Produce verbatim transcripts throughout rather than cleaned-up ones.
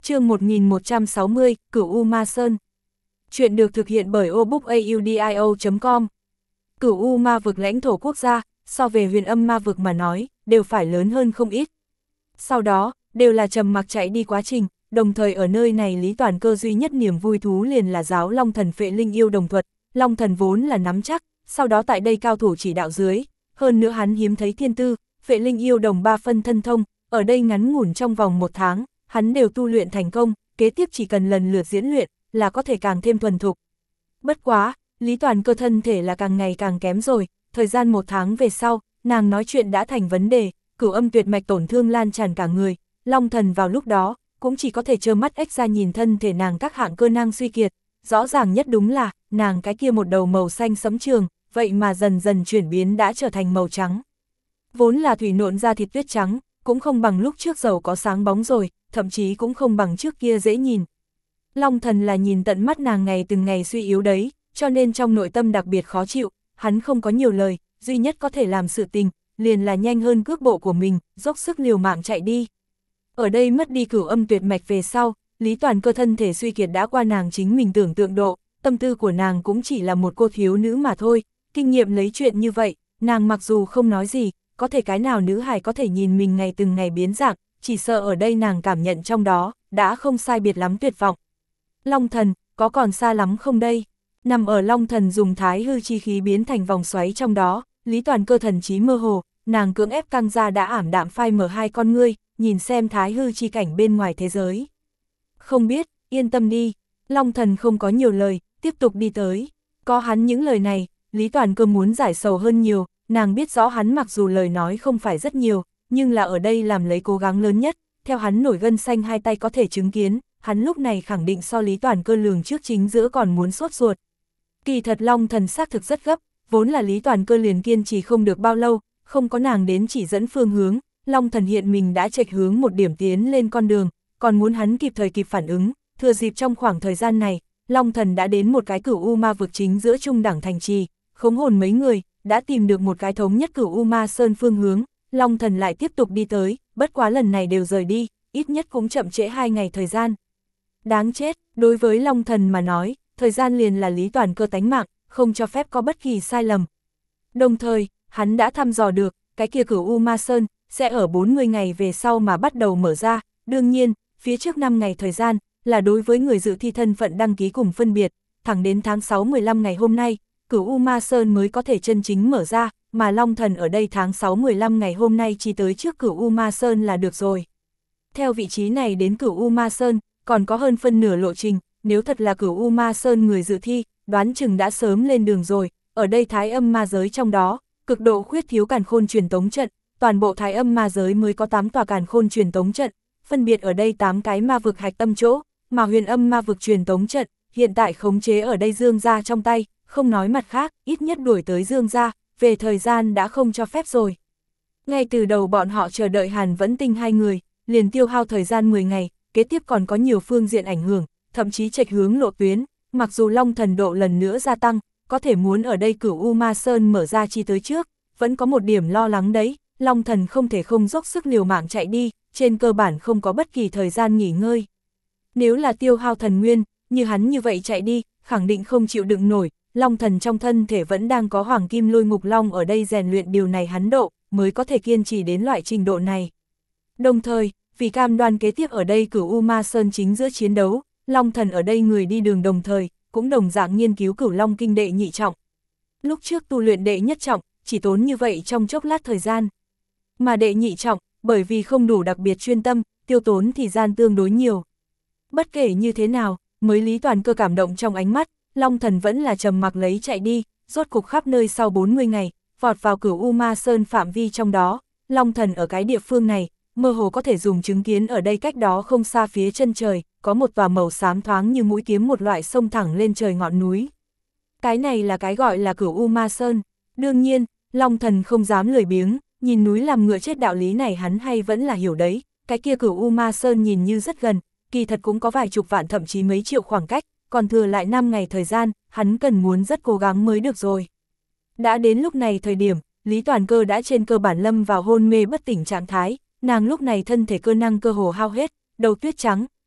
Chương một nghìn một trăm sáu mươi, Cửu U Ma Sơn. Chuyện được thực hiện bởi obookaudio chấm com. Cửu U ma vực lãnh thổ quốc gia, so về huyền âm ma vực mà nói, đều phải lớn hơn không ít. Sau đó, đều là trầm mặc chạy đi quá trình, đồng thời ở nơi này Lý Toàn Cơ duy nhất niềm vui thú liền là giáo Long Thần Phệ Linh Yêu Đồng thuật, Long Thần vốn là nắm chắc, sau đó tại đây cao thủ chỉ đạo dưới, hơn nữa hắn hiếm thấy thiên tư, Phệ Linh Yêu Đồng ba phân thân thông, ở đây ngắn ngủn trong vòng một tháng, hắn đều tu luyện thành công, kế tiếp chỉ cần lần lượt diễn luyện, là có thể càng thêm thuần thục. Bất quá, Lý Toàn Cơ thân thể là càng ngày càng kém rồi, thời gian một tháng về sau, nàng nói chuyện đã thành vấn đề, cửu âm tuyệt mạch tổn thương lan tràn cả người, Long Thần vào lúc đó, cũng chỉ có thể trơ mắt ếch ra nhìn thân thể nàng các hạng cơ năng suy kiệt, rõ ràng nhất đúng là, nàng cái kia một đầu màu xanh sẫm trường, vậy mà dần dần chuyển biến đã trở thành màu trắng. Vốn là thủy nộn da thịt tuyết trắng, cũng không bằng lúc trước giàu có sáng bóng rồi, thậm chí cũng không bằng trước kia dễ nhìn. Long Thần là nhìn tận mắt nàng ngày từng ngày suy yếu đấy, cho nên trong nội tâm đặc biệt khó chịu, hắn không có nhiều lời, duy nhất có thể làm sự tình, liền là nhanh hơn cước bộ của mình, dốc sức liều mạng chạy đi. Ở đây mất đi cửu âm tuyệt mạch về sau, Lý Toàn Cơ thân thể suy kiệt đã qua nàng chính mình tưởng tượng độ, tâm tư của nàng cũng chỉ là một cô thiếu nữ mà thôi, kinh nghiệm lấy chuyện như vậy, nàng mặc dù không nói gì, có thể cái nào nữ hài có thể nhìn mình ngày từng ngày biến dạng, chỉ sợ ở đây nàng cảm nhận trong đó, đã không sai biệt lắm tuyệt vọng. Long Thần, có còn xa lắm không đây? Nằm ở Long Thần dùng thái hư chi khí biến thành vòng xoáy trong đó, Lý Toàn Cơ thần trí mơ hồ, nàng cưỡng ép căng ra đã ảm đạm phai mở hai con ngươi, nhìn xem thái hư chi cảnh bên ngoài thế giới. Không biết, yên tâm đi, Long Thần không có nhiều lời, tiếp tục đi tới. Có hắn những lời này, Lý Toàn Cơ muốn giải sầu hơn nhiều, nàng biết rõ hắn mặc dù lời nói không phải rất nhiều, nhưng là ở đây làm lấy cố gắng lớn nhất, theo hắn nổi gân xanh hai tay có thể chứng kiến, hắn lúc này khẳng định so Lý Toàn Cơ lường trước chính giữa còn muốn sốt ruột. Kỳ thật Long Thần xác thực rất gấp, vốn là Lý Toàn Cơ liền kiên trì không được bao lâu, không có nàng đến chỉ dẫn phương hướng, Long Thần hiện mình đã chệch hướng một điểm tiến lên con đường, còn muốn hắn kịp thời kịp phản ứng, thừa dịp trong khoảng thời gian này, Long Thần đã đến một cái cửu u ma vực chính giữa trung đẳng thành trì, khống hồn mấy người, đã tìm được một cái thống nhất cửu u ma sơn phương hướng, Long Thần lại tiếp tục đi tới, bất quá lần này đều rời đi, ít nhất cũng chậm trễ hai ngày thời gian. Đáng chết, đối với Long Thần mà nói, thời gian liền là Lý Toàn Cơ tánh mạng, không cho phép có bất kỳ sai lầm. Đồng thời, hắn đã thăm dò được, cái kia cửu U Ma Sơn, sẽ ở bốn mươi ngày về sau mà bắt đầu mở ra, đương nhiên, phía trước năm ngày thời gian, là đối với người dự thi thân phận đăng ký cùng phân biệt, thẳng đến tháng sáu mười lăm ngày hôm nay, cửu U Ma Sơn mới có thể chân chính mở ra, mà Long Thần ở đây tháng sáu mười lăm ngày hôm nay chỉ tới trước cửu U Ma Sơn là được rồi. Theo vị trí này đến cửu U Ma Sơn, còn có hơn phân nửa lộ trình, nếu thật là cửu U Ma Sơn người dự thi, đoán chừng đã sớm lên đường rồi, ở đây thái âm ma giới trong đó, cực độ khuyết thiếu càn khôn truyền tống trận, toàn bộ thái âm ma giới mới có tám tòa càn khôn truyền tống trận, phân biệt ở đây tám cái ma vực hạch tâm chỗ, mà huyền âm ma vực truyền tống trận, hiện tại khống chế ở đây Dương gia trong tay, không nói mặt khác, ít nhất đuổi tới Dương gia, về thời gian đã không cho phép rồi. Ngay từ đầu bọn họ chờ đợi Hàn Vẫn Tinh hai người, liền tiêu hao thời gian mười ngày, kế tiếp còn có nhiều phương diện ảnh hưởng, thậm chí chệch hướng lộ tuyến, mặc dù Long Thần độ lần nữa gia tăng, có thể muốn ở đây cửu U Ma Sơn mở ra chi tới trước, vẫn có một điểm lo lắng đấy, Long Thần không thể không dốc sức liều mạng chạy đi, trên cơ bản không có bất kỳ thời gian nghỉ ngơi. Nếu là tiêu hao thần nguyên, như hắn như vậy chạy đi, khẳng định không chịu đựng nổi, Long Thần trong thân thể vẫn đang có hoàng kim lôi ngục long ở đây rèn luyện điều này hắn độ, mới có thể kiên trì đến loại trình độ này. Đồng thời, vì cam đoan kế tiếp ở đây cửu U Ma Sơn chính giữa chiến đấu, Long Thần ở đây người đi đường đồng thời, cũng đồng dạng nghiên cứu cửu long kinh đệ nhị trọng. Lúc trước tu luyện đệ nhất trọng, chỉ tốn như vậy trong chốc lát thời gian. Mà đệ nhị trọng, bởi vì không đủ đặc biệt chuyên tâm, tiêu tốn thời gian tương đối nhiều. Bất kể như thế nào, mới Lý Toàn Cơ cảm động trong ánh mắt, Long Thần vẫn là trầm mặc lấy chạy đi, rốt cục khắp nơi sau bốn mươi ngày, vọt vào cửu U Ma Sơn phạm vi trong đó, Long Thần ở cái địa phương này, mơ hồ có thể dùng chứng kiến ở đây cách đó không xa phía chân trời, có một tòa màu xám thoáng như mũi kiếm một loại sông thẳng lên trời ngọn núi. Cái này là cái gọi là cửu U Ma Sơn. Đương nhiên, Long Thần không dám lười biếng, nhìn núi làm ngựa chết đạo lý này hắn hay vẫn là hiểu đấy, cái kia cửu U Ma Sơn nhìn như rất gần, kỳ thật cũng có vài chục vạn thậm chí mấy triệu khoảng cách, còn thừa lại năm ngày thời gian, hắn cần muốn rất cố gắng mới được rồi. Đã đến lúc này thời điểm, Lý Toàn Cơ đã trên cơ bản lâm vào hôn mê bất tỉnh trạng thái, nàng lúc này thân thể cơ năng cơ hồ hao hết, đầu tuyết trắng,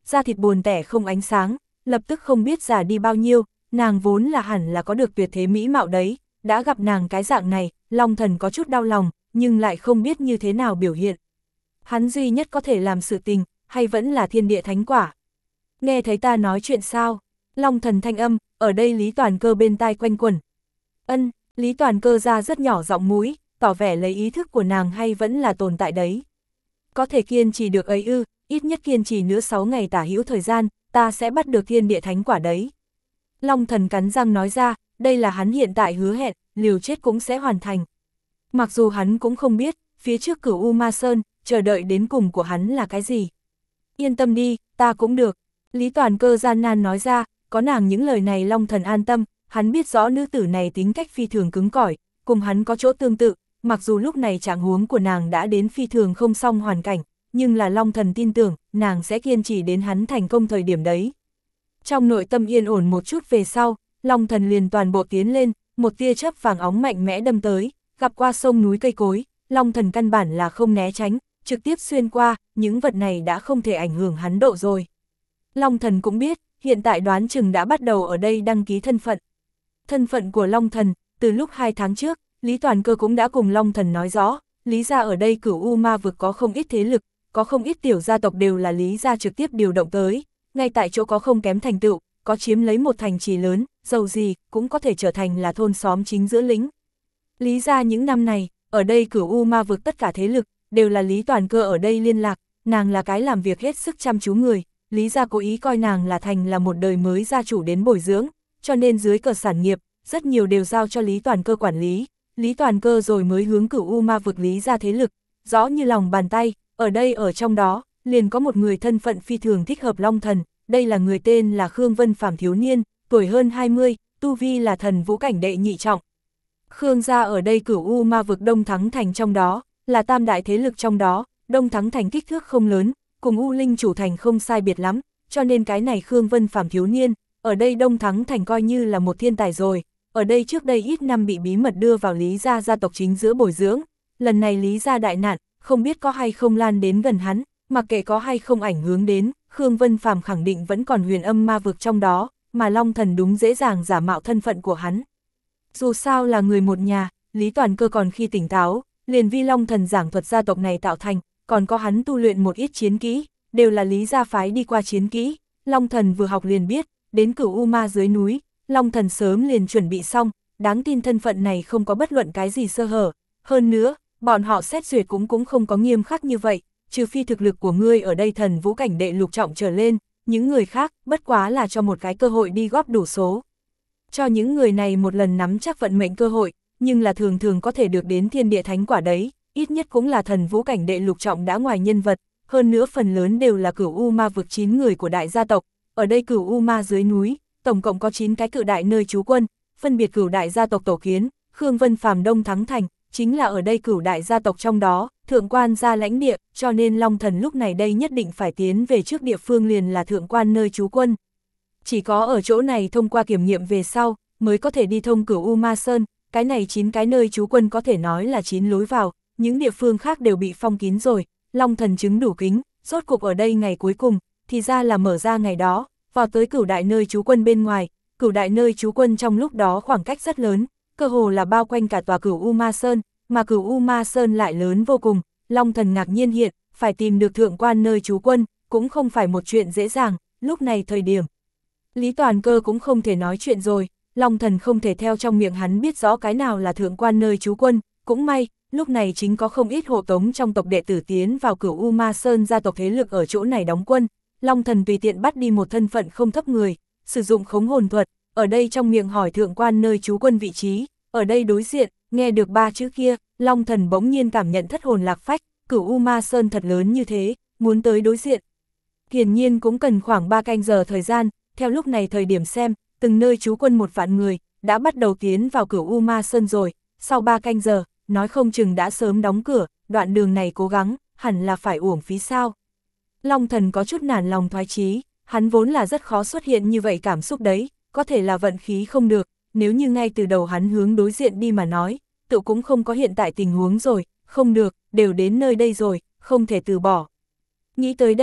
da thịt buồn tẻ không ánh sáng, lập tức không biết già đi bao nhiêu, nàng vốn là hẳn là có được tuyệt thế mỹ mạo đấy, đã gặp nàng cái dạng này, Long Thần có chút đau lòng, nhưng lại không biết như thế nào biểu hiện. Hắn duy nhất có thể làm sự tình, hay vẫn là thiên địa thánh quả. Nghe thấy ta nói chuyện sao? Long Thần thanh âm, ở đây Lý Toàn Cơ bên tai quanh quẩn. Ân, Lý Toàn Cơ ra rất nhỏ giọng mũi, tỏ vẻ lấy ý thức của nàng hay vẫn là tồn tại đấy. Có thể kiên trì được ấy ư, ít nhất kiên trì nữa sáu ngày tả hữu thời gian, ta sẽ bắt được thiên địa thánh quả đấy. Long Thần cắn răng nói ra, đây là hắn hiện tại hứa hẹn, liều chết cũng sẽ hoàn thành. Mặc dù hắn cũng không biết, phía trước Cửu U Ma Sơn, chờ đợi đến cùng của hắn là cái gì. Yên tâm đi, ta cũng được. Lý Toàn Cơ gian nan nói ra, có nàng những lời này Long Thần an tâm, hắn biết rõ nữ tử này tính cách phi thường cứng cỏi, cùng hắn có chỗ tương tự, mặc dù lúc này trạng huống của nàng đã đến phi thường không xong hoàn cảnh, nhưng là Long Thần tin tưởng, nàng sẽ kiên trì đến hắn thành công thời điểm đấy. Trong nội tâm yên ổn một chút về sau, Long Thần liền toàn bộ tiến lên, một tia chớp vàng óng mạnh mẽ đâm tới, gặp qua sông núi cây cối, Long Thần căn bản là không né tránh, trực tiếp xuyên qua, những vật này đã không thể ảnh hưởng hắn độ rồi. Long Thần cũng biết, hiện tại đoán chừng đã bắt đầu ở đây đăng ký thân phận. Thân phận của Long Thần, từ lúc hai tháng trước, Lý Toàn Cơ cũng đã cùng Long Thần nói rõ, Lý gia ở đây Cửu U Ma vực có không ít thế lực, có không ít tiểu gia tộc đều là Lý gia trực tiếp điều động tới, ngay tại chỗ có không kém thành tựu, có chiếm lấy một thành trì lớn, dầu gì cũng có thể trở thành là thôn xóm chính giữa lĩnh. Lý gia những năm này, ở đây Cửu U Ma vực tất cả thế lực, đều là Lý Toàn Cơ ở đây liên lạc, nàng là cái làm việc hết sức chăm chú người, Lý gia cố ý coi nàng là thành là một đời mới gia chủ đến bồi dưỡng, cho nên dưới cờ sản nghiệp, rất nhiều đều giao cho Lý Toàn Cơ quản lý, Lý Toàn Cơ rồi mới hướng Cửu U Ma vực Lý gia thế lực, rõ như lòng bàn tay, ở đây ở trong đó, liền có một người thân phận phi thường thích hợp Long Thần, đây là người tên là Khương Vân Phàm thiếu niên, tuổi hơn hai mươi, tu vi là thần vũ cảnh đệ nhị trọng. Khương gia ở đây Cửu U Ma vực Đông Thắng Thành trong đó, là tam đại thế lực trong đó, Đông Thắng Thành kích thước không lớn, cùng U Linh chủ thành không sai biệt lắm, cho nên cái này Khương Vân Phàm thiếu niên, ở đây Đông Thắng Thành coi như là một thiên tài rồi, ở đây trước đây ít năm bị bí mật đưa vào Lý gia gia tộc chính giữa bồi dưỡng, lần này Lý gia đại nạn, không biết có hay không lan đến gần hắn, mặc kệ có hay không ảnh hưởng đến, Khương Vân Phàm khẳng định vẫn còn huyền âm ma vực trong đó, mà Long Thần đúng dễ dàng giả mạo thân phận của hắn. Dù sao là người một nhà, Lý Toàn Cơ còn khi tỉnh táo, liền vi Long Thần giảng thuật gia tộc này tạo thành, còn có hắn tu luyện một ít chiến kỹ, đều là Lý gia phái đi qua chiến kỹ, Long Thần vừa học liền biết, đến Cửu U Ma dưới núi, Long Thần sớm liền chuẩn bị xong, đáng tin thân phận này không có bất luận cái gì sơ hở, hơn nữa, bọn họ xét duyệt cũng cũng không có nghiêm khắc như vậy, trừ phi thực lực của ngươi ở đây thần vũ cảnh đệ lục trọng trở lên, những người khác bất quá là cho một cái cơ hội đi góp đủ số. Cho những người này một lần nắm chắc vận mệnh cơ hội, nhưng là thường thường có thể được đến thiên địa thánh quả đấy, ít nhất cũng là thần vũ cảnh đệ lục trọng đã ngoài nhân vật, hơn nữa phần lớn đều là Cửu U Ma vực chín người của đại gia tộc, ở đây Cửu U Ma dưới núi, tổng cộng có chín cái cự đại nơi trú quân, phân biệt Cửu đại gia tộc tổ kiến, Khương Vân Phàm Đông Thắng Thành, chính là ở đây Cửu đại gia tộc trong đó, thượng quan gia lãnh địa, cho nên Long Thần lúc này đây nhất định phải tiến về trước địa phương liền là thượng quan nơi trú quân. Chỉ có ở chỗ này thông qua kiểm nghiệm về sau, mới có thể đi thông Cửu U Ma Sơn, cái này chín cái nơi trú quân có thể nói là chín lối vào, những địa phương khác đều bị phong kín rồi, Long Thần chứng đủ kính, rốt cục ở đây ngày cuối cùng, thì ra là mở ra ngày đó, vào tới Cửu đại nơi trú quân bên ngoài, Cửu đại nơi trú quân trong lúc đó khoảng cách rất lớn, cơ hồ là bao quanh cả tòa Cửu U Ma Sơn, mà Cửu U Ma Sơn lại lớn vô cùng, Long Thần ngạc nhiên hiện, phải tìm được thượng quan nơi trú quân, cũng không phải một chuyện dễ dàng, lúc này thời điểm. Lý Toàn Cơ cũng không thể nói chuyện rồi, Long Thần không thể theo trong miệng hắn biết rõ cái nào là thượng quan nơi trú quân, cũng may, lúc này chính có không ít hộ tống trong tộc đệ tử tiến vào Cửu U Ma Sơn gia tộc thế lực ở chỗ này đóng quân, Long Thần tùy tiện bắt đi một thân phận không thấp người, sử dụng khống hồn thuật, ở đây trong miệng hỏi thượng quan nơi trú quân vị trí, ở đây đối diện, nghe được ba chữ kia, Long Thần bỗng nhiên cảm nhận thất hồn lạc phách, Cửu U Ma Sơn thật lớn như thế, muốn tới đối diện. Hiển nhiên cũng cần khoảng ba canh giờ thời gian, theo lúc này thời điểm xem, từng nơi trú quân một vạn người, đã bắt đầu tiến vào Cửu U Ma Sơn rồi, sau ba canh giờ, nói không chừng đã sớm đóng cửa, đoạn đường này cố gắng, hẳn là phải uổng phí sao. Long Thần có chút nản lòng thoái chí, hắn vốn là rất khó xuất hiện như vậy cảm xúc đấy, có thể là vận khí không được, nếu như ngay từ đầu hắn hướng đối diện đi mà nói, tự cũng không có hiện tại tình huống rồi, không được, đều đến nơi đây rồi, không thể từ bỏ. Nghĩ tới đây,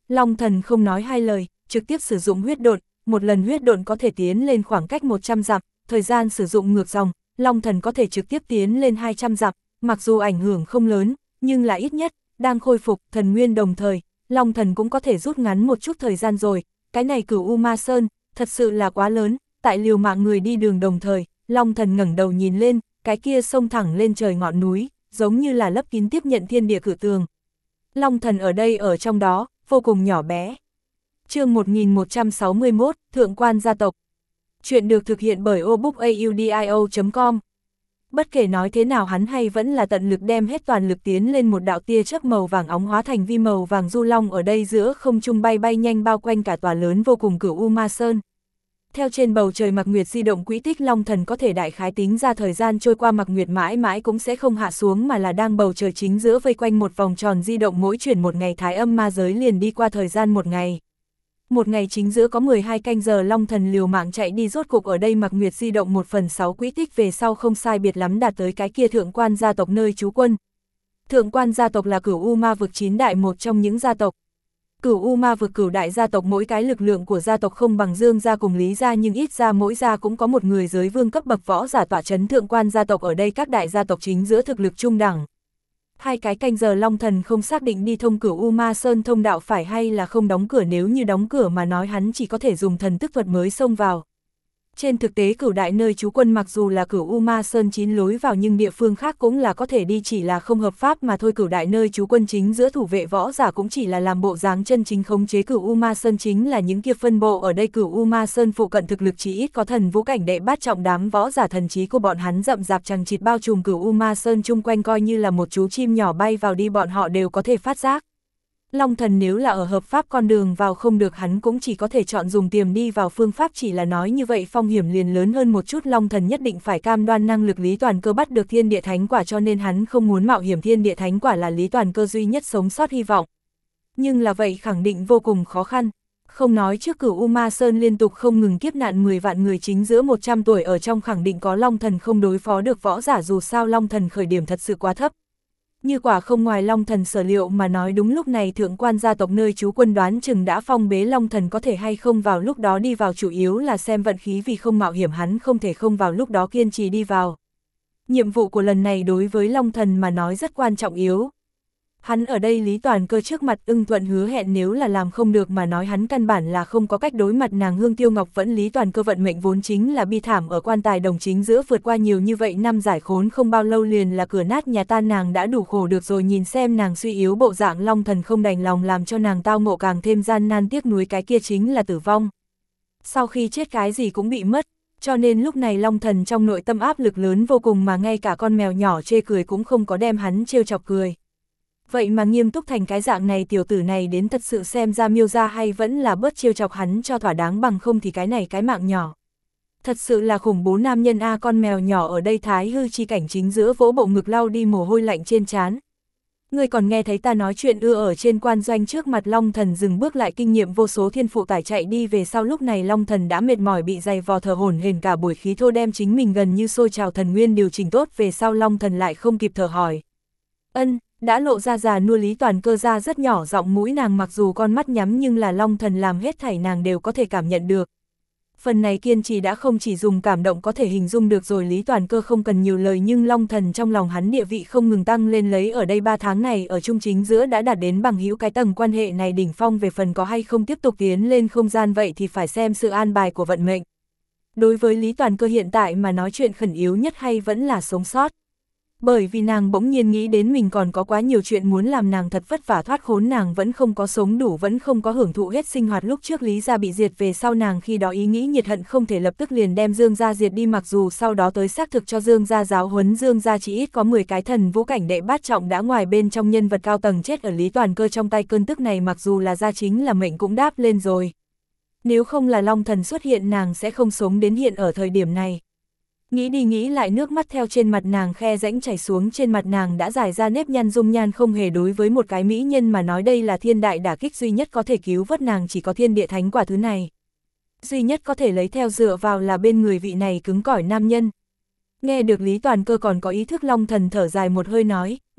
Long Thần không nói hai lời, trực tiếp sử dụng huyết độn, một lần huyết độn có thể tiến lên khoảng cách một trăm dặm, thời gian sử dụng ngược dòng, Long Thần có thể trực tiếp tiến lên hai trăm dặm, mặc dù ảnh hưởng không lớn, nhưng là ít nhất, đang khôi phục thần nguyên đồng thời, Long Thần cũng có thể rút ngắn một chút thời gian rồi, cái này Cửu U Ma Sơn, thật sự là quá lớn, tại liều mạng người đi đường đồng thời, Long Thần ngẩng đầu nhìn lên, cái kia sông thẳng lên trời ngọn núi, giống như là lấp kín tiếp nhận thiên địa cử tường. Long Thần ở đây ở trong đó, vô cùng nhỏ bé. Chương một nghìn một trăm sáu mươi mốt, Thượng quan gia tộc. Chuyện được thực hiện bởi obookaudio chấm com. Bất kể nói thế nào hắn hay vẫn là tận lực đem hết toàn lực tiến lên một đạo tia chớp màu vàng óng hóa thành vi màu vàng du long ở đây giữa không trung bay bay nhanh bao quanh cả tòa lớn vô cùng Cửu U Ma Sơn. Theo trên bầu trời Mạc Nguyệt di động quỹ tích, Long Thần có thể đại khái tính ra thời gian trôi qua Mạc Nguyệt mãi mãi cũng sẽ không hạ xuống mà là đang bầu trời chính giữa vây quanh một vòng tròn di động, mỗi chuyển một ngày Thái Âm ma giới liền đi qua thời gian một ngày. Một ngày chính giữa có mười hai canh giờ, Long Thần liều mạng chạy đi, rốt cục ở đây Mạc Nguyệt di động một phần sáu quỹ tích về sau không sai biệt lắm đạt tới cái kia Thượng quan gia tộc nơi trú quân. Thượng quan gia tộc là Cửu U ma vực chín đại một trong những gia tộc. Cửu U ma vực cửu đại gia tộc mỗi cái lực lượng của gia tộc không bằng Dương gia cùng Lý gia, nhưng ít ra mỗi gia cũng có một người giới vương cấp bậc võ giả tọa chấn. Thượng quan gia tộc ở đây các đại gia tộc chính giữa thực lực trung đẳng. Hai cái canh giờ Long Thần không xác định đi thông Cửu U Ma Sơn thông đạo phải hay là không đóng cửa, nếu như đóng cửa mà nói hắn chỉ có thể dùng thần tức thuật mới xông vào. Trên thực tế cửu đại nơi trú quân mặc dù là Cửu U Ma Sơn chín lối vào nhưng địa phương khác cũng là có thể đi, chỉ là không hợp pháp mà thôi. Cửu đại nơi trú quân chính giữa thủ vệ võ giả cũng chỉ là làm bộ dáng, chân chính khống chế Cửu U Ma Sơn chính là những kia phân bộ ở đây. Cửu U Ma Sơn phụ cận thực lực chỉ ít có thần vũ cảnh đệ bát trọng, đám võ giả thần trí của bọn hắn rậm rạp chằng chịt bao trùm Cửu U Ma Sơn chung quanh, coi như là một chú chim nhỏ bay vào đi bọn họ đều có thể phát giác. Long Thần nếu là ở hợp pháp con đường vào không được, hắn cũng chỉ có thể chọn dùng tiềm đi vào phương pháp, chỉ là nói như vậy phong hiểm liền lớn hơn một chút. Long Thần nhất định phải cam đoan năng lực Lý Toàn Cơ bắt được thiên địa thánh quả, cho nên hắn không muốn mạo hiểm. Thiên địa thánh quả là Lý Toàn Cơ duy nhất sống sót hy vọng. Nhưng là vậy khẳng định vô cùng khó khăn. Không nói trước Cửu U Ma Sơn liên tục không ngừng kiếp nạn mười vạn người chính giữa một trăm tuổi ở trong, khẳng định có Long Thần không đối phó được võ giả, dù sao Long Thần khởi điểm thật sự quá thấp. Như quả không ngoài Long Thần sở liệu mà nói, đúng lúc này Thượng quan gia tộc nơi trú quân đoán chừng đã phong bế. Long Thần có thể hay không vào lúc đó đi vào chủ yếu là xem vận khí, vì không mạo hiểm hắn không thể không vào lúc đó kiên trì đi vào. Nhiệm vụ của lần này đối với Long Thần mà nói rất quan trọng yếu. Hắn ở đây Lý Toàn Cơ trước mặt ưng thuận hứa hẹn, nếu là làm không được mà nói hắn căn bản là không có cách đối mặt nàng. Hương Tiêu Ngọc vẫn Lý Toàn Cơ vận mệnh vốn chính là bi thảm, ở quan tài đồng chính giữa vượt qua nhiều như vậy năm giải khốn, không bao lâu liền là cửa nát nhà tan, nàng đã đủ khổ được rồi. Nhìn xem nàng suy yếu bộ dạng, Long Thần không đành lòng làm cho nàng tao ngộ càng thêm gian nan, tiếc nuối cái kia chính là tử vong. Sau khi chết cái gì cũng bị mất, cho nên lúc này Long Thần trong nội tâm áp lực lớn vô cùng, mà ngay cả con mèo nhỏ chê cười cũng không có đem hắn trêu chọc cười. Vậy mà nghiêm túc thành cái dạng này, tiểu tử này đến thật sự xem ra miêu ra hay vẫn là bớt trêu chọc hắn cho thỏa đáng, bằng không thì cái này cái mạng nhỏ. Thật sự là khủng bố nam nhân a. Con mèo nhỏ ở đây thái hư chi cảnh chính giữa vỗ bộ ngực lau đi mồ hôi lạnh trên trán. Ngươi còn nghe thấy ta nói chuyện ư? Ở trên quan doanh trước mặt Long Thần dừng bước lại, kinh nghiệm vô số thiên phụ tải chạy đi về sau, lúc này Long Thần đã mệt mỏi bị dày vò thở hổn hển cả buổi khí thô, đem chính mình gần như sôi trào thần nguyên điều chỉnh tốt về sau, Long Thần lại không kịp thở hỏi. Ân. Đã lộ ra già nua Lý Toàn Cơ ra rất nhỏ giọng mũi nàng, mặc dù con mắt nhắm nhưng là Long Thần làm hết thảy nàng đều có thể cảm nhận được. Phần này kiên trì đã không chỉ dùng cảm động có thể hình dung được rồi. Lý Toàn Cơ không cần nhiều lời, nhưng Long Thần trong lòng hắn địa vị không ngừng tăng lên, lấy ở đây ba tháng này ở chung chính giữa đã đạt đến bằng hữu cái tầng quan hệ này đỉnh phong. Về phần có hay không tiếp tục tiến lên không gian vậy thì phải xem sự an bài của vận mệnh. Đối với Lý Toàn Cơ hiện tại mà nói, chuyện khẩn yếu nhất hay vẫn là sống sót. Bởi vì nàng bỗng nhiên nghĩ đến mình còn có quá nhiều chuyện muốn làm, nàng thật vất vả thoát khốn, nàng vẫn không có sống đủ, vẫn không có hưởng thụ hết sinh hoạt. Lúc trước Lý gia bị diệt về sau, nàng khi đó ý nghĩ nhiệt hận không thể lập tức liền đem Dương gia diệt đi, mặc dù sau đó tới xác thực cho Dương gia giáo huấn. Dương gia chỉ ít có mười cái thần vũ cảnh đệ bát trọng đã ngoài bên trong nhân vật cao tầng chết ở Lý Toàn Cơ trong tay, cơn tức này mặc dù là gia chính là mệnh cũng đáp lên rồi. Nếu không là Long Thần xuất hiện, nàng sẽ không sống đến hiện ở thời điểm này. Nghĩ đi nghĩ lại, nước mắt theo trên mặt nàng khe rãnh chảy xuống, trên mặt nàng đã dài ra nếp nhăn, dung nhan không hề đối với một cái mỹ nhân mà nói đây là thiên đại đả kích. Duy nhất có thể cứu vớt nàng chỉ có thiên địa thánh quả thứ này. Duy nhất có thể lấy theo dựa vào là bên người vị này cứng cỏi nam nhân. Nghe được Lý Toàn Cơ còn có ý thức, Long Thần thở dài một hơi nói,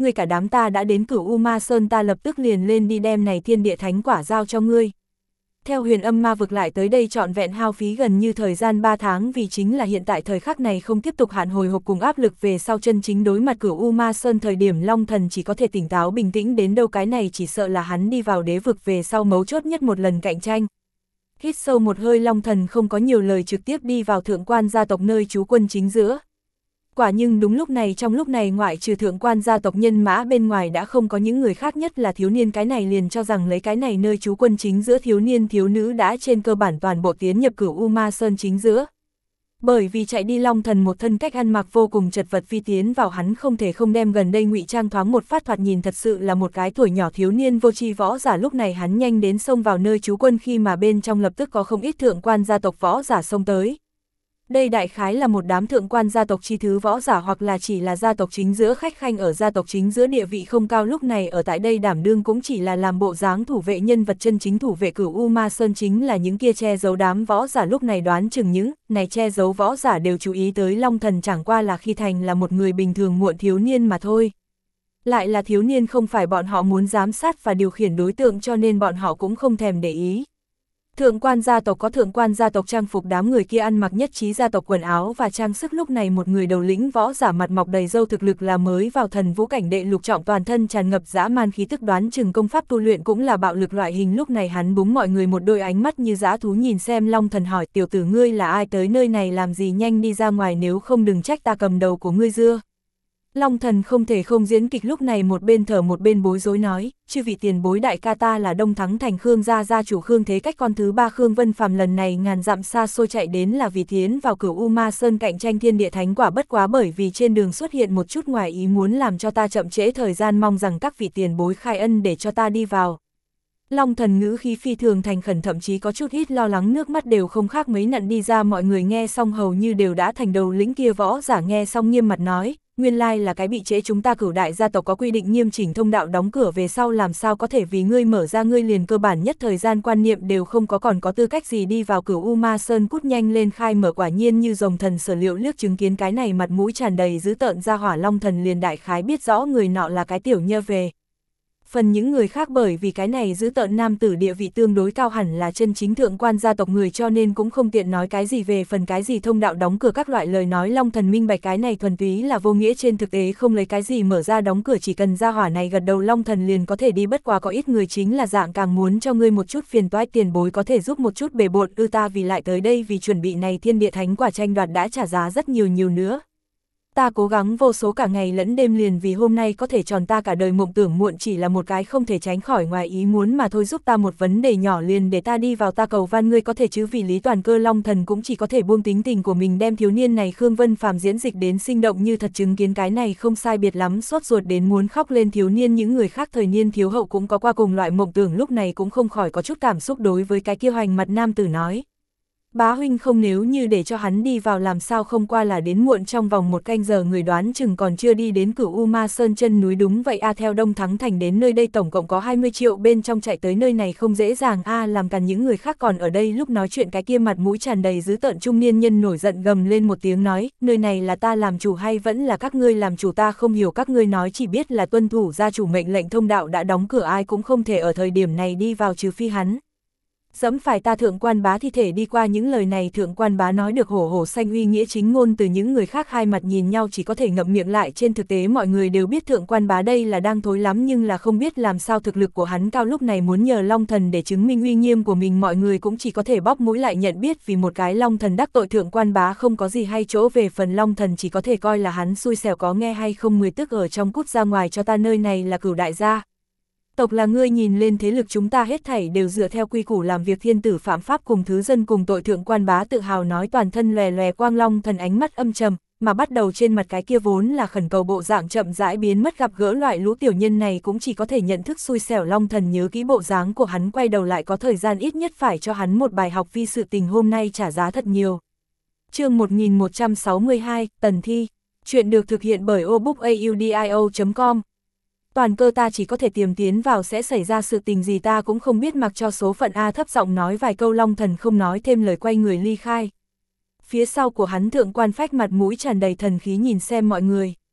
ngươi cả đám ta đã đến Cửu U Ma Sơn, ta lập tức liền lên đi đem này thiên địa thánh quả giao cho ngươi. Theo huyền âm ma vực lại tới đây trọn vẹn hao phí gần như thời gian ba tháng, vì chính là hiện tại thời khắc này không tiếp tục hạn hồi hộp cùng áp lực về sau chân chính đối mặt Cửu U Ma Sơn thời điểm Long Thần chỉ có thể tỉnh táo bình tĩnh đến đâu, cái này chỉ sợ là hắn đi vào đế vực về sau mấu chốt nhất một lần cạnh tranh. Hít sâu một hơi, Long Thần không có nhiều lời trực tiếp đi vào thượng quan gia tộc nơi trú quân chính giữa. Quả nhưng đúng lúc này, trong lúc này ngoại trừ thượng quan gia tộc nhân mã bên ngoài đã không có những người khác, nhất là thiếu niên cái này liền cho rằng lấy cái này nơi trú quân chính giữa thiếu niên thiếu nữ đã trên cơ bản toàn bộ tiến nhập Cửu U Ma Sơn chính giữa. Bởi vì chạy đi Long Thần một thân cách ăn mặc vô cùng chật vật phi tiến vào, hắn không thể không đem gần đây ngụy trang thoáng một phát, thoạt nhìn thật sự là một cái tuổi nhỏ thiếu niên vô tri võ giả. Lúc này hắn nhanh đến xông vào nơi trú quân, khi mà bên trong lập tức có không ít thượng quan gia tộc võ giả xông tới. Đây đại khái là một đám thượng quan gia tộc chi thứ võ giả, hoặc là chỉ là gia tộc chính giữa khách khanh, ở gia tộc chính giữa địa vị không cao, lúc này ở tại đây đảm đương cũng chỉ là làm bộ dáng thủ vệ, nhân vật chân chính thủ vệ Cửu U Ma Sơn chính là những kia che giấu đám võ giả. Lúc này đoán chừng những này che giấu võ giả đều chú ý tới Long Thần chẳng qua là khi thành là một người bình thường muộn thiếu niên mà thôi. Lại là thiếu niên không phải bọn họ muốn giám sát và điều khiển đối tượng, cho nên bọn họ cũng không thèm để ý. Thượng quan gia tộc có thượng quan gia tộc trang phục, đám người kia ăn mặc nhất trí gia tộc quần áo và trang sức. Lúc này một người đầu lĩnh võ giả mặt mọc đầy râu, thực lực là mới vào thần vũ cảnh đệ lục trọng, toàn thân tràn ngập dã man khí tức, đoán chừng công pháp tu luyện cũng là bạo lực loại hình. Lúc này hắn búng mọi người một đôi ánh mắt như dã thú nhìn xem Long Thần, hỏi: tiểu tử ngươi là ai, tới nơi này làm gì, nhanh đi ra ngoài, nếu không đừng trách ta cầm đầu của ngươi dưa. Long Thần không thể không diễn kịch, lúc này một bên thở một bên bối rối nói: chư vị tiền bối, đại ca ta là Đông Thắng Thành Khương gia gia chủ Khương Thế Cách, con thứ ba Khương Vân Phàm, lần này ngàn dặm xa xôi chạy đến là vì tiến vào Cửu U Ma Sơn cạnh tranh thiên địa thánh quả, bất quá bởi vì trên đường xuất hiện một chút ngoài ý muốn làm cho ta chậm trễ thời gian, mong rằng các vị tiền bối khai ân để cho ta đi vào. Long Thần ngữ khí phi thường thành khẩn, thậm chí có chút ít lo lắng, nước mắt đều không khác mấy nặn đi ra. Mọi người nghe xong hầu như đều đã thành đầu lĩnh kia võ giả nghe xong nghiêm mặt nói: nguyên lai là cái bị trễ, chúng ta Cửu đại gia tộc có quy định nghiêm chỉnh thông đạo đóng cửa về sau, làm sao có thể vì ngươi mở ra, ngươi liền cơ bản nhất thời gian quan niệm đều không có, còn có tư cách gì đi vào Cửu U Ma Sơn, cút nhanh lên khai mở. Quả nhiên như rồng thần sở liệu, liếc chứng kiến cái này mặt mũi tràn đầy dữ tợn ra hỏa, Long Thần liền đại khái biết rõ người nọ là cái tiểu nhơ về. Phần những người khác bởi vì cái này giữ tợn nam tử địa vị tương đối cao, hẳn là chân chính thượng quan gia tộc người, cho nên cũng không tiện nói cái gì về phần cái gì thông đạo đóng cửa các loại lời nói. Long Thần minh bạch cái này thuần túy là vô nghĩa, trên thực tế không lấy cái gì mở ra đóng cửa, chỉ cần gia hỏa này gật đầu Long Thần liền có thể đi, bất quá có ít người chính là dạng càng muốn cho ngươi một chút phiền toái, tiền bối có thể giúp một chút bề bộn ư, ta vì lại tới đây vì chuẩn bị này thiên địa thánh quả tranh đoạt đã trả giá rất nhiều nhiều nữa. Ta cố gắng vô số cả ngày lẫn đêm liền vì hôm nay có thể tròn ta cả đời mộng tưởng, muộn chỉ là một cái không thể tránh khỏi ngoài ý muốn mà thôi, giúp ta một vấn đề nhỏ liền để ta đi vào, ta cầu van ngươi có thể chứ, vì lý toàn cơ. Long Thần cũng chỉ có thể buông tính tình của mình, đem thiếu niên này Khương Vân Phàm diễn dịch đến sinh động như thật, chứng kiến cái này không sai biệt lắm sốt ruột đến muốn khóc lên thiếu niên. Những người khác thời niên thiếu hậu cũng có qua cùng loại mộng tưởng, lúc này cũng không khỏi có chút cảm xúc đối với cái kia hoành mặt nam tử nói: bá huynh không, nếu như để cho hắn đi vào làm sao không qua là đến muộn trong vòng một canh giờ, người đoán chừng còn chưa đi đến Cửu U Ma Sơn chân núi. Đúng vậy a, theo Đông Thắng Thành đến nơi đây tổng cộng có hai mươi triệu, bên trong chạy tới nơi này không dễ dàng a, làm càn những người khác còn ở đây. Lúc nói chuyện cái kia mặt mũi tràn đầy dữ tợn trung niên nhân nổi giận gầm lên một tiếng nói: nơi này là ta làm chủ hay vẫn là các ngươi làm chủ, ta không hiểu các ngươi nói, chỉ biết là tuân thủ gia chủ mệnh lệnh, thông đạo đã đóng cửa, ai cũng không thể ở thời điểm này đi vào trừ phi hắn dẫm phải ta thượng quan bá thi thể đi qua. Những lời này thượng quan bá nói được hổ hổ xanh uy nghĩa chính ngôn, từ những người khác hai mặt nhìn nhau chỉ có thể ngậm miệng lại. Trên thực tế mọi người đều biết thượng quan bá đây là đang thối lắm, nhưng là không biết làm sao thực lực của hắn cao, lúc này muốn nhờ Long Thần để chứng minh uy nghiêm của mình, mọi người cũng chỉ có thể bóp mũi lại nhận biết, vì một cái Long Thần đắc tội thượng quan bá không có gì hay chỗ, về phần Long Thần chỉ có thể coi là hắn xui xẻo, có nghe hay không mười tức ở trong, cút ra ngoài cho ta, nơi này là Cửu đại gia tộc là ngươi nhìn lên thế lực chúng ta hết thảy đều dựa theo quy củ làm việc, thiên tử phạm pháp cùng thứ dân cùng tội. Thượng quan bá tự hào nói, toàn thân lòe lòe quang Long Thần ánh mắt âm trầm, mà bắt đầu trên mặt cái kia vốn là khẩn cầu bộ dạng chậm rãi biến mất, gặp gỡ loại lũ tiểu nhân này cũng chỉ có thể nhận thức xui xẻo. Long Thần nhớ kỹ bộ dáng của hắn, quay đầu lại có thời gian ít nhất phải cho hắn một bài học, vì sự tình hôm nay trả giá thật nhiều. Chương một nghìn một trăm sáu mươi hai, Tần Thi. Chuyện được thực hiện bởi obookaudio chấm com. Toàn cơ ta chỉ có thể tiềm tiến vào, sẽ xảy ra sự tình gì ta cũng không biết, mặc cho số phận a, thấp giọng nói vài câu Long Thần không nói thêm lời, quay người ly khai. Phía sau của hắn thượng quan Phách mặt mũi tràn đầy thần khí nhìn xem mọi người.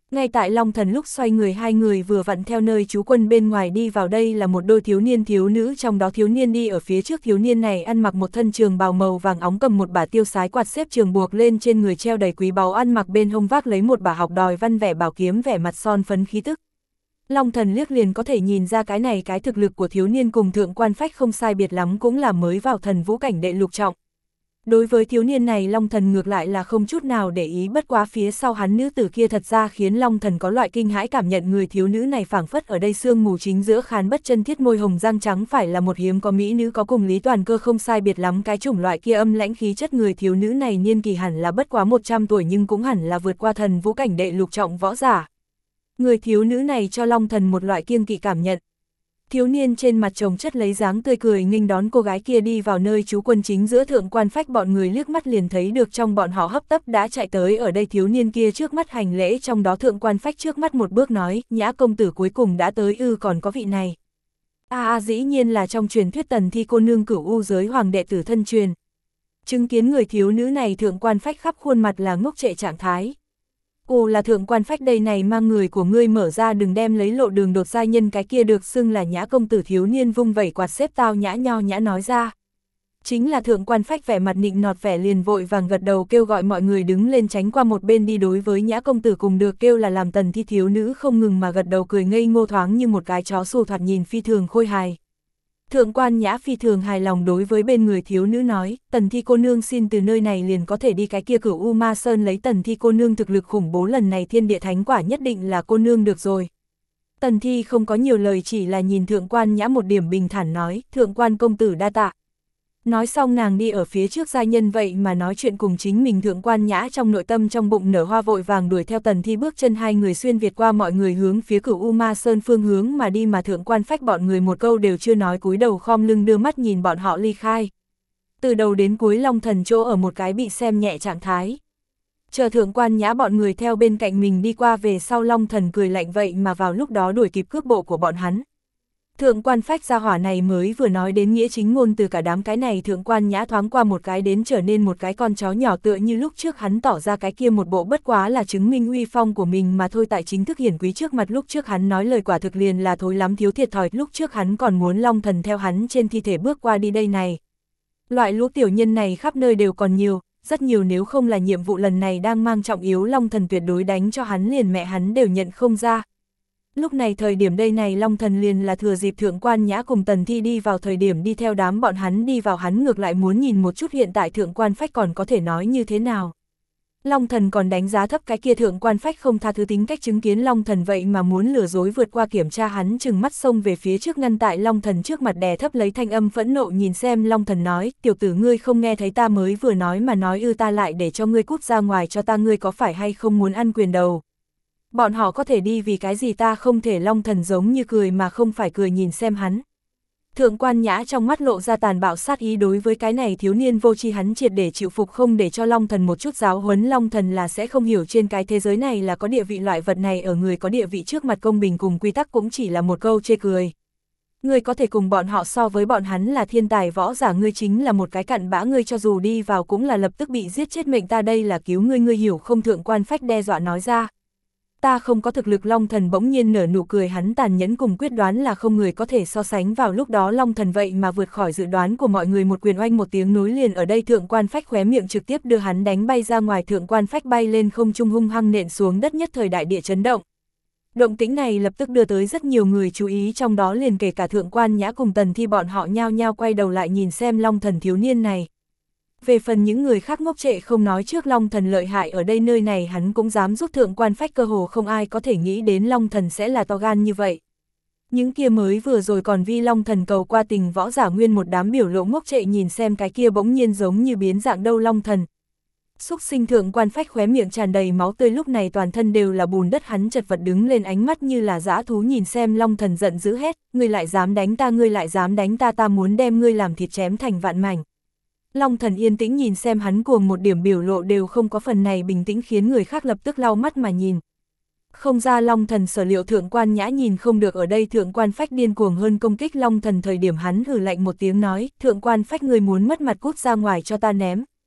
Ngay tại Long Thần lúc xoay người hai người vừa vặn theo nơi trú quân bên ngoài đi vào, đây là một đôi thiếu niên thiếu nữ, trong đó thiếu niên đi ở phía trước, thiếu niên này ăn mặc một thân trường bào màu vàng óng, cầm một bả tiêu sái quạt xếp trường buộc lên trên người, treo đầy quý báu, ăn mặc bên hông vác lấy một bả học đòi văn vẻ bảo kiếm, vẻ mặt son phấn khí tức. Long Thần liếc liền có thể nhìn ra cái này cái thực lực của thiếu niên cùng Thượng Quan Phách không sai biệt lắm, cũng là mới vào thần vũ cảnh đệ lục trọng. Đối với thiếu niên này Long Thần ngược lại là không chút nào để ý, bất quá phía sau hắn nữ tử kia thật ra khiến Long Thần có loại kinh hãi cảm nhận, người thiếu nữ này phảng phất ở đây sương mù chính giữa, khán bất chân thiết, môi hồng răng trắng, phải là một hiếm có mỹ nữ, có cùng Lý Toàn Cơ không sai biệt lắm cái chủng loại kia âm lãnh khí chất. Người thiếu nữ này niên kỳ hẳn là bất quá một trăm tuổi, nhưng cũng hẳn là vượt qua thần vũ cảnh đệ lục trọng võ giả. Người thiếu nữ này cho Long Thần một loại kiêng kỵ cảm nhận. Thiếu niên trên mặt chồng chất lấy dáng tươi cười nghênh đón cô gái kia đi vào nơi trú quân chính giữa. Thượng Quan Phách bọn người liếc mắt liền thấy được trong bọn họ hấp tấp đã chạy tới ở đây thiếu niên kia trước mắt hành lễ, trong đó Thượng Quan Phách trước mắt một bước nói, Nhã công tử cuối cùng đã tới ư, còn có vị này. À, à dĩ nhiên là trong truyền thuyết Tần Thi cô nương, Cửu U giới hoàng đệ tử thân truyền. Chứng kiến người thiếu nữ này, Thượng Quan Phách khắp khuôn mặt là ngốc trệ trạng thái. Ồ, là Thượng Quan Phách đây này, mang người của ngươi mở ra, đừng đem lấy lộ đường đột giai nhân, cái kia được xưng là Nhã công tử. Thiếu niên vung vẩy quạt xếp tao nhã nho nhã nói ra. Chính là Thượng Quan Phách vẻ mặt nịnh nọt vẻ, liền vội vàng gật đầu kêu gọi mọi người đứng lên tránh qua một bên đi. Đối với Nhã công tử cùng được kêu là làm Tần Thi thiếu nữ không ngừng mà gật đầu cười ngây ngô, thoáng như một cái chó xù, thoạt nhìn phi thường khôi hài. Thượng Quan Nhã phi thường hài lòng đối với bên người thiếu nữ nói, Tần Thi cô nương xin từ nơi này liền có thể đi cái kia Cửu U Ma Sơn lấy Tần Thi cô nương thực lực khủng bố, lần này thiên địa thánh quả nhất định là cô nương được rồi. Tần Thi không có nhiều lời, chỉ là nhìn Thượng Quan Nhã một điểm bình thản nói, Thượng Quan công tử đa tạ. Nói xong nàng đi ở phía trước giai nhân vậy mà nói chuyện cùng chính mình. Thượng Quan Nhã trong nội tâm trong bụng nở hoa, vội vàng đuổi theo Tần Thi, bước chân hai người xuyên việt qua mọi người hướng phía Cửu U Ma Sơn phương hướng mà đi, mà Thượng Quan Phách bọn người một câu đều chưa nói, cúi đầu khom lưng đưa mắt nhìn bọn họ ly khai. Từ đầu đến cuối Long Thần chỗ ở một cái bị xem nhẹ trạng thái. Chờ Thượng Quan Nhã bọn người theo bên cạnh mình đi qua về sau, Long Thần cười lạnh vậy mà vào lúc đó đuổi kịp cước bộ của bọn hắn. Thượng Quan Phách gia hỏa này mới vừa nói đến nghĩa chính ngôn từ cả đám cái này Thượng Quan Nhã thoáng qua một cái đến trở nên một cái con chó nhỏ, tựa như lúc trước hắn tỏ ra cái kia một bộ bất quá là chứng minh uy phong của mình mà thôi. Tại chính thức hiển quý trước mặt, lúc trước hắn nói lời quả thực liền là thối lắm thiếu thiệt thòi, lúc trước hắn còn muốn Long Thần theo hắn trên thi thể bước qua đi đây này. Loại lũ tiểu nhân này khắp nơi đều còn nhiều, rất nhiều, nếu không là nhiệm vụ lần này đang mang trọng yếu, Long Thần tuyệt đối đánh cho hắn liền mẹ hắn đều nhận không ra. Lúc này thời điểm đây này Long Thần liền là thừa dịp Thượng Quan Nhã cùng Tần Thi đi vào thời điểm đi theo đám bọn hắn đi vào, hắn ngược lại muốn nhìn một chút hiện tại Thượng Quan Phách còn có thể nói như thế nào. Long Thần còn đánh giá thấp cái kia Thượng Quan Phách không tha thứ tính cách, chứng kiến Long Thần vậy mà muốn lừa dối vượt qua kiểm tra, hắn trừng mắt xông về phía trước, ngăn tại Long Thần trước mặt, đè thấp lấy thanh âm phẫn nộ nhìn xem Long Thần nói, tiểu tử ngươi không nghe thấy ta mới vừa nói mà nói ư, ta lại để cho ngươi cút ra ngoài cho ta, ngươi có phải hay không muốn ăn quyền đầu? Bọn họ có thể đi, vì cái gì ta không thể? Long Thần giống như cười mà không phải cười nhìn xem hắn. Thượng Quan Nhã trong mắt lộ ra tàn bạo sát ý, đối với cái này thiếu niên vô tri hắn triệt để chịu phục, không để cho Long Thần một chút giáo huấn. Long Thần là sẽ không hiểu trên cái thế giới này là có địa vị loại vật này, ở người có địa vị trước mặt công bình cùng quy tắc cũng chỉ là một câu chê cười. Ngươi có thể cùng bọn họ so với bọn hắn là thiên tài võ giả, ngươi chính là một cái cặn bã, ngươi cho dù đi vào cũng là lập tức bị giết chết mệnh, ta đây là cứu ngươi, ngươi hiểu không? Thượng Quan Phách đe dọa nói ra. Ta không có thực lực. Long Thần bỗng nhiên nở nụ cười, hắn tàn nhẫn cùng quyết đoán là không người có thể so sánh. Vào lúc đó Long Thần vậy mà vượt khỏi dự đoán của mọi người, một quyền oanh một tiếng nối liền ở đây Thượng Quan Phách khóe miệng trực tiếp đưa hắn đánh bay ra ngoài. Thượng Quan Phách bay lên không trung hung hăng nện xuống đất, nhất thời đại địa chấn động. Động tĩnh này lập tức đưa tới rất nhiều người chú ý, trong đó liền kể cả Thượng Quan Nhã cùng Tần Thi, bọn họ nhao nhao quay đầu lại nhìn xem Long Thần thiếu niên này. Về phần những người khác ngốc trệ không nói trước, Long Thần lợi hại ở đây nơi này hắn cũng dám giúp Thượng Quan Phách, cơ hồ không ai có thể nghĩ đến Long Thần sẽ là to gan như vậy. Những kia mới vừa rồi còn vi Long Thần cầu qua tình võ giả nguyên một đám biểu lộ ngốc trệ nhìn xem cái kia bỗng nhiên giống như biến dạng đâu Long Thần. Xúc sinh! Thượng Quan Phách khóe miệng tràn đầy máu tươi, lúc này toàn thân đều là bùn đất, hắn chật vật đứng lên, ánh mắt như là dã thú nhìn xem Long Thần, giận dữ hét, ngươi lại dám đánh ta, ngươi lại dám đánh ta, ta muốn đem ngươi làm thịt chém thành vạn mảnh. Long Thần yên tĩnh nhìn xem hắn, cuồng một điểm biểu lộ đều không có, phần này bình tĩnh khiến người khác lập tức lau mắt mà nhìn. Không ra Long Thần sở liệu, Thượng Quan Nhã nhìn không được ở đây Thượng Quan Phách điên cuồng hơn công kích Long Thần thời điểm hắn hừ lạnh một tiếng nói, Thượng Quan Phách ngươi muốn mất mặt, cút ra ngoài cho ta ném.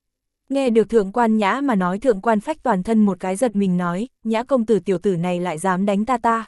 Nghe được thượng quan Nhã mà nói, thượng quan Phách toàn thân một cái giật mình nói, Nhã công tử tiểu tử này lại dám đánh ta ta.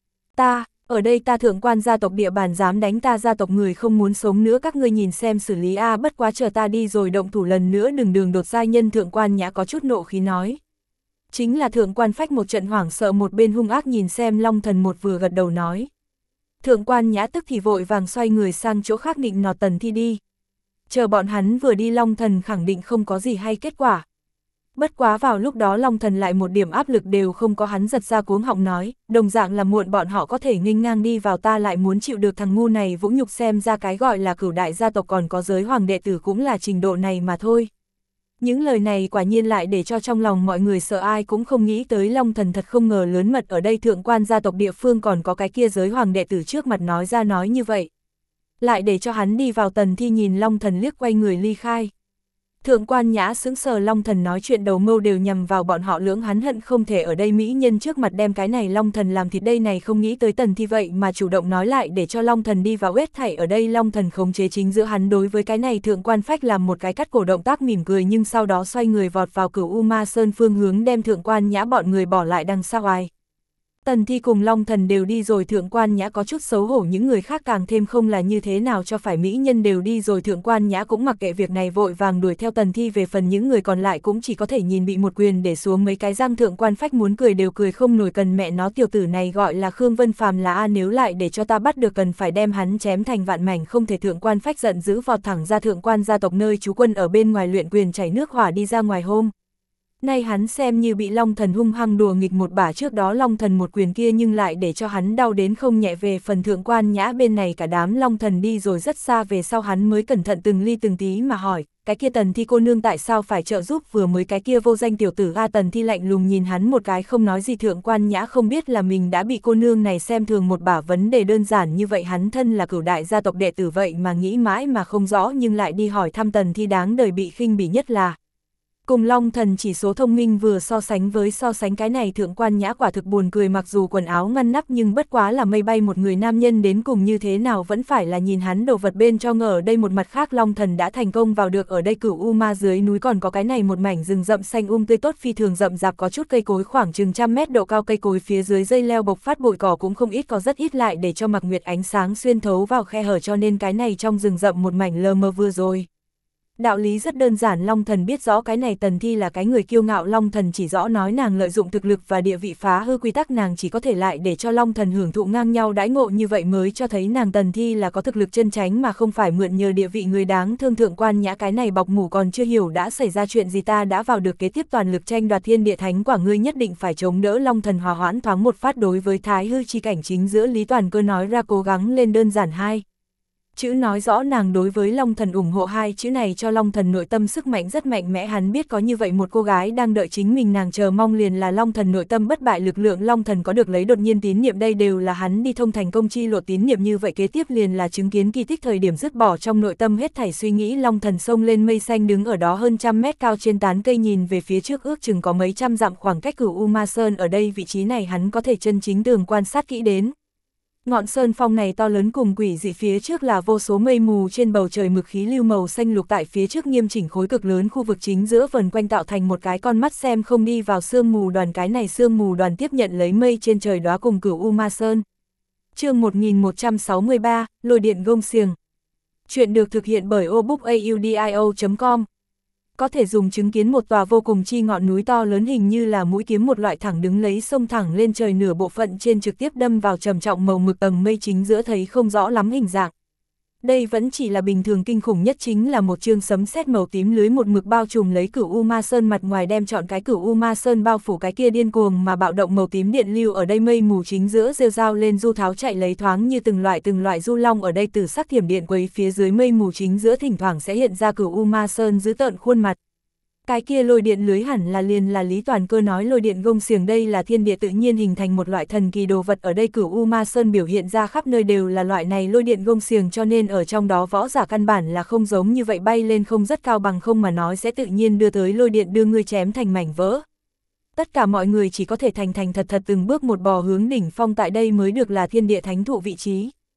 Ta, ở đây ta thượng quan gia tộc địa bàn dám đánh ta gia tộc người không muốn sống nữa, các ngươi nhìn xem xử lý a, bất quá chờ ta đi rồi động thủ lần nữa đừng đường đột giai nhân. Thượng quan Nhã có chút nộ khí nói. Chính là thượng quan Phách một trận hoảng sợ, một bên hung ác nhìn xem Long Thần một vừa gật đầu nói. Thượng quan Nhã tức thì vội vàng xoay người sang chỗ khác định nọt Tần Thi đi. Chờ bọn hắn vừa đi, Long Thần khẳng định không có gì hay kết quả. Bất quá vào lúc đó Long Thần lại một điểm áp lực đều không có, hắn giật ra cuống họng nói, đồng dạng là muộn bọn họ có thể nghênh ngang đi vào, ta lại muốn chịu được thằng ngu này vũ nhục, xem ra cái gọi là cửu đại gia tộc còn có giới hoàng đệ tử cũng là trình độ này mà thôi. Những lời này quả nhiên lại để cho trong lòng mọi người sợ, ai cũng không nghĩ tới Long Thần thật không ngờ lớn mật ở đây thượng quan gia tộc địa phương còn có cái kia giới hoàng đệ tử trước mặt nói ra nói như vậy. Lại để cho hắn đi vào. Tần Thi nhìn Long Thần liếc quay người ly khai. Thượng quan Nhã sững sờ, Long Thần nói chuyện đầu mâu đều nhằm vào bọn họ lưỡng, hắn hận không thể ở đây mỹ nhân trước mặt đem cái này Long Thần làm thịt đây này, không nghĩ tới Tần Thi vậy mà chủ động nói lại để cho Long Thần đi vào, hết thảy ở đây Long Thần khống chế chính giữa. Hắn đối với cái này thượng quan Phách làm một cái cắt cổ động tác mỉm cười, nhưng sau đó xoay người vọt vào Cửu U Ma Sơn phương hướng, đem thượng quan Nhã bọn người bỏ lại đằng sau ai. Tần Thi cùng Long Thần đều đi rồi, thượng quan Nhã có chút xấu hổ, những người khác càng thêm không là như thế nào cho phải, mỹ nhân đều đi rồi thượng quan Nhã cũng mặc kệ việc này, vội vàng đuổi theo Tần Thi. Về phần những người còn lại cũng chỉ có thể nhìn bị một quyền để xuống mấy cái răng, thượng quan Phách muốn cười đều cười không nổi, cần mẹ nó tiểu tử này gọi là Khương Vân Phàm là a, nếu lại để cho ta bắt được cần phải đem hắn chém thành vạn mảnh không thể. Thượng quan Phách giận dữ vọt thẳng ra thượng quan gia tộc nơi trú quân ở bên ngoài luyện quyền chảy nước hỏa đi ra ngoài. Hôm nay hắn xem như bị Long Thần hung hăng đùa nghịch một bả, trước đó Long Thần một quyền kia nhưng lại để cho hắn đau đến không nhẹ. Về phần thượng quan Nhã bên này, cả đám Long Thần đi rồi rất xa về sau, hắn mới cẩn thận từng ly từng tí mà hỏi, cái kia Tần Thi cô nương tại sao phải trợ giúp vừa mới cái kia vô danh tiểu tử a? Tần Thi lạnh lùng nhìn hắn một cái không nói gì. Thượng quan Nhã không biết là mình đã bị cô nương này xem thường một bả, vấn đề đơn giản như vậy, hắn thân là cửu đại gia tộc đệ tử vậy mà nghĩ mãi mà không rõ, nhưng lại đi hỏi thăm Tần Thi. Đáng đời bị khinh bỉ nhất là cùng Long Thần chỉ số thông minh vừa so sánh với so sánh cái này thượng quan Nhã quả thực buồn cười, mặc dù quần áo ngăn nắp nhưng bất quá là mây bay một người nam nhân, đến cùng như thế nào vẫn phải là nhìn hắn đồ vật bên cho ngờ. Ở đây một mặt khác Long Thần đã thành công vào được ở đây Cửu U Ma dưới núi, còn có cái này một mảnh rừng rậm xanh um tươi tốt phi thường rậm rạp, có chút cây cối khoảng chừng trăm mét độ cao, cây cối phía dưới dây leo bộc phát bụi cỏ cũng không ít, có rất ít lại để cho mặc nguyệt ánh sáng xuyên thấu vào khe hở, cho nên cái này trong rừng rậm một mảnh lờ mờ vừa rồi. Đạo lý rất đơn giản, Long Thần biết rõ cái này Tần Thi là cái người kiêu ngạo, Long Thần chỉ rõ nói nàng lợi dụng thực lực và địa vị phá hư quy tắc, nàng chỉ có thể lại để cho Long Thần hưởng thụ ngang nhau đãi ngộ, như vậy mới cho thấy nàng Tần Thi là có thực lực chân chánh mà không phải mượn nhờ địa vị người đáng thương. Thượng quan Nhã cái này bọc mủ còn chưa hiểu đã xảy ra chuyện gì, ta đã vào được kế tiếp toàn lực tranh đoạt thiên địa thánh quả, ngươi nhất định phải chống đỡ. Long Thần hòa hoãn thoáng một phát, đối với thái hư chi cảnh chính giữa Lý Toàn Cơ nói ra cố gắng lên, đơn giản hai chữ nói rõ nàng đối với Long Thần ủng hộ, hai chữ này cho Long Thần nội tâm sức mạnh rất mạnh mẽ, hắn biết có như vậy một cô gái đang đợi chính mình, nàng chờ mong liền là Long Thần nội tâm bất bại lực lượng. Long Thần có được lấy đột nhiên tín niệm, đây đều là hắn đi thông thành công chi lộ tín niệm, như vậy kế tiếp liền là chứng kiến kỳ tích, thời điểm dứt bỏ trong nội tâm hết thảy suy nghĩ. Long Thần xông lên mây xanh, đứng ở đó hơn trăm mét cao trên tán cây, nhìn về phía trước ước chừng có mấy trăm dặm khoảng cách Cửu U Ma Sơn, ở đây vị trí này hắn có thể chân chính tường quan sát kỹ đến. Ngọn sơn phong này to lớn cùng quỷ dị, phía trước là vô số mây mù, trên bầu trời mực khí lưu màu xanh lục, tại phía trước nghiêm chỉnh khối cực lớn khu vực chính giữa vần quanh tạo thành một cái con mắt xem không đi vào sương mù đoàn, cái này sương mù đoàn tiếp nhận lấy mây trên trời đóa cùng Cửu U Ma Sơn. Chương một nghìn một trăm sáu mươi ba, Lôi điện gông xiềng. Chuyện được thực hiện bởi obookaudio chấm com. Có thể dùng chứng kiến một tòa vô cùng chi ngọn núi to lớn, hình như là mũi kiếm một loại, thẳng đứng lấy sông thẳng lên trời, nửa bộ phận trên trực tiếp đâm vào trầm trọng màu mực tầng mây chính giữa, thấy không rõ lắm hình dạng. Đây vẫn chỉ là bình thường, kinh khủng nhất chính là một chương sấm sét màu tím lưới một mực bao trùm lấy Cửu U Ma Sơn mặt ngoài, đem chọn cái Cửu U Ma Sơn bao phủ, cái kia điên cuồng mà bạo động màu tím điện lưu ở đây mây mù chính giữa rêu rao lên du tháo chạy lấy, thoáng như từng loại từng loại du long ở đây từ sắc thiểm điện quấy phía dưới mây mù chính giữa, thỉnh thoảng sẽ hiện ra Cửu U Ma Sơn dữ tợn khuôn mặt. Cái kia lôi điện lưới hẳn là liền là Lý Toàn Cơ nói lôi điện gông xiềng, đây là thiên địa tự nhiên hình thành một loại thần kỳ đồ vật, ở đây Cửu U Ma Sơn biểu hiện ra khắp nơi đều là loại này lôi điện gông xiềng, cho nên ở trong đó võ giả căn bản là không giống như vậy bay lên không rất cao, bằng không mà nói sẽ tự nhiên đưa tới lôi điện đưa ngươi chém thành mảnh vỡ. Tất cả mọi người chỉ có thể thành thành thật thật từng bước một bò hướng đỉnh phong, tại đây mới được là thiên địa thánh thụ vị trí.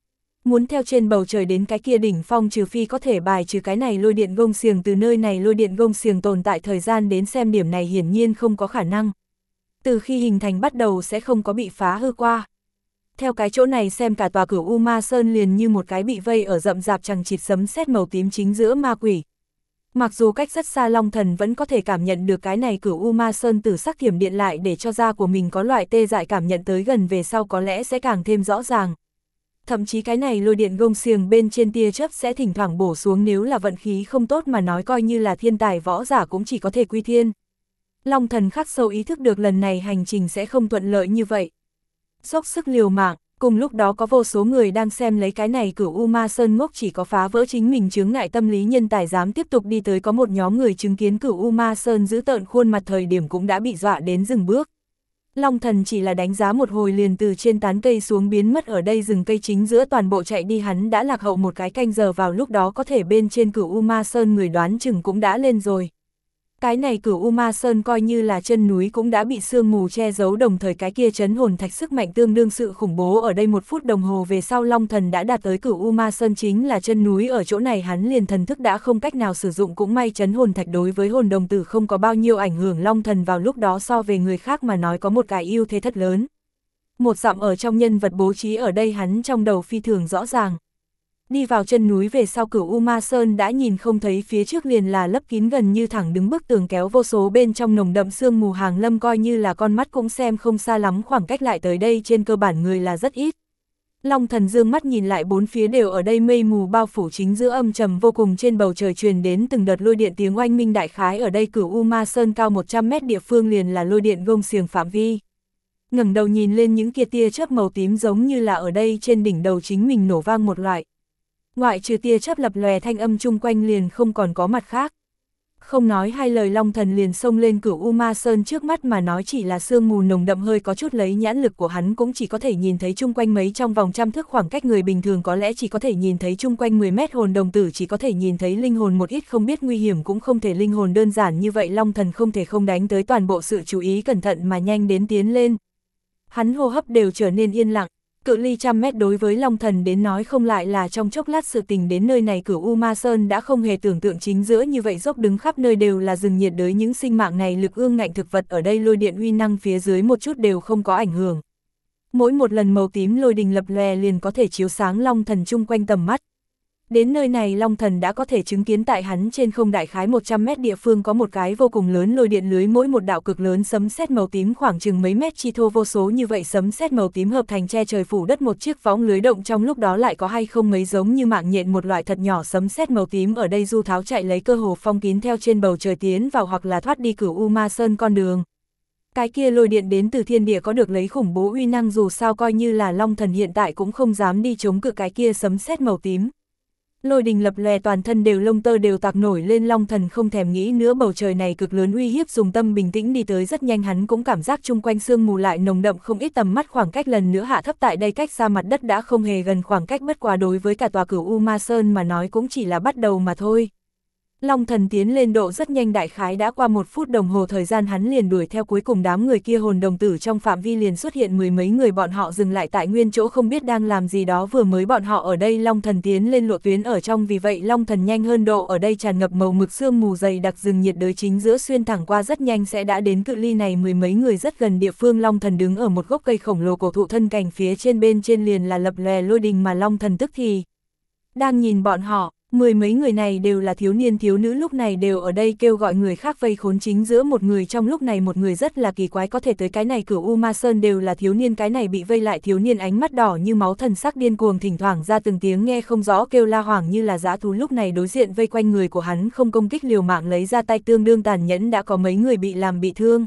Muốn theo trên bầu trời đến cái kia đỉnh phong trừ phi có thể bài trừ cái này lôi điện gông xiềng từ nơi này lôi điện gông xiềng tồn tại thời gian đến xem điểm này hiển nhiên không có khả năng. Từ khi hình thành bắt đầu sẽ không có bị phá hư qua. Theo cái chỗ này xem cả tòa Cửu U Ma Sơn liền như một cái bị vây ở rậm rạp chằng chịt sấm sét màu tím chính giữa ma quỷ. Mặc dù cách rất xa Long Thần vẫn có thể cảm nhận được cái này Cửu U Ma Sơn tử sắc thiểm điện lại để cho da của mình có loại tê dại cảm nhận tới gần về sau có lẽ sẽ càng thêm rõ ràng. Thậm chí cái này lôi điện gông xiềng bên trên tia chớp sẽ thỉnh thoảng bổ xuống nếu là vận khí không tốt mà nói coi như là thiên tài võ giả cũng chỉ có thể quy thiên. Long Thần khắc sâu ý thức được lần này hành trình sẽ không thuận lợi như vậy. Dốc sức liều mạng, cùng lúc đó có vô số người đang xem lấy cái này Cửu U Ma Sơn ngốc chỉ có phá vỡ chính mình chướng ngại tâm lý nhân tài dám tiếp tục đi tới có một nhóm người chứng kiến Cửu U Ma Sơn giữ tợn khuôn mặt thời điểm cũng đã bị dọa đến dừng bước. Long Thần chỉ là đánh giá một hồi liền từ trên tán cây xuống biến mất ở đây rừng cây chính giữa toàn bộ chạy đi hắn đã lạc hậu một cái canh giờ vào lúc đó có thể bên trên Cửu U Ma Sơn người đoán chừng cũng đã lên rồi. Cái này Cửu U Ma Sơn coi như là chân núi cũng đã bị sương mù che giấu đồng thời cái kia trấn hồn thạch sức mạnh tương đương sự khủng bố ở đây một phút đồng hồ về sau Long Thần đã đạt tới Cửu U Ma Sơn chính là chân núi ở chỗ này hắn liền thần thức đã không cách nào sử dụng cũng may trấn hồn thạch đối với hồn đồng tử không có bao nhiêu ảnh hưởng Long Thần vào lúc đó so về người khác mà nói có một cái ưu thế thật lớn. Một dặm ở trong nhân vật bố trí ở đây hắn trong đầu phi thường rõ ràng. Đi vào chân núi về sau Cửu U Ma Sơn đã nhìn không thấy phía trước liền là lấp kín gần như thẳng đứng bức tường kéo vô số bên trong nồng đậm sương mù hàng lâm coi như là con mắt cũng xem không xa lắm khoảng cách lại tới đây trên cơ bản người là rất ít. Long Thần dương mắt nhìn lại bốn phía đều ở đây mây mù bao phủ chính giữa âm trầm vô cùng trên bầu trời truyền đến từng đợt lôi điện tiếng oanh minh đại khái ở đây Cửu U Ma Sơn cao một trăm mét địa phương liền là lôi điện gông xiềng phạm vi. Ngẩng đầu nhìn lên những kia tia chớp màu tím giống như là ở đây trên đỉnh đầu chính mình nổ vang một loại. Ngoại trừ tia chớp lập lòe thanh âm chung quanh liền không còn có mặt khác. Không nói hai lời Long Thần liền xông lên Cửu U Ma Sơn trước mắt mà nói chỉ là sương mù nồng đậm hơi có chút lấy nhãn lực của hắn cũng chỉ có thể nhìn thấy chung quanh mấy trong vòng trăm thước khoảng cách người bình thường có lẽ chỉ có thể nhìn thấy chung quanh mười mét hồn đồng tử chỉ có thể nhìn thấy linh hồn một ít không biết nguy hiểm cũng không thể linh hồn đơn giản như vậy Long Thần không thể không đánh tới toàn bộ sự chú ý cẩn thận mà nhanh đến tiến lên. Hắn hô hấp đều trở nên yên lặng. Cự ly trăm mét đối với Long Thần đến nói không lại là trong chốc lát sự tình đến nơi này Cửu U Ma Sơn đã không hề tưởng tượng chính giữa như vậy dốc đứng khắp nơi đều là rừng nhiệt đới những sinh mạng này lực ương ngạnh thực vật ở đây lôi điện uy năng phía dưới một chút đều không có ảnh hưởng. Mỗi một lần màu tím lôi đình lập lòe liền có thể chiếu sáng Long Thần chung quanh tầm mắt. Đến nơi này Long Thần đã có thể chứng kiến tại hắn trên không đại khái một trăm mét địa phương có một cái vô cùng lớn lôi điện lưới mỗi một đạo cực lớn sấm sét màu tím khoảng chừng mấy mét chi thô vô số như vậy sấm sét màu tím hợp thành che trời phủ đất một chiếc võng lưới động trong lúc đó lại có hay không mấy giống như mạng nhện một loại thật nhỏ sấm sét màu tím ở đây du tháo chạy lấy cơ hồ phong kín theo trên bầu trời tiến vào hoặc là thoát đi Cửu U Ma Sơn con đường. Cái kia lôi điện đến từ thiên địa có được lấy khủng bố uy năng dù sao coi như là Long Thần hiện tại cũng không dám đi chống cự cái kia sấm sét màu tím. Lôi đình lập lòe toàn thân đều lông tơ đều tạc nổi lên Long Thần không thèm nghĩ nữa bầu trời này cực lớn uy hiếp dùng tâm bình tĩnh đi tới rất nhanh hắn cũng cảm giác chung quanh sương mù lại nồng đậm không ít tầm mắt khoảng cách lần nữa hạ thấp tại đây cách xa mặt đất đã không hề gần khoảng cách bất quá đối với cả tòa Cửu U Ma Sơn mà nói cũng chỉ là bắt đầu mà thôi. Long Thần tiến lên độ rất nhanh đại khái đã qua một phút đồng hồ thời gian hắn liền đuổi theo cuối cùng đám người kia hồn đồng tử trong phạm vi liền xuất hiện mười mấy người bọn họ dừng lại tại nguyên chỗ không biết đang làm gì đó vừa mới bọn họ ở đây Long Thần tiến lên lộ tuyến ở trong vì vậy Long Thần nhanh hơn độ ở đây tràn ngập màu mực sương mù dày đặc rừng nhiệt đới chính giữa xuyên thẳng qua rất nhanh sẽ đã đến cự ly này mười mấy người rất gần địa phương Long Thần đứng ở một gốc cây khổng lồ cổ thụ thân cành phía trên bên trên liền là lập lòe lôi đình mà Long Thần tức thì đang nhìn bọn họ. Mười mấy người này đều là thiếu niên thiếu nữ lúc này đều ở đây kêu gọi người khác vây khốn chính giữa một người trong lúc này một người rất là kỳ quái có thể tới cái này Cửu U Ma Sơn đều là thiếu niên cái này bị vây lại thiếu niên ánh mắt đỏ như máu thần sắc điên cuồng thỉnh thoảng ra từng tiếng nghe không rõ kêu la hoảng như là dã thú lúc này đối diện vây quanh người của hắn không công kích liều mạng lấy ra tay tương đương tàn nhẫn đã có mấy người bị làm bị thương.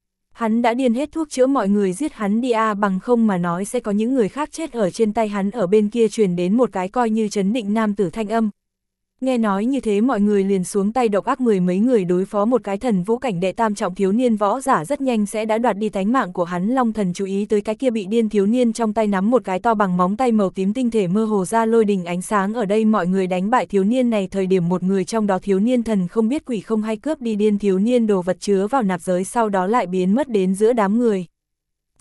Hắn đã điên hết thuốc chữa mọi người giết hắn đi a à, bằng không mà nói sẽ có những người khác chết ở trên tay hắn ở bên kia truyền đến một cái coi như trấn định nam tử thanh âm. Nghe nói như thế mọi người liền xuống tay độc ác mười mấy người đối phó một cái thần vũ cảnh đệ tam trọng thiếu niên võ giả rất nhanh sẽ đã đoạt đi tánh mạng của hắn Long Thần chú ý tới cái kia bị điên thiếu niên trong tay nắm một cái to bằng móng tay màu tím tinh thể mơ hồ ra lôi đình ánh sáng ở đây mọi người đánh bại thiếu niên này thời điểm một người trong đó thiếu niên thần không biết quỷ không hay cướp đi điên thiếu niên đồ vật chứa vào nạp giới sau đó lại biến mất đến giữa đám người.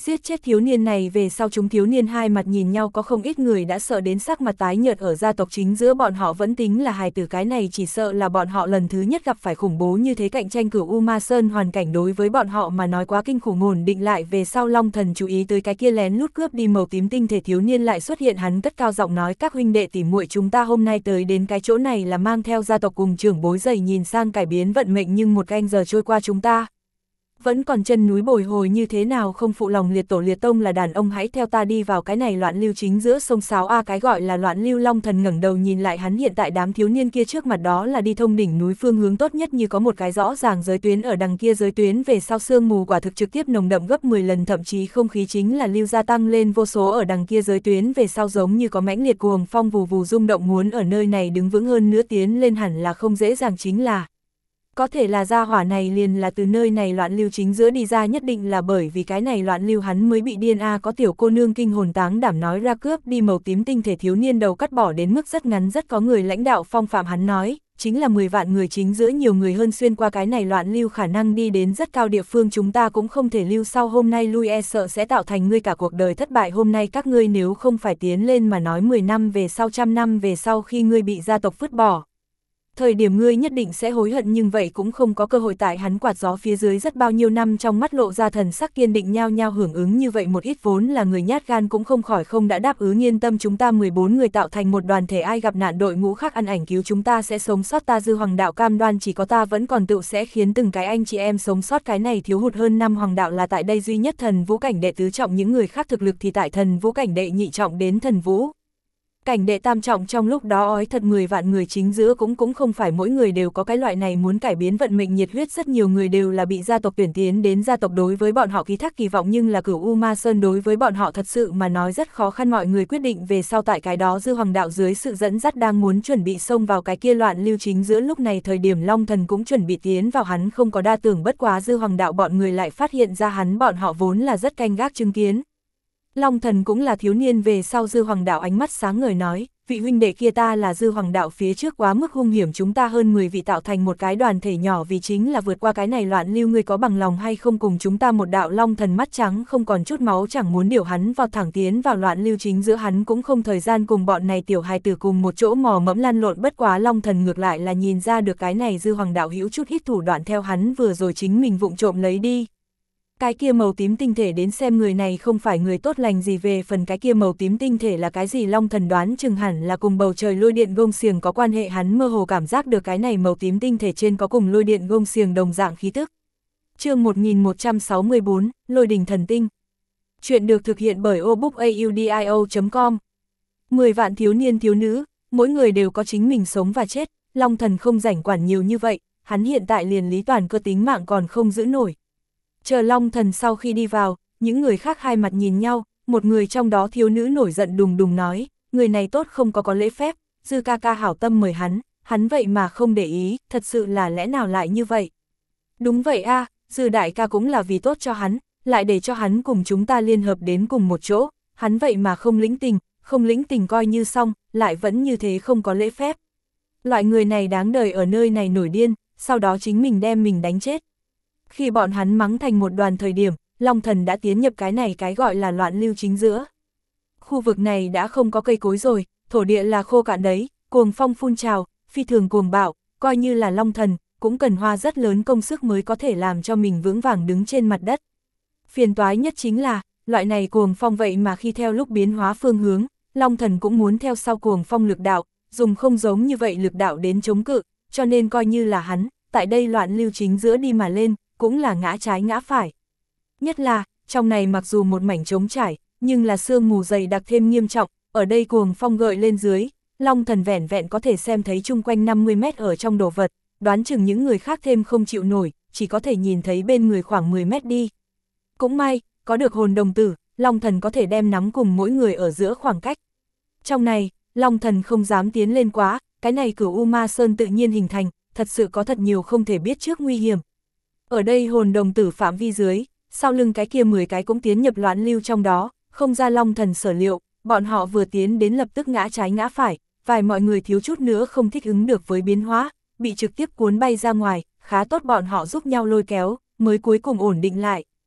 Giết chết thiếu niên này về sau chúng thiếu niên hai mặt nhìn nhau, có không ít người đã sợ đến sắc mặt tái nhợt. Ở gia tộc chính giữa bọn họ vẫn tính là hài tử, cái này chỉ sợ là bọn họ lần thứ nhất gặp phải khủng bố như thế cạnh tranh. Cửu U Ma Sơn hoàn cảnh đối với bọn họ mà nói quá kinh khủng. Ổn định lại về sau, Long Thần chú ý tới cái kia lén lút cướp đi màu tím tinh thể thiếu niên lại xuất hiện, hắn cất cao giọng nói: các huynh đệ tỉ muội, chúng ta hôm nay tới đến cái chỗ này là mang theo gia tộc cùng trưởng bối dày nhìn sang cải biến vận mệnh, nhưng một canh giờ trôi qua chúng ta vẫn còn chân núi bồi hồi, như thế nào không phụ lòng liệt tổ liệt tông là đàn ông, hãy theo ta đi vào cái này loạn lưu chính giữa sông sáo a. Cái gọi là loạn lưu? Long Thần ngẩng đầu nhìn lại hắn hiện tại đám thiếu niên kia trước mặt, đó là đi thông đỉnh núi phương hướng tốt nhất, như có một cái rõ ràng giới tuyến ở đằng kia. Giới tuyến về sau sương mù quả thực trực tiếp nồng đậm gấp mười lần, thậm chí không khí chính là lưu gia tăng lên vô số. Ở đằng kia giới tuyến về sau giống như có mãnh liệt cuồng phong vù vù rung động, muốn ở nơi này đứng vững hơn nữa tiến lên hẳn là không dễ dàng. Chính là có thể là gia hỏa này liền là từ nơi này loạn lưu chính giữa đi ra, nhất định là bởi vì cái này loạn lưu hắn mới bị điên a. Có tiểu cô nương kinh hồn táng đảm nói ra cướp đi màu tím tinh thể thiếu niên đầu cắt bỏ đến mức rất ngắn, rất có người lãnh đạo phong phạm. Hắn nói chính là mười vạn người chính giữa nhiều người hơn xuyên qua cái này loạn lưu, khả năng đi đến rất cao địa phương, chúng ta cũng không thể lưu sau. Hôm nay lui e sợ sẽ tạo thành ngươi cả cuộc đời thất bại. Hôm nay các ngươi nếu không phải tiến lên mà nói, mười năm về sau, trăm năm về sau, khi ngươi bị gia tộc vứt bỏ, thời điểm ngươi nhất định sẽ hối hận, nhưng vậy cũng không có cơ hội. Tại hắn quạt gió phía dưới rất bao nhiêu năm, trong mắt lộ ra thần sắc kiên định, nhao nhao hưởng ứng. Như vậy một ít vốn là người nhát gan cũng không khỏi không đã đáp ứng. Yên tâm, chúng ta mười bốn người tạo thành một đoàn thể, ai gặp nạn đội ngũ khác ăn ảnh cứu chúng ta sẽ sống sót. Ta Dư Hoàng đạo cam đoan chỉ có ta vẫn còn tựu sẽ khiến từng cái anh chị em sống sót. Cái này thiếu hụt hơn năm hoàng đạo là tại đây duy nhất thần vũ cảnh đệ tứ trọng, những người khác thực lực thì tại thần vũ cảnh đệ nhị trọng đến thần vũ cảnh đệ tam trọng. Trong lúc đó ói thật mười vạn người chính giữa cũng cũng không phải mỗi người đều có cái loại này muốn cải biến vận mệnh nhiệt huyết, rất nhiều người đều là bị gia tộc tuyển tiến đến gia tộc đối với bọn họ ký thác kỳ vọng, nhưng là Cửu U Ma Sơn đối với bọn họ thật sự mà nói rất khó khăn. Mọi người quyết định về sau tại cái đó Dư Hoàng đạo dưới sự dẫn dắt đang muốn chuẩn bị xông vào cái kia loạn lưu chính giữa. Lúc này thời điểm Long Thần cũng chuẩn bị tiến vào, hắn không có đa tưởng, bất quá Dư Hoàng đạo bọn người lại phát hiện ra hắn, bọn họ vốn là rất canh gác chứng kiến Long Thần cũng là thiếu niên. về sau Dư Hoàng đạo ánh mắt sáng ngời nói: vị huynh đệ kia ta là Dư Hoàng đạo phía trước quá mức hung hiểm, chúng ta hơn mười vị tạo thành một cái đoàn thể nhỏ vì chính là vượt qua cái này loạn lưu, ngươi có bằng lòng hay không cùng chúng ta một đạo? Long Thần mắt trắng không còn chút máu, chẳng muốn điều hắn vào thẳng tiến vào loạn lưu chính giữa. Hắn cũng không thời gian cùng bọn này tiểu hài tử cùng một chỗ mò mẫm lăn lộn, bất quá Long Thần ngược lại là nhìn ra được cái này Dư Hoàng đạo hữu chút ít thủ đoạn, theo hắn vừa rồi chính mình vụng trộm lấy đi cái kia màu tím tinh thể đến xem người này không phải người tốt lành gì. Về phần cái kia màu tím tinh thể là cái gì, Long Thần đoán chừng hẳn là cùng bầu trời lôi điện gông xiềng có quan hệ, hắn mơ hồ cảm giác được cái này màu tím tinh thể trên có cùng lôi điện gông xiềng đồng dạng khí tức. Chương một nghìn một trăm sáu mươi bốn, Lôi Đình Thần Tinh. Chuyện được thực hiện bởi obookaudio chấm com. mười vạn thiếu niên thiếu nữ, mỗi người đều có chính mình sống và chết, Long Thần không rảnh quản nhiều như vậy, hắn hiện tại liền lý toàn cơ tính mạng còn không giữ nổi. Chờ Long Thần sau khi đi vào, những người khác hai mặt nhìn nhau, một người trong đó thiếu nữ nổi giận đùng đùng nói: người này tốt không có có lễ phép, Dư ca ca hảo tâm mời hắn, hắn vậy mà không để ý, thật sự là lẽ nào lại như vậy? Đúng vậy a, Dư đại ca cũng là vì tốt cho hắn, lại để cho hắn cùng chúng ta liên hợp đến cùng một chỗ, hắn vậy mà không lĩnh tình, không lĩnh tình coi như xong, lại vẫn như thế không có lễ phép. Loại người này đáng đời ở nơi này nổi điên, sau đó chính mình đem mình đánh chết. Khi bọn hắn mắng thành một đoàn thời điểm, Long Thần đã tiến nhập cái này cái gọi là loạn lưu chính giữa. Khu vực này đã không có cây cối rồi, thổ địa là khô cạn đấy, cuồng phong phun trào, phi thường cuồng bạo, coi như là Long Thần, cũng cần hoa rất lớn công sức mới có thể làm cho mình vững vàng đứng trên mặt đất. Phiền toái nhất chính là, loại này cuồng phong vậy mà khi theo lúc biến hóa phương hướng, Long Thần cũng muốn theo sau cuồng phong lực đạo, dùng không giống như vậy lực đạo đến chống cự, cho nên coi như là hắn, tại đây loạn lưu chính giữa đi mà lên, cũng là ngã trái ngã phải. Nhất là, trong này mặc dù một mảnh trống trải, nhưng là sương mù dày đặc thêm nghiêm trọng, ở đây cuồng phong gợi lên dưới, Long Thần vẻn vẹn có thể xem thấy chung quanh năm mươi mét ở trong đồ vật, đoán chừng những người khác thêm không chịu nổi, chỉ có thể nhìn thấy bên người khoảng mười mét đi. Cũng may, có được hồn đồng tử, Long Thần có thể đem nắm cùng mỗi người ở giữa khoảng cách. Trong này, Long Thần không dám tiến lên quá, cái này Cửu U Ma Sơn tự nhiên hình thành, thật sự có thật nhiều không thể biết trước nguy hiểm. Ở đây hồn đồng tử phạm vi dưới, sau lưng cái kia mười cái cũng tiến nhập loạn lưu trong đó, không ra Long Thần sở liệu, bọn họ vừa tiến đến lập tức ngã trái ngã phải, vài mọi người thiếu chút nữa không thích ứng được với biến hóa, bị trực tiếp cuốn bay ra ngoài, khá tốt bọn họ giúp nhau lôi kéo, mới cuối cùng ổn định lại.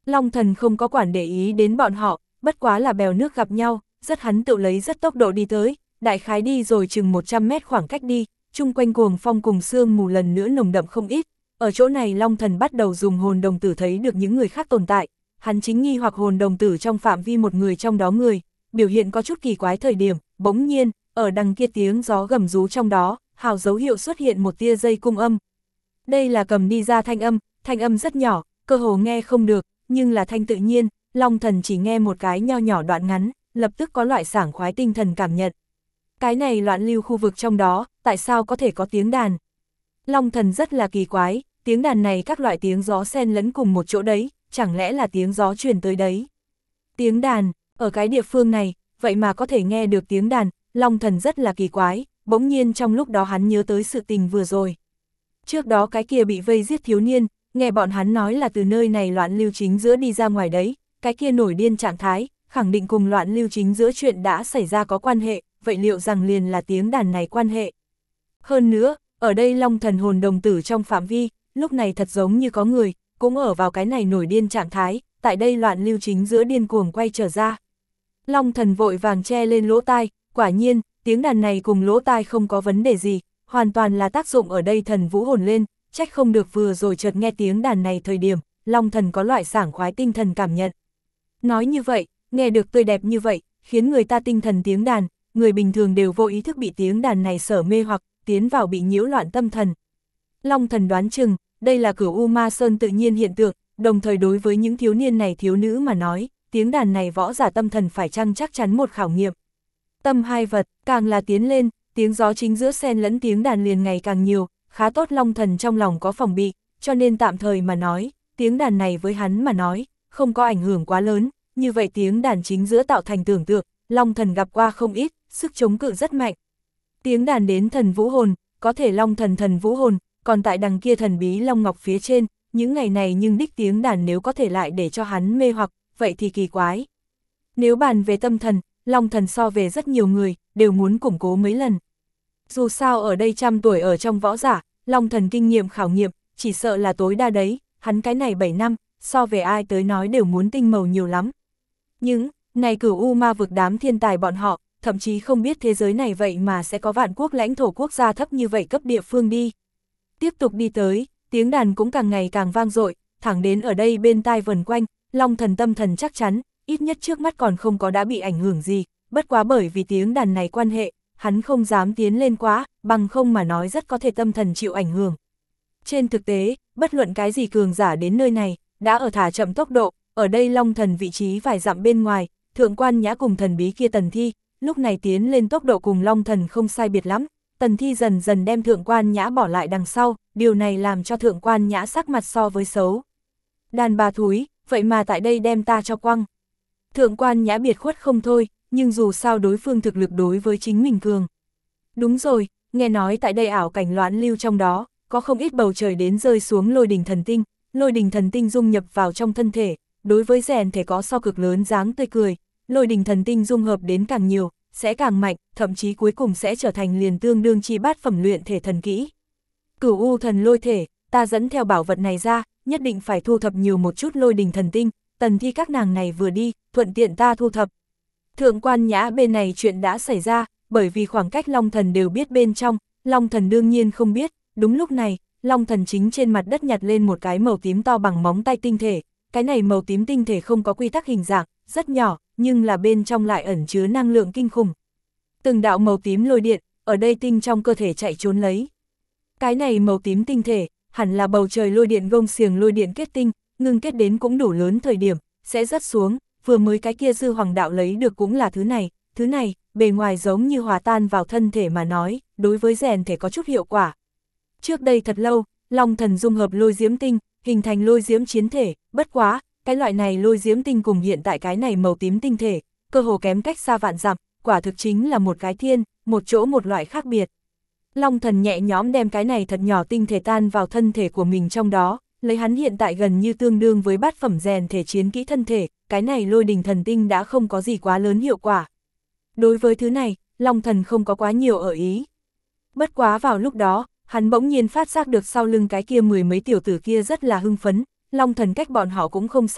Long Thần không có quản để ý đến bọn họ, bất quá là bèo nước gặp nhau, rất hắn tự lấy rất tốc độ đi tới, đại khái đi rồi chừng một trăm mét khoảng cách đi, chung quanh cuồng phong cùng sương mù lần nữa nồng đậm không ít. Ở chỗ này Long Thần bắt đầu dùng hồn đồng tử thấy được những người khác tồn tại, hắn chính nghi hoặc hồn đồng tử trong phạm vi một người trong đó người, biểu hiện có chút kỳ quái thời điểm, bỗng nhiên, ở đằng kia tiếng gió gầm rú trong đó, hào dấu hiệu xuất hiện một tia dây cung âm. Đây là cầm đi ra thanh âm, thanh âm rất nhỏ, cơ hồ nghe không được, nhưng là thanh tự nhiên, Long Thần chỉ nghe một cái nho nhỏ đoạn ngắn, lập tức có loại sảng khoái tinh thần cảm nhận. Cái này loạn lưu khu vực trong đó, tại sao có thể có tiếng đàn? Long Thần rất là kỳ quái, tiếng đàn này các loại tiếng gió xen lẫn cùng một chỗ đấy, chẳng lẽ là tiếng gió truyền tới đấy? Tiếng đàn, ở cái địa phương này, vậy mà có thể nghe được tiếng đàn, Long Thần rất là kỳ quái, bỗng nhiên trong lúc đó hắn nhớ tới sự tình vừa rồi. Trước đó cái kia bị vây giết thiếu niên, nghe bọn hắn nói là từ nơi này loạn lưu chính giữa đi ra ngoài đấy, cái kia nổi điên trạng thái, khẳng định cùng loạn lưu chính giữa chuyện đã xảy ra có quan hệ, vậy liệu rằng liền là tiếng đàn này quan hệ? Hơn nữa, ở đây Long Thần hồn đồng tử trong phạm vi, lúc này thật giống như có người, cũng ở vào cái này nổi điên trạng thái, tại đây loạn lưu chính giữa điên cuồng quay trở ra. Long Thần vội vàng che lên lỗ tai, quả nhiên, tiếng đàn này cùng lỗ tai không có vấn đề gì, hoàn toàn là tác dụng ở đây thần vũ hồn lên, trách không được vừa rồi chợt nghe tiếng đàn này thời điểm, Long Thần có loại sảng khoái tinh thần cảm nhận. Nói như vậy, nghe được tươi đẹp như vậy, khiến người ta tinh thần tiếng đàn, người bình thường đều vô ý thức bị tiếng đàn này sở mê hoặc, tiến vào bị nhiễu loạn tâm thần. Long Thần đoán chừng, đây là Cửu U Ma Sơn tự nhiên hiện tượng, đồng thời đối với những thiếu niên này thiếu nữ mà nói, tiếng đàn này võ giả tâm thần phải chăng chắc chắn một khảo nghiệm. Tâm hai vật, càng là tiến lên, tiếng gió chính giữa xen lẫn tiếng đàn liền ngày càng nhiều, khá tốt Long Thần trong lòng có phòng bị, cho nên tạm thời mà nói, tiếng đàn này với hắn mà nói, không có ảnh hưởng quá lớn, như vậy tiếng đàn chính giữa tạo thành tưởng tượng, Long Thần gặp qua không ít, sức chống cự rất mạnh. Tiếng đàn đến thần vũ hồn, có thể Long Thần thần vũ hồn, còn tại đằng kia thần bí Long Ngọc phía trên, những ngày này nhưng đích tiếng đàn nếu có thể lại để cho hắn mê hoặc, vậy thì kỳ quái. Nếu bàn về tâm thần, Long Thần so về rất nhiều người, đều muốn củng cố mấy lần. Dù sao ở đây trăm tuổi ở trong võ giả, Long Thần kinh nghiệm khảo nghiệm, chỉ sợ là tối đa đấy, hắn cái này bảy năm, so về ai tới nói đều muốn tinh màu nhiều lắm. Nhưng, này Cửu U Ma vực đám thiên tài bọn họ, thậm chí không biết thế giới này vậy mà sẽ có vạn quốc lãnh thổ quốc gia thấp như vậy cấp địa phương đi. Tiếp tục đi tới, tiếng đàn cũng càng ngày càng vang dội, thẳng đến ở đây bên tai vần quanh, Long Thần tâm thần chắc chắn, ít nhất trước mắt còn không có đã bị ảnh hưởng gì, bất quá bởi vì tiếng đàn này quan hệ, hắn không dám tiến lên quá, bằng không mà nói rất có thể tâm thần chịu ảnh hưởng. Trên thực tế, bất luận cái gì cường giả đến nơi này, đã ở thả chậm tốc độ, ở đây Long Thần vị trí vài dặm bên ngoài, Thượng Quan Nhã cùng thần bí kia Tần Thi, lúc này tiến lên tốc độ cùng Long Thần không sai biệt lắm, Tần Thi dần dần đem Thượng Quan Nhã bỏ lại đằng sau, điều này làm cho Thượng Quan Nhã sắc mặt so với xấu. Đàn bà thúi, vậy mà tại đây đem ta cho quăng. Thượng Quan Nhã biệt khuất không thôi, nhưng dù sao đối phương thực lực đối với chính mình cường. Đúng rồi, nghe nói tại đây ảo cảnh loạn lưu trong đó, có không ít bầu trời đến rơi xuống lôi đình thần tinh, lôi đình thần tinh dung nhập vào trong thân thể, đối với rèn thể có so cực lớn dáng tươi cười, lôi đình thần tinh dung hợp đến càng nhiều, sẽ càng mạnh, thậm chí cuối cùng sẽ trở thành liền tương đương chi bát phẩm luyện thể thần kỹ. Cửu U thần lôi thể, ta dẫn theo bảo vật này ra, nhất định phải thu thập nhiều một chút lôi đình thần tinh, Tần Thi các nàng này vừa đi, thuận tiện ta thu thập. Thượng Quan Nhã bên này chuyện đã xảy ra, bởi vì khoảng cách Long Thần đều biết bên trong, Long Thần đương nhiên không biết, đúng lúc này, Long Thần chính trên mặt đất nhặt lên một cái màu tím to bằng móng tay tinh thể, cái này màu tím tinh thể không có quy tắc hình dạng, rất nhỏ, nhưng là bên trong lại ẩn chứa năng lượng kinh khủng. Từng đạo màu tím lôi điện, ở đây tinh trong cơ thể chạy trốn lấy. Cái này màu tím tinh thể, hẳn là bầu trời lôi điện gông xiềng lôi điện kết tinh, ngưng kết đến cũng đủ lớn thời điểm, sẽ rớt xuống, vừa mới cái kia dư hoàng đạo lấy được cũng là thứ này, thứ này, bề ngoài giống như hòa tan vào thân thể mà nói, đối với rèn thể có chút hiệu quả. Trước đây thật lâu, Long Thần dung hợp lôi diễm tinh, hình thành lôi diễm chiến thể, bất quá, cái loại này lôi diễm tinh cùng hiện tại cái này màu tím tinh thể, cơ hồ kém cách xa vạn dặm, quả thực chính là một cái thiên, một chỗ một loại khác biệt. Long Thần nhẹ nhõm đem cái này thật nhỏ tinh thể tan vào thân thể của mình trong đó, lấy hắn hiện tại gần như tương đương với bát phẩm rèn thể chiến kỹ thân thể, cái này lôi đình thần tinh đã không có gì quá lớn hiệu quả. Đối với thứ này, Long Thần không có quá nhiều ở ý. Bất quá vào lúc đó, hắn bỗng nhiên phát giác được sau lưng cái kia mười mấy tiểu tử kia rất là hưng phấn, Long Thần cách bọn họ cũng không xa,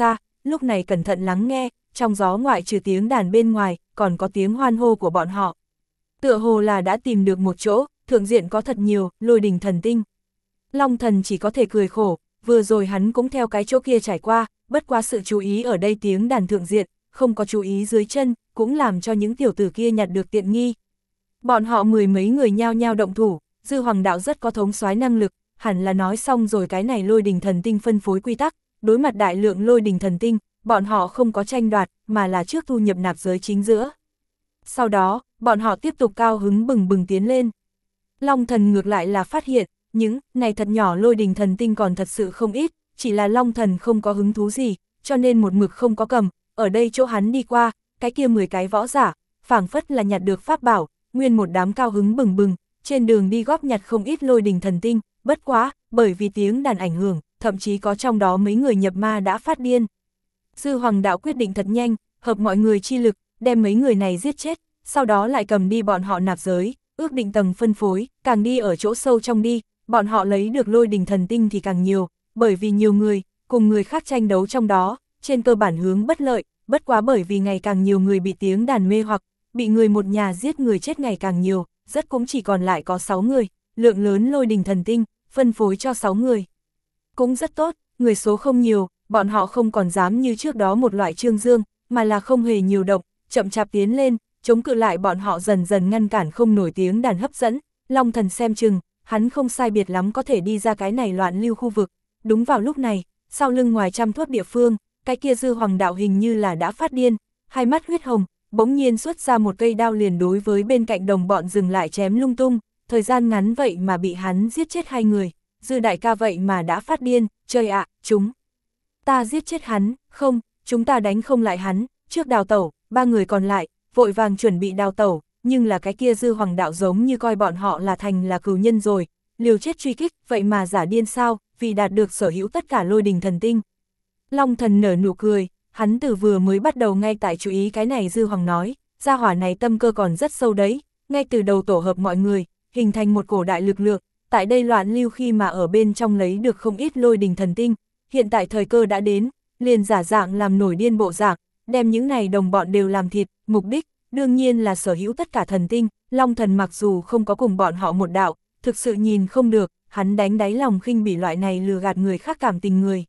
lúc này cẩn thận lắng nghe, trong gió ngoại trừ tiếng đàn bên ngoài, còn có tiếng hoan hô của bọn họ. Tựa hồ là đã tìm được một chỗ, thượng diện có thật nhiều, lôi đình thần tinh. Long thần chỉ có thể cười khổ, vừa rồi hắn cũng theo cái chỗ kia trải qua, bất quá sự chú ý ở đây tiếng đàn thượng diện, không có chú ý dưới chân, cũng làm cho những tiểu tử kia nhặt được tiện nghi. Bọn họ mười mấy người nhao nhao động thủ, Dư Hoàng đạo rất có thống soái năng lực, hẳn là nói xong rồi cái này lôi đình thần tinh phân phối quy tắc, đối mặt đại lượng lôi đình thần tinh, bọn họ không có tranh đoạt, mà là trước thu nhập nạp giới chính giữa. Sau đó, bọn họ tiếp tục cao hứng bừng bừng tiến lên. Long thần ngược lại là phát hiện, những này thật nhỏ lôi đình thần tinh còn thật sự không ít, chỉ là Long thần không có hứng thú gì, cho nên một mực không có cầm, ở đây chỗ hắn đi qua, cái kia mười cái võ giả, phảng phất là nhặt được pháp bảo, nguyên một đám cao hứng bừng bừng, trên đường đi góp nhặt không ít lôi đình thần tinh, bất quá, bởi vì tiếng đàn ảnh hưởng, thậm chí có trong đó mấy người nhập ma đã phát điên. Dư Hoàng đạo quyết định thật nhanh, hợp mọi người chi lực, đem mấy người này giết chết, sau đó lại cầm đi bọn họ nạp giới, ước định tầng phân phối, càng đi ở chỗ sâu trong đi, bọn họ lấy được lôi đình thần tinh thì càng nhiều, bởi vì nhiều người, cùng người khác tranh đấu trong đó, trên cơ bản hướng bất lợi, bất quá bởi vì ngày càng nhiều người bị tiếng đàn mê hoặc, bị người một nhà giết người chết ngày càng nhiều, rất cũng chỉ còn lại có sáu người, lượng lớn lôi đình thần tinh, phân phối cho sáu người. Cũng rất tốt, người số không nhiều, bọn họ không còn dám như trước đó một loại trương dương, mà là không hề nhiều động, chậm chạp tiến lên, chống cự lại bọn họ dần dần ngăn cản không nổi tiếng đàn hấp dẫn. Long thần xem chừng, hắn không sai biệt lắm có thể đi ra cái này loạn lưu khu vực. Đúng vào lúc này, sau lưng ngoài trăm thước địa phương, cái kia Dư Hoàng đạo hình như là đã phát điên, hai mắt huyết hồng, bỗng nhiên xuất ra một cây đao liền đối với bên cạnh đồng bọn dừng lại chém lung tung, thời gian ngắn vậy mà bị hắn giết chết hai người. Dư đại ca vậy mà đã phát điên, trời ạ, chúng ta giết chết hắn, không, chúng ta đánh không lại hắn, trước đào tẩu, ba người còn lại, vội vàng chuẩn bị đào tẩu, nhưng là cái kia Dư Hoàng đạo giống như coi bọn họ là thành là cừu nhân rồi, liều chết truy kích, vậy mà giả điên sao, vì đạt được sở hữu tất cả lôi đình thần tinh. Long thần nở nụ cười, hắn từ vừa mới bắt đầu ngay tại chú ý cái này Dư Hoàng nói, gia hỏa này tâm cơ còn rất sâu đấy, ngay từ đầu tổ hợp mọi người, hình thành một cổ đại lực lượng, tại đây loạn lưu khi mà ở bên trong lấy được không ít lôi đình thần tinh, hiện tại thời cơ đã đến, liền giả dạng làm nổi điên bộ dạng, đem những này đồng bọn đều làm thịt, mục đích, đương nhiên là sở hữu tất cả thần tinh. Long thần mặc dù không có cùng bọn họ một đạo, thực sự nhìn không được, hắn đánh đáy lòng khinh bỉ loại này lừa gạt người khác cảm tình người.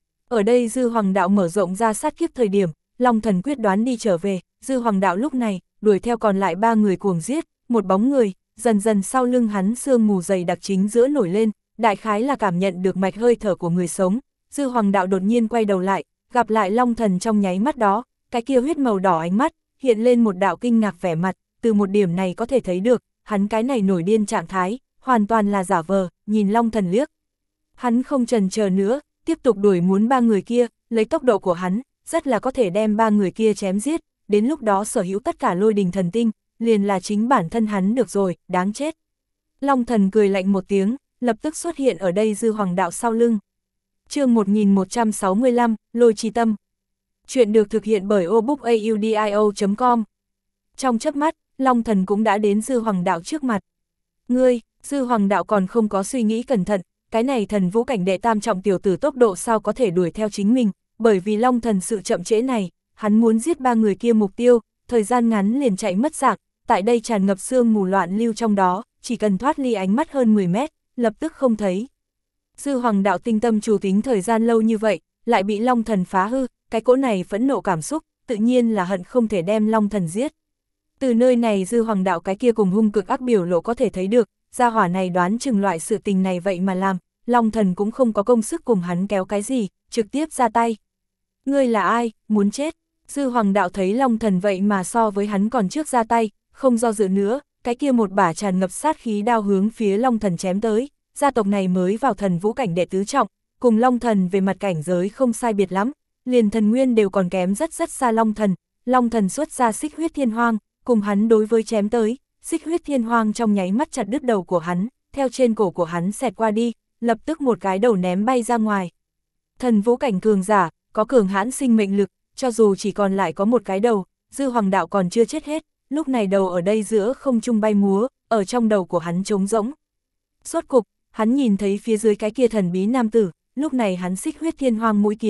Ở đây Dư Hoàng đạo mở rộng ra sát kiếp thời điểm, Long thần quyết đoán đi trở về, Dư Hoàng đạo lúc này, đuổi theo còn lại ba người cuồng giết, một bóng người, dần dần sau lưng hắn sương mù dày đặc chính giữa nổi lên, đại khái là cảm nhận được mạch hơi thở của người sống. Dư Hoàng đạo đột nhiên quay đầu lại, gặp lại Long thần trong nháy mắt đó, cái kia huyết màu đỏ ánh mắt, hiện lên một đạo kinh ngạc vẻ mặt, từ một điểm này có thể thấy được, hắn cái này nổi điên trạng thái, hoàn toàn là giả vờ, nhìn Long thần liếc. Hắn không chần chờ nữa, tiếp tục đuổi muốn ba người kia, lấy tốc độ của hắn, rất là có thể đem ba người kia chém giết, đến lúc đó sở hữu tất cả lôi đình thần tinh, liền là chính bản thân hắn được rồi, đáng chết. Long thần cười lạnh một tiếng, lập tức xuất hiện ở đây Dư Hoàng đạo sau lưng. Chương một nghìn một trăm sáu mươi lăm, Lôi Chi Tâm. Chuyện được thực hiện bởi obookaudio chấm com. Trong chớp mắt, Long thần cũng đã đến Dư Hoàng đạo trước mặt. Ngươi, Dư Hoàng đạo còn không có suy nghĩ cẩn thận, cái này thần vũ cảnh đệ tam trọng tiểu tử tốc độ sao có thể đuổi theo chính mình, bởi vì Long thần sự chậm trễ này, hắn muốn giết ba người kia mục tiêu, thời gian ngắn liền chạy mất dạng, tại đây tràn ngập sương mù loạn lưu trong đó, chỉ cần thoát ly ánh mắt hơn mười mét, lập tức không thấy. Dư Hoàng đạo tinh tâm chủ tính thời gian lâu như vậy, lại bị Long thần phá hư, cái cỗ này phẫn nộ cảm xúc, tự nhiên là hận không thể đem Long thần giết. Từ nơi này Dư Hoàng đạo cái kia cùng hung cực ác biểu lộ có thể thấy được, gia hỏa này đoán chừng loại sự tình này vậy mà làm, Long thần cũng không có công sức cùng hắn kéo cái gì, trực tiếp ra tay. Ngươi là ai, muốn chết? Dư Hoàng đạo thấy Long thần vậy mà so với hắn còn trước ra tay, không do dự nữa, cái kia một bả tràn ngập sát khí đao hướng phía Long thần chém tới. Gia tộc này mới vào thần vũ cảnh đệ tứ trọng, cùng Long thần về mặt cảnh giới không sai biệt lắm, liền thần nguyên đều còn kém rất rất xa Long thần. Long thần xuất ra xích huyết thiên hoang, cùng hắn đối với chém tới, xích huyết thiên hoang trong nháy mắt chặt đứt đầu của hắn, theo trên cổ của hắn xẹt qua đi, lập tức một cái đầu ném bay ra ngoài. Thần vũ cảnh cường giả, có cường hãn sinh mệnh lực, cho dù chỉ còn lại có một cái đầu, Dư Hoàng đạo còn chưa chết hết, lúc này đầu ở đây giữa không trung bay múa, ở trong đầu của hắn trống rỗng. Rốt cục, hắn nhìn thấy phía dưới cái kia thần bí nam tử, lúc này hắn xích huyết thiên hoang mũi kiếm,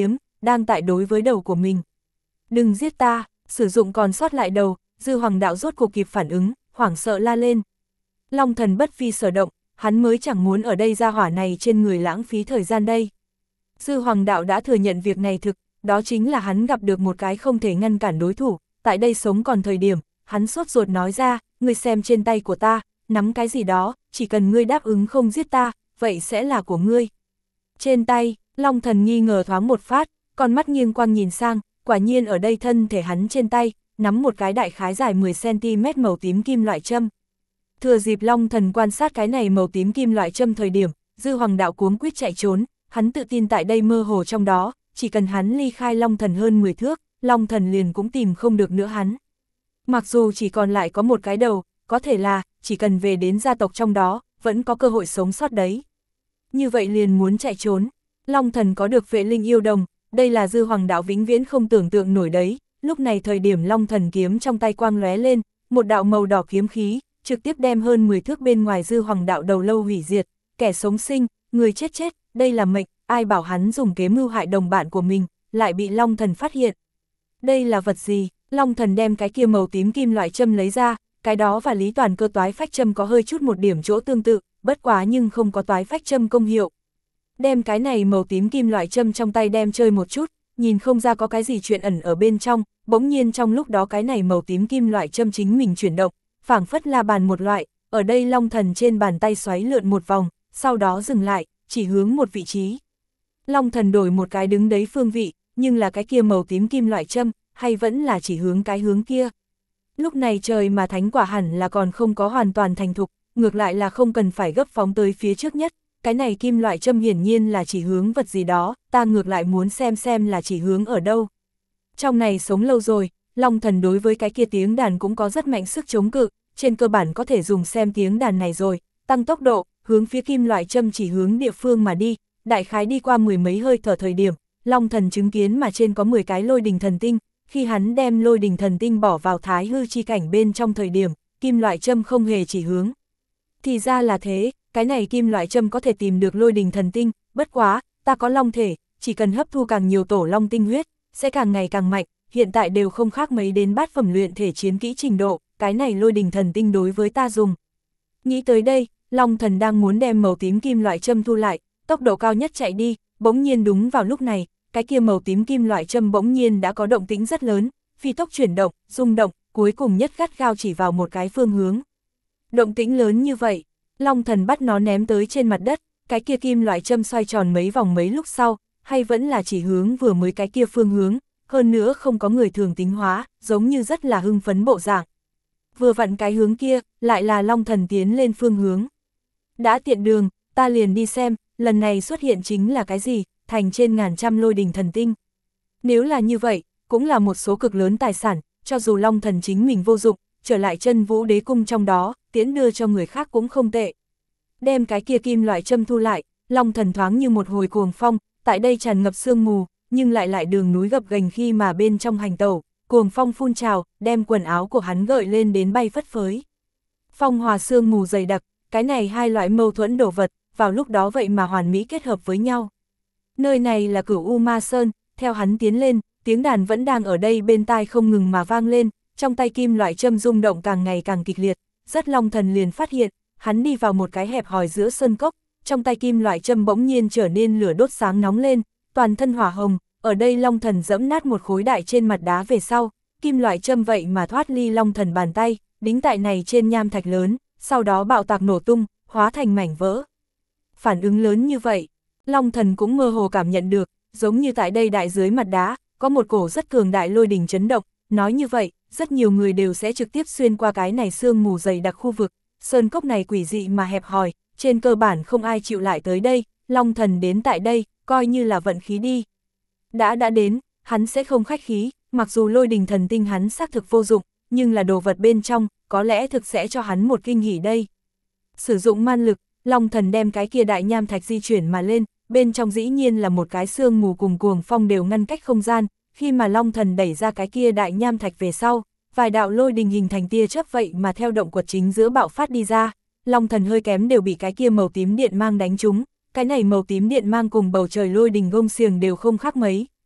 đang tại đối với đầu của mình. Đừng giết ta, sử dụng còn sót lại đầu, Dư Hoàng đạo rốt cuộc kịp phản ứng, hoảng sợ la lên. Long thần bất vi sở động, hắn mới chẳng muốn ở đây ra hỏa này trên người lãng phí thời gian đây. Dư Hoàng đạo đã thừa nhận việc này thực, đó chính là hắn gặp được một cái không thể ngăn cản đối thủ, tại đây sống còn thời điểm, hắn sốt ruột nói ra, ngươi xem trên tay của ta, nắm cái gì đó, chỉ cần ngươi đáp ứng không giết ta, vậy sẽ là của ngươi. Trên tay, Long thần nghi ngờ thoáng một phát, con mắt nghiêng quang nhìn sang, quả nhiên ở đây thân thể hắn trên tay, nắm một cái đại khái dài mười xăng ti mét màu tím kim loại châm. Thừa dịp Long thần quan sát cái này màu tím kim loại châm thời điểm, Dư Hoàng đạo cuống quýt chạy trốn, hắn tự tin tại đây mơ hồ trong đó, chỉ cần hắn ly khai Long thần hơn mười thước, Long thần liền cũng tìm không được nữa hắn. Mặc dù chỉ còn lại có một cái đầu, có thể là, chỉ cần về đến gia tộc trong đó, vẫn có cơ hội sống sót đấy. Như vậy liền muốn chạy trốn, Long thần có được vệ linh yêu đồng, đây là Dư Hoàng đạo vĩnh viễn không tưởng tượng nổi đấy, lúc này thời điểm Long thần kiếm trong tay quang lóe lên, một đạo màu đỏ kiếm khí, trực tiếp đem hơn mười thước bên ngoài Dư Hoàng đạo đầu lâu hủy diệt, kẻ sống sinh, người chết chết, đây là mệnh, ai bảo hắn dùng kế mưu hại đồng bạn của mình, lại bị Long thần phát hiện. Đây là vật gì? Long thần đem cái kia màu tím kim loại châm lấy ra, cái đó và Lý Toàn Cơ toái phách châm có hơi chút một điểm chỗ tương tự, bất quá nhưng không có toái phách châm công hiệu. Đem cái này màu tím kim loại châm trong tay đem chơi một chút, nhìn không ra có cái gì chuyện ẩn ở bên trong, bỗng nhiên trong lúc đó cái này màu tím kim loại châm chính mình chuyển động, phảng phất la bàn một loại, ở đây Long thần trên bàn tay xoáy lượn một vòng, sau đó dừng lại, chỉ hướng một vị trí. Long thần đổi một cái đứng đấy phương vị, nhưng là cái kia màu tím kim loại châm, hay vẫn là chỉ hướng cái hướng kia. Lúc này trời mà thánh quả hẳn là còn không có hoàn toàn thành thục, ngược lại là không cần phải gấp phóng tới phía trước nhất, cái này kim loại châm hiển nhiên là chỉ hướng vật gì đó, ta ngược lại muốn xem xem là chỉ hướng ở đâu. Trong này sống lâu rồi, Long thần đối với cái kia tiếng đàn cũng có rất mạnh sức chống cự, trên cơ bản có thể dùng xem tiếng đàn này rồi, tăng tốc độ, hướng phía kim loại châm chỉ hướng địa phương mà đi, đại khái đi qua mười mấy hơi thở thời điểm, Long thần chứng kiến mà trên có mười cái lôi đình thần tinh, khi hắn đem lôi đình thần tinh bỏ vào thái hư chi cảnh bên trong thời điểm, kim loại châm không hề chỉ hướng. Thì ra là thế, cái này kim loại châm có thể tìm được lôi đình thần tinh, bất quá, ta có long thể, chỉ cần hấp thu càng nhiều tổ long tinh huyết, sẽ càng ngày càng mạnh, hiện tại đều không khác mấy đến bát phẩm luyện thể chiến kỹ trình độ, cái này lôi đình thần tinh đối với ta dùng. Nghĩ tới đây, Long thần đang muốn đem màu tím kim loại châm thu lại, tốc độ cao nhất chạy đi, bỗng nhiên đúng vào lúc này, cái kia màu tím kim loại châm bỗng nhiên đã có động tĩnh rất lớn, phi tốc chuyển động, rung động, cuối cùng nhất gắt gao chỉ vào một cái phương hướng. Động tĩnh lớn như vậy, Long thần bắt nó ném tới trên mặt đất, cái kia kim loại châm xoay tròn mấy vòng mấy lúc sau, hay vẫn là chỉ hướng vừa mới cái kia phương hướng, hơn nữa không có người thường tính hóa, giống như rất là hưng phấn bộ dạng. Vừa vặn cái hướng kia, lại là Long thần tiến lên phương hướng. Đã tiện đường, ta liền đi xem, lần này xuất hiện chính là cái gì, thành trên ngàn trăm lôi đình thần tinh. Nếu là như vậy, cũng là một số cực lớn tài sản, cho dù Long thần chính mình vô dụng, trở lại chân vũ đế cung trong đó, tiễn đưa cho người khác cũng không tệ. Đem cái kia kim loại châm thu lại, Long thần thoáng như một hồi cuồng phong, tại đây tràn ngập sương mù, nhưng lại lại đường núi gập ghềnh khi mà bên trong hành tẩu, cuồng phong phun trào, đem quần áo của hắn gợi lên đến bay phất phới. Phong hòa sương mù dày đặc, cái này hai loại mâu thuẫn đồ vật, vào lúc đó vậy mà hoàn mỹ kết hợp với nhau. Nơi này là Cửu U Ma Sơn, theo hắn tiến lên, tiếng đàn vẫn đang ở đây bên tai không ngừng mà vang lên, trong tay kim loại châm rung động càng ngày càng kịch liệt, rất Long thần liền phát hiện, hắn đi vào một cái hẹp hòi giữa sơn cốc, trong tay kim loại châm bỗng nhiên trở nên lửa đốt sáng nóng lên, toàn thân hỏa hồng, ở đây Long thần dẫm nát một khối đại trên mặt đá về sau, kim loại châm vậy mà thoát ly Long thần bàn tay, đính tại này trên nham thạch lớn, sau đó bạo tạc nổ tung, hóa thành mảnh vỡ. Phản ứng lớn như vậy, Long thần cũng mơ hồ cảm nhận được, giống như tại đây đại dưới mặt đá, có một cổ rất cường đại lôi đình chấn động, nói như vậy, rất nhiều người đều sẽ trực tiếp xuyên qua cái này sương mù dày đặc khu vực, sơn cốc này quỷ dị mà hẹp hòi, trên cơ bản không ai chịu lại tới đây, Long thần đến tại đây, coi như là vận khí đi. Đã đã đến, hắn sẽ không khách khí, mặc dù lôi đình thần tinh hắn xác thực vô dụng, nhưng là đồ vật bên trong, có lẽ thực sẽ cho hắn một kinh hỉ đây. Sử dụng man lực, Long thần đem cái kia đại nham thạch di chuyển mà lên, bên trong dĩ nhiên là một cái sương mù cùng cuồng phong đều ngăn cách không gian, khi mà Long thần đẩy ra cái kia đại nham thạch về sau, vài đạo lôi đình hình thành tia chớp vậy mà theo động quật chính giữa bạo phát đi ra, Long thần hơi kém đều bị cái kia màu tím điện mang đánh trúng, cái này màu tím điện mang cùng bầu trời lôi đình gông xiềng đều không khác mấy,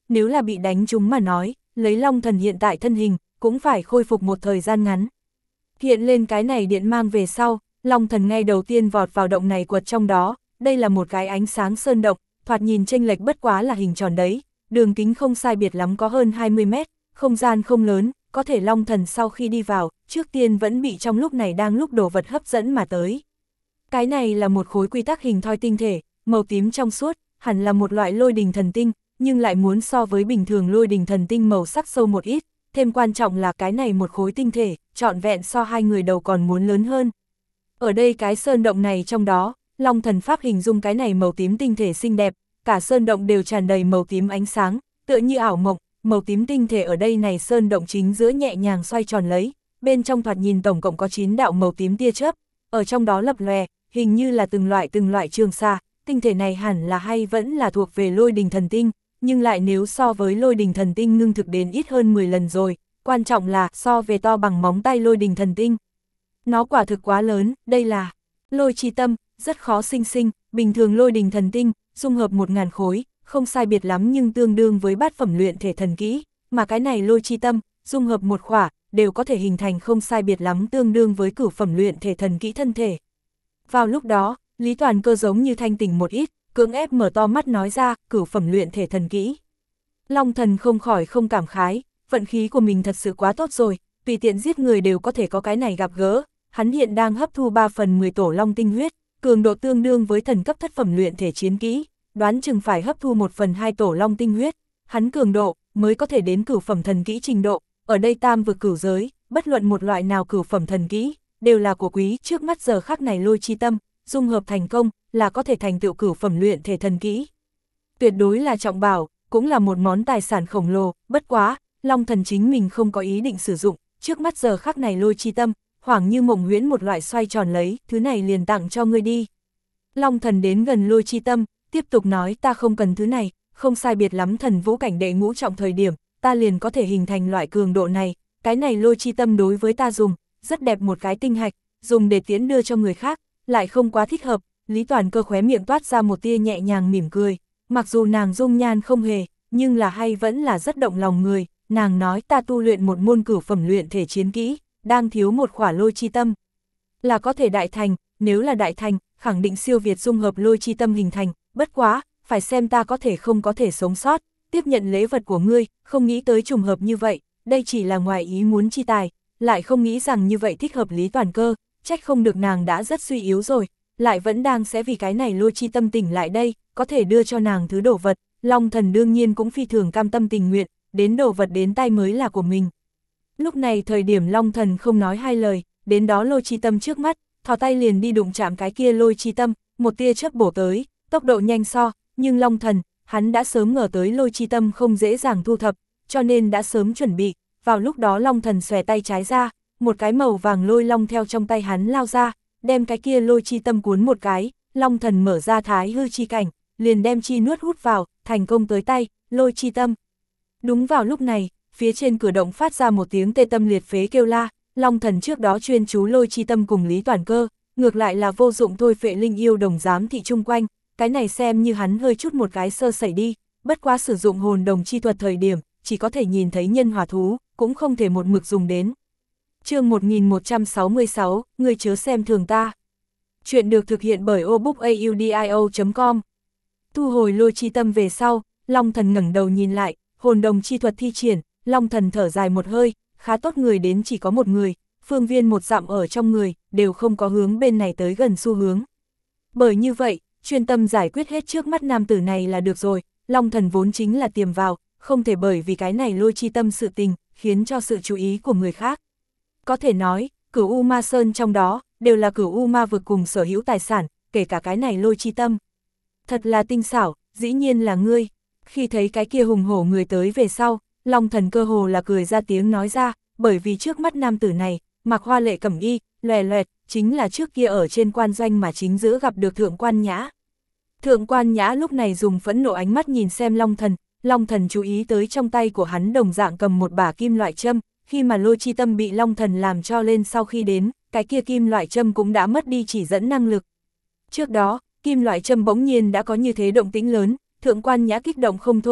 nếu là bị đánh trúng mà nói, lấy Long Thần hiện tại thân hình, cũng phải khôi phục một thời gian ngắn. Hiện lên cái này điện mang về sau, Long Thần ngay đầu tiên vọt vào động này quật trong đó, đây là một cái ánh sáng sơn động, thoạt nhìn chênh lệch bất quá là hình tròn đấy, đường kính không sai biệt lắm có hơn hai mươi mét, không gian không lớn, có thể Long Thần sau khi đi vào, trước tiên vẫn bị trong lúc này đang lúc đồ vật hấp dẫn mà tới. Cái này là một khối quy tắc hình thoi tinh thể, màu tím trong suốt, hẳn là một loại lôi đình thần tinh, nhưng lại muốn so với bình thường lôi đình thần tinh màu sắc sâu một ít, thêm quan trọng là cái này một khối tinh thể, trọn vẹn so hai người đầu còn muốn lớn hơn. Ở đây cái sơn động này trong đó, Long Thần pháp hình dung cái này màu tím tinh thể xinh đẹp, cả sơn động đều tràn đầy màu tím ánh sáng, tựa như ảo mộng, màu tím tinh thể ở đây này sơn động chính giữa nhẹ nhàng xoay tròn lấy, bên trong thoạt nhìn tổng cộng có chín đạo màu tím tia chớp, ở trong đó lập lòe, hình như là từng loại từng loại trường xa, tinh thể này hẳn là hay vẫn là thuộc về lôi đình thần tinh, nhưng lại nếu so với lôi đình thần tinh ngưng thực đến ít hơn mười lần rồi, quan trọng là so về to bằng móng tay lôi đình thần tinh. Nó quả thực quá lớn, đây là lôi chi tâm, rất khó sinh sinh, bình thường lôi đình thần tinh, dung hợp một ngàn khối, không sai biệt lắm nhưng tương đương với bát phẩm luyện thể thần kỹ, mà cái này lôi chi tâm, dung hợp một khỏa, đều có thể hình thành không sai biệt lắm tương đương với cửu phẩm luyện thể thần kỹ thân thể. Vào lúc đó, Lý Toàn Cơ giống như thanh tỉnh một ít, cưỡng ép mở to mắt nói ra, cửu phẩm luyện thể thần kỹ. Long Thần không khỏi không cảm khái, vận khí của mình thật sự quá tốt rồi, tùy tiện giết người đều có thể có cái này gặp gỡ, hắn hiện đang hấp thu ba phần mười tổ long tinh huyết, cường độ tương đương với thần cấp thất phẩm luyện thể chiến kỹ, đoán chừng phải hấp thu một phần hai tổ long tinh huyết, hắn cường độ mới có thể đến cửu phẩm thần kỹ trình độ, ở đây tam vực cửu giới, bất luận một loại nào cửu phẩm thần kỹ, đều là của quý, trước mắt giờ khắc này lôi chi tâm, dung hợp thành công, là có thể thành tựu cửu phẩm luyện thể thần kỹ. Tuyệt đối là trọng bảo, cũng là một món tài sản khổng lồ, bất quá, Long Thần chính mình không có ý định sử dụng, trước mắt giờ khắc này lôi chi tâm, hoảng như mộng huyễn một loại xoay tròn lấy, thứ này liền tặng cho ngươi đi. Long Thần đến gần lôi chi tâm, tiếp tục nói ta không cần thứ này, không sai biệt lắm thần vũ cảnh đệ ngũ trọng thời điểm, ta liền có thể hình thành loại cường độ này, cái này lôi chi tâm đối với ta dùng, rất đẹp một cái tinh hạch, dùng để tiễn đưa cho người khác, lại không quá thích hợp. Lý Toàn Cơ khóe miệng toát ra một tia nhẹ nhàng mỉm cười, mặc dù nàng dung nhan không hề, nhưng là hay vẫn là rất động lòng người, nàng nói ta tu luyện một môn cửu phẩm luyện thể chiến kỹ, đang thiếu một khỏa lôi chi tâm. Là có thể đại thành, nếu là đại thành, khẳng định siêu việt dung hợp lôi chi tâm hình thành, bất quá, phải xem ta có thể không có thể sống sót, tiếp nhận lễ vật của ngươi, không nghĩ tới trùng hợp như vậy, đây chỉ là ngoài ý muốn chi tài, lại không nghĩ rằng như vậy thích hợp Lý Toàn Cơ, trách không được nàng đã rất suy yếu rồi, lại vẫn đang sẽ vì cái này lôi chi tâm tỉnh lại đây, có thể đưa cho nàng thứ đồ vật, Long Thần đương nhiên cũng phi thường cam tâm tình nguyện, đến đồ vật đến tay mới là của mình. Lúc này thời điểm Long Thần không nói hai lời, đến đó lôi chi tâm trước mắt, thò tay liền đi đụng chạm cái kia lôi chi tâm, một tia chớp bổ tới, tốc độ nhanh so, nhưng Long Thần, hắn đã sớm ngờ tới lôi chi tâm không dễ dàng thu thập, cho nên đã sớm chuẩn bị, vào lúc đó Long Thần xòe tay trái ra, một cái màu vàng lôi long theo trong tay hắn lao ra, đem cái kia lôi chi tâm cuốn một cái, Long Thần mở ra thái hư chi cảnh, liền đem chi nuốt hút vào, thành công tới tay, lôi chi tâm. Đúng vào lúc này, phía trên cửa động phát ra một tiếng tê tâm liệt phế kêu la, Long Thần trước đó chuyên chú lôi chi tâm cùng Lý Toàn Cơ, ngược lại là vô dụng thôi phệ linh yêu đồng giám thị chung quanh, cái này xem như hắn hơi chút một cái sơ sẩy đi, bất quá sử dụng hồn đồng chi thuật thời điểm, chỉ có thể nhìn thấy nhân hỏa thú, cũng không thể một mực dùng đến. Chương một nghìn một trăm sáu mươi sáu, người chớ xem thường ta. Chuyện được thực hiện bởi obookaudio chấm com. Thu hồi lôi chi tâm về sau, Long Thần ngẩng đầu nhìn lại, hồn đồng chi thuật thi triển, Long Thần thở dài một hơi, khá tốt người đến chỉ có một người, phương viên một dặm ở trong người, đều không có hướng bên này tới gần xu hướng. Bởi như vậy, chuyên tâm giải quyết hết trước mắt nam tử này là được rồi, Long Thần vốn chính là tiềm vào, không thể bởi vì cái này lôi chi tâm sự tình, khiến cho sự chú ý của người khác. Có thể nói, Cửu U Ma Sơn trong đó, đều là Cửu U Ma vực cùng sở hữu tài sản, kể cả cái này lôi chi tâm. Thật là tinh xảo, dĩ nhiên là ngươi. Khi thấy cái kia hùng hổ người tới về sau, Long Thần cơ hồ là cười ra tiếng nói ra, bởi vì trước mắt nam tử này, mặc hoa lệ cẩm y, loè loẹt, chính là trước kia ở trên quan doanh mà chính giữa gặp được Thượng Quan Nhã. Thượng Quan Nhã lúc này dùng phẫn nộ ánh mắt nhìn xem Long Thần, Long Thần chú ý tới trong tay của hắn đồng dạng cầm một bả kim loại châm, khi mà lôi chi tâm bị Long Thần làm cho lên sau khi đến, cái kia kim loại châm cũng đã mất đi chỉ dẫn năng lực. Trước đó, kim loại châm bỗng nhiên đã có như thế động tĩnh lớn, Thượng Quan Nhã kích động không thôi,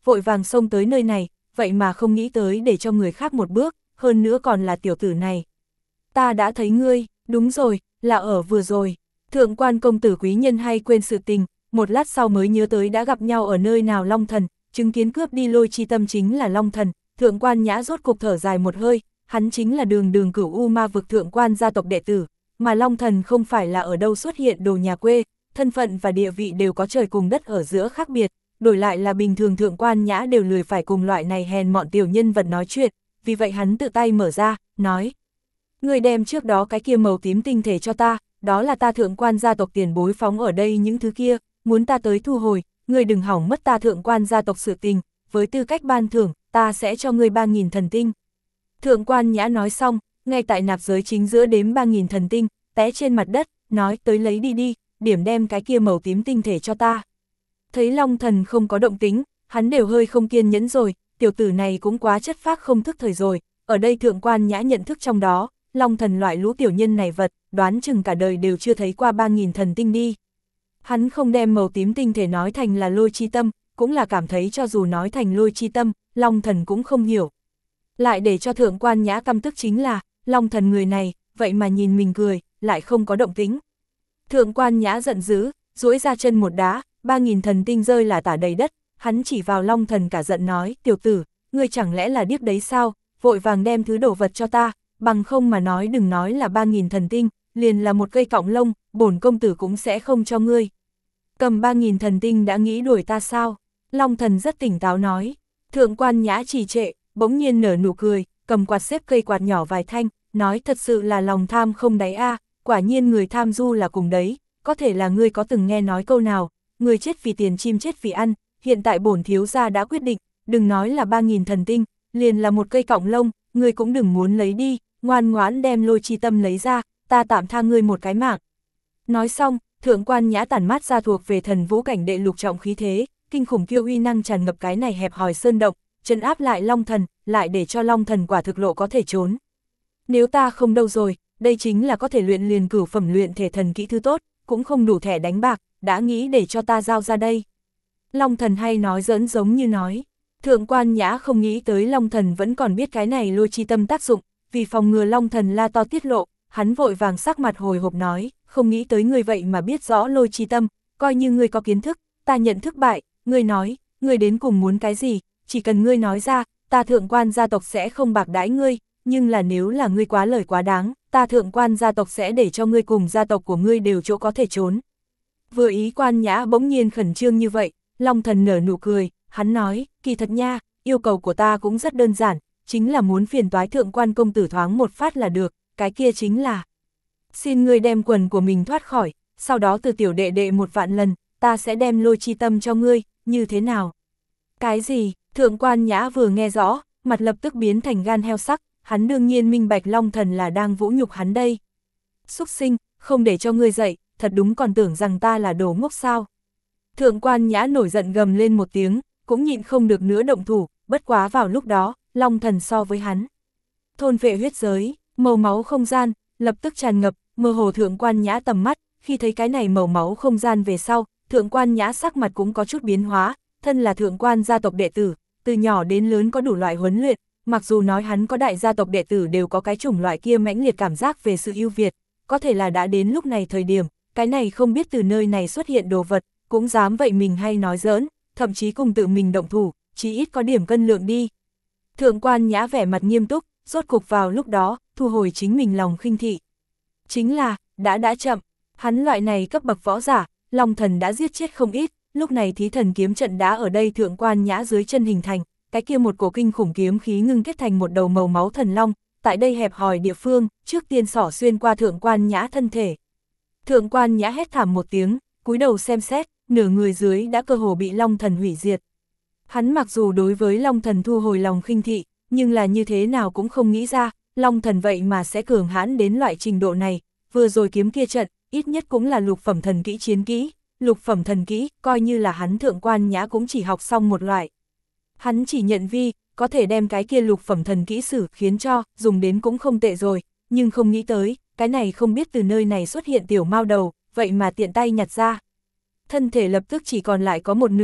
vội vàng xông tới nơi này, vậy mà không nghĩ tới để cho người khác một bước, hơn nữa còn là tiểu tử này. Ta đã thấy ngươi, đúng rồi, là ở vừa rồi. Thượng quan công tử quý nhân hay quên sự tình, một lát sau mới nhớ tới đã gặp nhau ở nơi nào Long Thần, chứng kiến cướp đi Lôi Chi Tâm chính là Long Thần. Thượng quan Nhã rốt cục thở dài một hơi, hắn chính là đường đường Cửu U Ma vực thượng quan gia tộc đệ tử, mà Long Thần không phải là ở đâu xuất hiện đồ nhà quê, thân phận và địa vị đều có trời cùng đất ở giữa khác biệt, đổi lại là bình thường thượng quan Nhã đều lười phải cùng loại này hèn mọn tiểu nhân vật nói chuyện, vì vậy hắn tự tay mở ra, nói: Người đem trước đó cái kia màu tím tinh thể cho ta, đó là ta thượng quan gia tộc tiền bối phóng ở đây những thứ kia, muốn ta tới thu hồi, người đừng hỏng mất ta thượng quan gia tộc sự tình, với tư cách ban thưởng, ta sẽ cho ngươi ba nghìn thần tinh. Thượng quan Nhã nói xong, ngay tại nạp giới chính giữa đếm ba nghìn thần tinh, té trên mặt đất, nói tới lấy đi đi, điểm đem cái kia màu tím tinh thể cho ta. Thấy Long Thần không có động tính, hắn đều hơi không kiên nhẫn rồi, tiểu tử này cũng quá chất phác không thức thời rồi, ở đây thượng quan Nhã nhận thức trong đó, Long Thần loại lũ tiểu nhân này vật, đoán chừng cả đời đều chưa thấy qua ba nghìn thần tinh đi. Hắn không đem màu tím tinh thể nói thành là Lôi Chi Tâm, cũng là cảm thấy cho dù nói thành Lôi Chi Tâm, Long Thần cũng không hiểu. Lại để cho thượng quan Nhã căm tức chính là, Long Thần người này, vậy mà nhìn mình cười, lại không có động tính. Thượng quan Nhã giận dữ, duỗi ra chân một đá, ba nghìn thần tinh rơi là tả đầy đất, hắn chỉ vào Long Thần cả giận nói: tiểu tử, ngươi chẳng lẽ là điếc đấy sao, vội vàng đem thứ đồ vật cho ta, bằng không mà nói đừng nói là ba nghìn thần tinh, liền là một cây cọng lông, bổn công tử cũng sẽ không cho ngươi. Cầm ba nghìn thần tinh đã nghĩ đuổi ta sao? Long Thần rất tỉnh táo nói. Thượng quan Nhã trì trệ, bỗng nhiên nở nụ cười, cầm quạt xếp cây quạt nhỏ vài thanh, nói thật sự là lòng tham không đáy a, à, quả nhiên người tham du là cùng đấy, có thể là ngươi có từng nghe nói câu nào, người chết vì tiền chim chết vì ăn, hiện tại bổn thiếu gia đã quyết định, đừng nói là ba nghìn thần tinh, liền là một cây cọng lông, ngươi cũng đừng muốn lấy đi, ngoan ngoãn đem Lôi Chi Tâm lấy ra, ta tạm tha ngươi một cái mạng. Nói xong, thượng quan Nhã tản mát ra thuộc về thần vũ cảnh đệ lục trọng khí thế, kinh khủng kiêu uy năng tràn ngập cái này hẹp hòi sơn động, trấn áp lại Long Thần, lại để cho Long Thần quả thực lộ có thể trốn. Nếu ta không đâu rồi, đây chính là có thể luyện liền cửu phẩm luyện thể thần kỹ thứ tốt, cũng không đủ thẻ đánh bạc, đã nghĩ để cho ta giao ra đây. Long Thần hay nói giỡn giống như nói. Thượng quan Nhã không nghĩ tới Long Thần vẫn còn biết cái này Lôi Chi Tâm tác dụng, vì phòng ngừa Long Thần la to tiết lộ, hắn vội vàng sắc mặt hồi hộp nói, không nghĩ tới người vậy mà biết rõ Lôi Chi Tâm, coi như ngươi có kiến thức, ta nhận thức bại, ngươi nói, ngươi đến cùng muốn cái gì, chỉ cần ngươi nói ra, ta thượng quan gia tộc sẽ không bạc đãi ngươi, nhưng là nếu là ngươi quá lời quá đáng, ta thượng quan gia tộc sẽ để cho ngươi cùng gia tộc của ngươi đều chỗ có thể trốn. Vừa ý quan Nhã bỗng nhiên khẩn trương như vậy, Long Thần nở nụ cười, hắn nói, kỳ thật nha, yêu cầu của ta cũng rất đơn giản, chính là muốn phiền toái thượng quan công tử thoáng một phát là được, cái kia chính là xin ngươi đem quần của mình thoát khỏi, sau đó từ tiểu đệ đệ một vạn lần, ta sẽ đem Lôi Chi Tâm cho ngươi, như thế nào? Cái gì? Thượng quan Nhã vừa nghe rõ, mặt lập tức biến thành gan heo sắc, hắn đương nhiên minh bạch Long Thần là đang vũ nhục hắn đây. Xúc sinh, không để cho ngươi dậy, thật đúng còn tưởng rằng ta là đồ ngốc sao? Thượng quan Nhã nổi giận gầm lên một tiếng, cũng nhịn không được nữa động thủ, bất quá vào lúc đó, Long Thần so với hắn. Thôn vệ huyết giới, màu máu không gian, lập tức tràn ngập, mơ hồ thượng quan Nhã tầm mắt, khi thấy cái này màu máu không gian về sau, thượng quan Nhã sắc mặt cũng có chút biến hóa, thân là thượng quan gia tộc đệ tử, từ nhỏ đến lớn có đủ loại huấn luyện, mặc dù nói hắn có đại gia tộc đệ tử đều có cái chủng loại kia mãnh liệt cảm giác về sự ưu việt, có thể là đã đến lúc này thời điểm, cái này không biết từ nơi này xuất hiện đồ vật, cũng dám vậy mình hay nói giỡn, thậm chí cùng tự mình động thủ, chí ít có điểm cân lượng đi. Thượng quan Nhã vẻ mặt nghiêm túc, rốt cục vào lúc đó, thu hồi chính mình lòng khinh thị. Chính là, đã đã chậm, hắn loại này cấp bậc võ giả, Long Thần đã giết chết không ít, lúc này thí thần kiếm trận đã ở đây thượng quan Nhã dưới chân hình thành, cái kia một cổ kinh khủng kiếm khí ngưng kết thành một đầu màu máu thần long, tại đây hẹp hòi địa phương, trước tiên xỏ xuyên qua thượng quan Nhã thân thể. Thượng quan Nhã hét thảm một tiếng, cúi đầu xem xét, nửa người dưới đã cơ hồ bị Long Thần hủy diệt. Hắn mặc dù đối với Long Thần thu hồi lòng khinh thị, nhưng là như thế nào cũng không nghĩ ra, Long Thần vậy mà sẽ cường hãn đến loại trình độ này, vừa rồi kiếm kia trận, ít nhất cũng là lục phẩm thần kỹ chiến kỹ, lục phẩm thần kỹ, coi như là hắn thượng quan Nhã cũng chỉ học xong một loại. Hắn chỉ nhận vi, có thể đem cái kia lục phẩm thần kỹ sử khiến cho, dùng đến cũng không tệ rồi, nhưng không nghĩ tới, cái này không biết từ nơi này xuất hiện tiểu mao đầu, vậy mà tiện tay nhặt ra. Thân thể lập tức chỉ còn lại có một nửa,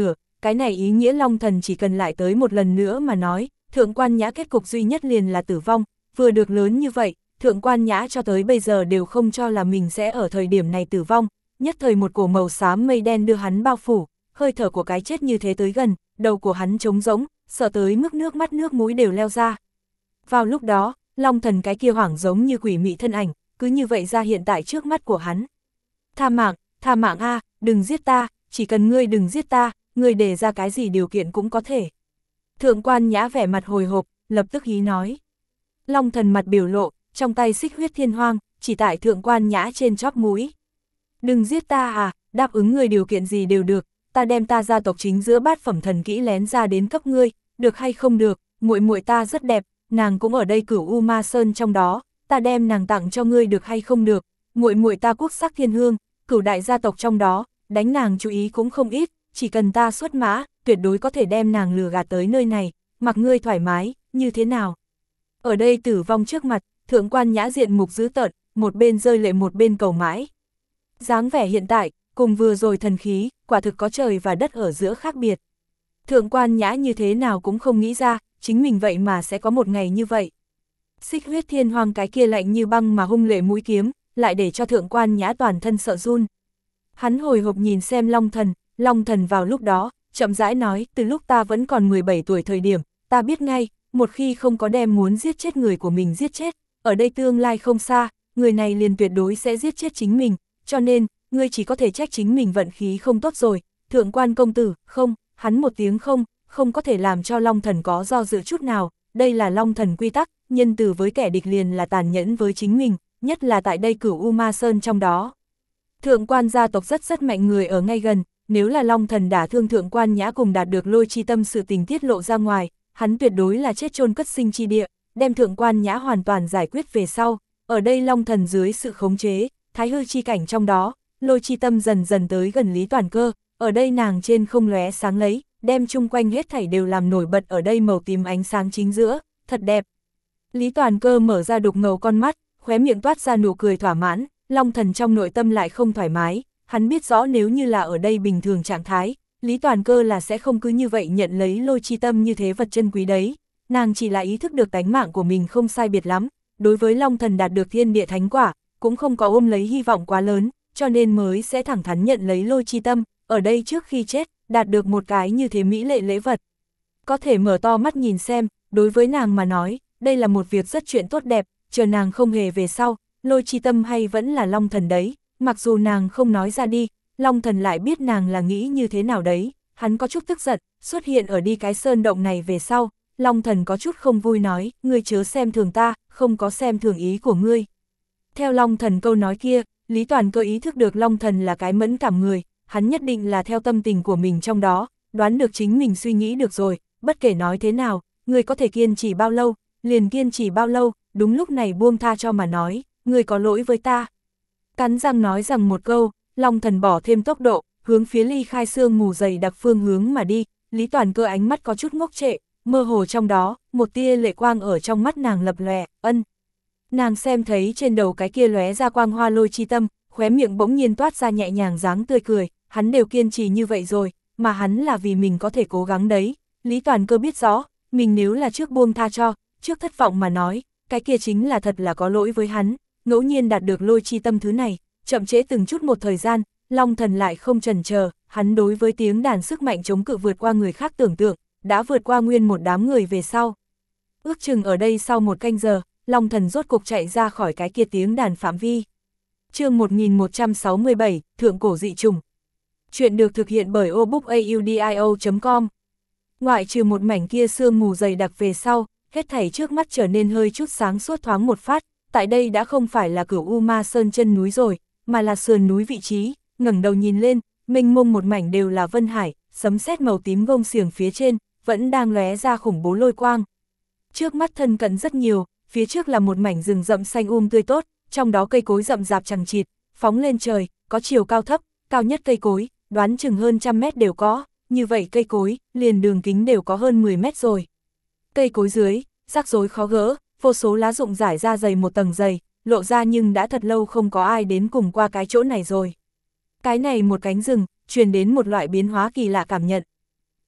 cái này ý nghĩa Long Thần chỉ cần lại tới một lần nữa mà nói, Thượng Quan Nhã kết cục duy nhất liền là tử vong, vừa được lớn như vậy, Thượng Quan Nhã cho tới bây giờ đều không cho là mình sẽ ở thời điểm này tử vong, nhất thời một cổ màu xám mây đen đưa hắn bao phủ, hơi thở của cái chết như thế tới gần, đầu của hắn trống rỗng, sợ tới mức nước mắt nước mũi đều leo ra. Vào lúc đó, Long Thần cái kia hoảng giống như quỷ mị thân ảnh, cứ như vậy ra hiện tại trước mắt của hắn. Tha mạng, tha mạng a, đừng giết ta, chỉ cần ngươi đừng giết ta, ngươi đề ra cái gì điều kiện cũng có thể. Thượng Quan Nhã vẻ mặt hồi hộp, lập tức hí nói. Long Thần mặt biểu lộ, trong tay xích huyết thiên hoang, chỉ tại Thượng Quan Nhã trên chóp mũi. Đừng giết ta à, đáp ứng ngươi điều kiện gì đều được, ta đem ta gia tộc chính giữa bát phẩm thần kỹ lén ra đến cấp ngươi, được hay không được, muội muội ta rất đẹp, nàng cũng ở đây Cửu U Ma Sơn trong đó, ta đem nàng tặng cho ngươi được hay không được, muội muội ta quốc sắc thiên hương, cửu đại gia tộc trong đó, đánh nàng chú ý cũng không ít, chỉ cần ta xuất mã, tuyệt đối có thể đem nàng lừa gạt tới nơi này, mặc ngươi thoải mái, như thế nào? Ở đây tử vong trước mặt, Thượng Quan Nhã diện mục dữ tợn, một bên rơi lệ một bên cầu mãi. Dáng vẻ hiện tại, cùng vừa rồi thần khí, quả thực có trời và đất ở giữa khác biệt. Thượng Quan Nhã như thế nào cũng không nghĩ ra, chính mình vậy mà sẽ có một ngày như vậy. Xích huyết thiên hoang cái kia lạnh như băng mà hung lệ mũi kiếm, lại để cho Thượng Quan Nhã toàn thân sợ run. Hắn hồi hộp nhìn xem Long Thần, Long Thần vào lúc đó, chậm rãi nói, từ lúc ta vẫn còn mười bảy tuổi thời điểm, ta biết ngay, một khi không có đem muốn giết chết người của mình giết chết, ở đây tương lai không xa, người này liền tuyệt đối sẽ giết chết chính mình, cho nên, ngươi chỉ có thể trách chính mình vận khí không tốt rồi, Thượng Quan công tử, không, hắn một tiếng không, không có thể làm cho Long Thần có do dự chút nào, đây là Long Thần quy tắc, nhân từ với kẻ địch liền là tàn nhẫn với chính mình, nhất là tại đây Cửu U Ma Sơn trong đó. Thượng Quan gia tộc rất rất mạnh người ở ngay gần, nếu là Long Thần đả thương Thượng Quan Nhã cùng đạt được Lôi Chi Tâm sự tình tiết lộ ra ngoài, hắn tuyệt đối là chết chôn cất sinh chi địa, đem Thượng Quan Nhã hoàn toàn giải quyết về sau, ở đây Long Thần dưới sự khống chế, thái hư chi cảnh trong đó, Lôi Chi Tâm dần dần tới gần Lý Toàn Cơ, ở đây nàng trên không lóe sáng lấy, đem chung quanh hết thảy đều làm nổi bật ở đây màu tím ánh sáng chính giữa, thật đẹp. Lý Toàn Cơ mở ra đục ngầu con mắt, khóe miệng toát ra nụ cười thỏa mãn, Long Thần trong nội tâm lại không thoải mái, hắn biết rõ nếu như là ở đây bình thường trạng thái, Lý Toàn Cơ là sẽ không cứ như vậy nhận lấy Lôi Chi Tâm như thế vật chân quý đấy, nàng chỉ là ý thức được tánh mạng của mình không sai biệt lắm, đối với Long Thần đạt được thiên địa thánh quả, cũng không có ôm lấy hy vọng quá lớn, cho nên mới sẽ thẳng thắn nhận lấy Lôi Chi Tâm, ở đây trước khi chết, đạt được một cái như thế mỹ lệ lễ vật. Có thể mở to mắt nhìn xem, đối với nàng mà nói, đây là một việc rất chuyện tốt đẹp, chờ nàng không hề về sau, Lôi Chi Tâm hay vẫn là Long Thần đấy, mặc dù nàng không nói ra đi, Long Thần lại biết nàng là nghĩ như thế nào đấy, hắn có chút tức giận, xuất hiện ở đi cái sơn động này về sau, Long Thần có chút không vui nói, ngươi chớ xem thường ta, không có xem thường ý của ngươi. Theo Long Thần câu nói kia, Lý Toàn Cơ ý thức được Long Thần là cái mẫn cảm người, hắn nhất định là theo tâm tình của mình trong đó, đoán được chính mình suy nghĩ được rồi, bất kể nói thế nào, ngươi có thể kiên trì bao lâu, liền kiên trì bao lâu, đúng lúc này buông tha cho mà nói, ngươi có lỗi với ta. Cắn răng nói rằng một câu, Long Thần bỏ thêm tốc độ, hướng phía ly khai sương mù dày đặc phương hướng mà đi, Lý Toàn Cơ ánh mắt có chút ngốc trệ, mơ hồ trong đó, một tia lệ quang ở trong mắt nàng lập lòe, ân. Nàng xem thấy trên đầu cái kia lóe ra quang hoa Lôi Chi Tâm, khóe miệng bỗng nhiên toát ra nhẹ nhàng dáng tươi cười, hắn đều kiên trì như vậy rồi, mà hắn là vì mình có thể cố gắng đấy. Lý Toàn Cơ biết rõ, mình nếu là trước buông tha cho, trước thất vọng mà nói, cái kia chính là thật là có lỗi với hắn, ngẫu nhiên đạt được Lôi Chi Tâm thứ này, chậm trễ từng chút một thời gian, Long Thần lại không chần chờ, hắn đối với tiếng đàn sức mạnh chống cự vượt qua người khác tưởng tượng, đã vượt qua nguyên một đám người về sau. Ước chừng ở đây sau một canh giờ, Long Thần rốt cục chạy ra khỏi cái kia tiếng đàn phạm vi. Chương một nghìn một trăm sáu mươi bảy, Thượng cổ dị trùng. Chuyện được thực hiện bởi obookaudio chấm com. Ngoại trừ một mảnh kia sương mù dày đặc về sau, hết thảy trước mắt trở nên hơi chút sáng suốt thoáng một phát, tại đây đã không phải là Cửu U Ma Sơn chân núi rồi, mà là sườn núi vị trí, ngẩng đầu nhìn lên, mênh mông một mảnh đều là vân hải, sấm sét màu tím gông xiềng phía trên, vẫn đang lóe ra khủng bố lôi quang. Trước mắt thân cận rất nhiều, phía trước là một mảnh rừng rậm xanh um tươi tốt, trong đó cây cối rậm rạp chằng chịt, phóng lên trời, có chiều cao thấp, cao nhất cây cối, đoán chừng hơn trăm mét đều có, như vậy cây cối, liền đường kính đều có hơn mười mét rồi. Cây cối dưới, rắc rối khó gỡ, vô số lá rụng rải ra dày một tầng dày, lộ ra nhưng đã thật lâu không có ai đến cùng qua cái chỗ này rồi. Cái này một cánh rừng, truyền đến một loại biến hóa kỳ lạ cảm nhận.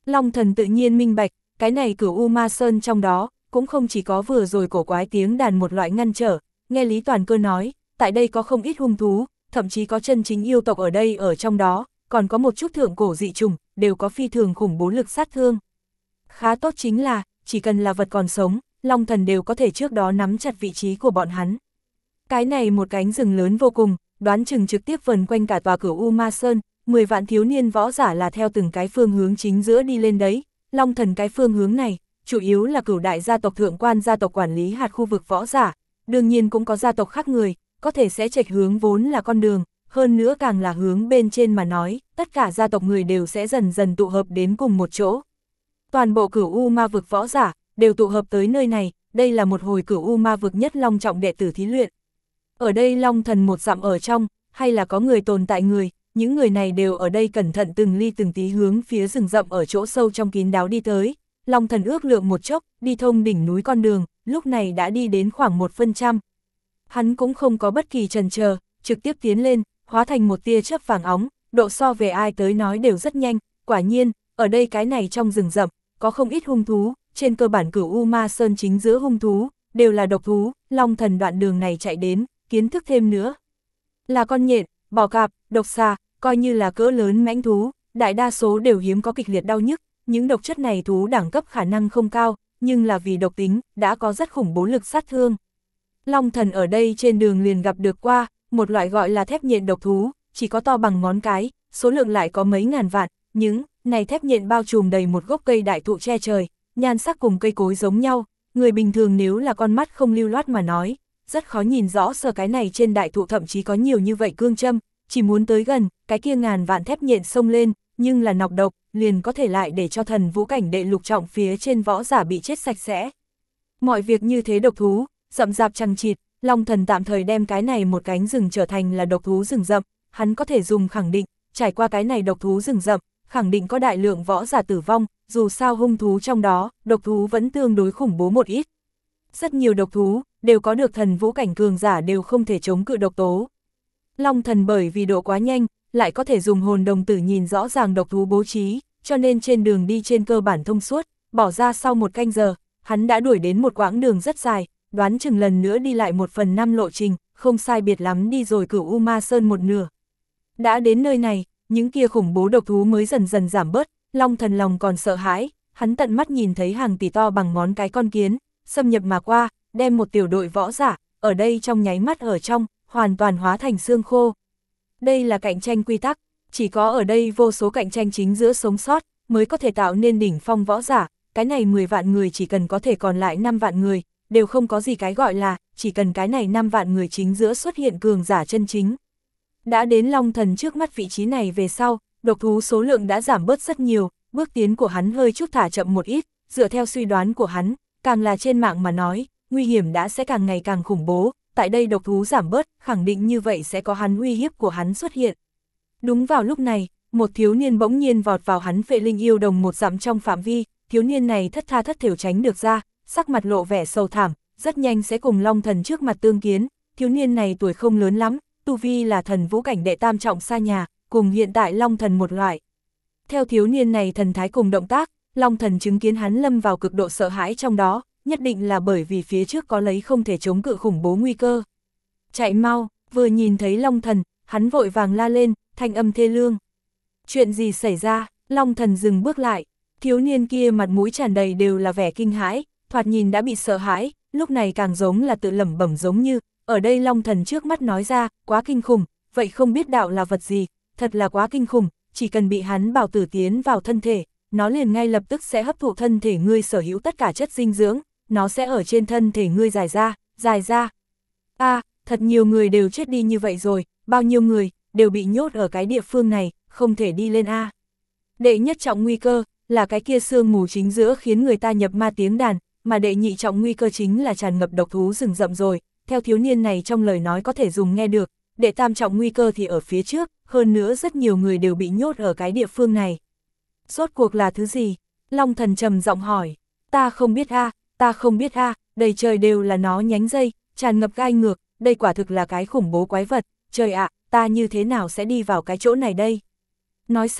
Long Thần tự nhiên minh bạch, cái này Cửu U Ma Sơn trong đó, cũng không chỉ có vừa rồi cổ quái tiếng đàn một loại ngăn trở, nghe Lý Toàn Cơ nói, tại đây có không ít hung thú, thậm chí có chân chính yêu tộc ở đây ở trong đó, còn có một chút thượng cổ dị trùng, đều có phi thường khủng bố lực sát thương. Khá tốt chính là, chỉ cần là vật còn sống, Long Thần đều có thể trước đó nắm chặt vị trí của bọn hắn. Cái này một cánh rừng lớn vô cùng, đoán chừng trực tiếp vần quanh cả tòa Cửu U Ma Sơn, mười vạn thiếu niên võ giả là theo từng cái phương hướng chính giữa đi lên đấy. Long Thần cái phương hướng này, chủ yếu là Cửu đại gia tộc thượng quan gia tộc quản lý hạt khu vực võ giả, đương nhiên cũng có gia tộc khác người, có thể sẽ chệch hướng vốn là con đường, hơn nữa càng là hướng bên trên mà nói, tất cả gia tộc người đều sẽ dần dần tụ hợp đến cùng một chỗ. Toàn bộ Cửu U ma vực võ giả, đều tụ hợp tới nơi này, đây là một hồi Cửu U ma vực nhất long trọng đệ tử thí luyện. Ở đây Long Thần một dặm ở trong, hay là có người tồn tại người, những người này đều ở đây cẩn thận từng ly từng tí hướng phía rừng rậm ở chỗ sâu trong kín đáo đi tới. Long Thần ước lượng một chốc, đi thông đỉnh núi con đường, lúc này đã đi đến khoảng một phần trăm. Hắn cũng không có bất kỳ chần chờ, trực tiếp tiến lên, hóa thành một tia chớp vàng óng, độ so về ai tới nói đều rất nhanh. Quả nhiên, ở đây cái này trong rừng rậm, có không ít hung thú, trên cơ bản Cửu U Ma Sơn chính giữa hung thú, đều là độc thú. Long Thần đoạn đường này chạy đến, kiến thức thêm nữa. Là con nhện, bò cạp, độc xà, coi như là cỡ lớn mãnh thú, đại đa số đều hiếm có kịch liệt đau nhức, những độc chất này thú đẳng cấp khả năng không cao, nhưng là vì độc tính, đã có rất khủng bố lực sát thương. Long Thần ở đây trên đường liền gặp được qua, một loại gọi là thép nhện độc thú, chỉ có to bằng ngón cái, số lượng lại có mấy ngàn vạn, những này thép nhện bao trùm đầy một gốc cây đại thụ che trời, nhan sắc cùng cây cối giống nhau, người bình thường nếu là con mắt không lưu loát mà nói, rất khó nhìn rõ sờ cái này trên đại thụ thậm chí có nhiều như vậy cương châm, chỉ muốn tới gần, cái kia ngàn vạn thép nhện xông lên, nhưng là nọc độc, liền có thể lại để cho thần vũ cảnh đệ lục trọng phía trên võ giả bị chết sạch sẽ. Mọi việc như thế độc thú, rậm rạp chằng chịt, Long Thần tạm thời đem cái này một cánh rừng trở thành là độc thú rừng rậm, hắn có thể dùng khẳng định, trải qua cái này độc thú rừng rậm, khẳng định có đại lượng võ giả tử vong, dù sao hung thú trong đó, độc thú vẫn tương đối khủng bố một ít. Rất nhiều độc thú, đều có được thần vũ cảnh cường giả đều không thể chống cự độc tố. Long Thần bởi vì độ quá nhanh, lại có thể dùng hồn đồng tử nhìn rõ ràng độc thú bố trí, cho nên trên đường đi trên cơ bản thông suốt, bỏ ra sau một canh giờ, hắn đã đuổi đến một quãng đường rất dài, đoán chừng lần nữa đi lại một phần năm lộ trình, không sai biệt lắm đi rồi Cửu U Ma Sơn một nửa. Đã đến nơi này, những kia khủng bố độc thú mới dần dần giảm bớt, Long Thần lòng còn sợ hãi, hắn tận mắt nhìn thấy hàng tỷ to bằng ngón cái con kiến, xâm nhập mà qua, đem một tiểu đội võ giả, ở đây trong nháy mắt ở trong, hoàn toàn hóa thành xương khô. Đây là cạnh tranh quy tắc, chỉ có ở đây vô số cạnh tranh chính giữa sống sót, mới có thể tạo nên đỉnh phong võ giả, cái này mười vạn người chỉ cần có thể còn lại năm vạn người, đều không có gì cái gọi là, chỉ cần cái này năm vạn người chính giữa xuất hiện cường giả chân chính. Đã đến Long Thần trước mắt vị trí này về sau, độc thú số lượng đã giảm bớt rất nhiều, bước tiến của hắn hơi chút thả chậm một ít, dựa theo suy đoán của hắn, càng là trên mạng mà nói, nguy hiểm đã sẽ càng ngày càng khủng bố, tại đây độc thú giảm bớt, khẳng định như vậy sẽ có hắn uy hiếp của hắn xuất hiện. Đúng vào lúc này, một thiếu niên bỗng nhiên vọt vào hắn Phệ Linh Yêu Đồng một dặm trong phạm vi, thiếu niên này thất tha thất thểu tránh được ra, sắc mặt lộ vẻ sầu thảm, rất nhanh sẽ cùng Long Thần trước mặt tương kiến, thiếu niên này tuổi không lớn lắm, tu vi là thần vũ cảnh đệ tam trọng xa nhà, cùng hiện tại Long Thần một loại. Theo thiếu niên này thần thái cùng động tác, Long Thần chứng kiến hắn lâm vào cực độ sợ hãi trong đó, nhất định là bởi vì phía trước có lấy không thể chống cự khủng bố nguy cơ. Chạy mau, vừa nhìn thấy Long Thần, hắn vội vàng la lên, thanh âm thê lương. Chuyện gì xảy ra? Long Thần dừng bước lại, thiếu niên kia mặt mũi tràn đầy đều là vẻ kinh hãi, thoạt nhìn đã bị sợ hãi, lúc này càng giống là tự lẩm bẩm giống như, ở đây Long Thần trước mắt nói ra, quá kinh khủng, vậy không biết đạo là vật gì, thật là quá kinh khủng, chỉ cần bị hắn bảo tử tiến vào thân thể, nó liền ngay lập tức sẽ hấp thụ thân thể ngươi sở hữu tất cả chất dinh dưỡng, nó sẽ ở trên thân thể ngươi dài ra, dài ra. A, à, thật nhiều người đều chết đi như vậy rồi, bao nhiêu người, đều bị nhốt ở cái địa phương này, không thể đi lên A. À. Đệ nhất trọng nguy cơ, là cái kia sương mù chính giữa khiến người ta nhập ma tiếng đàn, mà đệ nhị trọng nguy cơ chính là tràn ngập độc thú rừng rậm rồi, theo thiếu niên này trong lời nói có thể dùng nghe được, đệ tam trọng nguy cơ thì ở phía trước, hơn nữa rất nhiều người đều bị nhốt ở cái địa phương này. Rốt cuộc là thứ gì? Long Thần trầm giọng hỏi, ta không biết a, à, ta không biết a, à, đầy trời đều là nó nhánh dây, tràn ngập gai ngược, đây quả thực là cái khủng bố quái vật, trời ạ, à, ta như thế nào sẽ đi vào cái chỗ này đây? Nói xong,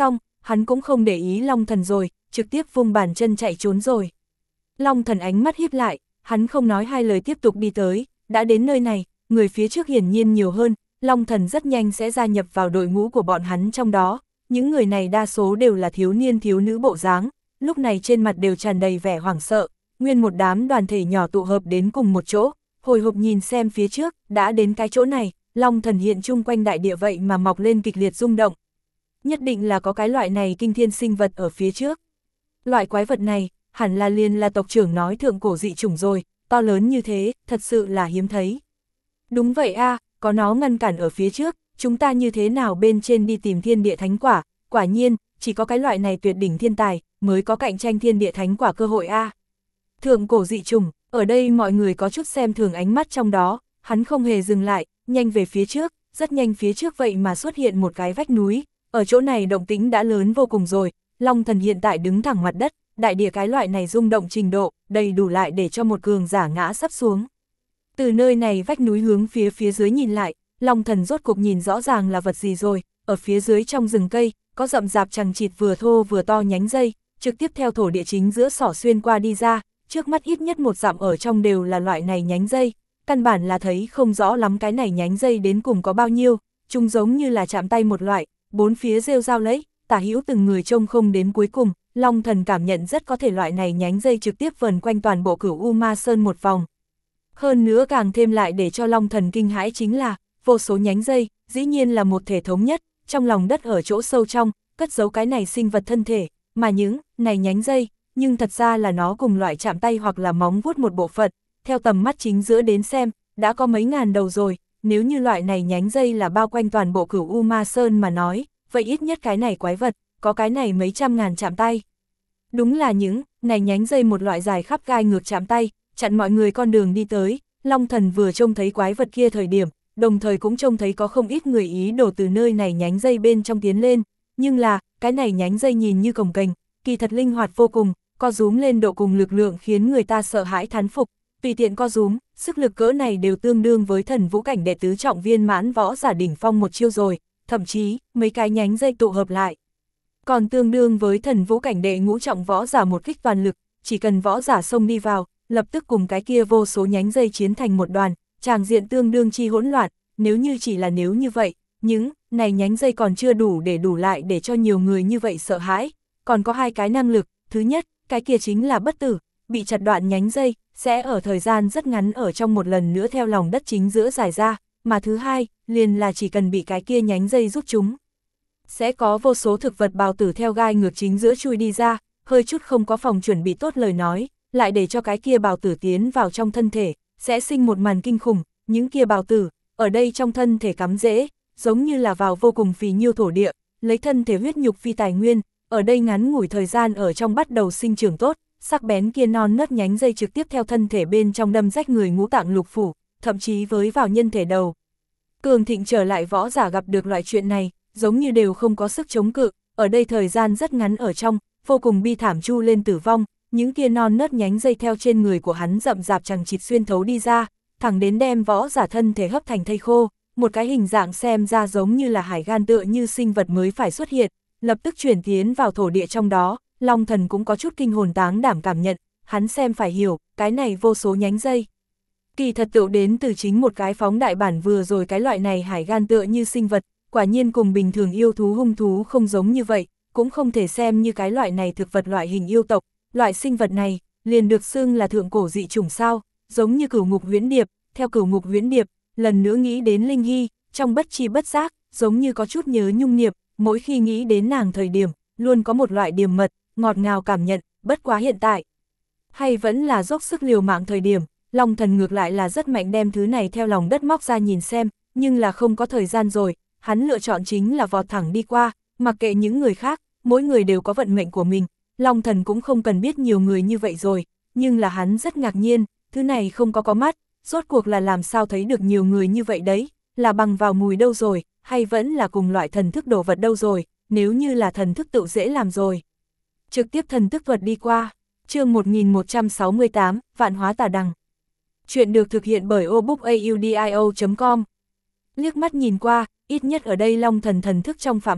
hắn cũng không để ý Long Thần rồi, trực tiếp vung bàn chân chạy trốn rồi. Long Thần ánh mắt híp lại, hắn không nói hai lời tiếp tục đi tới, đã đến nơi này, người phía trước hiển nhiên nhiều hơn, Long Thần rất nhanh sẽ gia nhập vào đội ngũ của bọn hắn trong đó, những người này đa số đều là thiếu niên thiếu nữ bộ dáng, lúc này trên mặt đều tràn đầy vẻ hoảng sợ, nguyên một đám đoàn thể nhỏ tụ hợp đến cùng một chỗ, hồi hộp nhìn xem phía trước, đã đến cái chỗ này, Long Thần hiện chung quanh đại địa vậy mà mọc lên kịch liệt rung động. Nhất định là có cái loại này kinh thiên sinh vật ở phía trước. Loại quái vật này, hẳn là liền là tộc trưởng nói thượng cổ dị chủng rồi, to lớn như thế, thật sự là hiếm thấy. Đúng vậy a, có nó ngăn cản ở phía trước, chúng ta như thế nào bên trên đi tìm thiên địa thánh quả, quả nhiên, chỉ có cái loại này tuyệt đỉnh thiên tài, mới có cạnh tranh thiên địa thánh quả cơ hội a. Thượng cổ dị chủng, ở đây mọi người có chút xem thường ánh mắt trong đó, hắn không hề dừng lại, nhanh về phía trước, rất nhanh phía trước vậy mà xuất hiện một cái vách núi, ở chỗ này động tĩnh đã lớn vô cùng rồi, Long Thần hiện tại đứng thẳng mặt đất, đại địa cái loại này rung động trình độ, đầy đủ lại để cho một cường giả ngã sắp xuống. Từ nơi này vách núi hướng phía phía dưới nhìn lại, Long Thần rốt cuộc nhìn rõ ràng là vật gì rồi, ở phía dưới trong rừng cây, có rậm rạp chằng chịt vừa thô vừa to nhánh dây, trực tiếp theo thổ địa chính giữa xỏ xuyên qua đi ra, trước mắt ít nhất một dặm ở trong đều là loại này nhánh dây, căn bản là thấy không rõ lắm cái này nhánh dây đến cùng có bao nhiêu, chúng giống như là chạm tay một loại, bốn phía rêu rao lấy, tả hữu từng người trông không đến cuối cùng, Long Thần cảm nhận rất có thể loại này nhánh dây trực tiếp vần quanh toàn bộ Cửu U Ma Sơn một vòng. Hơn nữa càng thêm lại để cho Long Thần kinh hãi chính là, vô số nhánh dây, dĩ nhiên là một thể thống nhất, trong lòng đất ở chỗ sâu trong, cất giấu cái này sinh vật thân thể, mà những này nhánh dây, nhưng thật ra là nó cùng loại chạm tay hoặc là móng vuốt một bộ phận, theo tầm mắt chính giữa đến xem, đã có mấy ngàn đầu rồi, nếu như loại này nhánh dây là bao quanh toàn bộ Cửu U Ma Sơn mà nói, vậy ít nhất cái này quái vật, có cái này mấy trăm ngàn chạm tay. Đúng là những này nhánh dây một loại dài khắp gai ngược chạm tay, chặn mọi người con đường đi tới, Long Thần vừa trông thấy quái vật kia thời điểm, đồng thời cũng trông thấy có không ít người ý đổ từ nơi này nhánh dây bên trong tiến lên, nhưng là, cái này nhánh dây nhìn như cồng kềnh, kỳ thật linh hoạt vô cùng, co rúm lên độ cùng lực lượng khiến người ta sợ hãi thán phục, tùy tiện co rúm, sức lực cỡ này đều tương đương với thần vũ cảnh đệ tứ trọng viên mãn võ giả đỉnh phong một chiêu rồi, thậm chí, mấy cái nhánh dây tụ hợp lại. Còn tương đương với thần vũ cảnh đệ ngũ trọng võ giả một kích toàn lực, chỉ cần võ giả xông đi vào, lập tức cùng cái kia vô số nhánh dây chiến thành một đoàn, tràng diện tương đương chi hỗn loạn, nếu như chỉ là nếu như vậy, những này nhánh dây còn chưa đủ để đủ lại để cho nhiều người như vậy sợ hãi, còn có hai cái năng lực, thứ nhất, cái kia chính là bất tử, bị chặt đoạn nhánh dây, sẽ ở thời gian rất ngắn ở trong một lần nữa theo lòng đất chính giữa giải ra, mà thứ hai, liền là chỉ cần bị cái kia nhánh dây rút chúng. Sẽ có vô số thực vật bào tử theo gai ngược chính giữa chui đi ra, hơi chút không có phòng chuẩn bị tốt lời nói, lại để cho cái kia bào tử tiến vào trong thân thể, sẽ sinh một màn kinh khủng, những kia bào tử, ở đây trong thân thể cắm rễ, giống như là vào vô cùng phì nhiêu thổ địa, lấy thân thể huyết nhục phi tài nguyên, ở đây ngắn ngủi thời gian ở trong bắt đầu sinh trưởng tốt, sắc bén kia non nớt nhánh dây trực tiếp theo thân thể bên trong đâm rách người ngũ tạng lục phủ, thậm chí với vào nhân thể đầu. Cường thịnh trở lại võ giả gặp được loại chuyện này, giống như đều không có sức chống cự, ở đây thời gian rất ngắn ở trong, vô cùng bi thảm chu lên tử vong, những kia non nớt nhánh dây theo trên người của hắn rậm rạp chằng chịt xuyên thấu đi ra, thẳng đến đem võ giả thân thể hấp thành thây khô, một cái hình dạng xem ra giống như là hải gan tựa như sinh vật mới phải xuất hiện, lập tức chuyển tiến vào thổ địa trong đó, Long Thần cũng có chút kinh hồn táng đảm cảm nhận, hắn xem phải hiểu, cái này vô số nhánh dây. Kỳ thật tựu đến từ chính một cái phóng đại bản vừa rồi cái loại này hải gan tựa như sinh vật, quả nhiên cùng bình thường yêu thú hung thú không giống như vậy, cũng không thể xem như cái loại này thực vật loại hình yêu tộc, loại sinh vật này, liền được xưng là thượng cổ dị chủng sao, giống như Cửu Ngục Huyễn Điệp, theo Cửu Ngục Huyễn Điệp, lần nữa nghĩ đến Linh Hy, trong bất chi bất giác, giống như có chút nhớ Nhung Niệm, mỗi khi nghĩ đến nàng thời điểm, luôn có một loại điềm mật, ngọt ngào cảm nhận, bất quá hiện tại. Hay vẫn là dốc sức liều mạng thời điểm, Long Thần ngược lại là rất mạnh đem thứ này theo lòng đất móc ra nhìn xem, nhưng là không có thời gian rồi, hắn lựa chọn chính là vọt thẳng đi qua, mặc kệ những người khác, mỗi người đều có vận mệnh của mình, Long Thần cũng không cần biết nhiều người như vậy rồi, nhưng là hắn rất ngạc nhiên, thứ này không có có mắt, rốt cuộc là làm sao thấy được nhiều người như vậy đấy, là bằng vào mùi đâu rồi, hay vẫn là cùng loại thần thức đồ vật đâu rồi, nếu như là thần thức tự dễ làm rồi. Trực tiếp thần thức thuật đi qua, chương một nghìn một trăm sáu mươi tám, Vạn Hóa Tà Đằng. Chuyện được thực hiện bởi obookaudio chấm com. Liếc mắt nhìn qua, ít nhất ở đây Long Thần thần thức trong phạm vi,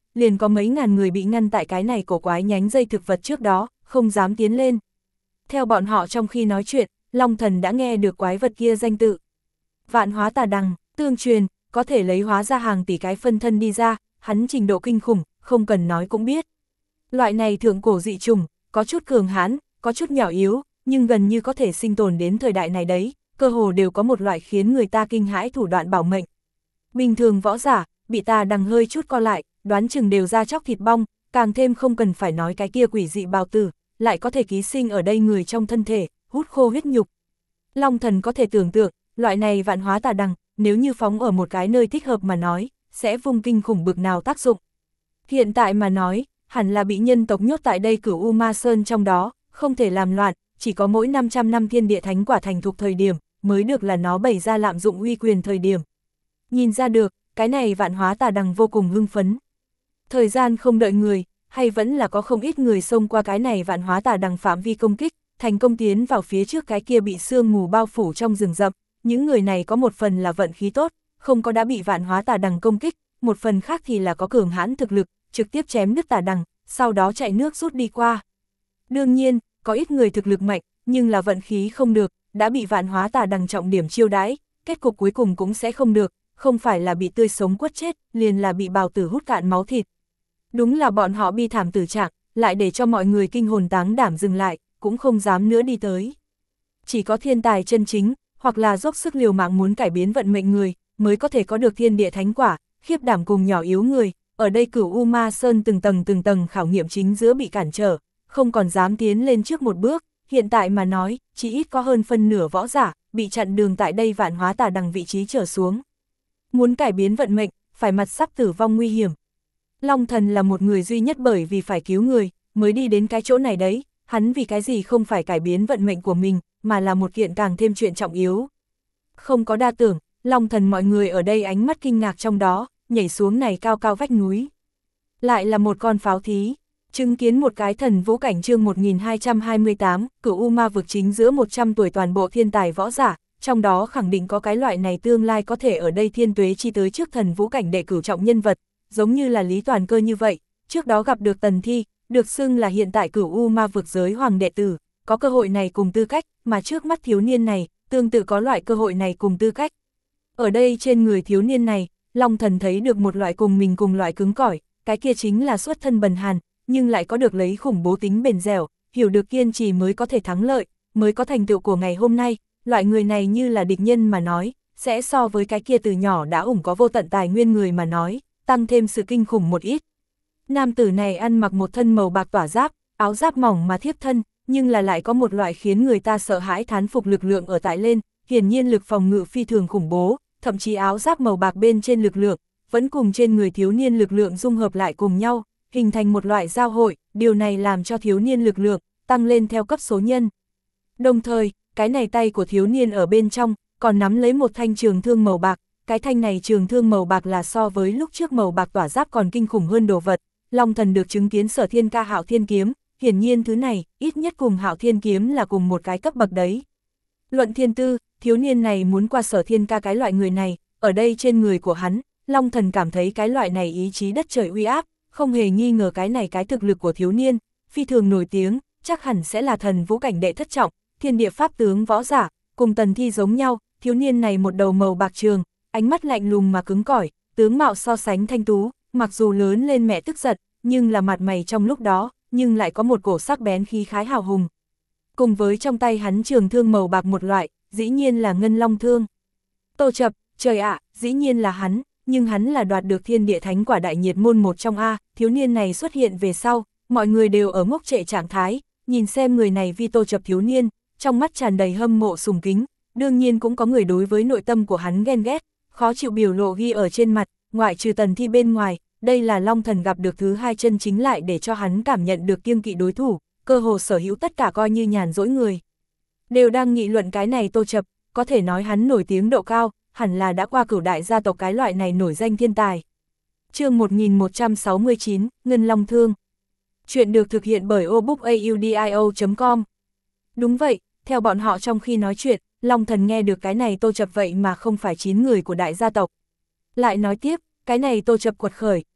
liền có mấy ngàn người bị ngăn tại cái này cổ quái nhánh dây thực vật trước đó, không dám tiến lên. Theo bọn họ trong khi nói chuyện, Long Thần đã nghe được quái vật kia danh tự. Vạn hóa tà đằng, tương truyền, có thể lấy hóa ra hàng tỷ cái phân thân đi ra, hắn trình độ kinh khủng, không cần nói cũng biết. Loại này thượng cổ dị trùng, có chút cường hãn, có chút nhỏ yếu, nhưng gần như có thể sinh tồn đến thời đại này đấy, cơ hồ đều có một loại khiến người ta kinh hãi thủ đoạn bảo mệnh. Bình thường võ giả, bị tà đằng hơi chút co lại, đoán chừng đều ra chóc thịt bong, càng thêm không cần phải nói cái kia quỷ dị bào tử, lại có thể ký sinh ở đây người trong thân thể, hút khô huyết nhục. Long Thần có thể tưởng tượng, loại này vạn hóa tà đằng, nếu như phóng ở một cái nơi thích hợp mà nói, sẽ vung kinh khủng bực nào tác dụng. Hiện tại mà nói, hẳn là bị nhân tộc nhốt tại đây Cửu U Ma Sơn trong đó, không thể làm loạn, chỉ có mỗi năm trăm năm thiên địa thánh quả thành thục thời điểm, mới được là nó bày ra lạm dụng uy quyền thời điểm. Nhìn ra được, cái này vạn hóa tà đằng vô cùng hưng phấn. Thời gian không đợi người, hay vẫn là có không ít người xông qua cái này vạn hóa tà đằng phạm vi công kích, thành công tiến vào phía trước cái kia bị sương mù bao phủ trong rừng rậm. Những người này có một phần là vận khí tốt, không có đã bị vạn hóa tà đằng công kích, một phần khác thì là có cường hãn thực lực, trực tiếp chém đứt tà đằng, sau đó chạy nước rút đi qua. Đương nhiên, có ít người thực lực mạnh, nhưng là vận khí không được, đã bị vạn hóa tà đằng trọng điểm chiêu đãi, kết cục cuối cùng cũng sẽ không được, không phải là bị tươi sống quất chết, liền là bị bào tử hút cạn máu thịt. Đúng là bọn họ bi thảm tử trạng, lại để cho mọi người kinh hồn táng đảm dừng lại, cũng không dám nữa đi tới. Chỉ có thiên tài chân chính, hoặc là dốc sức liều mạng muốn cải biến vận mệnh người, mới có thể có được thiên địa thánh quả, khiếp đảm cùng nhỏ yếu người, ở đây Cửu U Ma Sơn từng tầng từng tầng khảo nghiệm chính giữa bị cản trở, không còn dám tiến lên trước một bước, hiện tại mà nói, chỉ ít có hơn phân nửa võ giả, bị chặn đường tại đây vạn hóa tà đằng vị trí trở xuống. Muốn cải biến vận mệnh, phải mặt sắp tử vong nguy hiểm. Long Thần là một người duy nhất bởi vì phải cứu người, mới đi đến cái chỗ này đấy, hắn vì cái gì không phải cải biến vận mệnh của mình, mà là một kiện càng thêm chuyện trọng yếu. Không có đa tưởng, Long Thần mọi người ở đây ánh mắt kinh ngạc trong đó, nhảy xuống này cao cao vách núi. Lại là một con pháo thí, chứng kiến một cái thần vũ cảnh chương một nghìn hai trăm hai mươi tám, Cửu U Ma vực chính giữa một trăm tuổi toàn bộ thiên tài võ giả, trong đó khẳng định có cái loại này tương lai có thể ở đây thiên tuế chi tới trước thần vũ cảnh đệ cửu trọng nhân vật, giống như là Lý Toàn Cơ như vậy, trước đó gặp được Tần Thi, được xưng là hiện tại Cửu U Ma vực giới hoàng đệ tử, có cơ hội này cùng tư cách, mà trước mắt thiếu niên này, tương tự có loại cơ hội này cùng tư cách. Ở đây trên người thiếu niên này, Long Thần thấy được một loại cùng mình cùng loại cứng cỏi, cái kia chính là xuất thân bần hàn, nhưng lại có được lấy khủng bố tính bền dẻo, hiểu được kiên trì mới có thể thắng lợi, mới có thành tựu của ngày hôm nay, loại người này như là địch nhân mà nói, sẽ so với cái kia từ nhỏ đã ủng có vô tận tài nguyên người mà nói, tăng thêm sự kinh khủng một ít. Nam tử này ăn mặc một thân màu bạc tỏa giáp, áo giáp mỏng mà thiếp thân, nhưng là lại có một loại khiến người ta sợ hãi thán phục lực lượng ở tại lên, hiển nhiên lực phòng ngự phi thường khủng bố, thậm chí áo giáp màu bạc bên trên lực lượng, vẫn cùng trên người thiếu niên lực lượng dung hợp lại cùng nhau, hình thành một loại giao hội, điều này làm cho thiếu niên lực lượng tăng lên theo cấp số nhân. Đồng thời, cái này tay của thiếu niên ở bên trong, còn nắm lấy một thanh trường thương màu bạc, cái thanh này trường thương màu bạc là so với lúc trước màu bạc tỏa giáp còn kinh khủng hơn đồ vật. Long Thần được chứng kiến Sở Thiên Ca Hạo Thiên Kiếm, hiển nhiên thứ này, ít nhất cùng Hạo Thiên Kiếm là cùng một cái cấp bậc đấy. Luận thiên tư, thiếu niên này muốn qua Sở Thiên Ca cái loại người này, ở đây trên người của hắn, Long Thần cảm thấy cái loại này ý chí đất trời uy áp, không hề nghi ngờ cái này cái thực lực của thiếu niên, phi thường nổi tiếng, chắc hẳn sẽ là thần vũ cảnh đệ thất trọng, thiên địa pháp tướng võ giả, cùng Tần Thi giống nhau, thiếu niên này một đầu màu bạc trường, ánh mắt lạnh lùng mà cứng cỏi, tướng mạo so sánh thanh tú, mặc dù lớn lên mẹ tức giận, nhưng là mặt mày trong lúc đó, nhưng lại có một cổ sắc bén khí khái hào hùng. Cùng với trong tay hắn trường thương màu bạc một loại, dĩ nhiên là ngân long thương. Tô Chập, trời ạ, dĩ nhiên là hắn, nhưng hắn là đoạt được thiên địa thánh quả đại nhiệt môn một trong A, thiếu niên này xuất hiện về sau, mọi người đều ở ngốc trệ trạng thái, nhìn xem người này vi Tô Chập thiếu niên, trong mắt tràn đầy hâm mộ sùng kính, đương nhiên cũng có người đối với nội tâm của hắn ghen ghét, khó chịu biểu lộ ghi ở trên mặt, ngoại trừ Tần Thi bên ngoài, đây là Long Thần gặp được thứ hai chân chính lại để cho hắn cảm nhận được kiêng kỵ đối thủ, cơ hồ sở hữu tất cả coi như nhàn dỗi người. Đều đang nghị luận cái này Tô Chập, có thể nói hắn nổi tiếng độ cao, hẳn là đã qua cửu đại gia tộc cái loại này nổi danh thiên tài. Chương một nghìn một trăm sáu mươi chín, Ngân Long Thương. Chuyện được thực hiện bởi obookaudio chấm com. Đúng vậy, theo bọn họ trong khi nói chuyện, Long Thần nghe được cái này Tô Chập vậy mà không phải chín người của đại gia tộc. Lại nói tiếp, cái này Tô Chập quật khởi,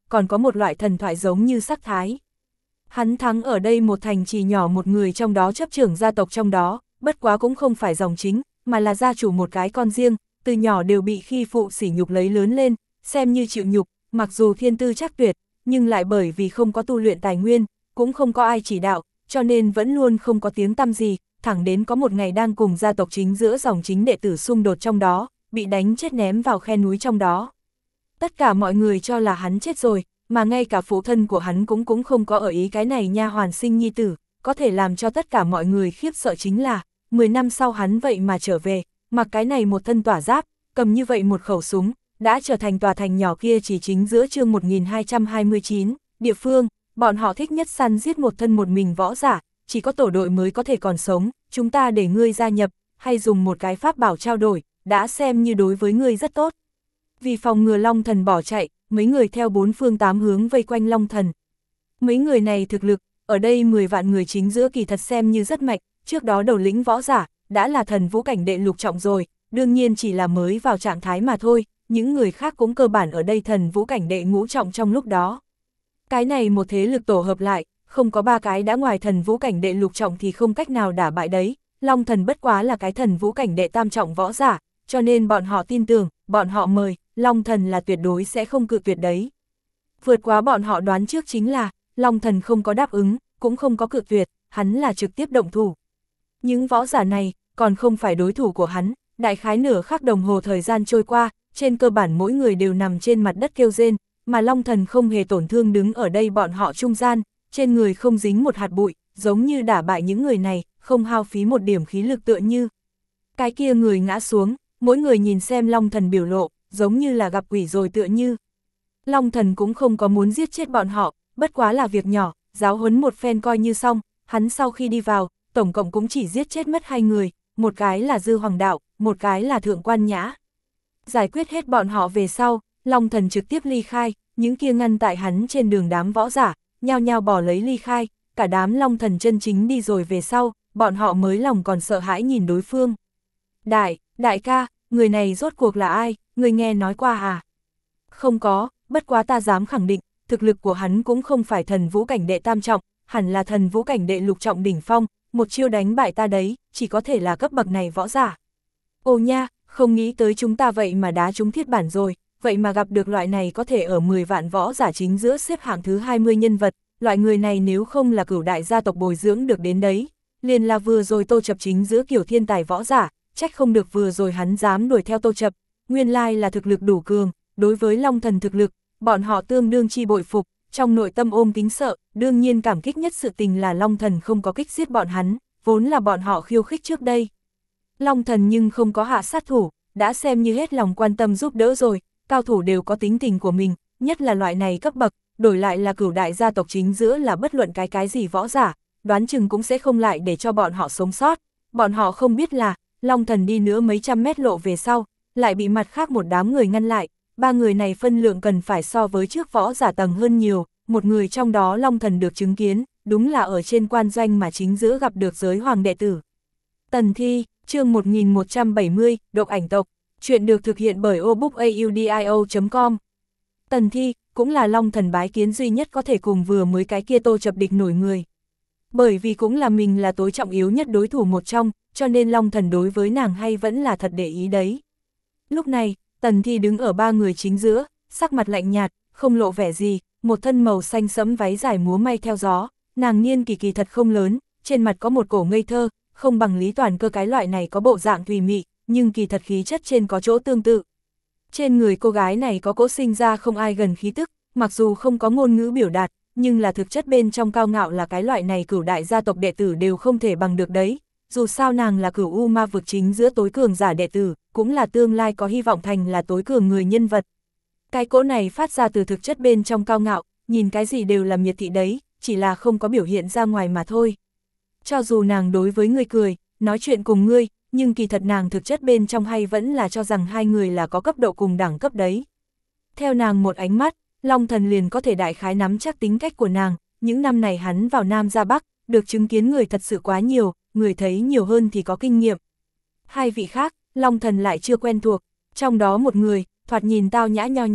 còn có một loại thần thoại giống như sắc thái. Hắn thắng ở đây một thành trì nhỏ, một người trong đó chấp trưởng gia tộc trong đó, bất quá cũng không phải dòng chính, mà là gia chủ một cái con riêng, từ nhỏ đều bị khi phụ sỉ nhục lấy lớn lên, xem như chịu nhục, mặc dù thiên tư chắc tuyệt, nhưng lại bởi vì không có tu luyện tài nguyên, cũng không có ai chỉ đạo, cho nên vẫn luôn không có tiếng tăm gì, thẳng đến có một ngày đang cùng gia tộc chính giữa dòng chính đệ tử xung đột trong đó, bị đánh chết ném vào khe núi trong đó. Tất cả mọi người cho là hắn chết rồi, mà ngay cả phụ thân của hắn cũng cũng không có ở ý cái này nha hoàn sinh nhi tử, có thể làm cho tất cả mọi người khiếp sợ chính là, mười năm sau hắn vậy mà trở về, mặc cái này một thân tỏa giáp, cầm như vậy một khẩu súng, đã trở thành tòa thành nhỏ kia chỉ chính giữa chương một nghìn hai trăm hai mươi chín, địa phương, bọn họ thích nhất săn giết một thân một mình võ giả, chỉ có tổ đội mới có thể còn sống, chúng ta để ngươi gia nhập, hay dùng một cái pháp bảo trao đổi, đã xem như đối với ngươi rất tốt. Vì phòng ngừa Long Thần bỏ chạy, mấy người theo bốn phương tám hướng vây quanh Long Thần. Mấy người này thực lực, ở đây mười vạn người chính giữa kỳ thật xem như rất mạnh, trước đó đầu lĩnh võ giả, đã là thần vũ cảnh đệ lục trọng rồi, đương nhiên chỉ là mới vào trạng thái mà thôi, những người khác cũng cơ bản ở đây thần vũ cảnh đệ ngũ trọng trong lúc đó. Cái này một thế lực tổ hợp lại, không có ba cái đã ngoài thần vũ cảnh đệ lục trọng thì không cách nào đả bại đấy, Long Thần bất quá là cái thần vũ cảnh đệ tam trọng võ giả, cho nên bọn họ tin tưởng, bọn họ mời, Long Thần là tuyệt đối sẽ không cự tuyệt đấy. Vượt quá bọn họ đoán trước chính là, Long Thần không có đáp ứng, cũng không có cự tuyệt, hắn là trực tiếp động thủ. Những võ giả này, còn không phải đối thủ của hắn, đại khái nửa khắc đồng hồ thời gian trôi qua, trên cơ bản mỗi người đều nằm trên mặt đất kêu rên, mà Long Thần không hề tổn thương đứng ở đây bọn họ trung gian, trên người không dính một hạt bụi, giống như đả bại những người này, không hao phí một điểm khí lực tựa như. Cái kia người ngã xuống, mỗi người nhìn xem Long Thần biểu lộ, giống như là gặp quỷ rồi tựa như. Long Thần cũng không có muốn giết chết bọn họ, bất quá là việc nhỏ, giáo huấn một phen coi như xong, hắn sau khi đi vào, tổng cộng cũng chỉ giết chết mất hai người, một cái là Dư Hoàng Đạo, một cái là Thượng Quan Nhã. Giải quyết hết bọn họ về sau, Long Thần trực tiếp ly khai, những kia ngăn tại hắn trên đường đám võ giả, nhao nhao bỏ lấy ly khai, cả đám Long Thần chân chính đi rồi về sau, bọn họ mới lòng còn sợ hãi nhìn đối phương. Đại, đại ca, người này rốt cuộc là ai, người nghe nói qua à? Không có, bất quá ta dám khẳng định, thực lực của hắn cũng không phải thần vũ cảnh đệ tam trọng, hẳn là thần vũ cảnh đệ lục trọng đỉnh phong, một chiêu đánh bại ta đấy, chỉ có thể là cấp bậc này võ giả. Ồ nha, không nghĩ tới chúng ta vậy mà đá trúng thiết bản rồi, vậy mà gặp được loại này có thể ở mười vạn võ giả chính giữa xếp hạng thứ hai mươi nhân vật, loại người này nếu không là cửu đại gia tộc bồi dưỡng được đến đấy, liền là vừa rồi Tô Chập chính giữa kiểu thiên tài võ giả, trách không được vừa rồi hắn dám đuổi theo Tô Chập, nguyên lai là thực lực đủ cường, đối với Long Thần thực lực, bọn họ tương đương chi bội phục, trong nội tâm ôm kính sợ, đương nhiên cảm kích nhất sự tình là Long Thần không có kích giết bọn hắn, vốn là bọn họ khiêu khích trước đây. Long Thần nhưng không có hạ sát thủ, đã xem như hết lòng quan tâm giúp đỡ rồi, cao thủ đều có tính tình của mình, nhất là loại này cấp bậc, đổi lại là cửu đại gia tộc chính giữa là bất luận cái cái gì võ giả, đoán chừng cũng sẽ không lại để cho bọn họ sống sót, bọn họ không biết là, Long Thần đi nữa mấy trăm mét lộ về sau, lại bị mặt khác một đám người ngăn lại, ba người này phân lượng cần phải so với trước võ giả tầng hơn nhiều, một người trong đó Long Thần được chứng kiến, đúng là ở trên quan doanh mà chính giữa gặp được giới hoàng đệ tử. Tần Thi, chương một nghìn một trăm bảy mươi, độc ảnh tộc, chuyện được thực hiện bởi obookaudio chấm com. Tần Thi, cũng là Long Thần bái kiến duy nhất có thể cùng vừa mới cái kia Tô Chập địch nổi người. Bởi vì cũng là mình là tối trọng yếu nhất đối thủ một trong, cho nên Long Thần đối với nàng hay vẫn là thật để ý đấy. Lúc này, Tần Thi đứng ở ba người chính giữa, sắc mặt lạnh nhạt, không lộ vẻ gì, một thân màu xanh sẫm váy dài múa may theo gió, nàng niên kỳ kỳ thật không lớn, trên mặt có một cổ ngây thơ, không bằng Lý Toàn Cơ cái loại này có bộ dạng thùy mị, nhưng kỳ thật khí chất trên có chỗ tương tự. Trên người cô gái này có cỗ sinh ra không ai gần khí tức, mặc dù không có ngôn ngữ biểu đạt, nhưng là thực chất bên trong cao ngạo là cái loại này cửu đại gia tộc đệ tử đều không thể bằng được đấy. Dù sao nàng là cửu u ma vực chính giữa tối cường giả đệ tử, cũng là tương lai có hy vọng thành là tối cường người nhân vật. Cái cỗ này phát ra từ thực chất bên trong cao ngạo, nhìn cái gì đều là miệt thị đấy, chỉ là không có biểu hiện ra ngoài mà thôi. Cho dù nàng đối với ngươi cười, nói chuyện cùng ngươi, nhưng kỳ thật nàng thực chất bên trong hay vẫn là cho rằng hai người là có cấp độ cùng đẳng cấp đấy. Theo nàng một ánh mắt, Long Thần liền có thể đại khái nắm chắc tính cách của nàng, những năm này hắn vào Nam ra Bắc, được chứng kiến người thật sự quá nhiều, người thấy nhiều hơn thì có kinh nghiệm. Hai vị khác, Long Thần lại chưa quen thuộc, trong đó một người, thoạt nhìn tao nhã nho nhã,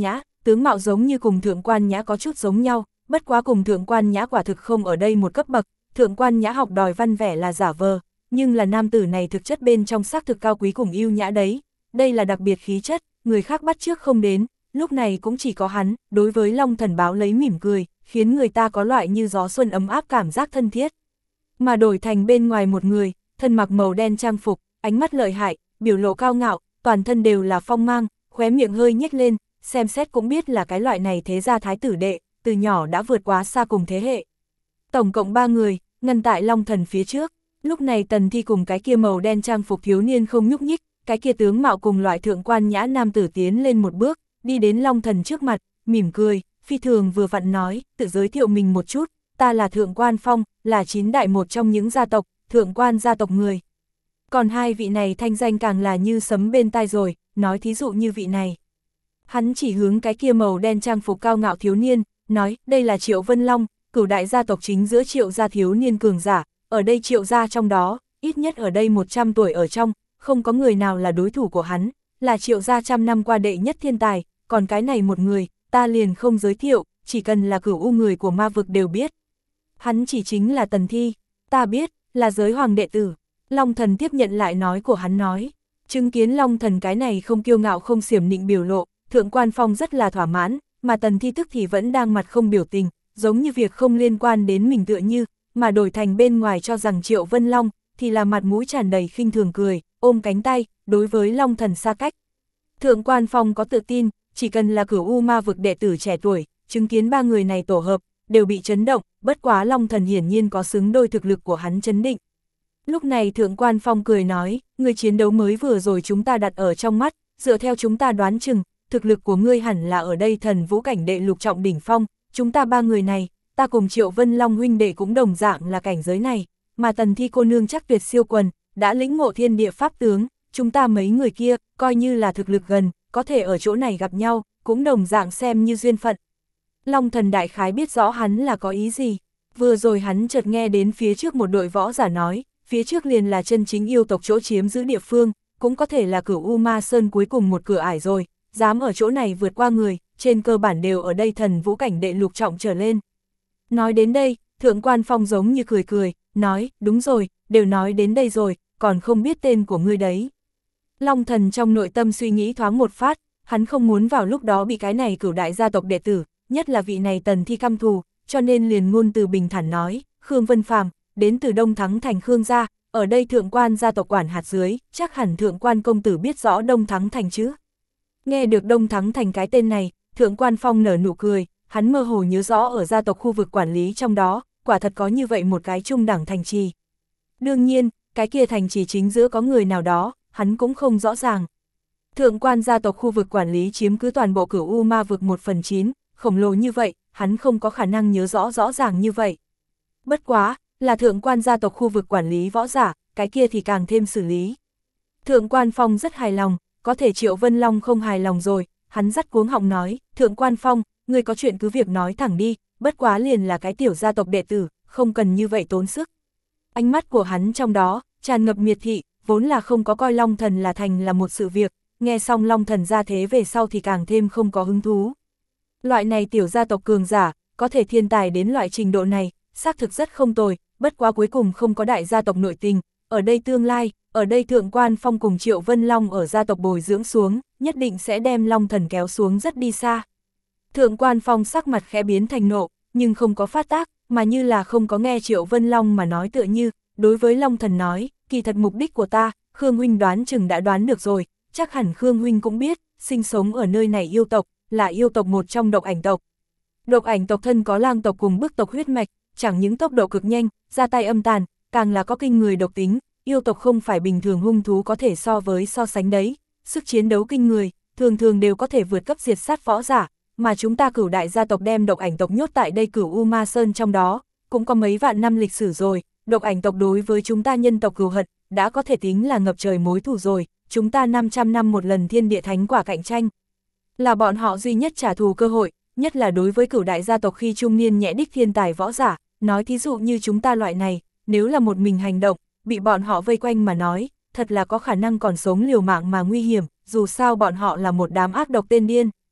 tướng mạo giống như cùng Thượng Quan Nhã có chút giống nhau, bất quá cùng Thượng Quan Nhã quả thực không ở đây một cấp bậc, Thượng Quan Nhã học đòi văn vẻ là giả vờ, nhưng là nam tử này thực chất bên trong xác thực cao quý cùng yêu nhã đấy, đây là đặc biệt khí chất, người khác bắt chước không đến, lúc này cũng chỉ có hắn, đối với Long Thần báo lấy mỉm cười, khiến người ta có loại như gió xuân ấm áp cảm giác thân thiết. Mà đổi thành bên ngoài một người, thân mặc màu đen trang phục, ánh mắt lợi hại, biểu lộ cao ngạo, toàn thân đều là phong mang, khóe miệng hơi nhếch lên, xem xét cũng biết là cái loại này thế gia thái tử đệ, từ nhỏ đã vượt quá xa cùng thế hệ. Tổng cộng ba người, ngăn tại Long Thần phía trước, lúc này Tần Thi cùng cái kia màu đen trang phục thiếu niên không nhúc nhích, cái kia tướng mạo cùng loại Thượng Quan Nhã nam tử tiến lên một bước, đi đến Long Thần trước mặt, mỉm cười, phi thường vừa vặn nói, tự giới thiệu mình một chút, ta là Thượng Quan Phong, là chín đại một trong những gia tộc, Thượng Quan gia tộc người. Còn hai vị này thanh danh càng là như sấm bên tai rồi, nói thí dụ như vị này. Hắn chỉ hướng cái kia màu đen trang phục cao ngạo thiếu niên, nói, đây là Triệu Vân Long, cửu đại gia tộc chính giữa Triệu gia thiếu niên cường giả, ở đây Triệu gia trong đó, ít nhất ở đây một trăm tuổi ở trong, không có người nào là đối thủ của hắn, là Triệu gia trăm năm qua đệ nhất thiên tài, còn cái này một người, ta liền không giới thiệu, chỉ cần là cửu u người của ma vực đều biết. Hắn chỉ chính là Tần Thi, ta biết, là giới hoàng đệ tử. Long Thần tiếp nhận lại nói của hắn nói, chứng kiến Long Thần cái này không kiêu ngạo không xiểm nịnh biểu lộ, Thượng Quan Phong rất là thỏa mãn, mà Tần Thi tức thì vẫn đang mặt không biểu tình, giống như việc không liên quan đến mình tựa như, mà đổi thành bên ngoài cho rằng Triệu Vân Long, thì là mặt mũi tràn đầy khinh thường cười, ôm cánh tay, đối với Long Thần xa cách. Thượng Quan Phong có tự tin, chỉ cần là cửu u ma vực đệ tử trẻ tuổi, chứng kiến ba người này tổ hợp, đều bị chấn động, bất quá Long Thần hiển nhiên có xứng đôi thực lực của hắn chấn định. Lúc này Thượng Quan Phong cười nói, người chiến đấu mới vừa rồi chúng ta đặt ở trong mắt, dựa theo chúng ta đoán chừng, thực lực của ngươi hẳn là ở đây thần vũ cảnh đệ lục trọng đỉnh phong, chúng ta ba người này, ta cùng Triệu Vân Long huynh đệ cũng đồng dạng là cảnh giới này, mà Tần Thi cô nương chắc tuyệt siêu quần, đã lĩnh ngộ thiên địa pháp tướng, chúng ta mấy người kia, coi như là thực lực gần, có thể ở chỗ này gặp nhau, cũng đồng dạng xem như duyên phận. Long Thần đại khái biết rõ hắn là có ý gì, vừa rồi hắn chợt nghe đến phía trước một đội võ giả nói, phía trước liền là chân chính yêu tộc chỗ chiếm giữ địa phương, cũng có thể là cửu U Ma Sơn cuối cùng một cửa ải rồi, dám ở chỗ này vượt qua người, trên cơ bản đều ở đây thần vũ cảnh đệ lục trọng trở lên. Nói đến đây, Thượng Quan Phong giống như cười cười, nói, đúng rồi, đều nói đến đây rồi, còn không biết tên của ngươi đấy. Long Thần trong nội tâm suy nghĩ thoáng một phát, hắn không muốn vào lúc đó bị cái này cửu đại gia tộc đệ tử, nhất là vị này Tần Thi căm thù, cho nên liền ngôn từ bình thản nói, Khương Vân Phàm, đến từ Đông Thắng Thành Khương gia, ở đây Thượng Quan gia tộc quản hạt dưới, chắc hẳn Thượng Quan công tử biết rõ Đông Thắng Thành chứ. Nghe được Đông Thắng Thành cái tên này, Thượng Quan Phong nở nụ cười, hắn mơ hồ nhớ rõ ở gia tộc khu vực quản lý trong đó, quả thật có như vậy một cái trung đẳng thành trì. Đương nhiên, cái kia thành trì chính giữa có người nào đó, hắn cũng không rõ ràng. Thượng Quan gia tộc khu vực quản lý chiếm cứ toàn bộ cửu u ma vực một phần chín, khổng lồ như vậy, hắn không có khả năng nhớ rõ rõ ràng như vậy. Bất quá, là Thượng Quan gia tộc khu vực quản lý võ giả, cái kia thì càng thêm xử lý. Thượng Quan Phong rất hài lòng, có thể Triệu Vân Long không hài lòng rồi, hắn dắt cuống họng nói, Thượng Quan Phong, ngươi có chuyện cứ việc nói thẳng đi, bất quá liền là cái tiểu gia tộc đệ tử, không cần như vậy tốn sức. Ánh mắt của hắn trong đó, tràn ngập miệt thị, vốn là không có coi Long Thần là thành là một sự việc, nghe xong Long Thần ra thế về sau thì càng thêm không có hứng thú. Loại này tiểu gia tộc cường giả, có thể thiên tài đến loại trình độ này, xác thực rất không tồi, bất quá cuối cùng không có đại gia tộc nội tình, ở đây tương lai, ở đây Thượng Quan Phong cùng Triệu Vân Long ở gia tộc bồi dưỡng xuống, nhất định sẽ đem Long Thần kéo xuống rất đi xa. Thượng Quan Phong sắc mặt khẽ biến thành nộ, nhưng không có phát tác, mà như là không có nghe Triệu Vân Long mà nói tựa như, đối với Long Thần nói, kỳ thật mục đích của ta, Khương huynh đoán chừng đã đoán được rồi, chắc hẳn Khương huynh cũng biết, sinh sống ở nơi này yêu tộc, là yêu tộc một trong độc ảnh tộc. Độc ảnh tộc thân có lang tộc cùng bức tộc huyết mạch, chẳng những tốc độ cực nhanh, ra tay âm tàn, càng là có kinh người độc tính, yêu tộc không phải bình thường hung thú có thể so với so sánh đấy, sức chiến đấu kinh người, thường thường đều có thể vượt cấp diệt sát võ giả, mà chúng ta cửu đại gia tộc đem độc ảnh tộc nhốt tại đây cửu U Ma Sơn trong đó, cũng có mấy vạn năm lịch sử rồi, độc ảnh tộc đối với chúng ta nhân tộc cừu hận, đã có thể tính là ngập trời mối thù rồi, chúng ta năm trăm năm một lần thiên địa thánh quả cạnh tranh. Là bọn họ duy nhất trả thù cơ hội, nhất là đối với cửu đại gia tộc khi trung niên nhẹ đích thiên tài võ giả, nói thí dụ như chúng ta loại này, nếu là một mình hành động, bị bọn họ vây quanh mà nói, thật là có khả năng còn sống liều mạng mà nguy hiểm, dù sao bọn họ là một đám ác độc tên điên.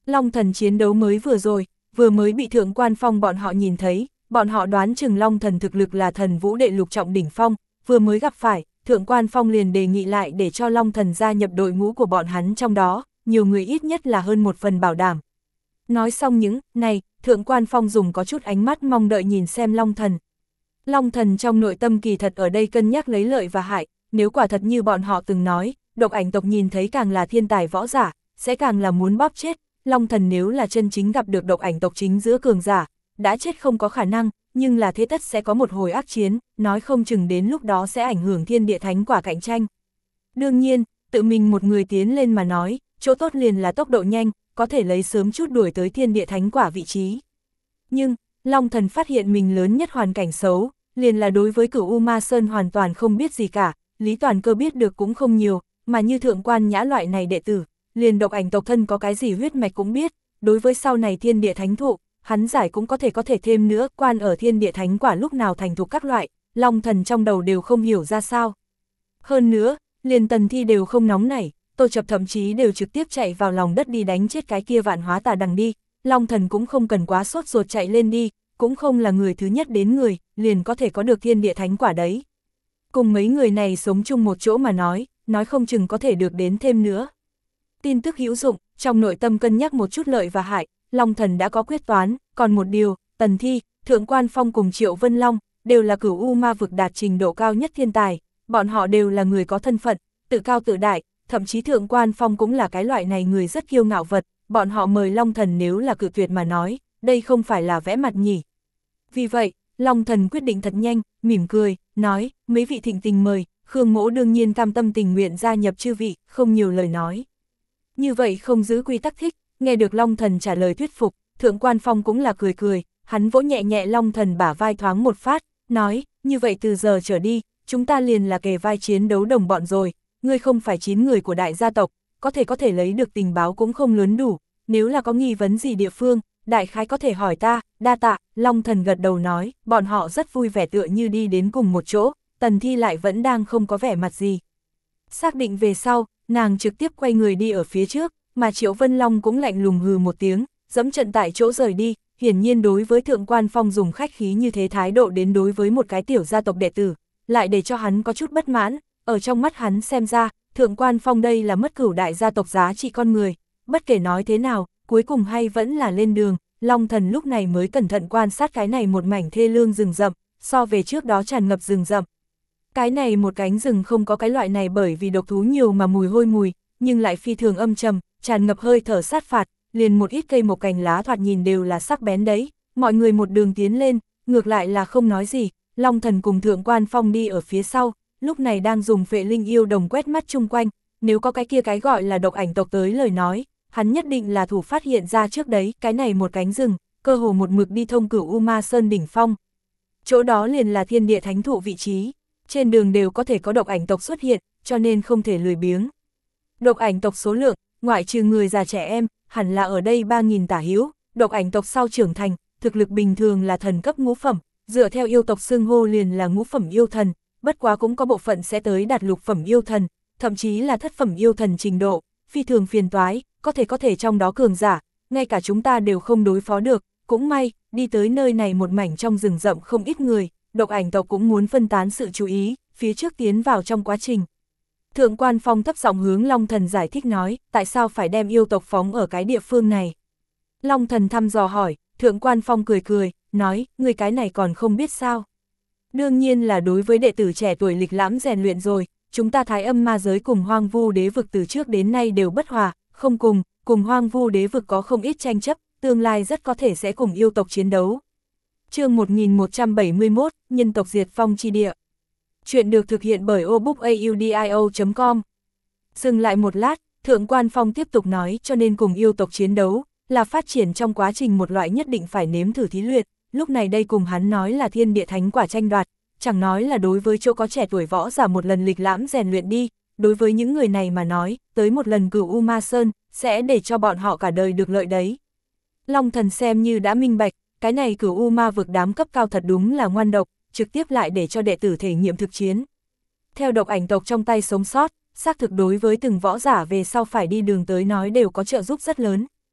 Long thần chiến đấu mới vừa rồi, vừa mới bị Thượng Quan Phong bọn họ nhìn thấy, bọn họ đoán chừng Long thần thực lực là thần vũ đệ lục trọng đỉnh phong, vừa mới gặp phải, Thượng Quan Phong liền đề nghị lại để cho Long thần gia nhập đội ngũ của bọn hắn trong đó, nhiều người ít nhất là hơn một phần bảo đảm. Nói xong những này, Thượng Quan Phong dùng có chút ánh mắt mong đợi nhìn xem Long thần. Long thần trong nội tâm kỳ thật ở đây cân nhắc lấy lợi và hại, nếu quả thật như bọn họ từng nói, độc ảnh tộc nhìn thấy càng là thiên tài võ giả, sẽ càng là muốn bóp chết. Long thần nếu là chân chính gặp được độc ảnh tộc chính giữa cường giả, đã chết không có khả năng, nhưng là thế tất sẽ có một hồi ác chiến, nói không chừng đến lúc đó sẽ ảnh hưởng thiên địa thánh quả cạnh tranh. Đương nhiên, tự mình một người tiến lên mà nói, chỗ tốt liền là tốc độ nhanh, có thể lấy sớm chút đuổi tới thiên địa thánh quả vị trí. Nhưng, Long thần phát hiện mình lớn nhất hoàn cảnh xấu, liền là đối với Cửu U Ma Sơn hoàn toàn không biết gì cả, Lý Toàn Cơ biết được cũng không nhiều, mà như Thượng Quan Nhã loại này đệ tử, liền độc ảnh tộc thân có cái gì huyết mạch cũng biết, đối với sau này thiên địa thánh thụ, hắn giải cũng có thể có thể thêm nữa, quan ở thiên địa thánh quả lúc nào thành thục các loại, Long thần trong đầu đều không hiểu ra sao. Hơn nữa, liền Tần Thi đều không nóng nảy, Tô Chập thậm chí đều trực tiếp chạy vào lòng đất đi đánh chết cái kia vạn hóa tà đằng đi, Long thần cũng không cần quá sốt ruột chạy lên đi, cũng không là người thứ nhất đến người, liền có thể có được thiên địa thánh quả đấy. Cùng mấy người này sống chung một chỗ mà nói, nói không chừng có thể được đến thêm nữa. Tin tức hữu dụng, trong nội tâm cân nhắc một chút lợi và hại, Long thần đã có quyết toán, còn một điều, Tần Thi, Thượng Quan Phong cùng Triệu Vân Long, đều là Cửu U ma vực đạt trình độ cao nhất thiên tài, bọn họ đều là người có thân phận, tự cao tự đại, thậm chí Thượng Quan Phong cũng là cái loại này người rất kiêu ngạo vật, bọn họ mời Long thần nếu là cự tuyệt mà nói, đây không phải là vẽ mặt nhỉ. Vì vậy, Long thần quyết định thật nhanh, mỉm cười, nói, mấy vị thịnh tình mời, Khương Mỗ đương nhiên cam tâm tình nguyện gia nhập chư vị, không nhiều lời nói. Như vậy không giữ quy tắc thích, nghe được Long thần trả lời thuyết phục, Thượng Quan Phong cũng là cười cười, hắn vỗ nhẹ nhẹ Long thần bả vai thoáng một phát, nói, như vậy từ giờ trở đi, chúng ta liền là kề vai chiến đấu đồng bọn rồi, ngươi không phải chín người của đại gia tộc, có thể có thể lấy được tình báo cũng không lớn đủ, nếu là có nghi vấn gì địa phương, đại khái có thể hỏi ta, đa tạ, Long thần gật đầu nói, bọn họ rất vui vẻ tựa như đi đến cùng một chỗ, Tần Thi lại vẫn đang không có vẻ mặt gì. Xác định về sau, nàng trực tiếp quay người đi ở phía trước, mà Triệu Vân Long cũng lạnh lùng hừ một tiếng, dẫm trận tại chỗ rời đi, hiển nhiên đối với Thượng Quan Phong dùng khách khí như thế thái độ đến đối với một cái tiểu gia tộc đệ tử, lại để cho hắn có chút bất mãn, ở trong mắt hắn xem ra, Thượng Quan Phong đây là mất cửu đại gia tộc giá trị con người, bất kể nói thế nào, cuối cùng hay vẫn là lên đường, Long thần lúc này mới cẩn thận quan sát cái này một mảnh thê lương rừng rậm, so về trước đó tràn ngập rừng rậm. Cái này một cánh rừng không có cái loại này bởi vì độc thú nhiều mà mùi hôi mùi, nhưng lại phi thường âm trầm, tràn ngập hơi thở sát phạt, liền một ít cây một cành lá thoạt nhìn đều là sắc bén đấy, mọi người một đường tiến lên, ngược lại là không nói gì, Long thần cùng Thượng Quan Phong đi ở phía sau, lúc này đang dùng phệ linh yêu đồng quét mắt chung quanh, nếu có cái kia cái gọi là độc ảnh tộc tới lời nói, hắn nhất định là thủ phát hiện ra trước đấy, cái này một cánh rừng, cơ hồ một mực đi thông Cửu U Ma Sơn đỉnh phong. Chỗ đó liền là thiên địa thánh thụ vị trí, trên đường đều có thể có độc ảnh tộc xuất hiện, cho nên không thể lười biếng. Độc ảnh tộc số lượng, ngoại trừ người già trẻ em, hẳn là ở đây ba nghìn tả hữu, độc ảnh tộc sau trưởng thành, thực lực bình thường là thần cấp ngũ phẩm, dựa theo yêu tộc xưng hô liền là ngũ phẩm yêu thần, bất quá cũng có bộ phận sẽ tới đạt lục phẩm yêu thần, thậm chí là thất phẩm yêu thần trình độ, phi thường phiền toái, có thể có thể trong đó cường giả, ngay cả chúng ta đều không đối phó được, cũng may, đi tới nơi này một mảnh trong rừng rậm không ít người, độc ảnh tộc cũng muốn phân tán sự chú ý, phía trước tiến vào trong quá trình. Thượng Quan Phong thấp giọng hướng Long thần giải thích nói, tại sao phải đem yêu tộc phóng ở cái địa phương này. Long thần thăm dò hỏi, Thượng Quan Phong cười cười, nói, người cái này còn không biết sao. Đương nhiên là đối với đệ tử trẻ tuổi lịch lãm rèn luyện rồi, chúng ta Thái Âm ma giới cùng Hoang Vu đế vực từ trước đến nay đều bất hòa, không cùng, cùng Hoang Vu đế vực có không ít tranh chấp, tương lai rất có thể sẽ cùng yêu tộc chiến đấu. Chương một nghìn một trăm bảy mươi mốt, nhân tộc diệt vong chi địa. Chuyện được thực hiện bởi obookaudio chấm com. Dừng lại một lát, Thượng Quan Phong tiếp tục nói, cho nên cùng yêu tộc chiến đấu, là phát triển trong quá trình một loại nhất định phải nếm thử thí luyện, lúc này đây cùng hắn nói là thiên địa thánh quả tranh đoạt, chẳng nói là đối với chỗ có trẻ tuổi võ giả một lần lịch lãm rèn luyện đi, đối với những người này mà nói, tới một lần Cửu U Ma Sơn, sẽ để cho bọn họ cả đời được lợi đấy. Long thần xem như đã minh bạch, cái này Cửu U Ma vực đám cấp cao thật đúng là ngoan độc, trực tiếp lại để cho đệ tử thể nghiệm thực chiến. Theo độc ảnh tộc trong tay sống sót, xác thực đối với từng võ giả về sau phải đi đường tới nói đều có trợ giúp rất lớn.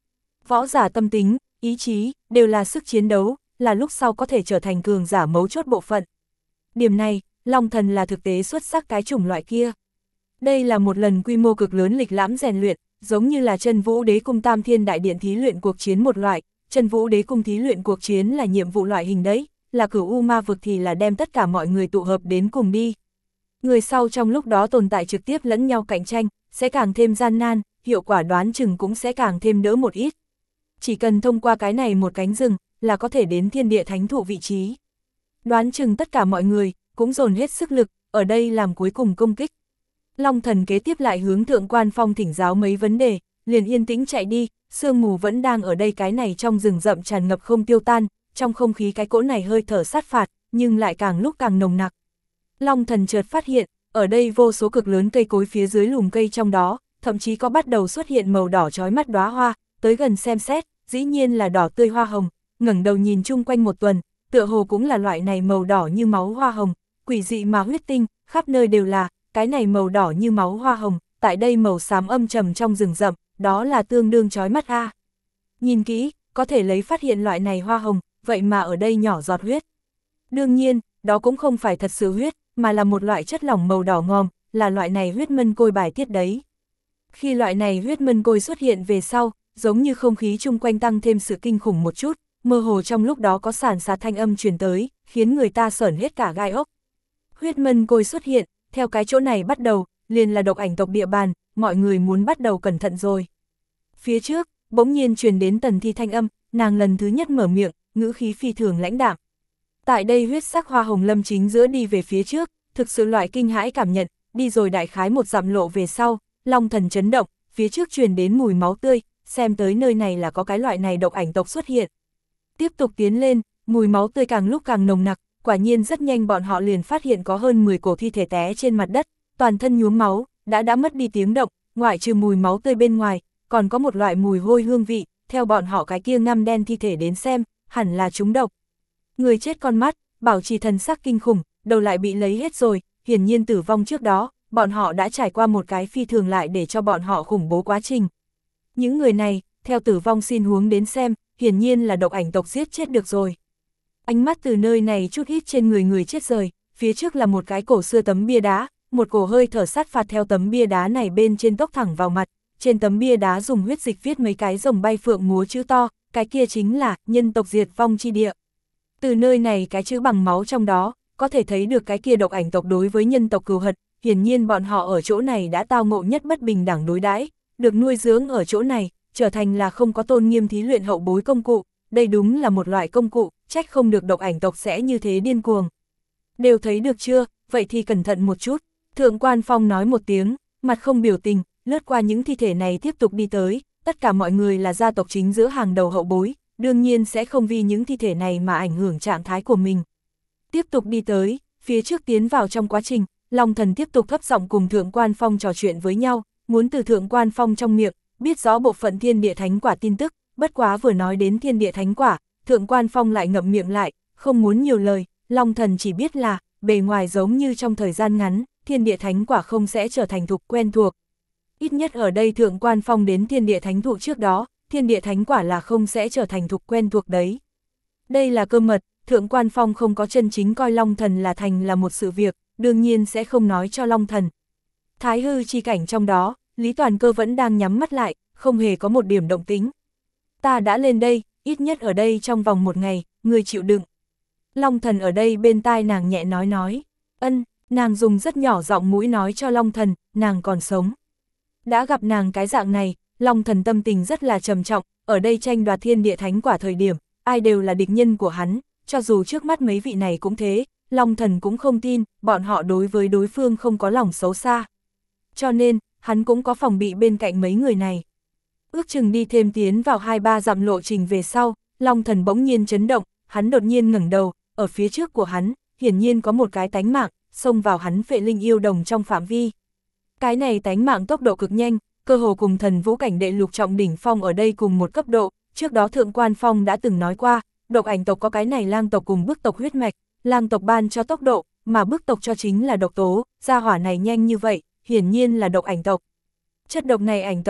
Võ giả tâm tính, ý chí, đều là sức chiến đấu, là lúc sau có thể trở thành cường giả mấu chốt bộ phận. Điểm này, Long Thần là thực tế xuất sắc cái chủng loại kia. Đây là một lần quy mô cực lớn lịch lãm rèn luyện, giống như là Chân Vũ Đế Cung Tam Thiên Đại Điện thí luyện cuộc chiến một loại, Chân Vũ Đế Cung thí luyện cuộc chiến là nhiệm vụ loại hình đấy, là Cửu U Ma vực thì là đem tất cả mọi người tụ hợp đến cùng đi. Người sau trong lúc đó tồn tại trực tiếp lẫn nhau cạnh tranh, sẽ càng thêm gian nan, hiệu quả đoán chừng cũng sẽ càng thêm đỡ một ít. Chỉ cần thông qua cái này một cánh rừng, là có thể đến thiên địa thánh thụ vị trí. Đoán chừng tất cả mọi người, cũng dồn hết sức lực, ở đây làm cuối cùng công kích. Long Thần kế tiếp lại hướng Thượng Quan Phong thỉnh giáo mấy vấn đề, liền yên tĩnh chạy đi, sương mù vẫn đang ở đây cái này trong rừng rậm tràn ngập không tiêu tan, trong không khí cái cỗ này hơi thở sát phạt, nhưng lại càng lúc càng nồng nặc. Long Thần chợt phát hiện, ở đây vô số cực lớn cây cối phía dưới lùm cây trong đó, thậm chí có bắt đầu xuất hiện màu đỏ chói mắt đóa hoa, tới gần xem xét, dĩ nhiên là đỏ tươi hoa hồng, ngẩng đầu nhìn chung quanh một tuần, tựa hồ cũng là loại này màu đỏ như máu hoa hồng, quỷ dị mà huyết tinh, khắp nơi đều là, cái này màu đỏ như máu hoa hồng, tại đây màu xám âm trầm trong rừng rậm, đó là tương đương chói mắt a. Nhìn kỹ, có thể lấy phát hiện loại này hoa hồng, vậy mà ở đây nhỏ giọt huyết. Đương nhiên, đó cũng không phải thật sự huyết, mà là một loại chất lỏng màu đỏ ngòm, là loại này huyết mân côi bài tiết đấy. Khi loại này huyết mân côi xuất hiện về sau, giống như không khí chung quanh tăng thêm sự kinh khủng một chút, mơ hồ trong lúc đó có sản xà thanh âm truyền tới, khiến người ta sởn hết cả gai ốc. Huyết mân côi xuất hiện, theo cái chỗ này bắt đầu, liền là độc ảnh tộc địa bàn, mọi người muốn bắt đầu cẩn thận rồi. Phía trước, bỗng nhiên truyền đến Tần Thi thanh âm, nàng lần thứ nhất mở miệng, ngữ khí phi thường lãnh đạm. Tại đây huyết sắc hoa hồng lâm chính giữa đi về phía trước, thực sự loại kinh hãi cảm nhận, đi rồi đại khái một dặm lộ về sau, Long Thần chấn động, phía trước truyền đến mùi máu tươi, xem tới nơi này là có cái loại này độc ảnh tộc xuất hiện. Tiếp tục tiến lên, mùi máu tươi càng lúc càng nồng nặc, quả nhiên rất nhanh bọn họ liền phát hiện có hơn mười cổ thi thể té trên mặt đất, toàn thân nhuốm máu, đã đã mất đi tiếng động, ngoại trừ mùi máu tươi bên ngoài, còn có một loại mùi hôi hương vị, theo bọn họ cái kia ngăm đen thi thể đến xem, hẳn là trúng độc. Người chết con mắt, bảo trì thần sắc kinh khủng, đầu lại bị lấy hết rồi, hiển nhiên tử vong trước đó, bọn họ đã trải qua một cái phi thường lại để cho bọn họ khủng bố quá trình. Những người này, theo tử vong xin huống đến xem, hiển nhiên là độc ảnh tộc giết chết được rồi. Ánh mắt từ nơi này chút ít trên người người chết rời, phía trước là một cái cổ xưa tấm bia đá, một cổ hơi thở sát phạt theo tấm bia đá này bên trên tốc thẳng vào mặt, trên tấm bia đá dùng huyết dịch viết mấy cái rồng bay phượng múa chữ to, cái kia chính là nhân tộc diệt vong chi địa. Từ nơi này cái chữ bằng máu trong đó, có thể thấy được cái kia độc ảnh tộc đối với nhân tộc cừu hận, hiển nhiên bọn họ ở chỗ này đã tao ngộ nhất bất bình đẳng đối đãi, được nuôi dưỡng ở chỗ này, trở thành là không có tôn nghiêm thí luyện hậu bối công cụ, đây đúng là một loại công cụ, trách không được độc ảnh tộc sẽ như thế điên cuồng. Đều thấy được chưa, vậy thì cẩn thận một chút, Thượng Quan Phong nói một tiếng, mặt không biểu tình, lướt qua những thi thể này tiếp tục đi tới, tất cả mọi người là gia tộc chính giữa hàng đầu hậu bối, đương nhiên sẽ không vì những thi thể này mà ảnh hưởng trạng thái của mình. Tiếp tục đi tới, phía trước tiến vào trong quá trình, Long Thần tiếp tục thấp giọng cùng Thượng Quan Phong trò chuyện với nhau, muốn từ Thượng Quan Phong trong miệng, biết rõ bộ phận thiên địa thánh quả tin tức, bất quá vừa nói đến thiên địa thánh quả, Thượng Quan Phong lại ngậm miệng lại, không muốn nhiều lời, Long Thần chỉ biết là, bề ngoài giống như trong thời gian ngắn, thiên địa thánh quả không sẽ trở thành thục quen thuộc. Ít nhất ở đây Thượng Quan Phong đến thiên địa thánh thụ trước đó, thiên địa thánh quả là không sẽ trở thành thục quen thuộc đấy. Đây là cơ mật, Thượng Quan Phong không có chân chính coi Long Thần là thành là một sự việc, đương nhiên sẽ không nói cho Long Thần. Thái hư chi cảnh trong đó, Lý Toàn Cơ vẫn đang nhắm mắt lại, không hề có một điểm động tính. Ta đã lên đây, ít nhất ở đây trong vòng một ngày, người chịu đựng. Long Thần ở đây bên tai nàng nhẹ nói nói, ân, nàng dùng rất nhỏ giọng mũi nói cho Long Thần, nàng còn sống. Đã gặp nàng cái dạng này, Long Thần tâm tình rất là trầm trọng, ở đây tranh đoạt thiên địa thánh quả thời điểm, ai đều là địch nhân của hắn, cho dù trước mắt mấy vị này cũng thế, Long Thần cũng không tin, bọn họ đối với đối phương không có lòng xấu xa. Cho nên, hắn cũng có phòng bị bên cạnh mấy người này. Ước chừng đi thêm tiến vào hai ba dặm lộ trình về sau, Long Thần bỗng nhiên chấn động, hắn đột nhiên ngẩng đầu, ở phía trước của hắn, hiển nhiên có một cái tánh mạng, xông vào hắn phệ linh yêu đồng trong phạm vi. Cái này tánh mạng tốc độ cực nhanh, cơ hồ cùng thần vũ cảnh đệ lục trọng đỉnh phong ở đây cùng một cấp độ, trước đó Thượng Quan Phong đã từng nói qua, độc ảnh tộc có cái này lang tộc cùng bức tộc huyết mạch, lang tộc ban cho tốc độ, mà bức tộc cho chính là độc tố, gia hỏa này nhanh như vậy, hiển nhiên là độc ảnh tộc. Chất độc này ảnh tộc,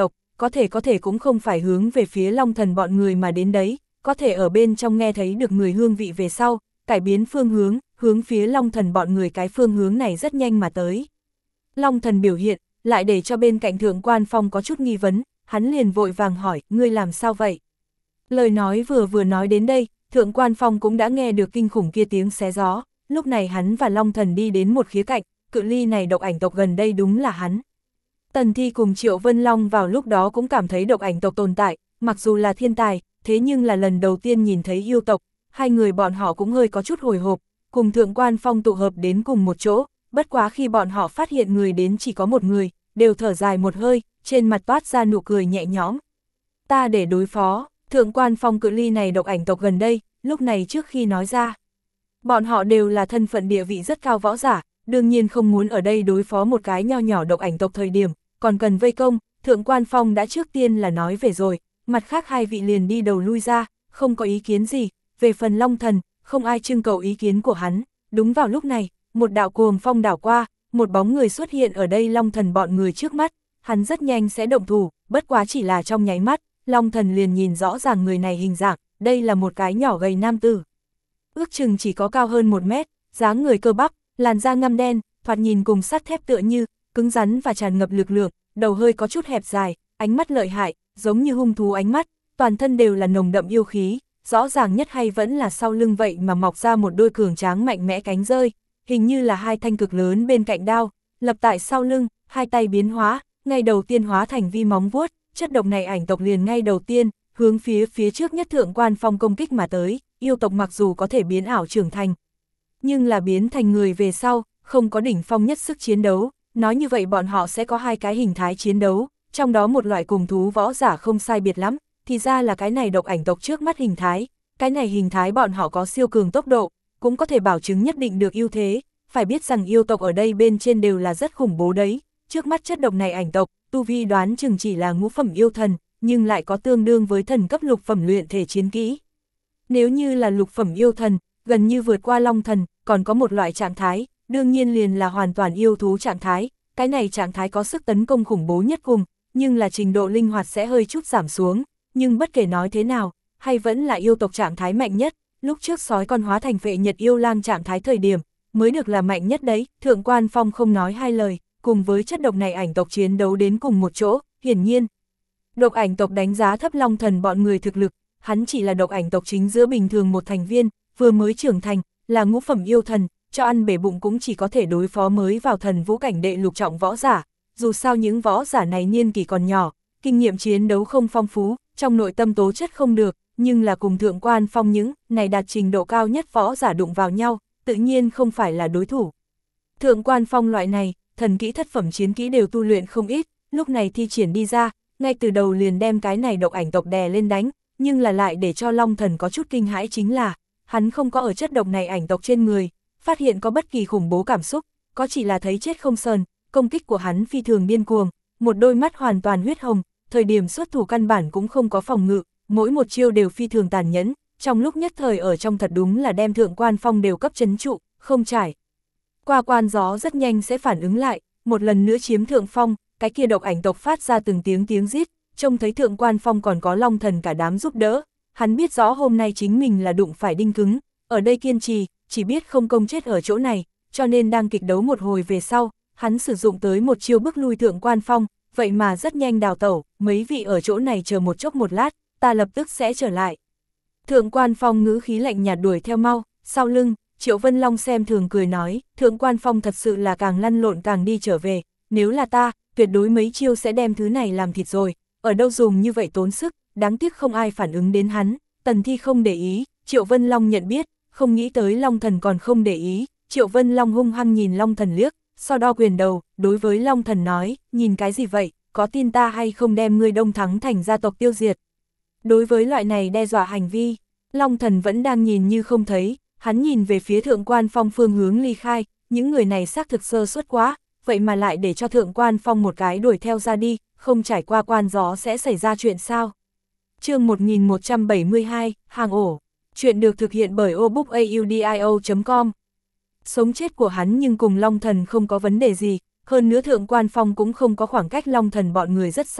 có thể có thể cũng không phải hướng về phía Long Thần bọn người mà đến đấy, có thể ở bên trong nghe thấy được người hương vị về sau, cải biến phương hướng, hướng phía Long Thần bọn người cái phương hướng này rất nhanh mà tới. Long Thần biểu hiện, lại để cho bên cạnh Thượng Quan Phong có chút nghi vấn, hắn liền vội vàng hỏi, ngươi làm sao vậy? Lời nói vừa vừa nói đến đây, Thượng Quan Phong cũng đã nghe được kinh khủng kia tiếng xé gió, lúc này hắn và Long Thần đi đến một khía cạnh, cự ly này độc ảnh tộc gần đây đúng là hắn. Tần Thi cùng Triệu Vân Long vào lúc đó cũng cảm thấy độc ảnh tộc tồn tại, mặc dù là thiên tài, thế nhưng là lần đầu tiên nhìn thấy yêu tộc, hai người bọn họ cũng hơi có chút hồi hộp, cùng Thượng Quan Phong tụ hợp đến cùng một chỗ, bất quá khi bọn họ phát hiện người đến chỉ có một người, đều thở dài một hơi, trên mặt toát ra nụ cười nhẹ nhõm. Ta để đối phó, Thượng Quan Phong cự ly này độc ảnh tộc gần đây, lúc này trước khi nói ra. Bọn họ đều là thân phận địa vị rất cao võ giả, đương nhiên không muốn ở đây đối phó một cái nho nhỏ độc ảnh tộc thời điểm, còn cần vây công, Thượng Quan Phong đã trước tiên là nói về rồi, mặt khác hai vị liền đi đầu lui ra, không có ý kiến gì, về phần Long Thần, không ai trưng cầu ý kiến của hắn, đúng vào lúc này, một đạo cuồng phong đảo qua, một bóng người xuất hiện ở đây Long Thần bọn người trước mắt, hắn rất nhanh sẽ động thủ, bất quá chỉ là trong nháy mắt, Long Thần liền nhìn rõ ràng người này hình dạng, đây là một cái nhỏ gầy nam tử. Ước chừng chỉ có cao hơn một mét, dáng người cơ bắp, làn da ngăm đen, thoạt nhìn cùng sắt thép tựa như, cứng rắn và tràn ngập lực lượng, đầu hơi có chút hẹp dài, ánh mắt lợi hại, giống như hung thú ánh mắt, toàn thân đều là nồng đậm yêu khí, rõ ràng nhất hay vẫn là sau lưng vậy mà mọc ra một đôi cường tráng mạnh mẽ cánh rơi, hình như là hai thanh cực lớn bên cạnh đao, lập tại sau lưng, hai tay biến hóa, ngay đầu tiên hóa thành vi móng vuốt, chất độc này ảnh tộc liền ngay đầu tiên, hướng phía phía trước nhất Thượng Quan Phong công kích mà tới, yêu tộc mặc dù có thể biến ảo trưởng thành, nhưng là biến thành người về sau, không có đỉnh phong nhất sức chiến đấu, nói như vậy bọn họ sẽ có hai cái hình thái chiến đấu, trong đó một loại cùng thú võ giả không sai biệt lắm, thì ra là cái này độc ảnh tộc trước mắt hình thái, cái này hình thái bọn họ có siêu cường tốc độ, cũng có thể bảo chứng nhất định được ưu thế, phải biết rằng yêu tộc ở đây bên trên đều là rất khủng bố đấy, trước mắt chất độc này ảnh tộc, tu vi đoán chừng chỉ là ngũ phẩm yêu thần, nhưng lại có tương đương với thần cấp lục phẩm luyện thể chiến kỹ. Nếu như là lục phẩm yêu thần, gần như vượt qua long thần, còn có một loại trạng thái, đương nhiên liền là hoàn toàn yêu thú trạng thái, cái này trạng thái có sức tấn công khủng bố nhất cùng, nhưng là trình độ linh hoạt sẽ hơi chút giảm xuống, nhưng bất kể nói thế nào, hay vẫn là yêu tộc trạng thái mạnh nhất, lúc trước sói con hóa thành vệ nhật yêu lang trạng thái thời điểm, mới được là mạnh nhất đấy, Thượng Quan Phong không nói hai lời, cùng với chất độc này ảnh tộc chiến đấu đến cùng một chỗ, hiển nhiên. Độc ảnh tộc đánh giá thấp long thần bọn người thực lực, hắn chỉ là độc ảnh tộc chính giữa bình thường một thành viên, vừa mới trưởng thành, là ngũ phẩm yêu thần, cho ăn bể bụng cũng chỉ có thể đối phó mới vào thần vũ cảnh đệ lục trọng võ giả, dù sao những võ giả này niên kỷ còn nhỏ, kinh nghiệm chiến đấu không phong phú, trong nội tâm tố chất không được, nhưng là cùng Thượng Quan Phong những này đạt trình độ cao nhất võ giả đụng vào nhau, tự nhiên không phải là đối thủ. Thượng Quan Phong loại này, thần kỹ thất phẩm chiến kỹ đều tu luyện không ít, lúc này thi triển đi ra, ngay từ đầu liền đem cái này độc ảnh tộc đè lên đánh, nhưng là lại để cho Long Thần có chút kinh hãi chính là, hắn không có ở chất độc này ảnh tộc trên người, phát hiện có bất kỳ khủng bố cảm xúc, có chỉ là thấy chết không sờn, công kích của hắn phi thường điên cuồng, một đôi mắt hoàn toàn huyết hồng, thời điểm xuất thủ căn bản cũng không có phòng ngự, mỗi một chiêu đều phi thường tàn nhẫn, trong lúc nhất thời ở trong thật đúng là đem Thượng Quan Phong đều cấp chấn trụ, không trải. Qua quan gió rất nhanh sẽ phản ứng lại, một lần nữa chiếm thượng phong, cái kia độc ảnh tộc phát ra từng tiếng tiếng rít, trông thấy Thượng Quan Phong còn có Long Thần cả đám giúp đỡ, hắn biết rõ hôm nay chính mình là đụng phải đinh cứng, ở đây kiên trì, chỉ biết không công chết ở chỗ này, cho nên đang kịch đấu một hồi về sau, hắn sử dụng tới một chiêu bức lui Thượng Quan Phong, vậy mà rất nhanh đào tẩu, mấy vị ở chỗ này chờ một chốc một lát, ta lập tức sẽ trở lại. Thượng Quan Phong ngữ khí lạnh nhạt đuổi theo mau, sau lưng, Triệu Vân Long xem thường cười nói, Thượng Quan Phong thật sự là càng lăn lộn càng đi trở về, nếu là ta, tuyệt đối mấy chiêu sẽ đem thứ này làm thịt rồi, ở đâu dùng như vậy tốn sức, đáng tiếc không ai phản ứng đến hắn, Tần Thi không để ý, Triệu Vân Long nhận biết, không nghĩ tới Long Thần còn không để ý, Triệu Vân Long hung hăng nhìn Long Thần liếc, sau đó quyền đầu, đối với Long Thần nói, nhìn cái gì vậy, có tin ta hay không đem ngươi Đông Thắng thành gia tộc tiêu diệt. Đối với loại này đe dọa hành vi, Long Thần vẫn đang nhìn như không thấy, hắn nhìn về phía Thượng Quan Phong phương hướng ly khai, những người này xác thực sơ suất quá, vậy mà lại để cho Thượng Quan Phong một cái đuổi theo ra đi, không trải qua quan gió sẽ xảy ra chuyện sao. Chương một nghìn một trăm bảy mươi hai, Hàng ổ, chuyện được thực hiện bởi obookaudio chấm com. Sống chết của hắn nhưng cùng Long Thần không có vấn đề gì, hơn nữa Thượng Quan Phong cũng không có khoảng cách Long Thần bọn người rất xa,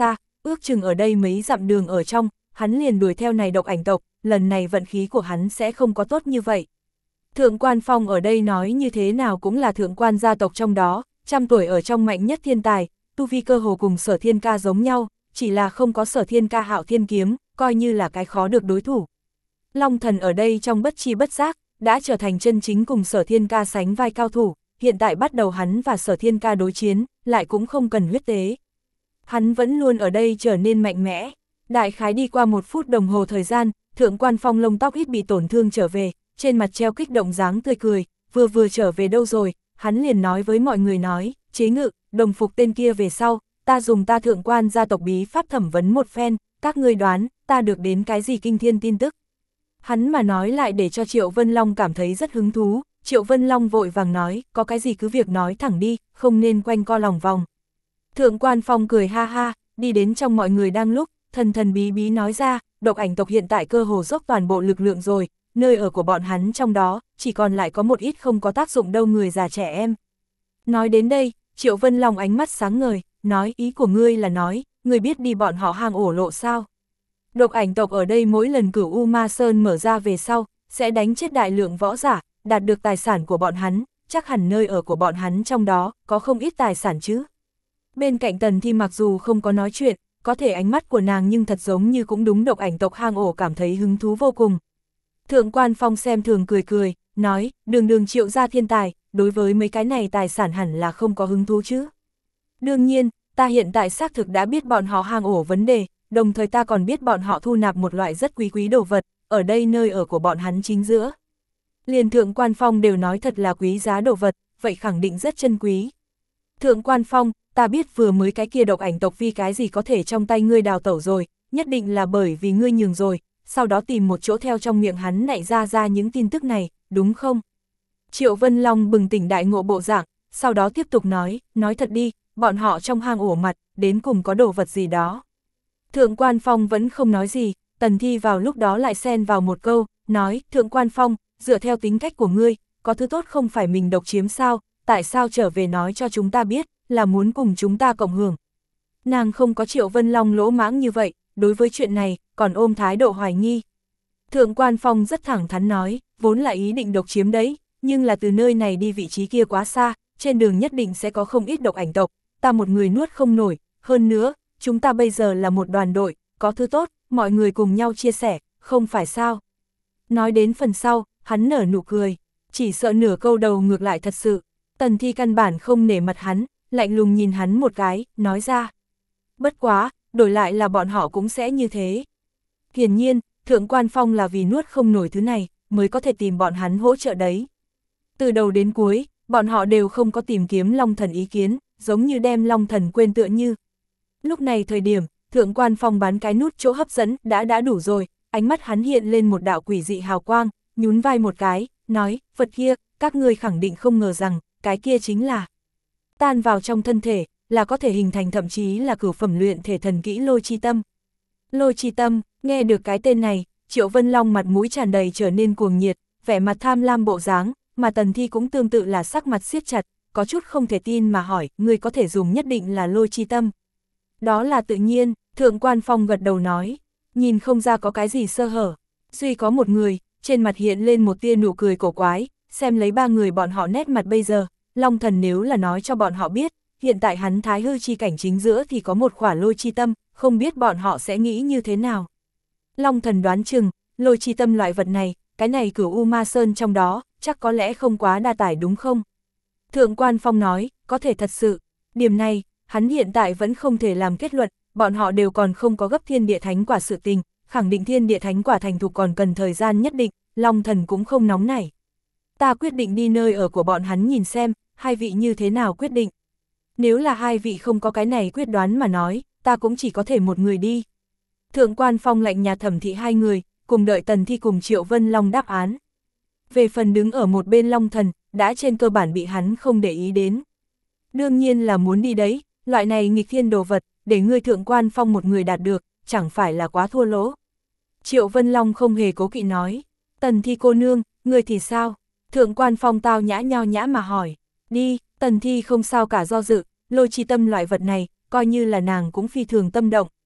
ước chừng ở đây mấy dặm đường ở trong, hắn liền đuổi theo này độc ảnh tộc, lần này vận khí của hắn sẽ không có tốt như vậy. Thượng quan Phong ở đây nói như thế nào cũng là thượng quan gia tộc trong đó, trăm tuổi ở trong mạnh nhất thiên tài, tu vi cơ hồ cùng Sở Thiên Ca giống nhau, chỉ là không có Sở Thiên Ca Hạo Thiên kiếm, coi như là cái khó được đối thủ. Long Thần ở đây trong bất chi bất giác, đã trở thành chân chính cùng Sở Thiên Ca sánh vai cao thủ, hiện tại bắt đầu hắn và Sở Thiên Ca đối chiến, lại cũng không cần huyết tế. Hắn vẫn luôn ở đây trở nên mạnh mẽ. Đại khái đi qua một phút đồng hồ thời gian, thượng quan Phong lông tóc ít bị tổn thương trở về, trên mặt treo kích động dáng tươi cười, vừa vừa trở về đâu rồi, hắn liền nói với mọi người nói, chế ngự, đồng phục tên kia về sau, ta dùng ta thượng quan gia tộc bí pháp thẩm vấn một phen, các ngươi đoán, ta được đến cái gì kinh thiên tin tức. Hắn mà nói lại để cho Triệu Vân Long cảm thấy rất hứng thú, Triệu Vân Long vội vàng nói, có cái gì cứ việc nói thẳng đi, không nên quanh co lòng vòng. Thượng quan Phong cười ha ha, đi đến trong mọi người đang lúc, thần thần bí bí nói ra, độc ảnh tộc hiện tại cơ hồ dốc toàn bộ lực lượng rồi, nơi ở của bọn hắn trong đó, chỉ còn lại có một ít không có tác dụng đâu người già trẻ em. Nói đến đây, Triệu Vân Long ánh mắt sáng ngời, nói ý của ngươi là nói, ngươi biết đi bọn họ hang ổ lộ sao. Độc ảnh tộc ở đây mỗi lần Cửu U Ma Sơn mở ra về sau, sẽ đánh chết đại lượng võ giả, đạt được tài sản của bọn hắn, chắc hẳn nơi ở của bọn hắn trong đó, có không ít tài sản chứ. Bên cạnh Tần Thi mặc dù không có nói chuyện, có thể ánh mắt của nàng nhưng thật giống như cũng đúng độc ảnh tộc hang ổ cảm thấy hứng thú vô cùng. Thượng quan Phong xem thường cười cười, nói, đường đường Triệu gia thiên tài, đối với mấy cái này tài sản hẳn là không có hứng thú chứ. Đương nhiên, ta hiện tại xác thực đã biết bọn họ hang ổ vấn đề, đồng thời ta còn biết bọn họ thu nạp một loại rất quý quý đồ vật, ở đây nơi ở của bọn hắn chính giữa. Liền thượng quan Phong đều nói thật là quý giá đồ vật, vậy khẳng định rất chân quý. Thượng quan Phong, ta biết vừa mới cái kia độc ảnh tộc vì cái gì có thể trong tay ngươi đào tẩu rồi, nhất định là bởi vì ngươi nhường rồi, sau đó tìm một chỗ theo trong miệng hắn nảy ra ra những tin tức này, đúng không? Triệu Vân Long bừng tỉnh đại ngộ bộ dạng, sau đó tiếp tục nói, nói thật đi, bọn họ trong hang ổ mặt, đến cùng có đồ vật gì đó. Thượng quan Phong vẫn không nói gì, Tần Thi vào lúc đó lại xen vào một câu, nói, Thượng quan Phong, dựa theo tính cách của ngươi, có thứ tốt không phải mình độc chiếm sao, tại sao trở về nói cho chúng ta biết, là muốn cùng chúng ta cộng hưởng. Nàng không có Triệu Vân Long lỗ mãng như vậy, đối với chuyện này, còn ôm thái độ hoài nghi. Thượng quan Phong rất thẳng thắn nói, vốn là ý định độc chiếm đấy, nhưng là từ nơi này đi vị trí kia quá xa, trên đường nhất định sẽ có không ít độc ảnh tộc, ta một người nuốt không nổi, hơn nữa, chúng ta bây giờ là một đoàn đội, có thứ tốt, mọi người cùng nhau chia sẻ, không phải sao. Nói đến phần sau, hắn nở nụ cười, chỉ sợ nửa câu đầu ngược lại thật sự. Tần Thi căn bản không nể mặt hắn, lạnh lùng nhìn hắn một cái, nói ra. Bất quá, đổi lại là bọn họ cũng sẽ như thế. Hiển nhiên, Thượng quan Phong là vì nuốt không nổi thứ này, mới có thể tìm bọn hắn hỗ trợ đấy. Từ đầu đến cuối, bọn họ đều không có tìm kiếm Long Thần ý kiến, giống như đem Long Thần quên tựa như. Lúc này thời điểm, Thượng quan Phong bán cái nút chỗ hấp dẫn đã đã đủ rồi, ánh mắt hắn hiện lên một đạo quỷ dị hào quang, nhún vai một cái, nói, vật kia, các ngươi khẳng định không ngờ rằng, cái kia chính là tan vào trong thân thể, là có thể hình thành thậm chí là cửu phẩm luyện thể thần kỹ Lôi Chi Tâm. Lôi Chi Tâm, nghe được cái tên này, Triệu Vân Long mặt mũi tràn đầy trở nên cuồng nhiệt, vẻ mặt tham lam bộ dáng, mà Tần Thi cũng tương tự là sắc mặt siết chặt, có chút không thể tin mà hỏi, người có thể dùng nhất định là Lôi Chi Tâm. Đó là tự nhiên, Thượng quan Phong gật đầu nói, nhìn không ra có cái gì sơ hở. Duy có một người, trên mặt hiện lên một tia nụ cười cổ quái, xem lấy ba người bọn họ nét mặt bây giờ, Long Thần nếu là nói cho bọn họ biết, hiện tại hắn thái hư chi cảnh chính giữa thì có một khỏa Lôi Chi Tâm, không biết bọn họ sẽ nghĩ như thế nào. Long Thần đoán chừng, Lôi Chi Tâm loại vật này, cái này Cửu U Ma Sơn trong đó, chắc có lẽ không quá đa tải đúng không? Thượng quan Phong nói, có thể thật sự, điểm này, hắn hiện tại vẫn không thể làm kết luận, bọn họ đều còn không có gấp thiên địa thánh quả sự tình, khẳng định thiên địa thánh quả thành thục còn cần thời gian nhất định, Long Thần cũng không nóng nảy. Ta quyết định đi nơi ở của bọn hắn nhìn xem, hai vị như thế nào quyết định. Nếu là hai vị không có cái này quyết đoán mà nói, ta cũng chỉ có thể một người đi. Thượng quan Phong lạnh nhạt thẩm thị hai người, cùng đợi Tần Thi cùng Triệu Vân Long đáp án. Về phần đứng ở một bên Long Thần, đã trên cơ bản bị hắn không để ý đến. Đương nhiên là muốn đi đấy, loại này nghịch thiên đồ vật, để ngươi Thượng quan Phong một người đạt được, chẳng phải là quá thua lỗ. Triệu Vân Long không hề cố kỵ nói, Tần Thi cô nương, ngươi thì sao? Thượng quan Phong tao nhã nho nhã mà hỏi, đi, Tần Thi không sao cả do dự, Lôi Chi Tâm loại vật này, coi như là nàng cũng phi thường tâm động.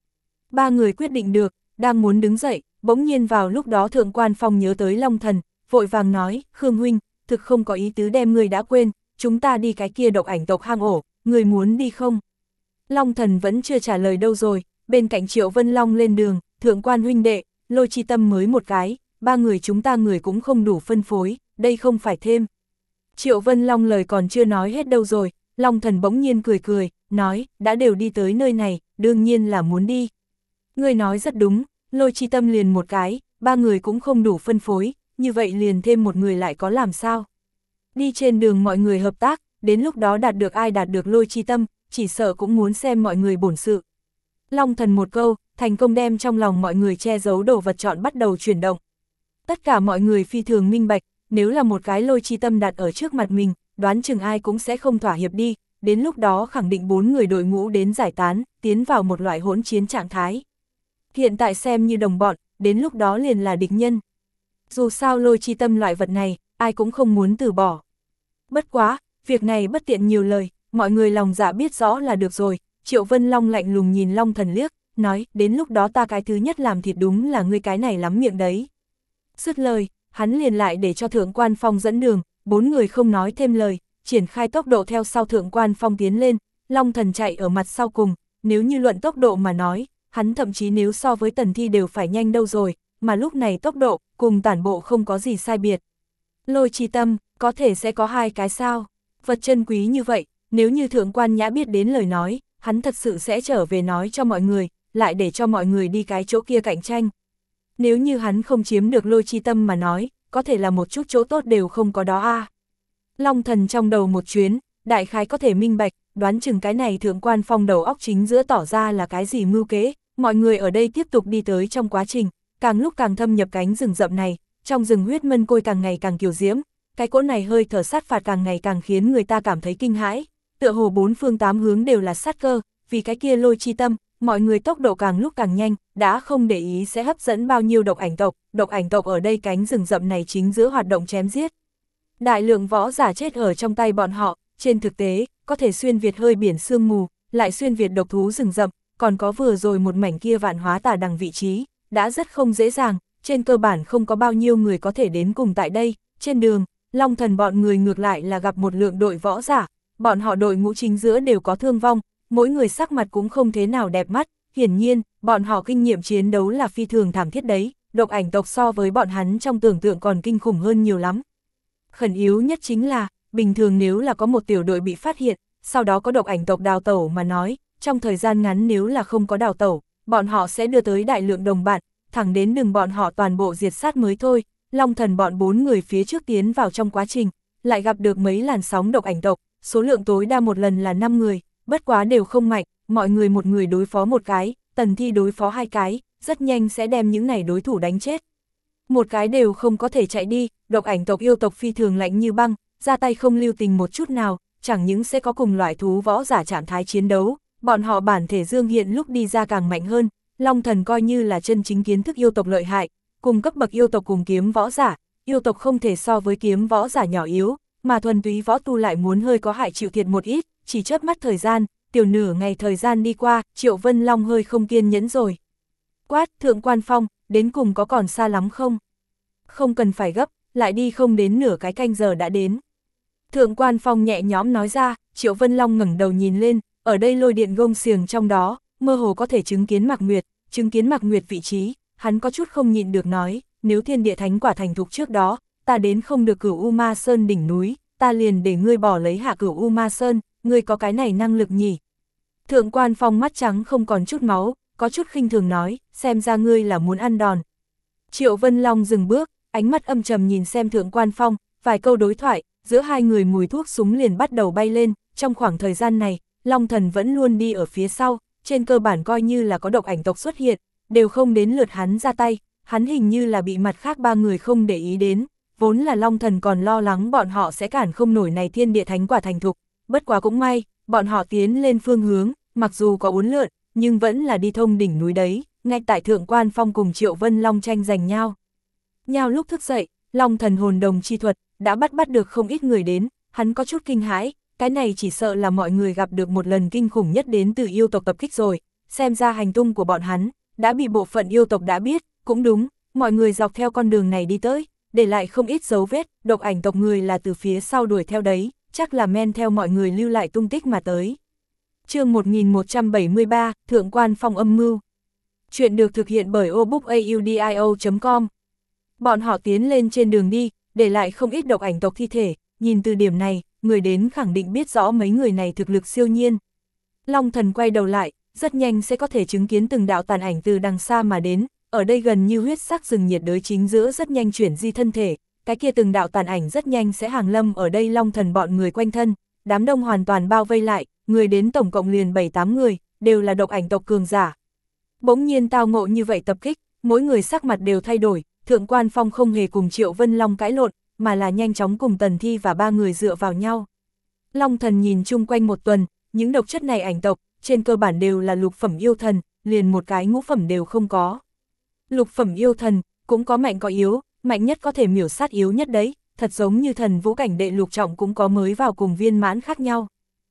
Ba người quyết định được, đang muốn đứng dậy, bỗng nhiên vào lúc đó Thượng Quan Phong nhớ tới Long Thần, vội vàng nói, Khương huynh, thực không có ý tứ đem người đã quên, chúng ta đi cái kia độc ảnh tộc hang ổ, người muốn đi không? Long Thần vẫn chưa trả lời đâu rồi, bên cạnh Triệu Vân Long lên đường, Thượng Quan huynh đệ, Lôi Chi Tâm mới một cái, ba người chúng ta người cũng không đủ phân phối, đây không phải thêm. Triệu Vân Long lời còn chưa nói hết đâu rồi, Long Thần bỗng nhiên cười cười, nói, đã đều đi tới nơi này, đương nhiên là muốn đi. Người nói rất đúng, Lôi Chi Tâm liền một cái, ba người cũng không đủ phân phối, như vậy liền thêm một người lại có làm sao. Đi trên đường mọi người hợp tác, đến lúc đó đạt được ai đạt được Lôi Chi Tâm, chỉ sợ cũng muốn xem mọi người bổn sự. Long Thần một câu, thành công đem trong lòng mọi người che giấu đồ vật chọn bắt đầu chuyển động. Tất cả mọi người phi thường minh bạch, nếu là một cái Lôi Chi Tâm đặt ở trước mặt mình, đoán chừng ai cũng sẽ không thỏa hiệp đi, đến lúc đó khẳng định bốn người đội ngũ đến giải tán, tiến vào một loại hỗn chiến trạng thái. Hiện tại xem như đồng bọn, đến lúc đó liền là địch nhân. Dù sao Lôi Chi Tâm loại vật này, ai cũng không muốn từ bỏ. Bất quá, việc này bất tiện nhiều lời, mọi người lòng dạ biết rõ là được rồi. Triệu Vân Long lạnh lùng nhìn Long Thần liếc, nói, đến lúc đó ta cái thứ nhất làm thịt đúng là ngươi cái này lắm miệng đấy. Dứt lời, hắn liền lại để cho Thượng Quan Phong dẫn đường, bốn người không nói thêm lời, triển khai tốc độ theo sau Thượng Quan Phong tiến lên, Long Thần chạy ở mặt sau cùng, nếu như luận tốc độ mà nói, hắn thậm chí nếu so với Tần Thi đều phải nhanh đâu rồi, mà lúc này tốc độ, cùng tản bộ không có gì sai biệt. Lôi Chi Tâm, có thể sẽ có hai cái sao, vật chân quý như vậy, nếu như Thượng Quan Nhã biết đến lời nói, hắn thật sự sẽ trở về nói cho mọi người, lại để cho mọi người đi cái chỗ kia cạnh tranh. Nếu như hắn không chiếm được Lôi Chi Tâm mà nói, có thể là một chút chỗ tốt đều không có đó a. À. Long Thần trong đầu một chuyến, đại khái có thể minh bạch, đoán chừng cái này Thượng Quan Phong đầu óc chính giữa tỏ ra là cái gì mưu kế, mọi người ở đây tiếp tục đi tới trong quá trình, càng lúc càng thâm nhập cánh rừng rậm này, trong rừng huyết mân côi càng ngày càng kiều diễm, cái cỗ này hơi thở sát phạt càng ngày càng khiến người ta cảm thấy kinh hãi, tựa hồ bốn phương tám hướng đều là sát cơ, vì cái kia Lôi Chi Tâm, mọi người tốc độ càng lúc càng nhanh, đã không để ý sẽ hấp dẫn bao nhiêu độc ảnh tộc, độc ảnh tộc ở đây cánh rừng rậm này chính giữa hoạt động chém giết. Đại lượng võ giả chết ở trong tay bọn họ, trên thực tế, có thể xuyên việt hơi biển sương mù, lại xuyên việt độc thú rừng rậm, còn có vừa rồi một mảnh kia vạn hóa tà đằng vị trí, đã rất không dễ dàng, trên cơ bản không có bao nhiêu người có thể đến cùng tại đây, trên đường, Long Thần bọn người ngược lại là gặp một lượng đội võ giả, bọn họ đội ngũ chính giữa đều có thương vong, mỗi người sắc mặt cũng không thế nào đẹp mắt, hiển nhiên, bọn họ kinh nghiệm chiến đấu là phi thường thảm thiết đấy, độc ảnh tộc so với bọn hắn trong tưởng tượng còn kinh khủng hơn nhiều lắm. Khẩn yếu nhất chính là, bình thường nếu là có một tiểu đội bị phát hiện, sau đó có độc ảnh tộc đào tẩu mà nói, trong thời gian ngắn nếu là không có đào tẩu, bọn họ sẽ đưa tới đại lượng đồng bạn, thẳng đến đường bọn họ toàn bộ diệt sát mới thôi. Long Thần bọn bốn người phía trước tiến vào trong quá trình, lại gặp được mấy làn sóng độc ảnh tộc, số lượng tối đa một lần là năm người, bất quá đều không mạnh, mọi người một người đối phó một cái, Tần Thi đối phó hai cái, rất nhanh sẽ đem những này đối thủ đánh chết. Một cái đều không có thể chạy đi, độc ảnh tộc yêu tộc phi thường lạnh như băng, ra tay không lưu tình một chút nào, chẳng những sẽ có cùng loại thú võ giả trạng thái chiến đấu, bọn họ bản thể dương hiện lúc đi ra càng mạnh hơn, Long Thần coi như là chân chính kiến thức yêu tộc lợi hại, cùng cấp bậc yêu tộc cùng kiếm võ giả, yêu tộc không thể so với kiếm võ giả nhỏ yếu, mà thuần túy võ tu lại muốn hơi có hại chịu thiệt một ít, chỉ chớp mắt thời gian, tiểu nửa ngày thời gian đi qua, Triệu Vân Long hơi không kiên nhẫn rồi. Quát, Thượng Quan Phong, đến cùng có còn xa lắm không? Không cần phải gấp, lại đi không đến nửa cái canh giờ đã đến. Thượng Quan Phong nhẹ nhõm nói ra, Triệu Vân Long ngẩng đầu nhìn lên, ở đây lôi điện gông xiềng trong đó, mơ hồ có thể chứng kiến Mạc Nguyệt, chứng kiến Mạc Nguyệt vị trí, hắn có chút không nhịn được nói, nếu thiên địa thánh quả thành thục trước đó, ta đến không được Cửu U Ma Sơn đỉnh núi, ta liền để ngươi bỏ lấy hạ Cửu U Ma Sơn, ngươi có cái này năng lực nhỉ? Thượng Quan Phong mắt trắng không còn chút máu, có chút khinh thường nói, xem ra ngươi là muốn ăn đòn. Triệu Vân Long dừng bước, ánh mắt âm trầm nhìn xem Thượng Quan Phong, vài câu đối thoại, giữa hai người mùi thuốc súng liền bắt đầu bay lên, trong khoảng thời gian này, Long Thần vẫn luôn đi ở phía sau, trên cơ bản coi như là có độc ảnh tộc xuất hiện, đều không đến lượt hắn ra tay, hắn hình như là bị mặt khác ba người không để ý đến, vốn là Long Thần còn lo lắng bọn họ sẽ cản không nổi này thiên địa thánh quả thành thục, bất quá cũng may, bọn họ tiến lên phương hướng, mặc dù có uốn lượn, nhưng vẫn là đi thông đỉnh núi đấy, ngay tại Thượng Quan Phong cùng Triệu Vân Long tranh giành nhau. Nhau lúc thức dậy, Long Thần hồn đồng chi thuật, đã bắt bắt được không ít người đến, hắn có chút kinh hãi, cái này chỉ sợ là mọi người gặp được một lần kinh khủng nhất đến từ yêu tộc tập kích rồi, xem ra hành tung của bọn hắn, đã bị bộ phận yêu tộc đã biết, cũng đúng, mọi người dọc theo con đường này đi tới, để lại không ít dấu vết, độc ảnh tộc người là từ phía sau đuổi theo đấy, chắc là men theo mọi người lưu lại tung tích mà tới. Chương một nghìn một trăm bảy mươi ba, Thượng quan Phong âm mưu. Chuyện được thực hiện bởi obookaudio chấm com. Bọn họ tiến lên trên đường đi, để lại không ít độc ảnh tộc thi thể, nhìn từ điểm này, người đến khẳng định biết rõ mấy người này thực lực siêu nhiên. Long Thần quay đầu lại, rất nhanh sẽ có thể chứng kiến từng đạo tàn ảnh từ đằng xa mà đến, ở đây gần như huyết sắc rừng nhiệt đới chính giữa rất nhanh chuyển di thân thể, cái kia từng đạo tàn ảnh rất nhanh sẽ hàng lâm ở đây Long Thần bọn người quanh thân, đám đông hoàn toàn bao vây lại, người đến tổng cộng liền bảy tám người, đều là độc ảnh tộc cường giả. Bỗng nhiên tao ngộ như vậy tập kích, mỗi người sắc mặt đều thay đổi, Thượng quan Phong không hề cùng Triệu Vân Long cãi lộn, mà là nhanh chóng cùng Tần Thi và ba người dựa vào nhau. Long Thần nhìn chung quanh một tuần, những độc chất này ảnh tộc, trên cơ bản đều là lục phẩm yêu thần, liền một cái ngũ phẩm đều không có. Lục phẩm yêu thần, cũng có mạnh có yếu, mạnh nhất có thể miểu sát yếu nhất đấy, thật giống như thần vũ cảnh đệ lục trọng cũng có mới vào cùng viên mãn khác nhau.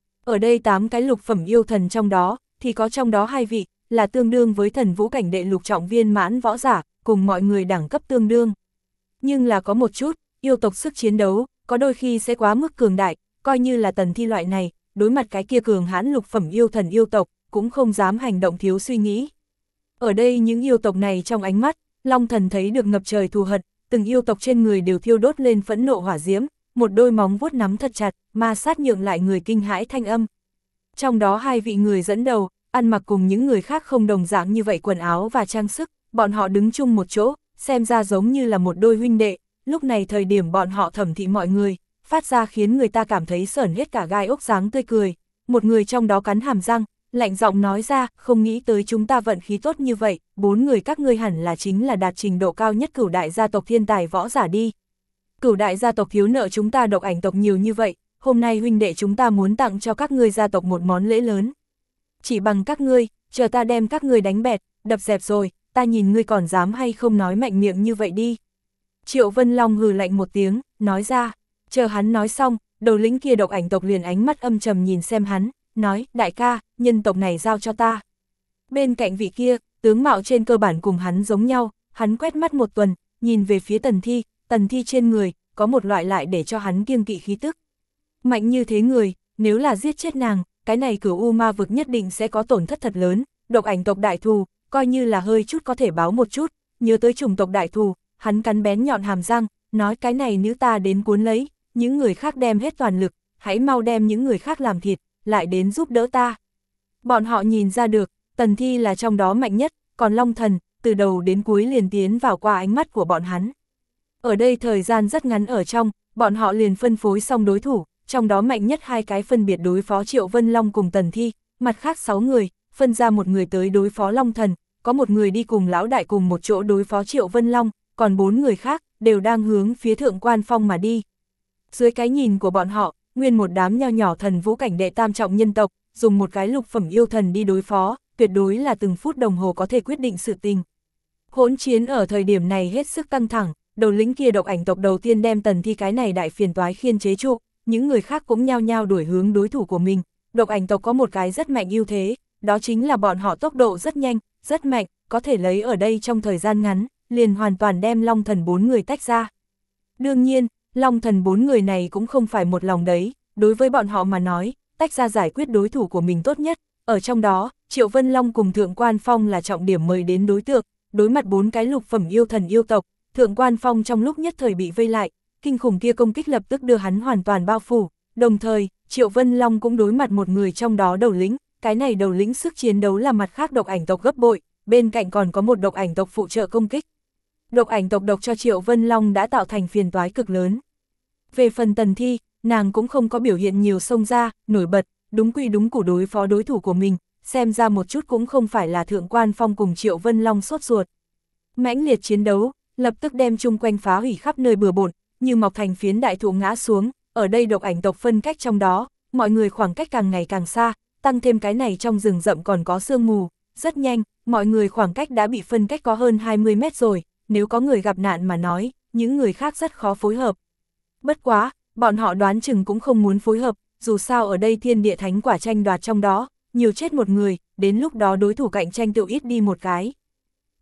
Ở đây tám cái lục phẩm yêu thần trong đó, thì có trong đó hai vị, là tương đương với thần vũ cảnh đệ lục trọng viên mãn võ giả, cùng mọi người đẳng cấp tương đương. Nhưng là có một chút, yêu tộc sức chiến đấu, có đôi khi sẽ quá mức cường đại, coi như là Tần Thi loại này, đối mặt cái kia cường hãn lục phẩm yêu thần yêu tộc, cũng không dám hành động thiếu suy nghĩ. Ở đây những yêu tộc này trong ánh mắt, Long Thần thấy được ngập trời thù hận, từng yêu tộc trên người đều thiêu đốt lên phẫn nộ hỏa diễm, một đôi móng vuốt nắm thật chặt, ma sát nhượng lại người kinh hãi thanh âm. Trong đó hai vị người dẫn đầu, ăn mặc cùng những người khác không đồng dạng như vậy quần áo và trang sức, bọn họ đứng chung một chỗ, xem ra giống như là một đôi huynh đệ, lúc này thời điểm bọn họ thẩm thị mọi người, phát ra khiến người ta cảm thấy sởn hết cả gai ốc dáng tươi cười. Một người trong đó cắn hàm răng, lạnh giọng nói ra, không nghĩ tới chúng ta vận khí tốt như vậy, bốn người các ngươi hẳn là chính là đạt trình độ cao nhất cửu đại gia tộc thiên tài võ giả đi. Cửu đại gia tộc thiếu nợ chúng ta độc ảnh tộc nhiều như vậy, hôm nay huynh đệ chúng ta muốn tặng cho các ngươi gia tộc một món lễ lớn. Chỉ bằng các ngươi, chờ ta đem các ngươi đánh bẹt, đập dẹp rồi, ta nhìn ngươi còn dám hay không nói mạnh miệng như vậy đi. Triệu Vân Long hừ lạnh một tiếng, nói ra, chờ hắn nói xong, đầu lĩnh kia độc ảnh tộc liền ánh mắt âm trầm nhìn xem hắn, nói, đại ca, nhân tộc này giao cho ta. Bên cạnh vị kia, tướng mạo trên cơ bản cùng hắn giống nhau, hắn quét mắt một tuần, nhìn về phía Tần Thi, Tần Thi trên người, có một loại lại để cho hắn kiêng kỵ khí tức. Mạnh như thế người, nếu là giết chết nàng, cái này Cửu U Ma vực nhất định sẽ có tổn thất thật lớn, độc ảnh tộc đại thù, coi như là hơi chút có thể báo một chút, nhớ tới chủng tộc đại thù, hắn cắn bén nhọn hàm răng, nói cái này nữ ta đến cuốn lấy, những người khác đem hết toàn lực, hãy mau đem những người khác làm thịt, lại đến giúp đỡ ta. Bọn họ nhìn ra được, Tần Thi là trong đó mạnh nhất, còn Long Thần, từ đầu đến cuối liền tiến vào qua ánh mắt của bọn hắn. Ở đây thời gian rất ngắn ở trong, bọn họ liền phân phối xong đối thủ, trong đó mạnh nhất hai cái phân biệt đối phó Triệu Vân Long cùng Tần Thi, mặt khác sáu người, phân ra một người tới đối phó Long Thần, có một người đi cùng lão đại cùng một chỗ đối phó Triệu Vân Long, còn bốn người khác, đều đang hướng phía Thượng quan Phong mà đi. Dưới cái nhìn của bọn họ, nguyên một đám nho nhỏ thần vũ cảnh đệ tam trọng nhân tộc, dùng một cái lục phẩm yêu thần đi đối phó, tuyệt đối là từng phút đồng hồ có thể quyết định sự tình. Hỗn chiến ở thời điểm này hết sức căng thẳng, đầu lĩnh kia độc ảnh tộc đầu tiên đem Tần Thi cái này đại phiền toái khiên chế trụ, những người khác cũng nhao nhao đuổi hướng đối thủ của mình. Độc ảnh tộc có một cái rất mạnh ưu thế, đó chính là bọn họ tốc độ rất nhanh, rất mạnh, có thể lấy ở đây trong thời gian ngắn, liền hoàn toàn đem Long Thần bốn người tách ra. Đương nhiên, Long Thần bốn người này cũng không phải một lòng đấy, đối với bọn họ mà nói, tách ra giải quyết đối thủ của mình tốt nhất. Ở trong đó, Triệu Vân Long cùng Thượng quan Phong là trọng điểm mời đến đối tượng, đối mặt bốn cái lục phẩm yêu thần yêu tộc, Thượng quan Phong trong lúc nhất thời bị vây lại, kinh khủng kia công kích lập tức đưa hắn hoàn toàn bao phủ, đồng thời, Triệu Vân Long cũng đối mặt một người trong đó đầu lĩnh, cái này đầu lĩnh sức chiến đấu là mặt khác độc ảnh tộc gấp bội, bên cạnh còn có một độc ảnh tộc phụ trợ công kích. Độc ảnh tộc độc cho Triệu Vân Long đã tạo thành phiền toái cực lớn. Về phần Tần Thi, nàng cũng không có biểu hiện nhiều xông ra, nổi bật, đúng quy đúng củ đối phó đối thủ của mình, xem ra một chút cũng không phải là Thượng quan Phong cùng Triệu Vân Long sốt ruột. Mãnh liệt chiến đấu, lập tức đem chung quanh phá hủy khắp nơi bừa bộn, như mọc thành phiến đại thụ ngã xuống, ở đây độc ảnh tộc phân cách trong đó, mọi người khoảng cách càng ngày càng xa, tăng thêm cái này trong rừng rậm còn có sương mù, rất nhanh, mọi người khoảng cách đã bị phân cách có hơn hai mươi mét rồi, nếu có người gặp nạn mà nói, những người khác rất khó phối hợp. Bất quá, bọn họ đoán chừng cũng không muốn phối hợp, dù sao ở đây thiên địa thánh quả tranh đoạt trong đó, nhiều chết một người, đến lúc đó đối thủ cạnh tranh tự ít đi một cái.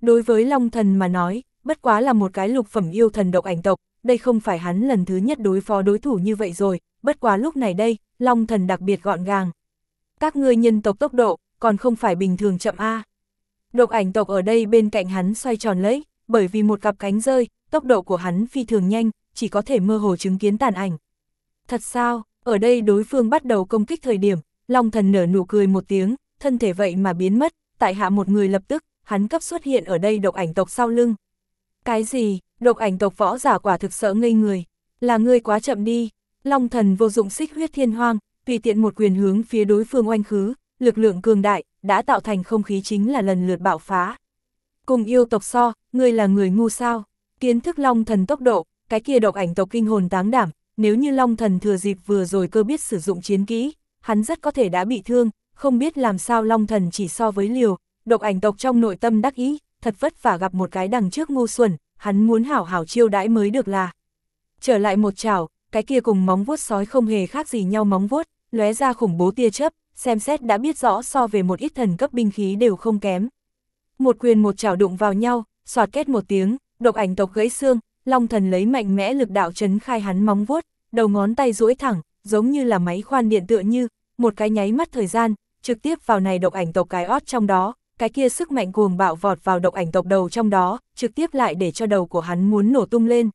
Đối với Long Thần mà nói, bất quá là một cái lục phẩm yêu thần độc ảnh tộc, đây không phải hắn lần thứ nhất đối phó đối thủ như vậy rồi, bất quá lúc này đây, Long Thần đặc biệt gọn gàng. Các ngươi nhân tộc tốc độ, còn không phải bình thường chậm a. Độc ảnh tộc ở đây bên cạnh hắn xoay tròn lấy, bởi vì một cặp cánh rơi, tốc độ của hắn phi thường nhanh, chỉ có thể mơ hồ chứng kiến tàn ảnh. Thật sao, ở đây đối phương bắt đầu công kích thời điểm, Long Thần nở nụ cười một tiếng, thân thể vậy mà biến mất, tại hạ một người lập tức, hắn cấp xuất hiện ở đây độc ảnh tộc sau lưng. Cái gì, độc ảnh tộc võ giả quả thực sợ ngây người, là ngươi quá chậm đi. Long Thần vô dụng xích huyết thiên hoang, tùy tiện một quyền hướng phía đối phương oanh khứ, lực lượng cường đại, đã tạo thành không khí chính là lần lượt bạo phá. Cùng yêu tộc so, ngươi là người ngu sao? Kiến thức Long Thần tốc độ, cái kia độc ảnh tộc kinh hồn táng đảm, nếu như Long Thần thừa dịp vừa rồi cơ biết sử dụng chiến kỹ, hắn rất có thể đã bị thương, không biết làm sao Long Thần chỉ so với liều, độc ảnh tộc trong nội tâm đắc ý, thật vất vả gặp một cái đằng trước ngu xuẩn, hắn muốn hảo hảo chiêu đãi mới được là. Trở lại một chảo, cái kia cùng móng vuốt sói không hề khác gì nhau móng vuốt, lóe ra khủng bố tia chớp, xem xét đã biết rõ so về một ít thần cấp binh khí đều không kém. Một quyền một chảo đụng vào nhau, xoạt kết một tiếng, độc ảnh tộc gãy xương, Long Thần lấy mạnh mẽ lực đạo chấn khai hắn móng vuốt, đầu ngón tay duỗi thẳng, giống như là máy khoan điện tựa như, một cái nháy mắt thời gian, trực tiếp vào này độc ảnh tộc cái ót trong đó, cái kia sức mạnh cuồng bạo vọt vào độc ảnh tộc đầu trong đó, trực tiếp lại để cho đầu của hắn muốn nổ tung lên.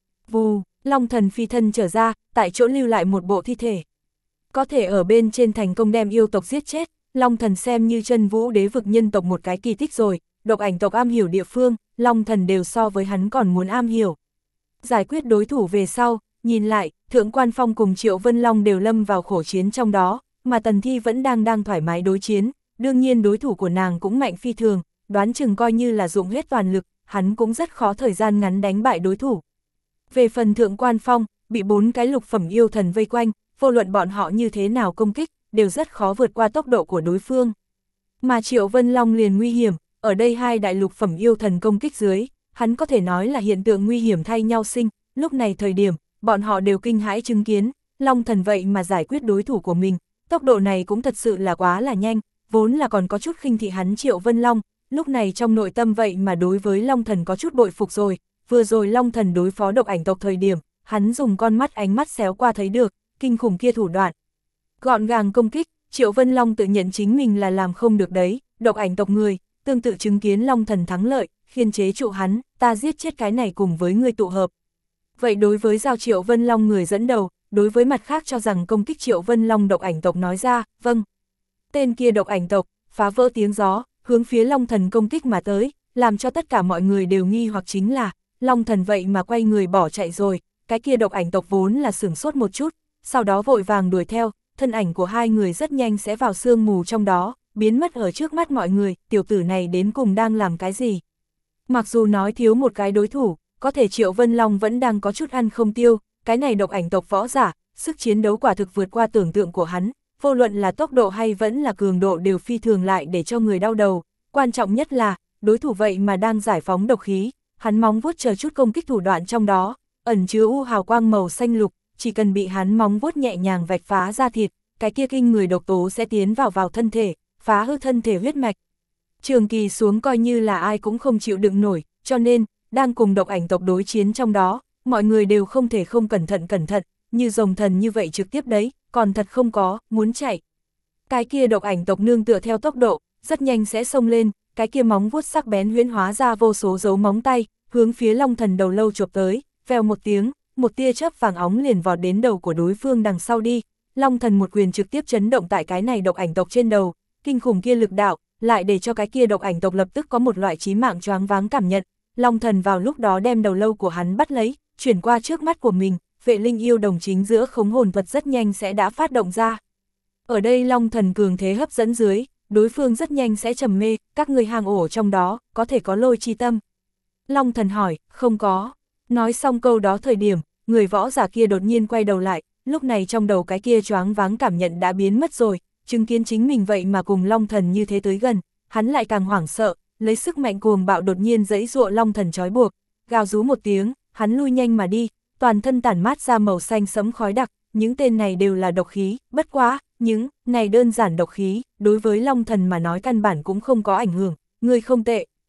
Vù, Long Thần phi thân trở ra, tại chỗ lưu lại một bộ thi thể. Có thể ở bên trên thành công đem yêu tộc giết chết, Long Thần xem như chân vũ đế vực nhân tộc một cái kỳ tích rồi, độc ảnh tộc am hiểu địa phương, Long Thần đều so với hắn còn muốn am hiểu. Giải quyết đối thủ về sau, nhìn lại, Thượng Quan Phong cùng Triệu Vân Long đều lâm vào khổ chiến trong đó, mà Tần Thi vẫn đang đang thoải mái đối chiến, đương nhiên đối thủ của nàng cũng mạnh phi thường, đoán chừng coi như là dụng hết toàn lực, hắn cũng rất khó thời gian ngắn đánh bại đối thủ. Về phần Thượng Quan Phong, bị bốn cái lục phẩm yêu thần vây quanh, vô luận bọn họ như thế nào công kích, đều rất khó vượt qua tốc độ của đối phương. Mà Triệu Vân Long liền nguy hiểm, ở đây hai đại lục phẩm yêu thần công kích dưới, hắn có thể nói là hiện tượng nguy hiểm thay nhau sinh, lúc này thời điểm, bọn họ đều kinh hãi chứng kiến, Long Thần vậy mà giải quyết đối thủ của mình, tốc độ này cũng thật sự là quá là nhanh, vốn là còn có chút khinh thị hắn Triệu Vân Long, lúc này trong nội tâm vậy mà đối với Long Thần có chút bội phục rồi, vừa rồi Long Thần đối phó độc ảnh tộc thời điểm, hắn dùng con mắt ánh mắt xéo qua thấy được, kinh khủng kia thủ đoạn. Gọn gàng công kích, Triệu Vân Long tự nhận chính mình là làm không được đấy, độc ảnh tộc người, tương tự chứng kiến Long Thần thắng lợi, khiên chế trụ hắn, ta giết chết cái này cùng với người tụ hợp. Vậy đối với giao Triệu Vân Long người dẫn đầu, đối với mặt khác cho rằng công kích Triệu Vân Long độc ảnh tộc nói ra, vâng. Tên kia độc ảnh tộc, phá vỡ tiếng gió, hướng phía Long Thần công kích mà tới, làm cho tất cả mọi người đều nghi hoặc chính là, Long Thần vậy mà quay người bỏ chạy rồi, cái kia độc ảnh tộc vốn là sửng sốt một chút, sau đó vội vàng đuổi theo, thân ảnh của hai người rất nhanh sẽ vào sương mù trong đó, biến mất ở trước mắt mọi người, tiểu tử này đến cùng đang làm cái gì. Mặc dù nói thiếu một cái đối thủ, có thể Triệu Vân Long vẫn đang có chút ăn không tiêu, cái này độc ảnh tộc võ giả, sức chiến đấu quả thực vượt qua tưởng tượng của hắn, vô luận là tốc độ hay vẫn là cường độ đều phi thường lại để cho người đau đầu, quan trọng nhất là, đối thủ vậy mà đang giải phóng độc khí, hắn móng vuốt chờ chút công kích thủ đoạn trong đó, ẩn chứa u hào quang màu xanh lục, chỉ cần bị hắn móng vuốt nhẹ nhàng vạch phá ra thịt, cái kia kinh người độc tố sẽ tiến vào vào thân thể, phá hư thân thể huyết mạch. Trường kỳ xuống coi như là ai cũng không chịu đựng nổi, cho nên, đang cùng độc ảnh tộc đối chiến trong đó, mọi người đều không thể không cẩn thận cẩn thận, như rồng thần như vậy trực tiếp đấy, còn thật không có, muốn chạy. Cái kia độc ảnh tộc nương tựa theo tốc độ, rất nhanh sẽ xông lên, cái kia móng vuốt sắc bén huyễn hóa ra vô số dấu móng tay, hướng phía Long Thần đầu lâu chộp tới, vèo một tiếng, một tia chớp vàng óng liền vọt đến đầu của đối phương đằng sau đi, Long Thần một quyền trực tiếp chấn động tại cái này độc ảnh tộc trên đầu, kinh khủng kia lực đạo, lại để cho cái kia độc ảnh tộc lập tức có một loại chí mạng choáng váng cảm nhận, Long Thần vào lúc đó đem đầu lâu của hắn bắt lấy, chuyển qua trước mắt của mình, vệ linh yêu đồng chính giữa khống hồn vật rất nhanh sẽ đã phát động ra. Ở đây Long Thần cường thế hấp dẫn dưới, đối phương rất nhanh sẽ trầm mê, các người hang ổ trong đó, có thể có lôi chi tâm. Long Thần hỏi, không có. Nói xong câu đó thời điểm, người võ giả kia đột nhiên quay đầu lại, lúc này trong đầu cái kia choáng váng cảm nhận đã biến mất rồi, chứng kiến chính mình vậy mà cùng Long Thần như thế tới gần, hắn lại càng hoảng sợ, lấy sức mạnh cuồng bạo đột nhiên giãy giụa Long Thần trói buộc, gào rú một tiếng, hắn lui nhanh mà đi, toàn thân tản mát ra màu xanh sẫm khói đặc, những tên này đều là độc khí, bất quá, những này đơn giản độc khí, đối với Long Thần mà nói căn bản cũng không có ảnh hưởng, người không tệ.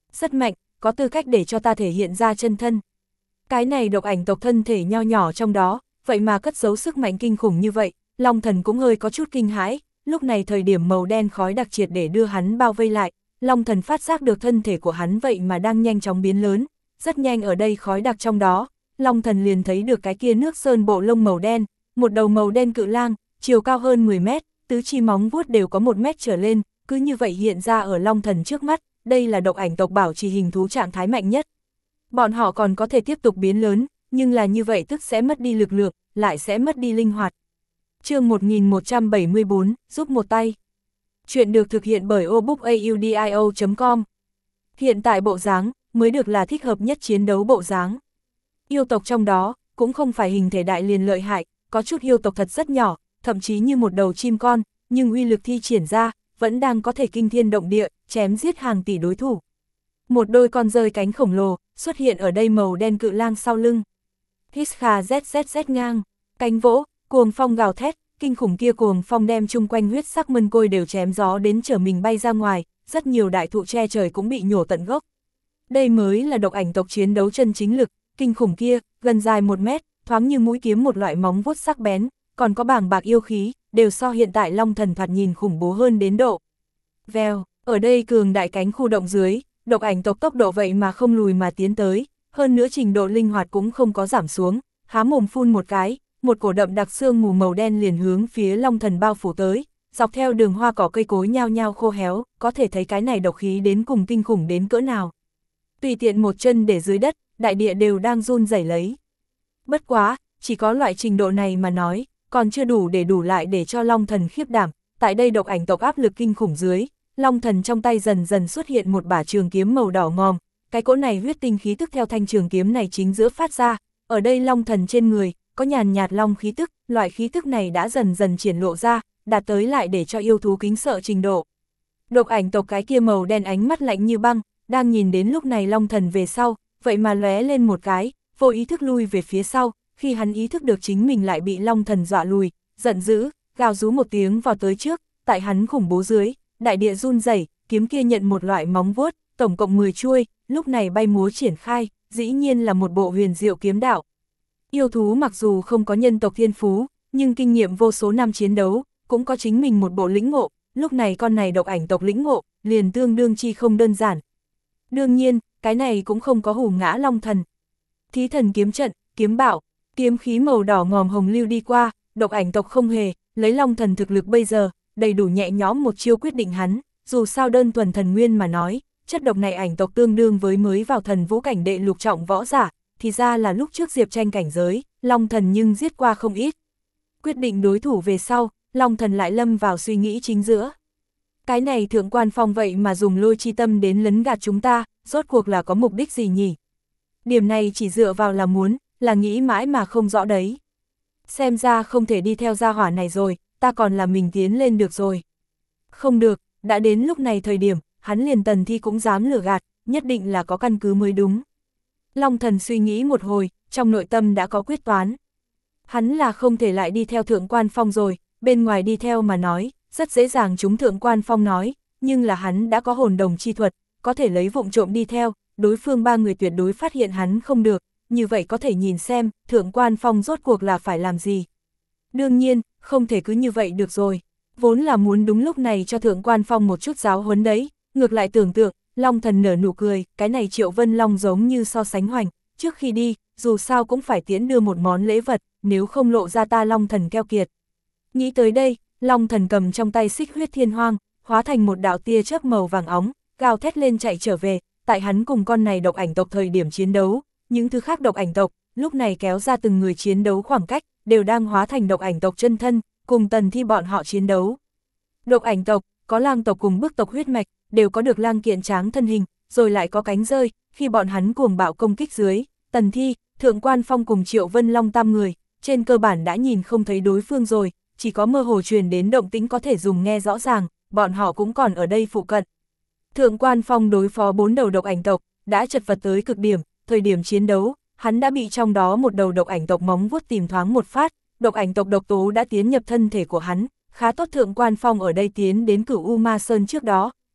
Rất mạnh, có tư cách để cho ta thể hiện ra chân thân. Cái này độc ảnh tộc thân thể nho nhỏ trong đó, vậy mà cất giấu sức mạnh kinh khủng như vậy, Long Thần cũng hơi có chút kinh hãi, lúc này thời điểm màu đen khói đặc triệt để đưa hắn bao vây lại, Long Thần phát giác được thân thể của hắn vậy mà đang nhanh chóng biến lớn, rất nhanh ở đây khói đặc trong đó, Long Thần liền thấy được cái kia nước sơn bộ lông màu đen, một đầu màu đen cự lang, chiều cao hơn mười mét, tứ chi móng vuốt đều có một mét trở lên, cứ như vậy hiện ra ở Long Thần trước mắt, đây là độc ảnh tộc bảo trì hình thú trạng thái mạnh nhất. Bọn họ còn có thể tiếp tục biến lớn, nhưng là như vậy tức sẽ mất đi lực lượng, lại sẽ mất đi linh hoạt. Chương một nghìn một trăm bảy mươi tư, giúp một tay. Chuyện được thực hiện bởi obookaudio chấm com. Hiện tại bộ dáng mới được là thích hợp nhất chiến đấu bộ dáng. Yêu tộc trong đó cũng không phải hình thể đại liền lợi hại, có chút yêu tộc thật rất nhỏ, thậm chí như một đầu chim con, nhưng uy lực thi triển ra vẫn đang có thể kinh thiên động địa, chém giết hàng tỷ đối thủ. Một đôi con rơi cánh khổng lồ xuất hiện ở đây màu đen cự lang sau lưng. Hiskha zzz ngang, cánh vỗ, cuồng phong gào thét, kinh khủng kia cuồng phong đem chung quanh huyết sắc mân côi đều chém gió đến trở mình bay ra ngoài, rất nhiều đại thụ che trời cũng bị nhổ tận gốc. Đây mới là độc ảnh tộc chiến đấu chân chính lực, kinh khủng kia, gần dài một mét, thoáng như mũi kiếm một loại móng vuốt sắc bén, còn có bàng bạc yêu khí, đều so hiện tại Long Thần thoạt nhìn khủng bố hơn đến độ. Vèo, ở đây cường đại cánh khu động dưới, độc ảnh tộc tốc độ vậy mà không lùi mà tiến tới, hơn nữa trình độ linh hoạt cũng không có giảm xuống, há mồm phun một cái, một cổ đậm đặc sương mù màu đen liền hướng phía Long Thần bao phủ tới, dọc theo đường hoa cỏ cây cối nhao nhao khô héo, có thể thấy cái này độc khí đến cùng kinh khủng đến cỡ nào. Tùy tiện một chân để dưới đất, đại địa đều đang run rẩy lấy. Bất quá, chỉ có loại trình độ này mà nói, còn chưa đủ để đủ lại để cho Long Thần khiếp đảm, tại đây độc ảnh tộc áp lực kinh khủng dưới, Long Thần trong tay dần dần xuất hiện một bả trường kiếm màu đỏ ngòm, cái cỗ này huyết tinh khí tức theo thanh trường kiếm này chính giữa phát ra, ở đây Long Thần trên người, có nhàn nhạt long khí tức, loại khí tức này đã dần dần triển lộ ra, đạt tới lại để cho yêu thú kính sợ trình độ. Độc ảnh tộc cái kia màu đen ánh mắt lạnh như băng, đang nhìn đến lúc này Long Thần về sau, vậy mà lóe lên một cái, vô ý thức lui về phía sau, khi hắn ý thức được chính mình lại bị Long Thần dọa lùi, giận dữ, gào rú một tiếng vào tới trước, tại hắn khủng bố dưới, đại địa run rẩy, kiếm kia nhận một loại móng vuốt, tổng cộng mười chuôi, lúc này bay múa triển khai, dĩ nhiên là một bộ huyền diệu kiếm đạo. Yêu thú mặc dù không có nhân tộc thiên phú, nhưng kinh nghiệm vô số năm chiến đấu, cũng có chính mình một bộ lĩnh ngộ, lúc này con này độc ảnh tộc lĩnh ngộ, liền tương đương chi không đơn giản. Đương nhiên, cái này cũng không có hù ngã Long Thần. Thí thần kiếm trận, kiếm bảo, kiếm khí màu đỏ ngòm hồng lưu đi qua, độc ảnh tộc không hề, lấy Long Thần thực lực bây giờ, đầy đủ nhẹ nhõm một chiêu quyết định hắn, dù sao đơn thuần thần nguyên mà nói, chất độc này ảnh tộc tương đương với mới vào thần vũ cảnh đệ lục trọng võ giả, thì ra là lúc trước Diệp Tranh cảnh giới, Long Thần nhưng giết qua không ít. Quyết định đối thủ về sau, Long Thần lại lâm vào suy nghĩ chính giữa. Cái này Thượng Quan Phong vậy mà dùng lôi chi tâm đến lấn gạt chúng ta, rốt cuộc là có mục đích gì nhỉ? Điểm này chỉ dựa vào là muốn, là nghĩ mãi mà không rõ đấy. Xem ra không thể đi theo gia hỏa này rồi, ta còn là mình tiến lên được rồi. Không được, đã đến lúc này thời điểm, hắn liền Tần Thi cũng dám lừa gạt, nhất định là có căn cứ mới đúng. Long Thần suy nghĩ một hồi, trong nội tâm đã có quyết toán. Hắn là không thể lại đi theo Thượng Quan Phong rồi, bên ngoài đi theo mà nói, rất dễ dàng chúng Thượng Quan Phong nói, nhưng là hắn đã có hồn đồng chi thuật, có thể lấy vụng trộm đi theo, đối phương ba người tuyệt đối phát hiện hắn không được, như vậy có thể nhìn xem, Thượng Quan Phong rốt cuộc là phải làm gì. Đương nhiên, không thể cứ như vậy được rồi, vốn là muốn đúng lúc này cho Thượng Quan Phong một chút giáo huấn đấy, ngược lại tưởng tượng, Long Thần nở nụ cười, cái này Triệu Vân Long giống như so sánh hoành, trước khi đi, dù sao cũng phải tiễn đưa một món lễ vật, nếu không lộ ra ta Long Thần keo kiệt. Nghĩ tới đây, Long Thần cầm trong tay xích huyết thiên hoang, hóa thành một đạo tia chớp màu vàng óng, gào thét lên chạy trở về, tại hắn cùng con này độc ảnh tộc thời điểm chiến đấu, những thứ khác độc ảnh tộc, lúc này kéo ra từng người chiến đấu khoảng cách, đều đang hóa thành độc ảnh tộc chân thân, cùng Tần Thi bọn họ chiến đấu. Độc ảnh tộc, có lang tộc cùng bức tộc huyết mạch, đều có được lang kiện tráng thân hình, rồi lại có cánh rơi, khi bọn hắn cuồng bạo công kích dưới, Tần Thi, Thượng Quan Phong cùng Triệu Vân Long tam người, trên cơ bản đã nhìn không thấy đối phương rồi, chỉ có mơ hồ truyền đến động tĩnh có thể dùng nghe rõ ràng, bọn họ cũng còn ở đây phụ cận. Thượng Quan Phong đối phó bốn đầu độc ảnh tộc, đã chật vật tới cực điểm, thời điểm chiến đấu, hắn đã bị trong đó một đầu độc ảnh tộc móng vuốt tìm thoáng một phát, độc ảnh tộc độc tố đã tiến nhập thân thể của hắn, khá tốt Thượng Quan Phong ở đây tiến đến Cửu U Ma Sơn trước đó,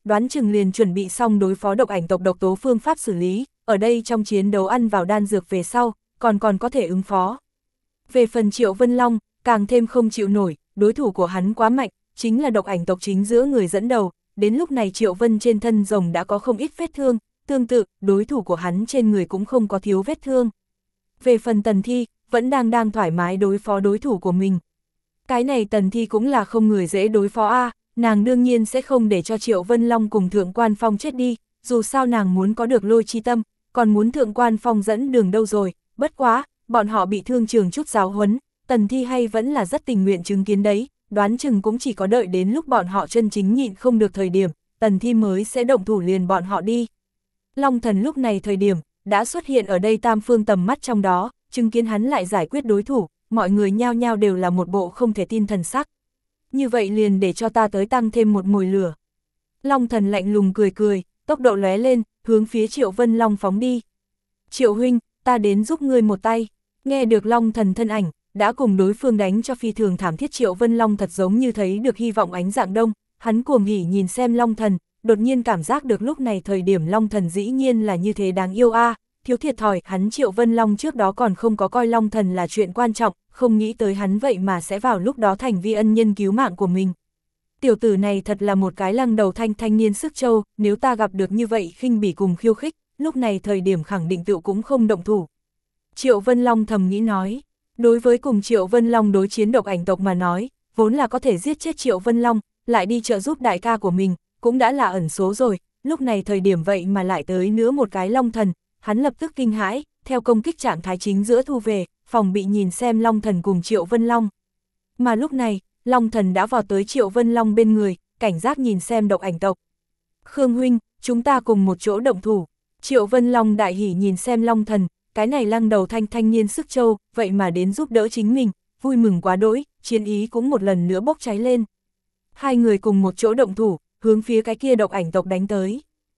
đoán chừng liền chuẩn bị xong đối phó độc ảnh tộc độc tố phương pháp xử lý, ở đây trong chiến đấu ăn vào đan dược về sau, còn còn có thể ứng phó. Về phần Triệu Vân Long, càng thêm không chịu nổi, đối thủ của hắn quá mạnh, chính là độc ảnh tộc chính giữa người dẫn đầu, đến lúc này Triệu Vân trên thân rồng đã có không ít vết thương, tương tự, đối thủ của hắn trên người cũng không có thiếu vết thương. Về phần Tần Thi, vẫn đang đang thoải mái đối phó đối thủ của mình. Cái này Tần Thi cũng là không người dễ đối phó a, à, nàng đương nhiên sẽ không để cho Triệu Vân Long cùng Thượng Quan Phong chết đi, dù sao nàng muốn có được Lôi Chi Tâm, còn muốn Thượng Quan Phong dẫn đường đâu rồi, bất quá, bọn họ bị thương trường chút giáo huấn, Tần Thi hay vẫn là rất tình nguyện chứng kiến đấy, đoán chừng cũng chỉ có đợi đến lúc bọn họ chân chính nhịn không được thời điểm, Tần Thi mới sẽ động thủ liền bọn họ đi. Long Thần lúc này thời điểm, đã xuất hiện ở đây tam phương tầm mắt trong đó, chứng kiến hắn lại giải quyết đối thủ, mọi người nhao nhao đều là một bộ không thể tin thần sắc. Như vậy liền để cho ta tới tăng thêm một mồi lửa. Long Thần lạnh lùng cười cười, tốc độ lóe lên, hướng phía Triệu Vân Long phóng đi. Triệu huynh, ta đến giúp ngươi một tay. Nghe được Long Thần thân ảnh, đã cùng đối phương đánh cho phi thường thảm thiết Triệu Vân Long thật giống như thấy được hy vọng ánh dạng đông, hắn cuồng hỉ nhìn xem Long Thần, đột nhiên cảm giác được lúc này thời điểm Long Thần dĩ nhiên là như thế đáng yêu a, à, thiếu thiệt thòi, hắn Triệu Vân Long trước đó còn không có coi Long Thần là chuyện quan trọng, không nghĩ tới hắn vậy mà sẽ vào lúc đó thành vi ân nhân cứu mạng của mình. Tiểu tử này thật là một cái lăng đầu thanh thanh niên sức châu, nếu ta gặp được như vậy khinh bỉ cùng khiêu khích, lúc này thời điểm khẳng định tựu cũng không động thủ. Triệu Vân Long thầm nghĩ nói, đối với cùng Triệu Vân Long đối chiến độc ảnh tộc mà nói, vốn là có thể giết chết Triệu Vân Long, lại đi trợ giúp đại ca của mình, cũng đã là ẩn số rồi, lúc này thời điểm vậy mà lại tới nữa một cái Long Thần, hắn lập tức kinh hãi, theo công kích trạng thái chính giữa thu về, phòng bị nhìn xem Long Thần cùng Triệu Vân Long. Mà lúc này, Long Thần đã vào tới Triệu Vân Long bên người, cảnh giác nhìn xem độc ảnh tộc. Khương huynh, chúng ta cùng một chỗ động thủ. Triệu Vân Long đại hỉ nhìn xem Long Thần, cái này lăng đầu thanh thanh niên sức châu, vậy mà đến giúp đỡ chính mình, vui mừng quá đỗi, chiến ý cũng một lần nữa bốc cháy lên. Hai người cùng một chỗ động thủ, hướng phía cái kia độc ảnh tộc đánh tới.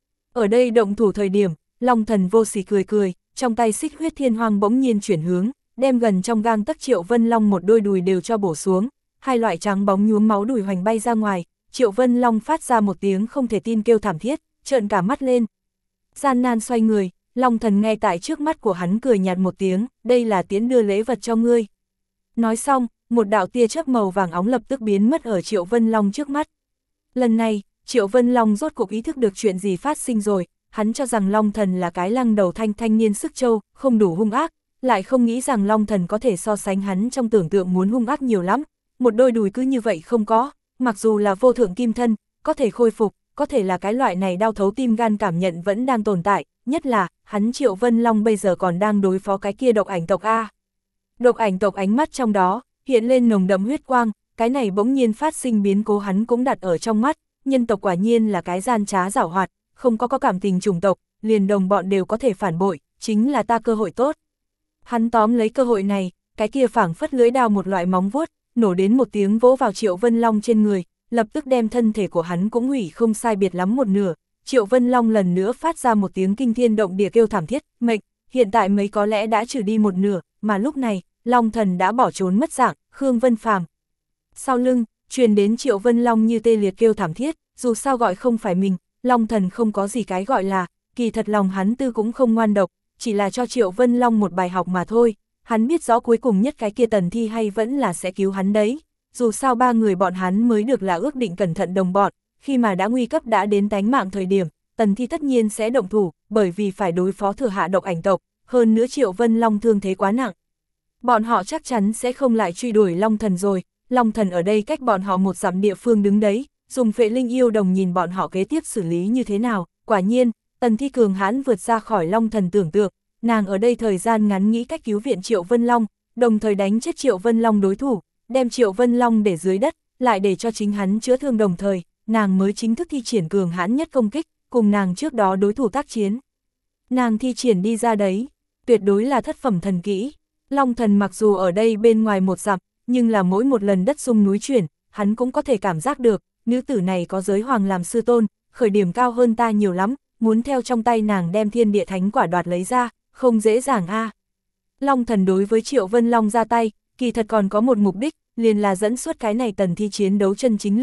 Ở đây động thủ thời điểm, Long Thần vô sỉ cười cười, trong tay xích huyết thiên hoang bỗng nhiên chuyển hướng, đem gần trong gang tấc Triệu Vân Long một đôi đùi đều cho bổ xuống, hai loại trắng bóng nhuốm máu đùi hoành bay ra ngoài, Triệu Vân Long phát ra một tiếng không thể tin kêu thảm thiết, trợn cả mắt lên. Gian nan xoay người, Long Thần ngay tại trước mắt của hắn cười nhạt một tiếng, đây là tiễn đưa lễ vật cho ngươi. Nói xong, một đạo tia chớp màu vàng óng lập tức biến mất ở Triệu Vân Long trước mắt. Lần này, Triệu Vân Long rốt cuộc ý thức được chuyện gì phát sinh rồi, hắn cho rằng Long Thần là cái lăng đầu thanh thanh niên sức châu, không đủ hung ác, lại không nghĩ rằng Long Thần có thể so sánh hắn trong tưởng tượng muốn hung ác nhiều lắm, một đôi đùi cứ như vậy không có, mặc dù là vô thượng kim thân, có thể khôi phục, có thể là cái loại này đau thấu tim gan cảm nhận vẫn đang tồn tại, nhất là, hắn Triệu Vân Long bây giờ còn đang đối phó cái kia độc ảnh tộc A. Độc ảnh tộc ánh mắt trong đó, hiện lên nồng đậm huyết quang, cái này bỗng nhiên phát sinh biến cố hắn cũng đặt ở trong mắt, nhân tộc quả nhiên là cái gian trá giảo hoạt, không có có cảm tình chủng tộc, liền đồng bọn đều có thể phản bội, chính là ta cơ hội tốt. Hắn tóm lấy cơ hội này, cái kia phảng phất lưỡi đao một loại móng vuốt, nổ đến một tiếng vỗ vào Triệu Vân Long trên người, lập tức đem thân thể của hắn cũng hủy không sai biệt lắm một nửa. Triệu Vân Long lần nữa phát ra một tiếng kinh thiên động địa kêu thảm thiết, mệnh, hiện tại mấy có lẽ đã trừ đi một nửa, mà lúc này, Long Thần đã bỏ trốn mất dạng, Khương Vân Phàm. Sau lưng, truyền đến Triệu Vân Long như tê liệt kêu thảm thiết, dù sao gọi không phải mình, Long Thần không có gì cái gọi là, kỳ thật lòng hắn tư cũng không ngoan độc, chỉ là cho Triệu Vân Long một bài học mà thôi, hắn biết rõ cuối cùng nhất cái kia Tần Thi hay vẫn là sẽ cứu hắn đấy, dù sao ba người bọn hắn mới được là ước định cẩn thận đồng bọn, khi mà đã nguy cấp đã đến tánh mạng thời điểm, Tần Thi tất nhiên sẽ động thủ, bởi vì phải đối phó thừa hạ độc ảnh tộc, hơn nữa Triệu Vân Long thương thế quá nặng. Bọn họ chắc chắn sẽ không lại truy đuổi Long Thần rồi, Long Thần ở đây cách bọn họ một dặm địa phương đứng đấy, dùng phệ linh yêu đồng nhìn bọn họ kế tiếp xử lý như thế nào, quả nhiên, Tần Thi cường hãn vượt ra khỏi Long Thần tưởng tượng, nàng ở đây thời gian ngắn nghĩ cách cứu viện Triệu Vân Long, đồng thời đánh chết Triệu Vân Long đối thủ, đem Triệu Vân Long để dưới đất, lại để cho chính hắn chữa thương đồng thời, nàng mới chính thức thi triển cường hãn nhất công kích, cùng nàng trước đó đối thủ tác chiến. Nàng thi triển đi ra đấy, tuyệt đối là thất phẩm thần kỹ. Long Thần mặc dù ở đây bên ngoài một dặm, nhưng là mỗi một lần đất rung núi chuyển, hắn cũng có thể cảm giác được, nữ tử này có giới hoàng làm sư tôn, khởi điểm cao hơn ta nhiều lắm, muốn theo trong tay nàng đem thiên địa thánh quả đoạt lấy ra, không dễ dàng a. À. Long Thần đối với Triệu Vân Long ra tay, kỳ thật còn có một mục đích, liền là dẫn suốt cái này Tần Thi chiến đấu chân chính lực,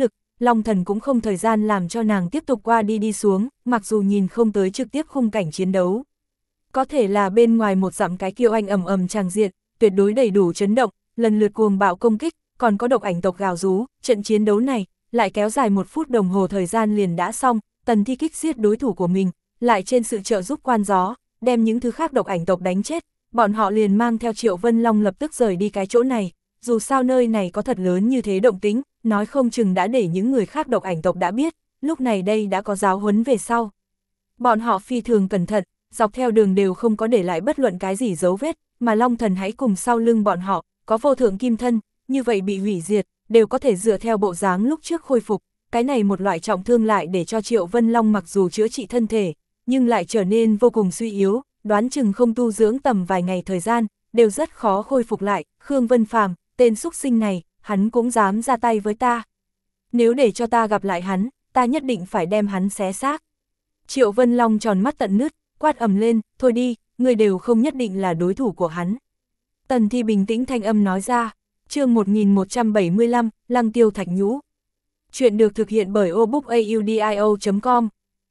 Long Thần cũng không thời gian làm cho nàng tiếp tục qua đi đi xuống, mặc dù nhìn không tới trực tiếp khung cảnh chiến đấu. Có thể là bên ngoài một dặm cái kiêu anh ầm ầm tràng diện, tuyệt đối đầy đủ chấn động, lần lượt cuồng bạo công kích, còn có độc ảnh tộc gào rú, trận chiến đấu này lại kéo dài một phút đồng hồ thời gian liền đã xong, Tần Thi kích giết đối thủ của mình, lại trên sự trợ giúp quan gió, đem những thứ khác độc ảnh tộc đánh chết, bọn họ liền mang theo Triệu Vân Long lập tức rời đi cái chỗ này, dù sao nơi này có thật lớn như thế động tĩnh, nói không chừng đã để những người khác độc ảnh tộc đã biết, lúc này đây đã có giáo huấn về sau. Bọn họ phi thường cẩn thận, dọc theo đường đều không có để lại bất luận cái gì dấu vết, mà Long Thần hãy cùng sau lưng bọn họ, có vô thượng kim thân, như vậy bị hủy diệt, đều có thể dựa theo bộ dáng lúc trước khôi phục, cái này một loại trọng thương lại để cho Triệu Vân Long mặc dù chữa trị thân thể, nhưng lại trở nên vô cùng suy yếu, đoán chừng không tu dưỡng tầm vài ngày thời gian, đều rất khó khôi phục lại. Khương Vân Phàm, tên xúc sinh này, hắn cũng dám ra tay với ta. Nếu để cho ta gặp lại hắn, ta nhất định phải đem hắn xé xác. Triệu Vân Long tròn mắt tận nứt, quát ầm lên, thôi đi, người đều không nhất định là đối thủ của hắn. Tần Thi bình tĩnh thanh âm nói ra, chương một nghìn một trăm bảy mươi lăm, Lăng Tiêu Thạch Nhũ. Chuyện được thực hiện bởi obookaudio chấm com.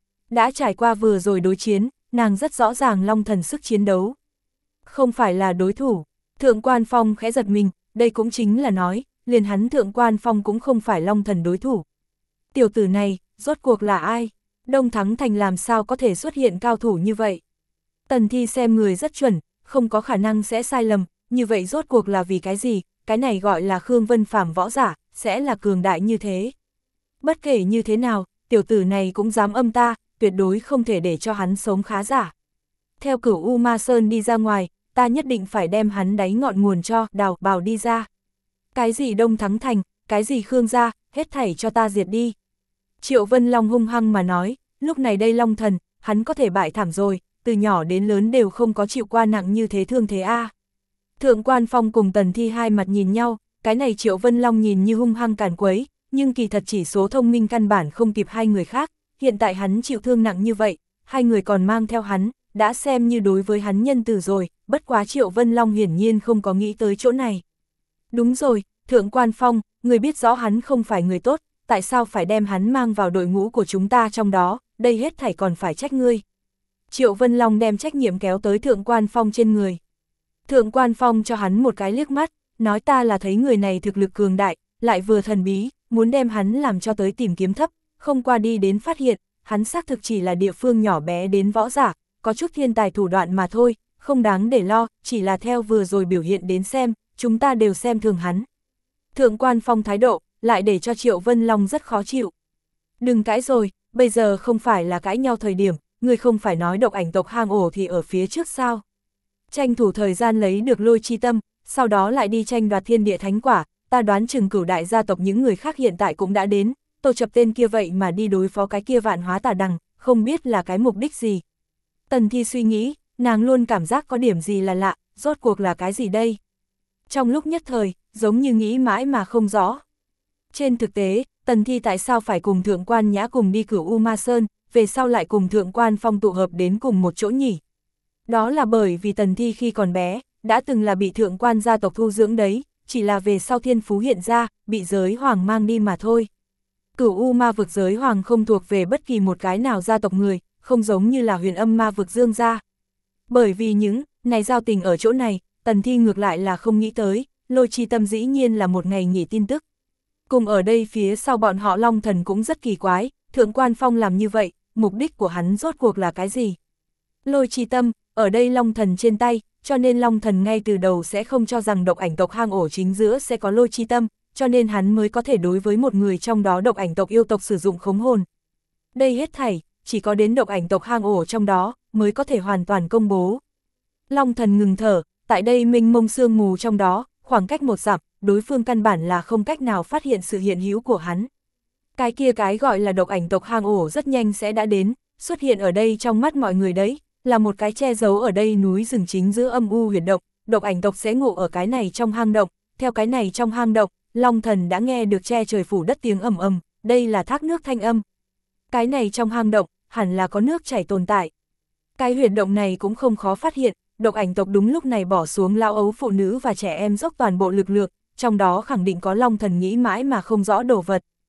Đã trải qua vừa rồi đối chiến, nàng rất rõ ràng Long Thần sức chiến đấu. Không phải là đối thủ, Thượng Quan Phong khẽ giật mình, đây cũng chính là nói, liền hắn Thượng Quan Phong cũng không phải Long Thần đối thủ. Tiểu tử này, rốt cuộc là ai? Đông Thắng Thành làm sao có thể xuất hiện cao thủ như vậy? Tần Thi xem người rất chuẩn, không có khả năng sẽ sai lầm, như vậy rốt cuộc là vì cái gì? Cái này gọi là Khương Vân Phàm võ giả, sẽ là cường đại như thế. Bất kể như thế nào, tiểu tử này cũng dám âm ta, tuyệt đối không thể để cho hắn sống khá giả. Theo Cửu U Ma Sơn đi ra ngoài, ta nhất định phải đem hắn đáy ngọn nguồn cho đào bào đi ra. Cái gì Đông Thắng Thành, cái gì Khương gia, hết thảy cho ta diệt đi. Triệu Vân Long hung hăng mà nói, lúc này đây Long Thần, hắn có thể bại thảm rồi, từ nhỏ đến lớn đều không có chịu qua nặng như thế thương thế a. Thượng Quan Phong cùng Tần Thi hai mặt nhìn nhau, cái này Triệu Vân Long nhìn như hung hăng càn quấy, nhưng kỳ thật chỉ số thông minh căn bản không kịp hai người khác, hiện tại hắn chịu thương nặng như vậy, hai người còn mang theo hắn, đã xem như đối với hắn nhân từ rồi, bất quá Triệu Vân Long hiển nhiên không có nghĩ tới chỗ này. Đúng rồi, Thượng Quan Phong, người biết rõ hắn không phải người tốt, tại sao phải đem hắn mang vào đội ngũ của chúng ta trong đó, đây hết thảy còn phải trách ngươi. Triệu Vân Long đem trách nhiệm kéo tới Thượng Quan Phong trên người. Thượng Quan Phong cho hắn một cái liếc mắt, nói ta là thấy người này thực lực cường đại, lại vừa thần bí, muốn đem hắn làm cho tới tìm kiếm thấp, không qua đi đến phát hiện, hắn xác thực chỉ là địa phương nhỏ bé đến võ giả, có chút thiên tài thủ đoạn mà thôi, không đáng để lo, chỉ là theo vừa rồi biểu hiện đến xem, chúng ta đều xem thường hắn. Thượng Quan Phong thái độ, lại để cho Triệu Vân Long rất khó chịu. Đừng cãi rồi, bây giờ không phải là cãi nhau thời điểm, người không phải nói độc ảnh tộc hang ổ thì ở phía trước sao. Tranh thủ thời gian lấy được Lôi Chi Tâm, sau đó lại đi tranh đoạt thiên địa thánh quả, ta đoán chừng Cửu đại gia tộc những người khác hiện tại cũng đã đến, Tô Chập tên kia vậy mà đi đối phó cái kia Vạn Hóa Tà Đằng, không biết là cái mục đích gì. Tần Thi suy nghĩ, nàng luôn cảm giác có điểm gì là lạ, rốt cuộc là cái gì đây? Trong lúc nhất thời, giống như nghĩ mãi mà không rõ. Trên thực tế, Tần Thi tại sao phải cùng Thượng Quan Nhã cùng đi Cửu U Ma Sơn, về sau lại cùng Thượng Quan Phong tụ hợp đến cùng một chỗ nhỉ? Đó là bởi vì Tần Thi khi còn bé, đã từng là bị Thượng Quan gia tộc thu dưỡng đấy, chỉ là về sau thiên phú hiện ra, bị giới hoàng mang đi mà thôi. Cửu U ma vực giới hoàng không thuộc về bất kỳ một cái nào gia tộc người, không giống như là Huyền Âm ma vực Dương gia. Bởi vì những này giao tình ở chỗ này, Tần Thi ngược lại là không nghĩ tới, Lôi Chi Tâm dĩ nhiên là một ngày nghỉ tin tức. Cùng ở đây phía sau bọn họ Long Thần cũng rất kỳ quái, Thượng Quan Phong làm như vậy, mục đích của hắn rốt cuộc là cái gì? Lôi Chi Tâm, ở đây Long Thần trên tay, cho nên Long Thần ngay từ đầu sẽ không cho rằng độc ảnh tộc hang ổ chính giữa sẽ có Lôi Chi Tâm, cho nên hắn mới có thể đối với một người trong đó độc ảnh tộc yêu tộc sử dụng khống hồn. Đây hết thảy, chỉ có đến độc ảnh tộc hang ổ trong đó, mới có thể hoàn toàn công bố. Long Thần ngừng thở, tại đây mênh mông sương mù trong đó, khoảng cách một dặm, đối phương căn bản là không cách nào phát hiện sự hiện hữu của hắn. Cái kia cái gọi là độc ảnh tộc hang ổ rất nhanh sẽ đã đến, xuất hiện ở đây trong mắt mọi người đấy, là một cái che giấu ở đây núi rừng chính giữa âm u huyệt động, độc ảnh tộc sẽ ngủ ở cái này trong hang động, theo cái này trong hang động, Long Thần đã nghe được che trời phủ đất tiếng ầm ầm, đây là thác nước thanh âm. Cái này trong hang động, hẳn là có nước chảy tồn tại. Cái huyệt động này cũng không khó phát hiện, độc ảnh tộc đúng lúc này bỏ xuống lão ấu phụ nữ và trẻ em dốc toàn bộ lực lượng, trong đó khẳng định có Long Thần nghĩ mãi mà không rõ đồ vật.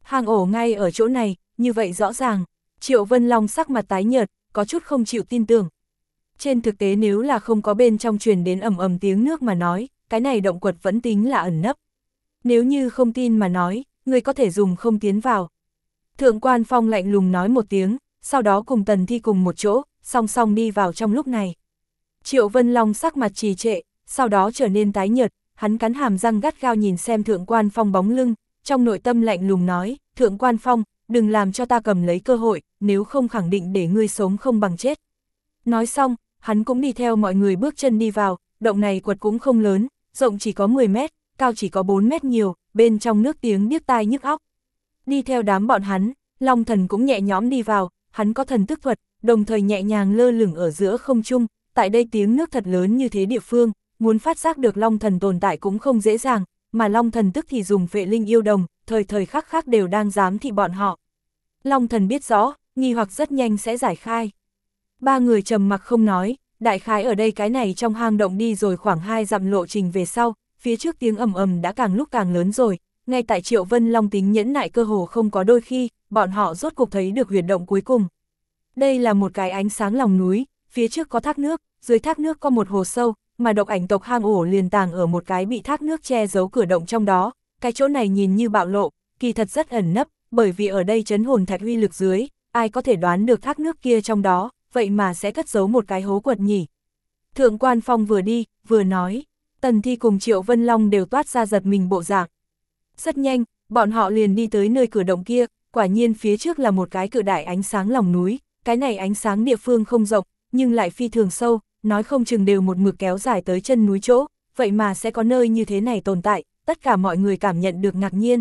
Hang ổ ngay ở chỗ này, như vậy rõ ràng. Triệu Vân Long sắc mặt tái nhợt, có chút không chịu tin tưởng. Trên thực tế nếu là không có bên trong truyền đến ầm ầm tiếng nước mà nói, cái này động quật vẫn tính là ẩn nấp. Nếu như không tin mà nói, người có thể dùng không tiến vào. Thượng quan Phong lạnh lùng nói một tiếng, sau đó cùng Tần Thi cùng một chỗ, song song đi vào trong lúc này. Triệu Vân Long sắc mặt trì trệ, sau đó trở nên tái nhợt, hắn cắn hàm răng gắt gao nhìn xem Thượng quan Phong bóng lưng, trong nội tâm lạnh lùng nói, Thượng quan Phong, đừng làm cho ta cầm lấy cơ hội, nếu không khẳng định để ngươi sống không bằng chết. Nói xong, hắn cũng đi theo mọi người bước chân đi vào, động này quật cũng không lớn, rộng chỉ có mười mét, cao chỉ có bốn mét nhiều, bên trong nước tiếng điếc tai nhức óc. Đi theo đám bọn hắn, Long Thần cũng nhẹ nhõm đi vào, hắn có thần tức thuật, đồng thời nhẹ nhàng lơ lửng ở giữa không trung, tại đây tiếng nước thật lớn như thế địa phương, muốn phát giác được Long Thần tồn tại cũng không dễ dàng, mà Long Thần tức thì dùng vệ linh yêu đồng, thời thời khắc khắc đều đang giám thị bọn họ. Long Thần biết rõ, nghi hoặc rất nhanh sẽ giải khai. Ba người trầm mặc không nói, đại khái ở đây cái này trong hang động đi rồi khoảng hai dặm lộ trình về sau, phía trước tiếng ầm ầm đã càng lúc càng lớn rồi, ngay tại Triệu Vân Long tính nhẫn nại cơ hồ không có đôi khi, bọn họ rốt cục thấy được huyệt động cuối cùng. Đây là một cái ánh sáng lòng núi, phía trước có thác nước, dưới thác nước có một hồ sâu, mà độc ảnh tộc hang ổ liền tàng ở một cái bị thác nước che giấu cửa động trong đó, cái chỗ này nhìn như bạo lộ, kỳ thật rất ẩn nấp, bởi vì ở đây trấn hồn thạch uy lực dưới, ai có thể đoán được thác nước kia trong đó, vậy mà sẽ cất giấu một cái hố quật nhỉ. Thượng quan Phong vừa đi, vừa nói, Tần Thi cùng Triệu Vân Long đều toát ra giật mình bộ dạng. Rất nhanh, bọn họ liền đi tới nơi cửa động kia, quả nhiên phía trước là một cái cự đại ánh sáng lòng núi, cái này ánh sáng địa phương không rộng, nhưng lại phi thường sâu, nói không chừng đều một mực kéo dài tới chân núi chỗ, vậy mà sẽ có nơi như thế này tồn tại, tất cả mọi người cảm nhận được ngạc nhiên.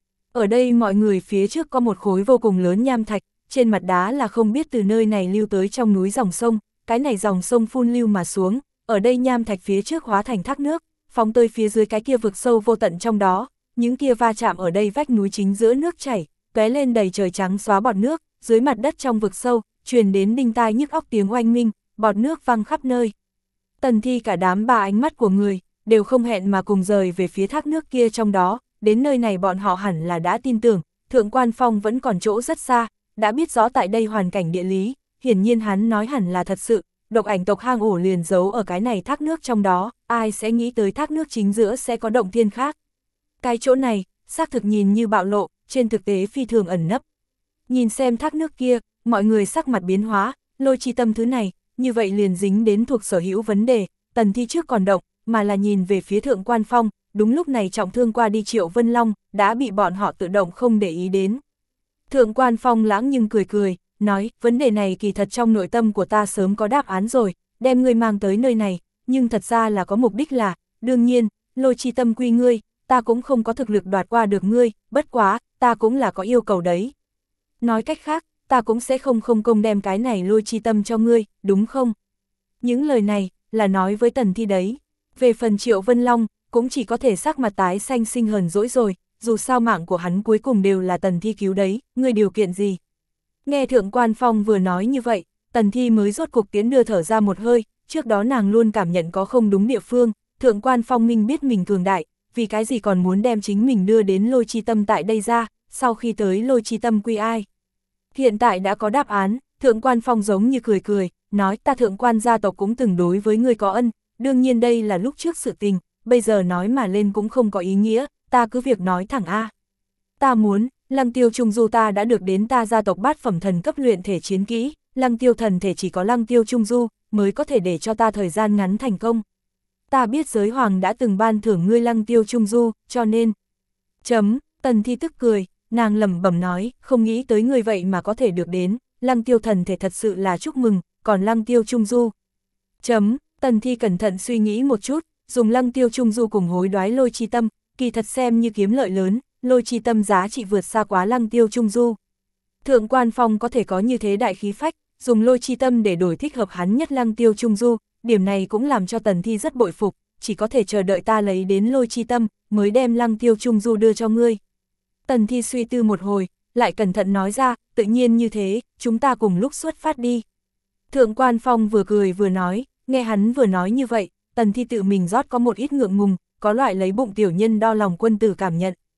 Ở đây mọi người phía trước có một khối vô cùng lớn nham thạch, trên mặt đá là không biết từ nơi này lưu tới trong núi dòng sông, cái này dòng sông phun lưu mà xuống, ở đây nham thạch phía trước hóa thành thác nước, phóng tới phía dưới cái kia vực sâu vô tận trong đó, những kia va chạm ở đây vách núi chính giữa nước chảy, tóe lên đầy trời trắng xóa bọt nước, dưới mặt đất trong vực sâu, truyền đến đinh tai nhức óc tiếng oanh minh, bọt nước văng khắp nơi. Tần Thi cả đám ba ánh mắt của người, đều không hẹn mà cùng rời về phía thác nước kia trong đó, đến nơi này bọn họ hẳn là đã tin tưởng, Thượng quan Phong vẫn còn chỗ rất xa, đã biết rõ tại đây hoàn cảnh địa lý, hiển nhiên hắn nói hẳn là thật sự, độc ảnh tộc hang ổ liền giấu ở cái này thác nước trong đó, ai sẽ nghĩ tới thác nước chính giữa sẽ có động thiên khác. Cái chỗ này, xác thực nhìn như bạo lộ, trên thực tế phi thường ẩn nấp. Nhìn xem thác nước kia, mọi người sắc mặt biến hóa, lôi chi tâm thứ này, như vậy liền dính đến thuộc sở hữu vấn đề, Tần Thi trước còn động, mà là nhìn về phía Thượng quan Phong, đúng lúc này trọng thương qua đi Triệu Vân Long, đã bị bọn họ tự động không để ý đến. Thượng quan Phong lãng nhưng cười cười, nói, vấn đề này kỳ thật trong nội tâm của ta sớm có đáp án rồi, đem ngươi mang tới nơi này, nhưng thật ra là có mục đích là, đương nhiên, lôi chi tâm quy ngươi, ta cũng không có thực lực đoạt qua được ngươi, bất quá, ta cũng là có yêu cầu đấy. Nói cách khác, ta cũng sẽ không không công đem cái này lôi chi tâm cho ngươi, đúng không? Những lời này, là nói với Tần Thi đấy. Về phần Triệu Vân Long, cũng chỉ có thể sắc mặt tái xanh sinh hờn dỗi rồi, dù sao mạng của hắn cuối cùng đều là Tần Thi cứu đấy, ngươi điều kiện gì? Nghe Thượng quan Phong vừa nói như vậy, Tần Thi mới rốt cục tiến đưa thở ra một hơi, trước đó nàng luôn cảm nhận có không đúng địa phương, Thượng quan Phong minh biết mình cường đại, vì cái gì còn muốn đem chính mình đưa đến lôi chi tâm tại đây ra, sau khi tới lôi chi tâm quy ai. Hiện tại đã có đáp án, Thượng quan Phong giống như cười cười, nói ta Thượng quan gia tộc cũng từng đối với ngươi có ân, đương nhiên đây là lúc trước sự tình, bây giờ nói mà lên cũng không có ý nghĩa, ta cứ việc nói thẳng a. Ta muốn, Lăng Tiêu Trung Du ta đã được đến ta gia tộc bát phẩm thần cấp luyện thể chiến kỹ, Lăng Tiêu thần thể chỉ có Lăng Tiêu Trung Du mới có thể để cho ta thời gian ngắn thành công. Ta biết giới hoàng đã từng ban thưởng ngươi Lăng Tiêu Trung Du, cho nên. Chấm, Tần Thi tức cười, nàng lẩm bẩm nói, không nghĩ tới ngươi vậy mà có thể được đến, Lăng Tiêu thần thể thật sự là chúc mừng, còn Lăng Tiêu Trung Du. Chấm, Tần Thi cẩn thận suy nghĩ một chút, dùng Lăng Tiêu Trung Du cùng hối đoái lôi chi tâm, kỳ thật xem như kiếm lợi lớn, lôi chi tâm giá trị vượt xa quá Lăng Tiêu Trung Du. Thượng quan Phong có thể có như thế đại khí phách, dùng lôi chi tâm để đổi thích hợp hắn nhất Lăng Tiêu Trung Du, điểm này cũng làm cho Tần Thi rất bội phục, chỉ có thể chờ đợi ta lấy đến lôi chi tâm, mới đem Lăng Tiêu Trung Du đưa cho ngươi. Tần Thi suy tư một hồi, lại cẩn thận nói ra, tự nhiên như thế, chúng ta cùng lúc xuất phát đi. Thượng quan Phong vừa cười vừa nói, nghe hắn vừa nói như vậy, Tần Thi tự mình rót có một ít ngượng ngùng, có loại lấy bụng tiểu nhân đo lòng quân tử cảm nhận.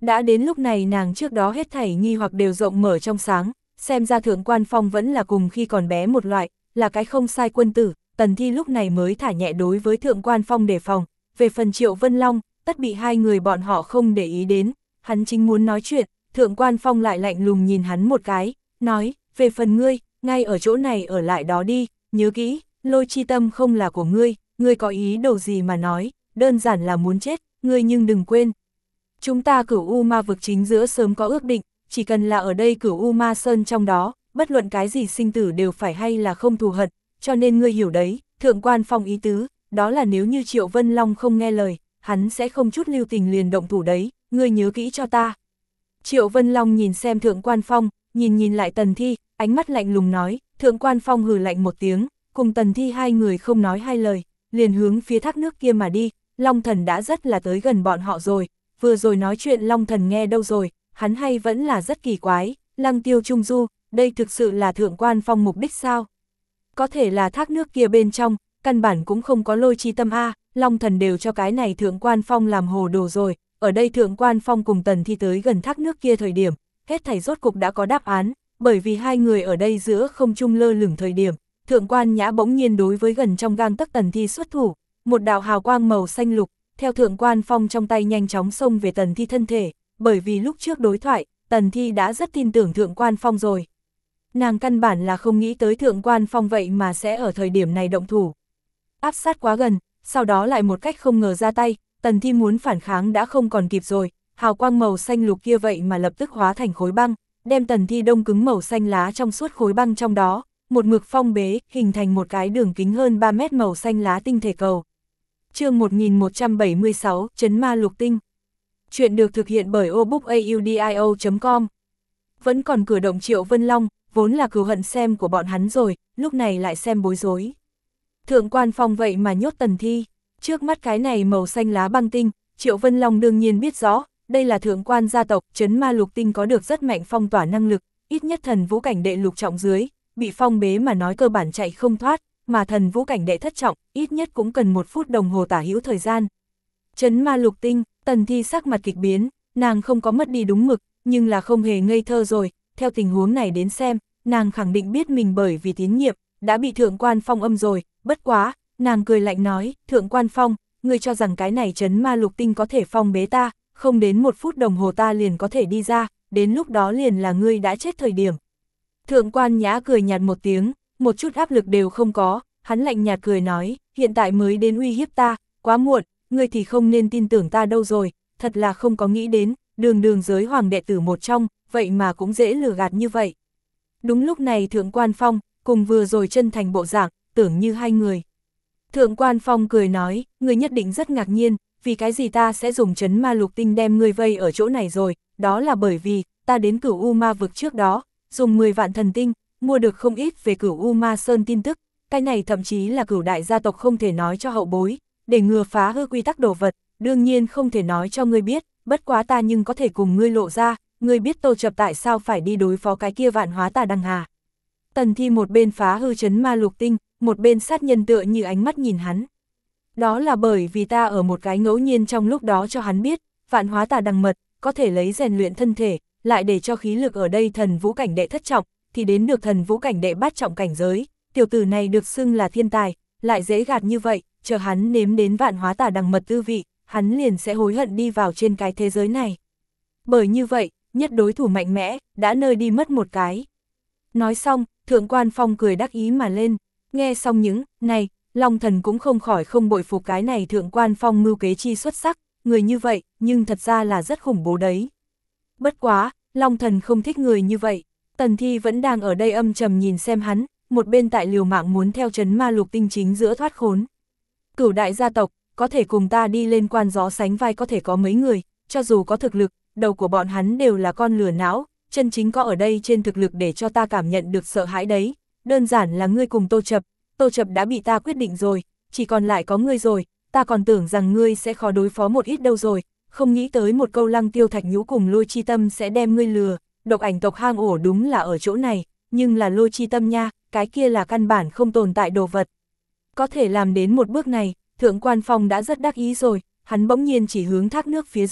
Đã đến lúc này nàng trước đó hết thảy nghi hoặc đều rộng mở trong sáng, xem ra Thượng Quan Phong vẫn là cùng khi còn bé một loại, là cái không sai quân tử. Tần Thi lúc này mới thả nhẹ đối với Thượng Quan Phong đề phòng. Về phần Triệu Vân Long, tất bị hai người bọn họ không để ý đến, hắn chính muốn nói chuyện, Thượng Quan Phong lại lạnh lùng nhìn hắn một cái, nói, về phần ngươi, ngay ở chỗ này ở lại đó đi, nhớ kỹ, Lôi Chi Tâm không là của ngươi, ngươi có ý đồ gì mà nói, đơn giản là muốn chết, ngươi nhưng đừng quên. Chúng ta Cửu U Ma vực chính giữa sớm có ước định, chỉ cần là ở đây Cửu U Ma Sơn trong đó, bất luận cái gì sinh tử đều phải hay là không thù hận, cho nên ngươi hiểu đấy. Thượng Quan Phong ý tứ, đó là nếu như Triệu Vân Long không nghe lời, hắn sẽ không chút lưu tình liền động thủ đấy, ngươi nhớ kỹ cho ta. Triệu Vân Long nhìn xem Thượng Quan Phong, nhìn nhìn lại Tần Thi, ánh mắt lạnh lùng nói. Thượng Quan Phong hừ lạnh một tiếng, cùng Tần Thi hai người không nói hai lời, liền hướng phía thác nước kia mà đi. Long Thần đã rất là tới gần bọn họ rồi, vừa rồi nói chuyện Long Thần nghe đâu rồi, hắn hay vẫn là rất kỳ quái. Lăng Tiêu Trung Du, đây thực sự là Thượng Quan Phong mục đích sao? Có thể là thác nước kia bên trong, căn bản cũng không có Lôi Chi Tâm a, Long Thần đều cho cái này Thượng Quan Phong làm hồ đồ rồi. Ở đây Thượng Quan Phong cùng Tần Thi tới gần thác nước kia thời điểm, hết thảy rốt cục đã có đáp án, bởi vì hai người ở đây giữa không trung lơ lửng thời điểm, Thượng Quan Nhã bỗng nhiên đối với gần trong gang tấc Tần Thi xuất thủ, một đạo hào quang màu xanh lục, theo Thượng Quan Phong trong tay nhanh chóng xông về Tần Thi thân thể, bởi vì lúc trước đối thoại, Tần Thi đã rất tin tưởng Thượng Quan Phong rồi. Nàng căn bản là không nghĩ tới Thượng Quan Phong vậy mà sẽ ở thời điểm này động thủ. Áp sát quá gần, sau đó lại một cách không ngờ ra tay, Tần Thi muốn phản kháng đã không còn kịp rồi, hào quang màu xanh lục kia vậy mà lập tức hóa thành khối băng, đem Tần Thi đông cứng màu xanh lá trong suốt khối băng trong đó, một mực phong bế, hình thành một cái đường kính hơn ba mét màu xanh lá tinh thể cầu. Chương một nghìn một trăm bảy mươi sáu, Trấn Ma Lục Tinh. Chuyện được thực hiện bởi obookaudio chấm com. Vẫn còn cử động Triệu Vân Long, vốn là cừu hận xem của bọn hắn rồi, lúc này lại xem bối rối. Thượng Quan Phong vậy mà nhốt Tần Thi, trước mắt cái này màu xanh lá băng tinh, Triệu Vân Long đương nhiên biết rõ, đây là Thượng Quan gia tộc, Trấn Ma Lục Tinh có được rất mạnh phong tỏa năng lực, ít nhất thần vũ cảnh đệ lục trọng dưới, bị phong bế mà nói cơ bản chạy không thoát, mà thần vũ cảnh đệ thất trọng, ít nhất cũng cần một phút đồng hồ tả hữu thời gian. Trấn Ma Lục Tinh, Tần Thi sắc mặt kịch biến, nàng không có mất đi đúng mực, nhưng là không hề ngây thơ rồi, theo tình huống này đến xem, nàng khẳng định biết mình bởi vì tín nhiệm, đã bị Thượng Quan Phong âm rồi, bất quá, nàng cười lạnh nói, Thượng Quan Phong, ngươi cho rằng cái này Trấn Ma Lục Tinh có thể phong bế ta, không đến một phút đồng hồ ta liền có thể đi ra, đến lúc đó liền là ngươi đã chết thời điểm. Thượng Quan Nhã cười nhạt một tiếng, một chút áp lực đều không có, hắn lạnh nhạt cười nói, hiện tại mới đến uy hiếp ta, quá muộn, ngươi thì không nên tin tưởng ta đâu rồi, thật là không có nghĩ đến, đường đường giới hoàng đệ tử một trong, vậy mà cũng dễ lừa gạt như vậy. Đúng lúc này Thượng Quan Phong, cùng vừa rồi chân thành bộ dạng, tưởng như hai người. Thượng Quan Phong cười nói, ngươi nhất định rất ngạc nhiên, vì cái gì ta sẽ dùng Trấn Ma Lục Tinh đem ngươi vây ở chỗ này rồi, đó là bởi vì, ta đến Cửu U Ma vực trước đó, dùng mười vạn thần tinh, mua được không ít về Cửu U Ma Sơn tin tức, cái này thậm chí là Cửu đại gia tộc không thể nói cho hậu bối, để ngừa phá hư quy tắc đồ vật, đương nhiên không thể nói cho ngươi biết, bất quá ta nhưng có thể cùng ngươi lộ ra, ngươi biết Tô Chập tại sao phải đi đối phó cái kia Vạn Hóa Tà Đằng Hà. Tần Thi một bên phá hư Trấn Ma Lục Tinh, một bên sát nhân tựa như ánh mắt nhìn hắn. Đó là bởi vì ta ở một cái ngẫu nhiên trong lúc đó cho hắn biết, Vạn Hóa Tà Đằng Mật, có thể lấy rèn luyện thân thể, lại để cho khí lực ở đây thần vũ cảnh đệ thất trọng, thì đến được thần vũ cảnh đệ bát trọng cảnh giới, tiểu tử này được xưng là thiên tài, lại dễ gạt như vậy, chờ hắn nếm đến Vạn Hóa Tà Đằng Mật tư vị, hắn liền sẽ hối hận đi vào trên cái thế giới này. Bởi như vậy, nhất đối thủ mạnh mẽ, đã nơi đi mất một cái. Nói xong, Thượng Quan Phong cười đắc ý mà lên, nghe xong những, này, Long Thần cũng không khỏi không bội phục cái này Thượng Quan Phong mưu kế chi xuất sắc, người như vậy, nhưng thật ra là rất khủng bố đấy. Bất quá, Long Thần không thích người như vậy, Tần Thi vẫn đang ở đây âm trầm nhìn xem hắn, một bên tại liều mạng muốn theo Trấn Ma Lục Tinh chính giữa thoát khốn. Cửu đại gia tộc, có thể cùng ta đi lên quan gió sánh vai có thể có mấy người, cho dù có thực lực, đầu của bọn hắn đều là con lừa não, chân chính có ở đây trên thực lực để cho ta cảm nhận được sợ hãi đấy, đơn giản là ngươi cùng Tô Chập, Tô Chập đã bị ta quyết định rồi, chỉ còn lại có ngươi rồi, ta còn tưởng rằng ngươi sẽ khó đối phó một ít đâu rồi, không nghĩ tới một câu Lăng Tiêu Thạch Nhũ cùng Lôi Chi Tâm sẽ đem ngươi lừa, độc ảnh tộc hang ổ đúng là ở chỗ này, nhưng là Lôi Chi Tâm nha, cái kia là căn bản không tồn tại đồ vật. Có thể làm đến một bước này, Thượng Quan Phong đã rất đắc ý rồi, hắn bỗng nhiên chỉ hướng thác nước phía dưới,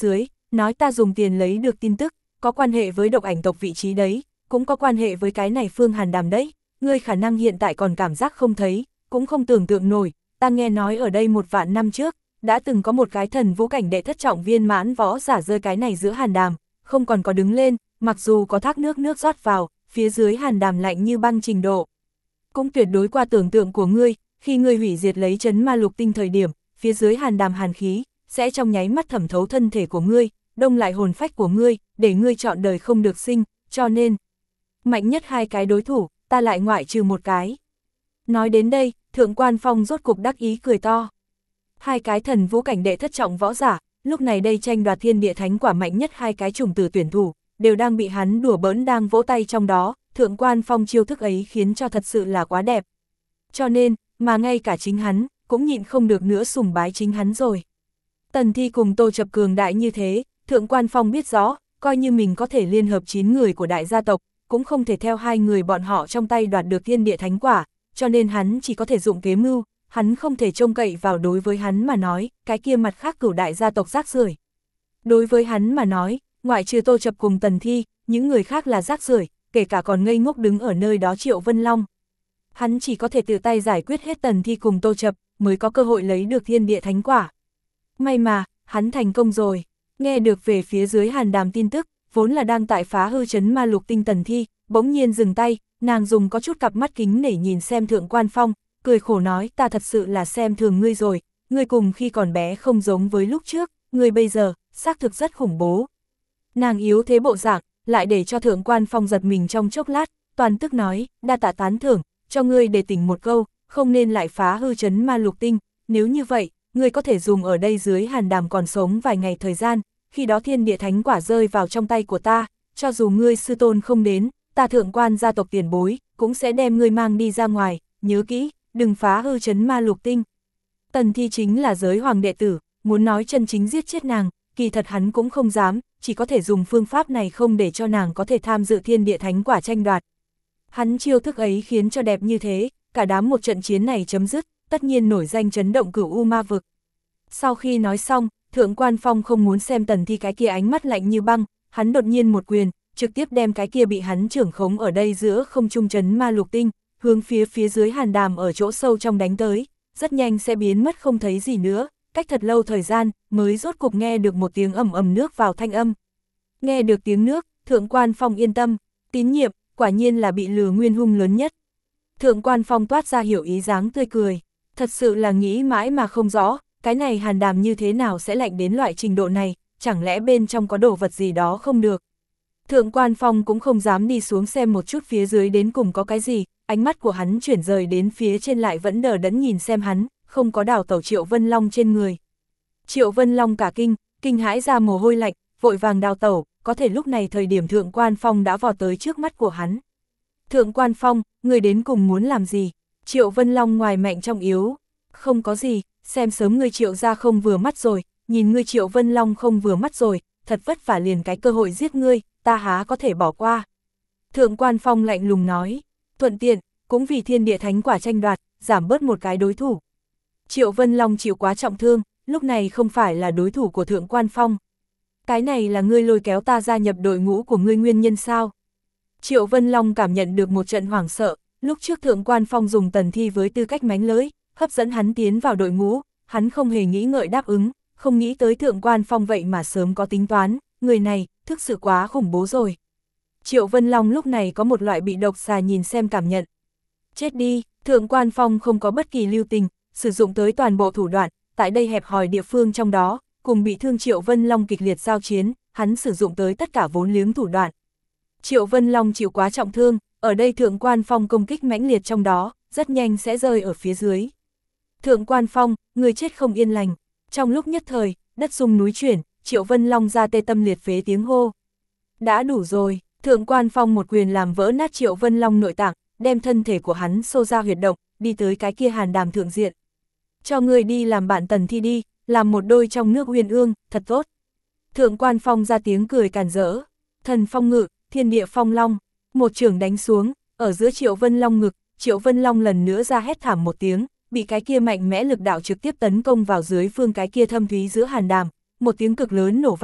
nói ta dùng tiền lấy được tin tức, có quan hệ với độc ảnh tộc vị trí đấy, cũng có quan hệ với cái này Phương Hàn Đàm đấy, ngươi khả năng hiện tại còn cảm giác không thấy, cũng không tưởng tượng nổi, ta nghe nói ở đây một vạn năm trước, đã từng có một cái thần vũ cảnh đệ thất trọng viên mãn võ giả rơi cái này giữa Hàn Đàm, không còn có đứng lên, mặc dù có thác nước nước rót vào, phía dưới Hàn Đàm lạnh như băng trình độ. Cũng tuyệt đối qua tưởng tượng của ngươi, khi ngươi hủy diệt lấy trấn ma lục tinh thời điểm, phía dưới Hàn Đàm hàn khí, sẽ trong nháy mắt thẩm thấu thân thể của ngươi, đông lại hồn phách của ngươi, để ngươi chọn đời không được sinh, cho nên, mạnh nhất hai cái đối thủ, ta lại ngoại trừ một cái. Nói đến đây, Thượng Quan Phong rốt cục đắc ý cười to. Hai cái thần vũ cảnh đệ thất trọng võ giả, lúc này đây tranh đoạt thiên địa thánh quả mạnh nhất hai cái chủng tử tuyển thủ, đều đang bị hắn đùa bỡn đang vỗ tay trong đó, Thượng Quan Phong chiêu thức ấy khiến cho thật sự là quá đẹp. Cho nên, mà ngay cả chính hắn, cũng nhịn không được nữa sùng bái chính hắn rồi. Tần Thi cùng Tô Chập cường đại như thế, Thượng Quan Phong biết rõ, coi như mình có thể liên hợp chín người của đại gia tộc, cũng không thể theo hai người bọn họ trong tay đoạt được thiên địa thánh quả, cho nên hắn chỉ có thể dụng kế mưu, hắn không thể trông cậy vào đối với hắn mà nói, cái kia mặt khác cửu đại gia tộc rác rưởi. Đối với hắn mà nói, ngoại trừ Tô Chập cùng Tần Thi, những người khác là rác rưởi, kể cả còn ngây ngốc đứng ở nơi đó Triệu Vân Long. Hắn chỉ có thể tự tay giải quyết hết Tần Thi cùng Tô Chập, mới có cơ hội lấy được thiên địa thánh quả. May mà, hắn thành công rồi. Nghe được về phía dưới Hàn Đàm tin tức, vốn là đang tại phá hư trấn ma lục tinh Tần Thi, bỗng nhiên dừng tay, nàng dùng có chút cặp mắt kính để nhìn xem Thượng Quan Phong, cười khổ nói ta thật sự là xem thường ngươi rồi, ngươi cùng khi còn bé không giống với lúc trước, ngươi bây giờ, xác thực rất khủng bố. Nàng yếu thế bộ dạng, lại để cho Thượng Quan Phong giật mình trong chốc lát, toàn tức nói, đa tạ tán thưởng, cho ngươi để tỉnh một câu, không nên lại phá hư trấn ma lục tinh, nếu như vậy, ngươi có thể dùng ở đây dưới Hàn Đàm còn sống vài ngày thời gian, khi đó thiên địa thánh quả rơi vào trong tay của ta, cho dù ngươi sư tôn không đến, ta Thượng Quan gia tộc tiền bối, cũng sẽ đem ngươi mang đi ra ngoài, nhớ kỹ, đừng phá hư trấn ma lục tinh. Tần Thi chính là giới hoàng đệ tử, muốn nói chân chính giết chết nàng, kỳ thật hắn cũng không dám, chỉ có thể dùng phương pháp này không để cho nàng có thể tham dự thiên địa thánh quả tranh đoạt. Hắn chiêu thức ấy khiến cho đẹp như thế, cả đám một trận chiến này chấm dứt, tất nhiên nổi danh chấn động cửu u ma vực. Sau khi nói xong, Thượng Quan Phong không muốn xem Tần Thi cái kia ánh mắt lạnh như băng, hắn đột nhiên một quyền, trực tiếp đem cái kia bị hắn trưởng khống ở đây giữa không trung trấn ma lục tinh, hướng phía phía dưới Hàn Đàm ở chỗ sâu trong đánh tới, rất nhanh sẽ biến mất không thấy gì nữa, cách thật lâu thời gian, mới rốt cục nghe được một tiếng ầm ầm nước vào thanh âm. Nghe được tiếng nước, Thượng Quan Phong yên tâm, tín nhiệm, quả nhiên là bị lừa nguyên hung lớn nhất. Thượng Quan Phong toát ra hiểu ý dáng tươi cười, thật sự là nghĩ mãi mà không rõ, cái này Hàn Đàm như thế nào sẽ lạnh đến loại trình độ này, chẳng lẽ bên trong có đồ vật gì đó không được. Thượng Quan Phong cũng không dám đi xuống xem một chút phía dưới đến cùng có cái gì, ánh mắt của hắn chuyển rời đến phía trên lại vẫn đờ đẫn nhìn xem hắn, không có đào tẩu Triệu Vân Long trên người. Triệu Vân Long cả kinh, kinh hãi ra mồ hôi lạnh, vội vàng đào tẩu, có thể lúc này thời điểm Thượng Quan Phong đã vọt tới trước mắt của hắn. Thượng Quan Phong, người đến cùng muốn làm gì? Triệu Vân Long ngoài mạnh trong yếu, không có gì, xem sớm ngươi Triệu ra không vừa mắt rồi, nhìn ngươi Triệu Vân Long không vừa mắt rồi, thật vất vả liền cái cơ hội giết ngươi, ta há có thể bỏ qua. Thượng Quan Phong lạnh lùng nói, thuận tiện, cũng vì thiên địa thánh quả tranh đoạt, giảm bớt một cái đối thủ. Triệu Vân Long chịu quá trọng thương, lúc này không phải là đối thủ của Thượng Quan Phong. Cái này là ngươi lôi kéo ta gia nhập đội ngũ của ngươi nguyên nhân sao? Triệu Vân Long cảm nhận được một trận hoảng sợ, lúc trước Thượng Quan Phong dùng Tần Thi với tư cách mánh lưới, hấp dẫn hắn tiến vào đội ngũ, hắn không hề nghĩ ngợi đáp ứng, không nghĩ tới Thượng Quan Phong vậy mà sớm có tính toán, người này, thực sự quá khủng bố rồi. Triệu Vân Long lúc này có một loại bị độc xà nhìn xem cảm nhận. Chết đi, Thượng Quan Phong không có bất kỳ lưu tình, sử dụng tới toàn bộ thủ đoạn, tại đây hẹp hòi địa phương trong đó, cùng bị thương Triệu Vân Long kịch liệt giao chiến, hắn sử dụng tới tất cả vốn liếng thủ đoạn. Triệu Vân Long chịu quá trọng thương, ở đây Thượng Quan Phong công kích mãnh liệt trong đó, rất nhanh sẽ rơi ở phía dưới. Thượng Quan Phong, người chết không yên lành. Trong lúc nhất thời, đất rung núi chuyển, Triệu Vân Long ra tê tâm liệt phế tiếng hô. Đã đủ rồi, Thượng Quan Phong một quyền làm vỡ nát Triệu Vân Long nội tạng, đem thân thể của hắn xô ra huyệt động, đi tới cái kia Hàn Đàm thượng diện. Cho người đi làm bạn Tần Thi đi, làm một đôi trong nước uyên ương, thật tốt. Thượng Quan Phong ra tiếng cười càn rỡ, thần phong ngự, thiên địa phong long, một chưởng đánh xuống, ở giữa Triệu Vân Long ngực, Triệu Vân Long lần nữa ra hét thảm một tiếng, bị cái kia mạnh mẽ lực đạo trực tiếp tấn công vào dưới phương cái kia thâm thúy giữa Hàn Đàm, một tiếng cực lớn nổ vang,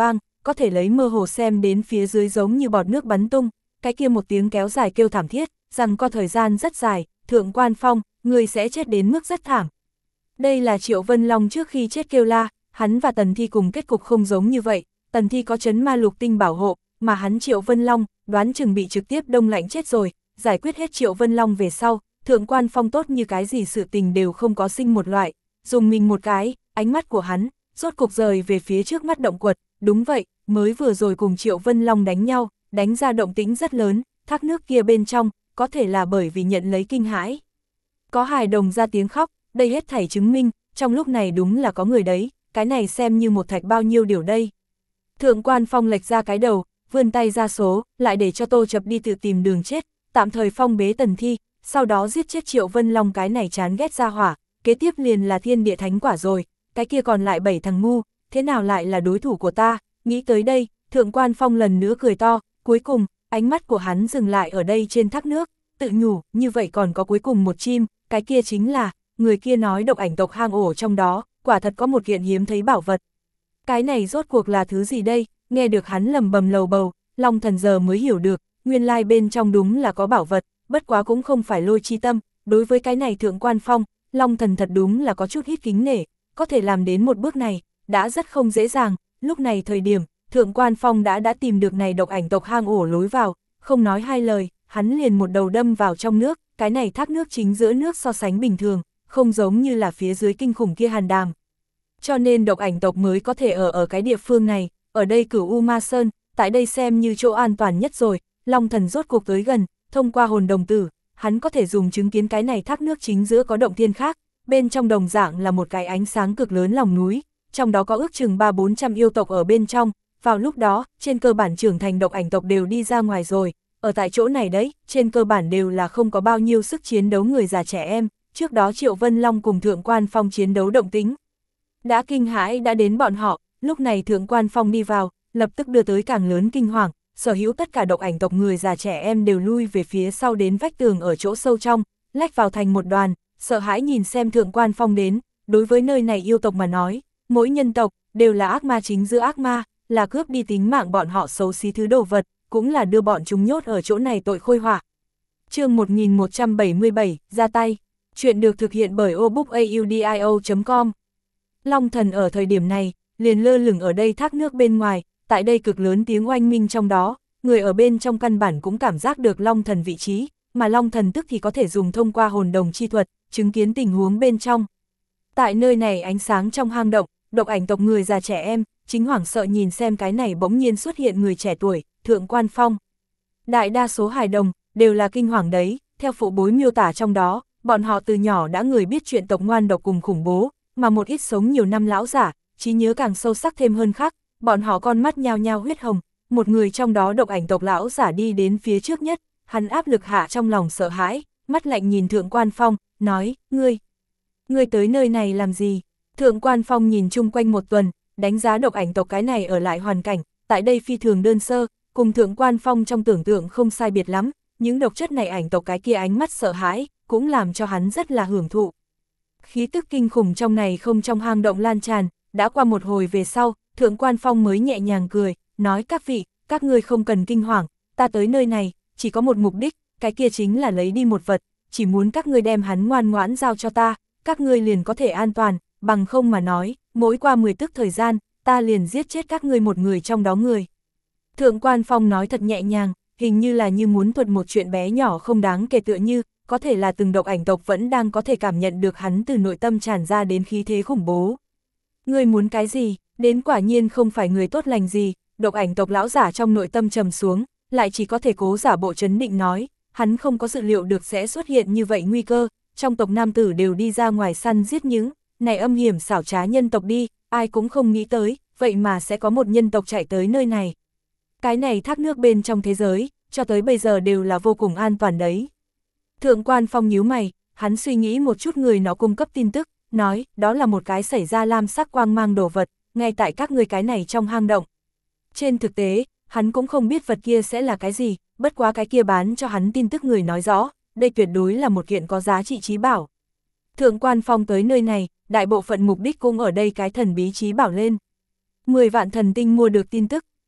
có thể lấy mơ hồ xem đến phía dưới giống như bọt nước bắn tung, cái kia một tiếng kéo dài kêu thảm thiết, rằng có thời gian rất dài, Thượng Quan Phong, người sẽ chết đến mức rất thảm. Đây là Triệu Vân Long trước khi chết kêu la, hắn và Tần Thi cùng kết cục không giống như vậy, Tần Thi có chấn ma lục tinh bảo hộ, mà hắn Triệu Vân Long, đoán chừng bị trực tiếp đông lạnh chết rồi, giải quyết hết Triệu Vân Long về sau, Thượng Quan Phong tốt như cái gì sự tình đều không có sinh một loại, dùng mình một cái, ánh mắt của hắn, rốt cục rời về phía trước mắt động quật, đúng vậy, mới vừa rồi cùng Triệu Vân Long đánh nhau, đánh ra động tĩnh rất lớn, thác nước kia bên trong, có thể là bởi vì nhận lấy kinh hãi. Có hài đồng ra tiếng khóc, đây hết thảy chứng minh, trong lúc này đúng là có người đấy, cái này xem như một thạch bao nhiêu điều đây. Thượng Quan Phong lệch ra cái đầu, vươn tay ra số, lại để cho Tô Chập đi tự tìm đường chết, tạm thời phong bế Tần Thi, sau đó giết chết Triệu Vân Long cái này chán ghét ra hỏa, kế tiếp liền là thiên địa thánh quả rồi, cái kia còn lại bảy thằng ngu, thế nào lại là đối thủ của ta, nghĩ tới đây, Thượng Quan Phong lần nữa cười to, cuối cùng, ánh mắt của hắn dừng lại ở đây trên thác nước, tự nhủ, như vậy còn có cuối cùng một chim, cái kia chính là, người kia nói độc ảnh tộc hang ổ trong đó, quả thật có một kiện hiếm thấy bảo vật. Cái này rốt cuộc là thứ gì đây, nghe được hắn lầm bầm lầu bầu, Long Thần giờ mới hiểu được, nguyên lai bên trong đúng là có bảo vật, bất quá cũng không phải lôi chi tâm, đối với cái này Thượng Quan Phong, Long Thần thật đúng là có chút hít kính nể, có thể làm đến một bước này, đã rất không dễ dàng, lúc này thời điểm, Thượng Quan Phong đã đã tìm được này độc ảnh tộc hang ổ lối vào, không nói hai lời, hắn liền một đầu đâm vào trong nước, cái này thác nước chính giữa nước so sánh bình thường, không giống như là phía dưới kinh khủng kia hàn đàm. Cho nên độc ảnh tộc mới có thể ở ở cái địa phương này, ở đây Cửu U Ma Sơn, tại đây xem như chỗ an toàn nhất rồi, Long Thần rốt cuộc tới gần, thông qua hồn đồng tử, hắn có thể dùng chứng kiến cái này thác nước chính giữa có động thiên khác, bên trong đồng dạng là một cái ánh sáng cực lớn lòng núi, trong đó có ước chừng ba bốn trăm yêu tộc ở bên trong, vào lúc đó, trên cơ bản trưởng thành độc ảnh tộc đều đi ra ngoài rồi, ở tại chỗ này đấy, trên cơ bản đều là không có bao nhiêu sức chiến đấu người già trẻ em, trước đó Triệu Vân Long cùng Thượng Quan Phong chiến đấu động tính. Đã kinh hãi đã đến bọn họ, lúc này Thượng Quan Phong đi vào, lập tức đưa tới càng lớn kinh hoàng, sở hữu tất cả độc ảnh tộc người già trẻ em đều lui về phía sau đến vách tường ở chỗ sâu trong, lách vào thành một đoàn, sợ hãi nhìn xem Thượng Quan Phong đến, đối với nơi này yêu tộc mà nói, mỗi nhân tộc đều là ác ma chính giữa ác ma, là cướp đi tính mạng bọn họ xấu xí thứ đồ vật, cũng là đưa bọn chúng nhốt ở chỗ này tội khôi họa. Chương một nghìn một trăm bảy mươi bảy, ra tay. Chuyện được thực hiện bởi obookaudio chấm com. Long Thần ở thời điểm này, liền lơ lửng ở đây thác nước bên ngoài, tại đây cực lớn tiếng oanh minh trong đó, người ở bên trong căn bản cũng cảm giác được Long Thần vị trí, mà Long Thần tức thì có thể dùng thông qua hồn đồng chi thuật, chứng kiến tình huống bên trong. Tại nơi này ánh sáng trong hang động, độc ảnh tộc người già trẻ em, chính hoảng sợ nhìn xem cái này bỗng nhiên xuất hiện người trẻ tuổi, Thượng Quan Phong. Đại đa số hài đồng, đều là kinh hoàng đấy, theo phụ bối miêu tả trong đó, bọn họ từ nhỏ đã người biết chuyện tộc ngoan độc cùng khủng bố, mà một ít sống nhiều năm lão giả, trí nhớ càng sâu sắc thêm hơn khác, bọn họ con mắt nhao nhao huyết hồng, một người trong đó độc ảnh tộc lão giả đi đến phía trước nhất, hắn áp lực hạ trong lòng sợ hãi, mắt lạnh nhìn Thượng Quan Phong, nói, ngươi, ngươi tới nơi này làm gì? Thượng Quan Phong nhìn chung quanh một tuần, đánh giá độc ảnh tộc cái này ở lại hoàn cảnh, tại đây phi thường đơn sơ, cùng Thượng Quan Phong trong tưởng tượng không sai biệt lắm, những độc chất này ảnh tộc cái kia ánh mắt sợ hãi, cũng làm cho hắn rất là hưởng thụ. Khí tức kinh khủng trong này không trong hang động lan tràn, đã qua một hồi về sau, Thượng Quan Phong mới nhẹ nhàng cười, nói các vị, các ngươi không cần kinh hoàng, ta tới nơi này, chỉ có một mục đích, cái kia chính là lấy đi một vật, chỉ muốn các ngươi đem hắn ngoan ngoãn giao cho ta, các ngươi liền có thể an toàn, bằng không mà nói, mỗi qua mười tức thời gian, ta liền giết chết các ngươi một người trong đó người. Thượng Quan Phong nói thật nhẹ nhàng, hình như là như muốn thuật một chuyện bé nhỏ không đáng kể tựa như, có thể là từng độc ảnh tộc vẫn đang có thể cảm nhận được hắn từ nội tâm tràn ra đến khí thế khủng bố. Ngươi muốn cái gì, đến quả nhiên không phải người tốt lành gì, độc ảnh tộc lão giả trong nội tâm trầm xuống, lại chỉ có thể cố giả bộ trấn định nói, hắn không có dự liệu được sẽ xuất hiện như vậy nguy cơ, trong tộc nam tử đều đi ra ngoài săn giết những, này âm hiểm xảo trá nhân tộc đi, ai cũng không nghĩ tới, vậy mà sẽ có một nhân tộc chạy tới nơi này. Cái này thác nước bên trong thế giới, cho tới bây giờ đều là vô cùng an toàn đấy. Thượng Quan Phong nhíu mày, hắn suy nghĩ một chút người nó cung cấp tin tức, nói, đó là một cái xảy ra lam sắc quang mang đồ vật, ngay tại các ngươi cái này trong hang động. Trên thực tế, hắn cũng không biết vật kia sẽ là cái gì, bất quá cái kia bán cho hắn tin tức người nói rõ, đây tuyệt đối là một kiện có giá trị trí bảo. Thượng Quan Phong tới nơi này, đại bộ phận mục đích cũng ở đây cái thần bí trí bảo lên. Mười vạn thần tinh mua được tin tức,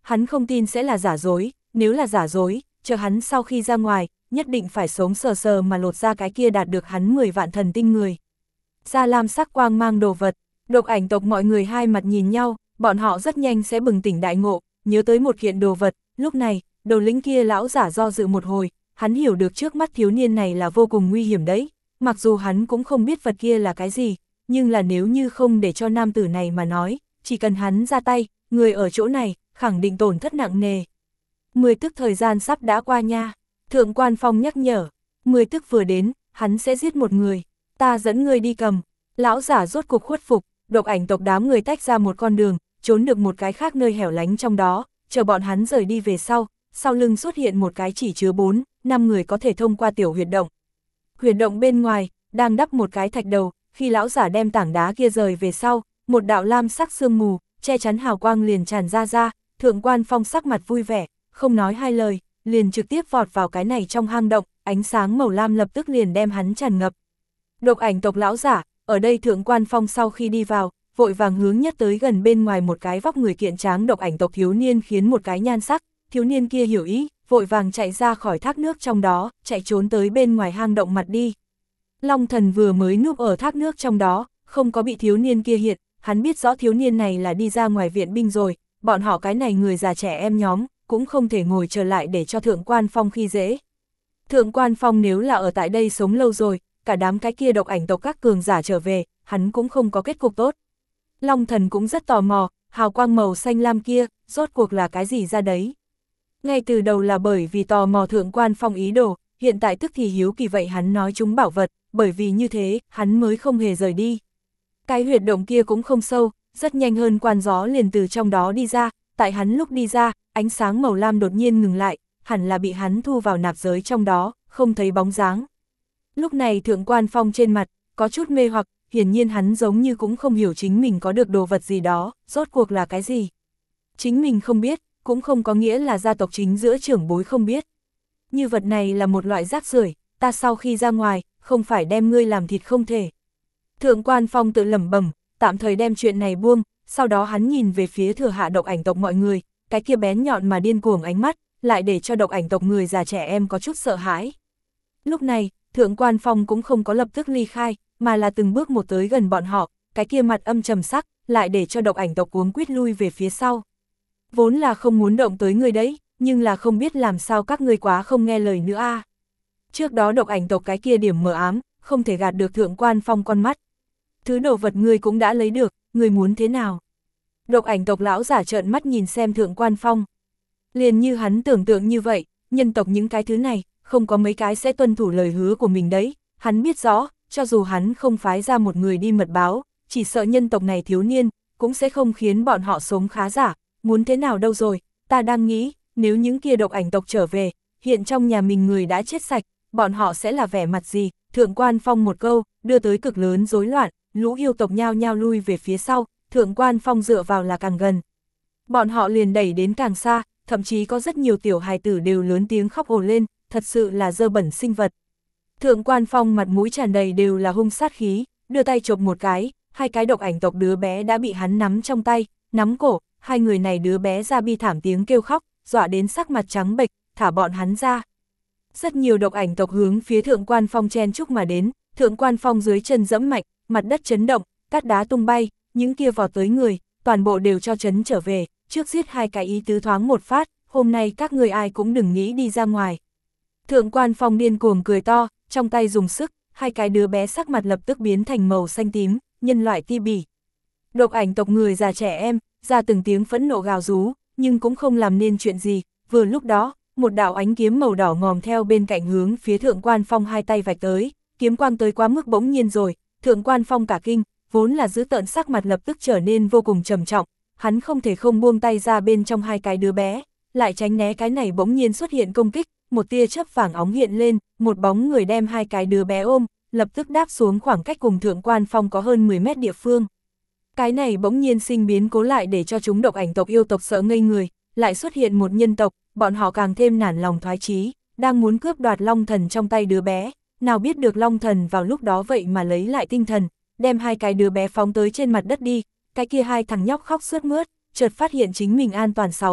hắn không tin sẽ là giả dối, nếu là giả dối, chờ hắn sau khi ra ngoài, nhất định phải sống sờ sờ mà lột ra cái kia đạt được hắn mười vạn thần tinh người. Ra lam sắc quang mang đồ vật, độc ảnh tộc mọi người hai mặt nhìn nhau, bọn họ rất nhanh sẽ bừng tỉnh đại ngộ, nhớ tới một kiện đồ vật, lúc này, đầu lĩnh kia lão giả do dự một hồi, hắn hiểu được trước mắt thiếu niên này là vô cùng nguy hiểm đấy, mặc dù hắn cũng không biết vật kia là cái gì, nhưng là nếu như không để cho nam tử này mà nói, chỉ cần hắn ra tay, người ở chỗ này, khẳng định tổn thất nặng nề. Mười tức thời gian sắp đã qua nha, Thượng Quan Phong nhắc nhở, mười tức vừa đến, hắn sẽ giết một người, ta dẫn người đi cầm, lão giả rốt cục khuất phục, độc ảnh tộc đám người tách ra một con đường, trốn được một cái khác nơi hẻo lánh trong đó, chờ bọn hắn rời đi về sau, sau lưng xuất hiện một cái chỉ chứa bốn, năm người có thể thông qua tiểu huyệt động. Huyệt động bên ngoài, đang đắp một cái thạch đầu, khi lão giả đem tảng đá kia rời về sau, một đạo lam sắc sương mù, che chắn hào quang liền tràn ra ra, Thượng Quan Phong sắc mặt vui vẻ, không nói hai lời, liền trực tiếp vọt vào cái này trong hang động, ánh sáng màu lam lập tức liền đem hắn tràn ngập. Độc ảnh tộc lão giả, ở đây Thượng Quan Phong sau khi đi vào, vội vàng hướng nhất tới gần bên ngoài một cái vóc người kiện tráng độc ảnh tộc thiếu niên khiến một cái nhan sắc, thiếu niên kia hiểu ý, vội vàng chạy ra khỏi thác nước trong đó, chạy trốn tới bên ngoài hang động mặt đi. Long Thần vừa mới núp ở thác nước trong đó, không có bị thiếu niên kia hiện, hắn biết rõ thiếu niên này là đi ra ngoài viện binh rồi, bọn họ cái này người già trẻ em nhóm, cũng không thể ngồi trở lại để cho Thượng Quan Phong khi dễ. Thượng Quan Phong nếu là ở tại đây sống lâu rồi, cả đám cái kia độc ảnh tộc các cường giả trở về, hắn cũng không có kết cục tốt. Long Thần cũng rất tò mò, hào quang màu xanh lam kia, rốt cuộc là cái gì ra đấy. Ngay từ đầu là bởi vì tò mò Thượng Quan Phong ý đồ, hiện tại tức thì hiếu kỳ vậy hắn nói chúng bảo vật, bởi vì như thế, hắn mới không hề rời đi. Cái huyệt động kia cũng không sâu, rất nhanh hơn quan gió liền từ trong đó đi ra, tại hắn lúc đi ra, ánh sáng màu lam đột nhiên ngừng lại, hẳn là bị hắn thu vào nạp giới trong đó, không thấy bóng dáng. Lúc này Thượng Quan Phong trên mặt, có chút mê hoặc, hiển nhiên hắn giống như cũng không hiểu chính mình có được đồ vật gì đó, rốt cuộc là cái gì. Chính mình không biết, cũng không có nghĩa là gia tộc chính giữa trưởng bối không biết. Như vật này là một loại rác rưởi, ta sau khi ra ngoài, không phải đem ngươi làm thịt không thể. Thượng Quan Phong tự lẩm bẩm, tạm thời đem chuyện này buông, sau đó hắn nhìn về phía thừa hạ độc ảnh tộc mọi người, cái kia bén nhọn mà điên cuồng ánh mắt, lại để cho độc ảnh tộc người già trẻ em có chút sợ hãi. Lúc này, Thượng Quan Phong cũng không có lập tức ly khai, mà là từng bước một tới gần bọn họ, cái kia mặt âm trầm sắc, lại để cho độc ảnh tộc cuống quýt lui về phía sau. Vốn là không muốn động tới người đấy, nhưng là không biết làm sao các ngươi quá không nghe lời nữa a. À. Trước đó độc ảnh tộc cái kia điểm mờ ám, không thể gạt được Thượng Quan Phong con mắt. Thứ đồ vật ngươi cũng đã lấy được, ngươi muốn thế nào? Độc ảnh tộc lão giả trợn mắt nhìn xem Thượng Quan Phong. Liền như hắn tưởng tượng như vậy, nhân tộc những cái thứ này, không có mấy cái sẽ tuân thủ lời hứa của mình đấy. Hắn biết rõ, cho dù hắn không phái ra một người đi mật báo, chỉ sợ nhân tộc này thiếu niên, cũng sẽ không khiến bọn họ sống khá giả. Muốn thế nào đâu rồi, ta đang nghĩ, nếu những kia độc ảnh tộc trở về, hiện trong nhà mình người đã chết sạch, bọn họ sẽ là vẻ mặt gì? Thượng Quan Phong một câu, đưa tới cực lớn rối loạn, lũ yêu tộc nhao nhao lui về phía sau, Thượng Quan Phong dựa vào là càng gần. Bọn họ liền đẩy đến càng xa, thậm chí có rất nhiều tiểu hài tử đều lớn tiếng khóc ồ lên, thật sự là dơ bẩn sinh vật. Thượng Quan Phong mặt mũi tràn đầy đều là hung sát khí, đưa tay chộp một cái, hai cái độc ảnh tộc đứa bé đã bị hắn nắm trong tay, nắm cổ, hai người này đứa bé ra bi thảm tiếng kêu khóc, dọa đến sắc mặt trắng bệch, thả bọn hắn ra. Rất nhiều độc ảnh tộc hướng phía Thượng Quan Phong chen chúc mà đến, Thượng Quan Phong dưới chân dẫm mạnh, mặt đất chấn động, cát đá tung bay, những kia vọt tới người, toàn bộ đều cho chấn trở về, trước giết hai cái ý tứ thoáng một phát, hôm nay các người ai cũng đừng nghĩ đi ra ngoài. Thượng Quan Phong điên cuồng cười to, trong tay dùng sức, hai cái đứa bé sắc mặt lập tức biến thành màu xanh tím, nhân loại ti bỉ. Độc ảnh tộc người già trẻ em, ra từng tiếng phẫn nộ gào rú, nhưng cũng không làm nên chuyện gì, vừa lúc đó, một đạo ánh kiếm màu đỏ ngòm theo bên cạnh hướng phía Thượng Quan Phong hai tay vạch tới, kiếm quang tới quá mức bỗng nhiên rồi, Thượng Quan Phong cả kinh, vốn là giữ tợn sắc mặt lập tức trở nên vô cùng trầm trọng, hắn không thể không buông tay ra bên trong hai cái đứa bé, lại tránh né cái này bỗng nhiên xuất hiện công kích, một tia chớp vàng óng hiện lên, một bóng người đem hai cái đứa bé ôm, lập tức đáp xuống khoảng cách cùng Thượng Quan Phong có hơn mười mét địa phương. Cái này bỗng nhiên sinh biến cố lại để cho chúng độc ảnh tộc yêu tộc sợ ngây người, lại xuất hiện một nhân tộc, bọn họ càng thêm nản lòng thoái chí, đang muốn cướp đoạt Long Thần trong tay đứa bé, nào biết được Long Thần vào lúc đó vậy mà lấy lại tinh thần, đem hai cái đứa bé phóng tới trên mặt đất đi, cái kia hai thằng nhóc khóc sướt mướt, chợt phát hiện chính mình an toàn sáu,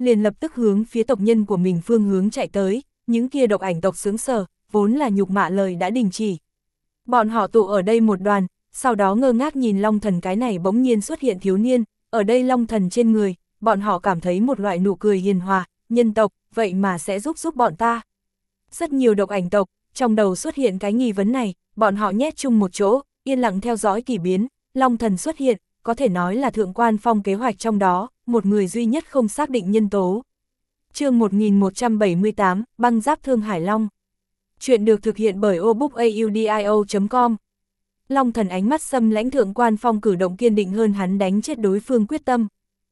liền lập tức hướng phía tộc nhân của mình phương hướng chạy tới, những kia độc ảnh tộc sướng sờ, vốn là nhục mạ lời đã đình chỉ. Bọn họ tụ ở đây một đoàn, sau đó ngơ ngác nhìn Long Thần cái này bỗng nhiên xuất hiện thiếu niên, ở đây Long Thần trên người, bọn họ cảm thấy một loại nụ cười hiền hòa, nhân tộc, vậy mà sẽ giúp giúp bọn ta. Rất nhiều độc ảnh tộc, trong đầu xuất hiện cái nghi vấn này, bọn họ nhét chung một chỗ, yên lặng theo dõi kỳ biến, Long Thần xuất hiện, có thể nói là Thượng Quan Phong kế hoạch trong đó, một người duy nhất không xác định nhân tố. Chương một nghìn một trăm bảy mươi tám, băng giáp Thương Hải Long. Chuyện được thực hiện bởi obookaudio chấm com. Long Thần ánh mắt xâm lãnh Thượng Quan Phong cử động kiên định hơn hắn đánh chết đối phương quyết tâm.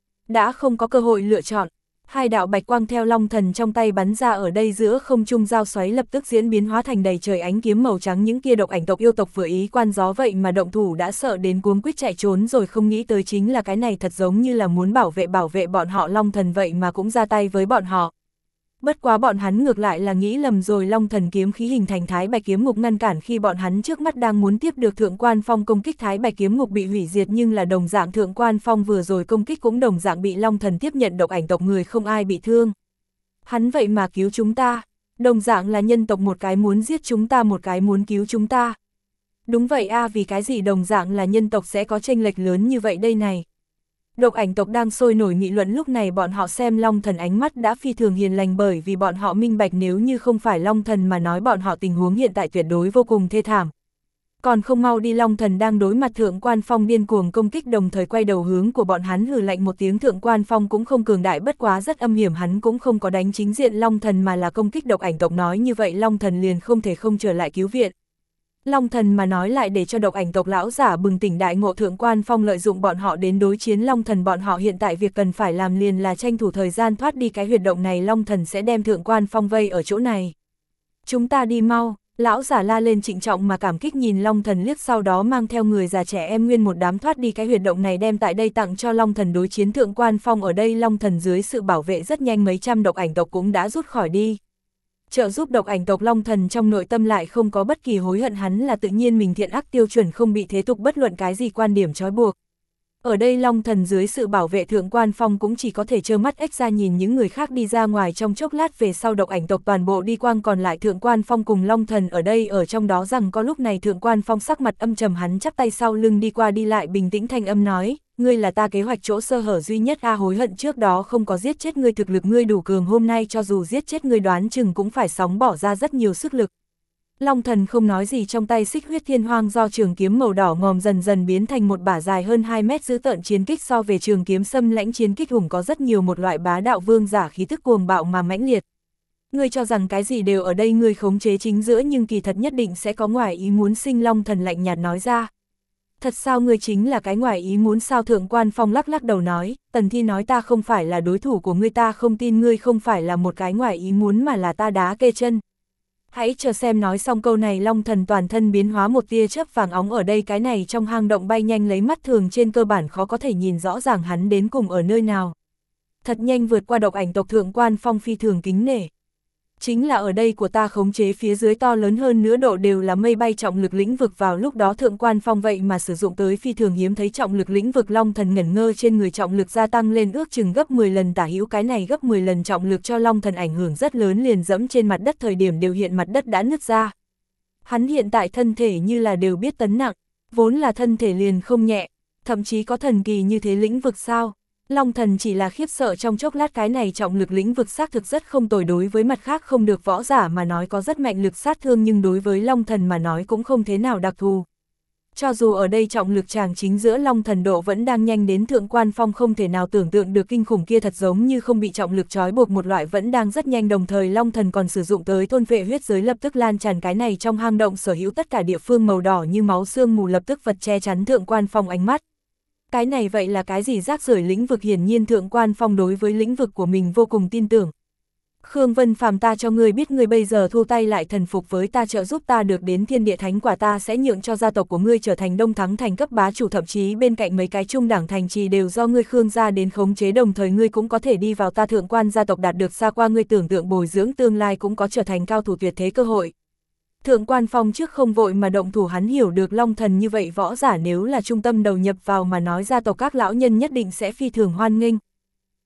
Đã không có cơ hội lựa chọn, hai đạo bạch quang theo Long Thần trong tay bắn ra ở đây giữa không trung giao xoáy lập tức diễn biến hóa thành đầy trời ánh kiếm màu trắng, những kia độc ảnh tộc yêu tộc vừa ý quan gió vậy mà động thủ đã sợ đến cuống quýt chạy trốn rồi, không nghĩ tới chính là cái này thật giống như là muốn bảo vệ bảo vệ bọn họ, Long Thần vậy mà cũng ra tay với bọn họ. Bất quá bọn hắn ngược lại là nghĩ lầm rồi, Long Thần kiếm khí hình thành Thái Bạch kiếm ngục ngăn cản khi bọn hắn trước mắt đang muốn tiếp được Thượng Quan Phong công kích, Thái Bạch kiếm ngục bị hủy diệt, nhưng là đồng dạng Thượng Quan Phong vừa rồi công kích cũng đồng dạng bị Long Thần tiếp nhận, độc ảnh tộc người không ai bị thương. Hắn vậy mà cứu chúng ta, đồng dạng là nhân tộc, một cái muốn giết chúng ta, một cái muốn cứu chúng ta. Đúng vậy a, à, vì cái gì đồng dạng là nhân tộc sẽ có chênh lệch lớn như vậy đây này. Độc ảnh tộc đang sôi nổi nghị luận, lúc này bọn họ xem Long Thần ánh mắt đã phi thường hiền lành, bởi vì bọn họ minh bạch nếu như không phải Long Thần mà nói bọn họ tình huống hiện tại tuyệt đối vô cùng thê thảm. Còn không mau đi, Long Thần đang đối mặt Thượng Quan Phong điên cuồng công kích, đồng thời quay đầu hướng của bọn hắn hừ lạnh một tiếng. Thượng Quan Phong cũng không cường đại, bất quá rất âm hiểm, hắn cũng không có đánh chính diện Long Thần mà là công kích độc ảnh tộc, nói như vậy Long Thần liền không thể không trở lại cứu viện. Long Thần mà nói lại để cho độc ảnh tộc lão giả bừng tỉnh đại ngộ, Thượng Quan Phong lợi dụng bọn họ đến đối chiến Long Thần, bọn họ hiện tại việc cần phải làm liền là tranh thủ thời gian thoát đi cái huyệt động này, Long Thần sẽ đem Thượng Quan Phong vây ở chỗ này. Chúng ta đi mau, lão giả la lên trịnh trọng mà cảm kích nhìn Long Thần liếc, sau đó mang theo người già trẻ em nguyên một đám thoát đi cái huyệt động này, đem tại đây tặng cho Long Thần đối chiến Thượng Quan Phong. Ở đây Long Thần dưới sự bảo vệ rất nhanh mấy trăm độc ảnh tộc cũng đã rút khỏi đi. Trợ giúp độc ảnh tộc, Long Thần trong nội tâm lại không có bất kỳ hối hận, hắn là tự nhiên mình thiện ác tiêu chuẩn, không bị thế tục bất luận cái gì quan điểm trói buộc. Ở đây Long Thần dưới sự bảo vệ Thượng Quan Phong cũng chỉ có thể trơ mắt ếch ra nhìn những người khác đi ra ngoài, trong chốc lát về sau độc ảnh tộc toàn bộ đi quang, còn lại Thượng Quan Phong cùng Long Thần ở đây ở trong đó rằng có. Lúc này Thượng Quan Phong sắc mặt âm trầm, hắn chắp tay sau lưng đi qua đi lại, bình tĩnh thanh âm nói, ngươi là ta kế hoạch chỗ sơ hở duy nhất a, hối hận trước đó không có giết chết ngươi, thực lực ngươi đủ cường, hôm nay cho dù giết chết ngươi đoán chừng cũng phải sóng bỏ ra rất nhiều sức lực. Long Thần không nói gì, trong tay xích huyết thiên hoang do trường kiếm màu đỏ ngòm dần dần biến thành một bả dài hơn hai mét dữ tợn chiến kích, so về trường kiếm xâm lãnh chiến kích hùng có rất nhiều một loại bá đạo vương giả khí tức cuồng bạo mà mãnh liệt. Ngươi cho rằng cái gì đều ở đây ngươi khống chế chính giữa, nhưng kỳ thật nhất định sẽ có ngoài ý muốn sinh, Long Thần lạnh nhạt nói ra. Thật sao, ngươi chính là cái ngoài ý muốn sao? Thượng Quan Phong lắc lắc đầu nói, Tần Thi nói ta không phải là đối thủ của ngươi, ta không tin ngươi không phải là một cái ngoài ý muốn mà là ta đá kê chân. Hãy chờ xem. Nói xong câu này Long Thần toàn thân biến hóa một tia chớp vàng óng, ở đây cái này trong hang động bay nhanh, lấy mắt thường trên cơ bản khó có thể nhìn rõ ràng hắn đến cùng ở nơi nào. Thật nhanh vượt qua độc ảnh tộc, Thượng Quan Phong phi thường kính nể. Chính là ở đây của ta khống chế phía dưới to lớn hơn nữa độ đều là mây bay trọng lực lĩnh vực, vào lúc đó Thượng Quan Phong vậy mà sử dụng tới phi thường hiếm thấy trọng lực lĩnh vực. Long Thần ngẩn ngơ, trên người trọng lực gia tăng lên ước chừng gấp mười lần tả hữu, cái này gấp mười lần trọng lực cho Long Thần ảnh hưởng rất lớn, liền dẫm trên mặt đất thời điểm đều hiện mặt đất đã nứt ra. Hắn hiện tại thân thể như là đều biết tấn nặng, vốn là thân thể liền không nhẹ, thậm chí có thần kỳ như thế lĩnh vực sao? Long Thần chỉ là khiếp sợ trong chốc lát, cái này trọng lực lĩnh vực xác thực rất không tồi, đối với mặt khác không được võ giả mà nói có rất mạnh lực sát thương, nhưng đối với Long Thần mà nói cũng không thế nào đặc thù. Cho dù ở đây trọng lực tràng chính giữa, Long Thần độ vẫn đang nhanh đến Thượng Quan Phong không thể nào tưởng tượng được kinh khủng kia, thật giống như không bị trọng lực trói buộc một loại, vẫn đang rất nhanh. Đồng thời Long Thần còn sử dụng tới thôn vệ huyết giới, lập tức lan tràn cái này trong hang động sở hữu tất cả địa phương màu đỏ như máu sương mù, lập tức vật che chắn Thượng Quan Phong ánh mắt. Cái này vậy là cái gì rác rưởi lĩnh vực? Hiển nhiên Thượng Quan Phong đối với lĩnh vực của mình vô cùng tin tưởng. Khương Vân Phàm, ta cho ngươi biết, ngươi bây giờ thu tay lại thần phục với ta, trợ giúp ta được đến thiên địa thánh quả, ta sẽ nhượng cho gia tộc của ngươi trở thành Đông Thắng thành cấp bá chủ, thậm chí bên cạnh mấy cái trung đẳng thành trì đều do ngươi Khương gia đến khống chế, đồng thời ngươi cũng có thể đi vào ta Thượng Quan gia tộc, đạt được xa qua ngươi tưởng tượng bồi dưỡng, tương lai cũng có trở thành cao thủ tuyệt thế cơ hội. Thượng Quan Phong trước không vội mà động thủ, hắn hiểu được Long Thần như vậy võ giả nếu là trung tâm đầu nhập vào mà nói, gia tộc các lão nhân nhất định sẽ phi thường hoan nghênh.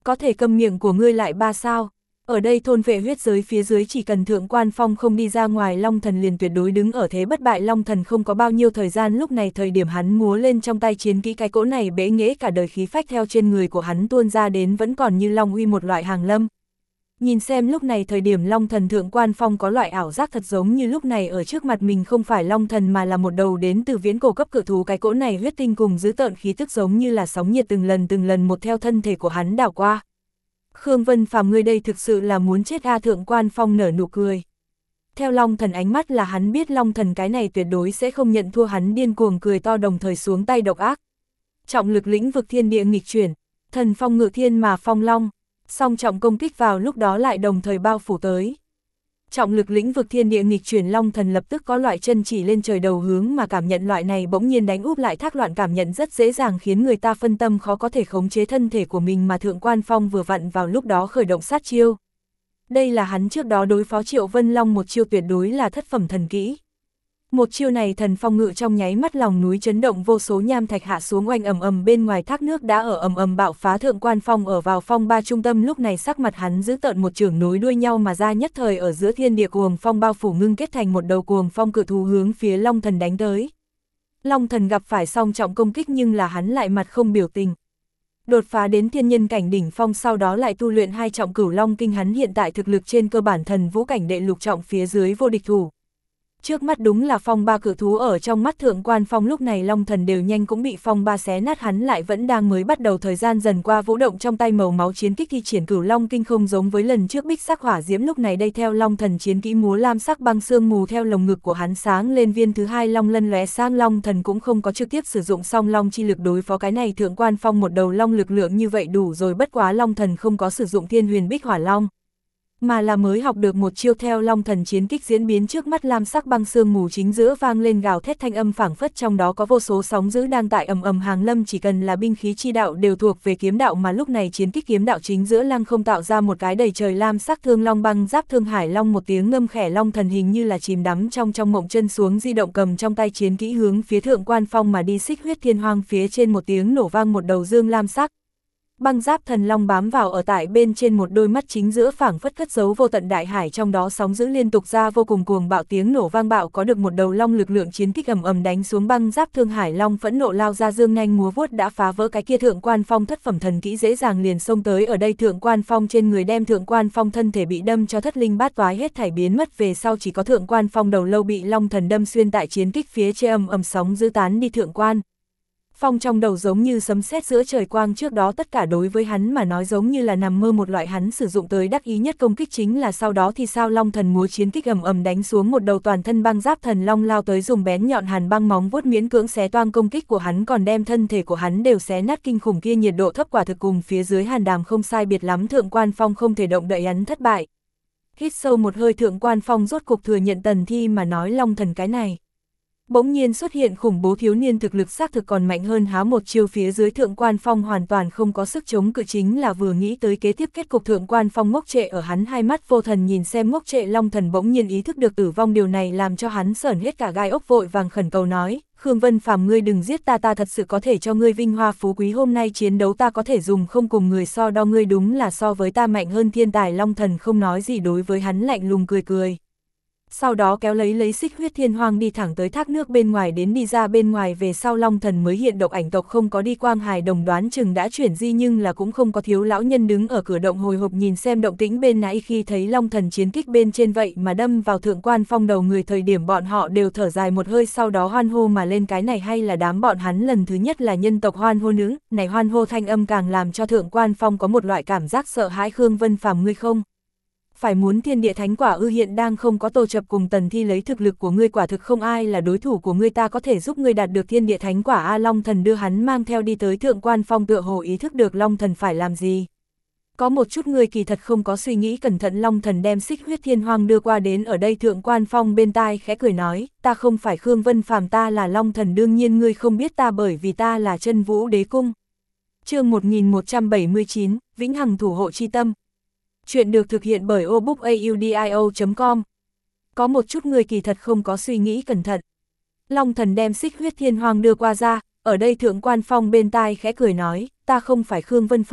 Có thể câm miệng của ngươi lại ba sao? Ở đây thôn vệ huyết giới phía dưới chỉ cần Thượng Quan Phong không đi ra ngoài, Long Thần liền tuyệt đối đứng ở thế bất bại. Long Thần không có bao nhiêu thời gian, lúc này thời điểm hắn múa lên trong tay chiến kỹ, cái cỗ này bẽ nghễ cả đời khí phách theo trên người của hắn tuôn ra đến vẫn còn như long uy một loại hàng lâm. Nhìn xem lúc này thời điểm Long Thần Thượng Quan Phong có loại ảo giác thật giống như lúc này ở trước mặt mình không phải Long Thần mà là một đầu đến từ viễn cổ cấp cự thú, cái cỗ này huyết tinh cùng dữ tợn khí tức giống như là sóng nhiệt từng lần từng lần một theo thân thể của hắn đảo qua. Khương Vân Phàm, ngươi đây thực sự là muốn chết a? Thượng Quan Phong nở nụ cười. Theo Long Thần ánh mắt là hắn biết Long Thần cái này tuyệt đối sẽ không nhận thua, hắn điên cuồng cười to đồng thời xuống tay độc ác. Trọng lực lĩnh vực thiên địa nghịch chuyển, thần phong ngự thiên mà phong long, song trọng công kích vào lúc đó lại đồng thời bao phủ tới. Trọng lực lĩnh vực thiên địa nghịch chuyển, Long Thần lập tức có loại chân chỉ lên trời đầu hướng mà cảm nhận, loại này bỗng nhiên đánh úp lại thác loạn cảm nhận rất dễ dàng khiến người ta phân tâm, khó có thể khống chế thân thể của mình, mà Thượng Quan Phong vừa vặn vào lúc đó khởi động sát chiêu. Đây là hắn trước đó đối phó Triệu Vân Long một chiêu tuyệt đối là thất phẩm thần kỹ. Một chiêu này thần phong ngự trong nháy mắt lòng núi chấn động, vô số nham thạch hạ xuống oanh ầm ầm, bên ngoài thác nước đã ở ầm ầm bạo phá. Thượng Quan Phong ở vào phong ba trung tâm, lúc này sắc mặt hắn giữ tợn, một chưởng nối đuôi nhau mà ra, nhất thời ở giữa thiên địa cuồng phong bao phủ ngưng kết thành một đầu cuồng phong cự thú hướng phía Long Thần đánh tới. Long Thần gặp phải song trọng công kích nhưng là hắn lại mặt không biểu tình. Đột phá đến thiên nhân cảnh đỉnh phong, sau đó lại tu luyện hai trọng cửu long kinh, hắn hiện tại thực lực trên cơ bản thần vũ cảnh đệ lục trọng phía dưới vô địch thủ. Trước mắt đúng là phong ba cự thú, ở trong mắt Thượng Quan Phong lúc này Long Thần đều nhanh cũng bị phong ba xé nát, hắn lại vẫn đang mới bắt đầu, thời gian dần qua, vũ động trong tay màu máu chiến kích thi triển cửu long kinh, không giống với lần trước bích sắc hỏa diễm, lúc này đây theo Long Thần chiến kỹ múa lam sắc băng sương mù theo lồng ngực của hắn sáng lên viên thứ hai long lân lóe sáng. Long Thần cũng không có trực tiếp sử dụng song long chi lực đối phó cái này Thượng Quan Phong, một đầu long lực lượng như vậy đủ rồi, bất quá Long Thần không có sử dụng thiên huyền bích hỏa long, mà là mới học được một chiêu. Theo Long Thần chiến kích diễn biến, trước mắt lam sắc băng sương mù chính giữa vang lên gào thét thanh âm, phảng phất trong đó có vô số sóng dữ đang tại ầm ầm hàng lâm, chỉ cần là binh khí chi đạo đều thuộc về kiếm đạo, mà lúc này chiến kích kiếm đạo chính giữa lăng không tạo ra một cái đầy trời lam sắc thương long băng giáp thương hải long, một tiếng ngâm khẽ, Long Thần hình như là chìm đắm trong trong mộng chân xuống di động, cầm trong tay chiến kỹ hướng phía Thượng Quan Phong mà đi. Xích huyết thiên hoang phía trên một tiếng nổ vang, một đầu dương lam sắc băng giáp thần long bám vào ở tại bên trên một đôi mắt chính giữa, phảng phất cất giấu vô tận đại hải, trong đó sóng dữ liên tục ra vô cùng cuồng bạo, tiếng nổ vang bạo có được một đầu long lực lượng chiến kích ầm ầm đánh xuống. Băng giáp thương hải long phẫn nộ lao ra, dương nhanh múa vuốt đã phá vỡ cái kia Thượng Quan Phong thất phẩm thần kỹ, dễ dàng liền xông tới ở đây Thượng Quan Phong trên người, đem Thượng Quan Phong thân thể bị đâm cho thất linh bát toái, hết thảy biến mất, về sau chỉ có Thượng Quan Phong đầu lâu bị Long Thần đâm xuyên tại chiến kích phía trên, ầm ầm sóng dữ tán đi. Thượng Quan Phong trong đầu giống như sấm sét giữa trời quang, trước đó tất cả đối với hắn mà nói giống như là nằm mơ một loại, hắn sử dụng tới đắc ý nhất công kích chính là sau đó thì sao. Long Thần múa chiến kích ầm ầm đánh xuống, một đầu toàn thân băng giáp thần long lao tới, dùng bén nhọn hàn băng móng vuốt miễn cưỡng xé toang công kích của hắn, còn đem thân thể của hắn đều xé nát. Kinh khủng kia nhiệt độ thấp quả thực cùng phía dưới hàn đàm không sai biệt lắm, Thượng Quan Phong không thể động đậy, hắn thất bại. Hít sâu một hơi, Thượng Quan Phong rốt cục thừa nhận tần thi mà nói Long Thần cái này bỗng nhiên xuất hiện khủng bố thiếu niên thực lực xác thực còn mạnh hơn há, một chiêu phía dưới Thượng Quan Phong hoàn toàn không có sức chống cự, chính là vừa nghĩ tới kế tiếp kết cục, Thượng Quan Phong ngốc trệ ở, hắn hai mắt vô thần nhìn xem ngốc trệ Long Thần, bỗng nhiên ý thức được tử vong, điều này làm cho hắn sởn hết cả gai ốc, vội vàng khẩn cầu nói: Khương Vân Phàm, ngươi đừng giết ta, ta thật sự có thể cho ngươi vinh hoa phú quý, hôm nay chiến đấu ta có thể dùng không cùng người so đo, ngươi đúng là so với ta mạnh hơn thiên tài. Long Thần không nói gì, đối với hắn lạnh lùng cười cười. Sau đó kéo lấy lấy xích huyết thiên hoang đi thẳng tới thác nước bên ngoài, đến đi ra bên ngoài về sau Long Thần mới hiện độc ảnh tộc không có đi, quang hài đồng đoán chừng đã chuyển di, nhưng là cũng không có thiếu lão nhân đứng ở cửa động hồi hộp nhìn xem động tĩnh bên nãy, khi thấy Long Thần chiến kích bên trên vậy mà đâm vào Thượng Quan Phong đầu người, thời điểm bọn họ đều thở dài một hơi, sau đó hoan hô mà lên, cái này hay là đám bọn hắn lần thứ nhất là nhân tộc hoan hô nữ, này hoan hô thanh âm càng làm cho Thượng Quan Phong có một loại cảm giác sợ hãi. Khương Vân Phàm, ngươi không phải muốn thiên địa thánh quả ư? Hiện đang không có Tô Chập cùng Tần Thi, lấy thực lực của ngươi quả thực không ai là đối thủ của ngươi, ta có thể giúp ngươi đạt được thiên địa thánh quả a. Long Thần đưa hắn mang theo đi tới, Thượng Quan Phong tựa hồ ý thức được Long Thần phải làm gì. Có một chút người kỳ thật không có suy nghĩ cẩn thận, Long Thần đem xích huyết thiên hoang đưa qua đến ở đây Thượng Quan Phong bên tai khẽ cười nói: ta không phải Khương Vân Phàm, ta là Long Thần, đương nhiên ngươi không biết ta bởi vì ta là Chân Vũ Đế Cung. Chương một nghìn một trăm bảy mươi chín, Vĩnh Hằng thủ hộ chi tâm. Chuyện được thực hiện bởi o book audio chấm com. Có một chút người kỳ thật không có suy nghĩ cẩn thận. Long Thần đem xích huyết thiên hoang đưa qua ra, ở đây Thượng Quan Phong bên tai khẽ cười nói: ta không phải Khương Vân Phàm,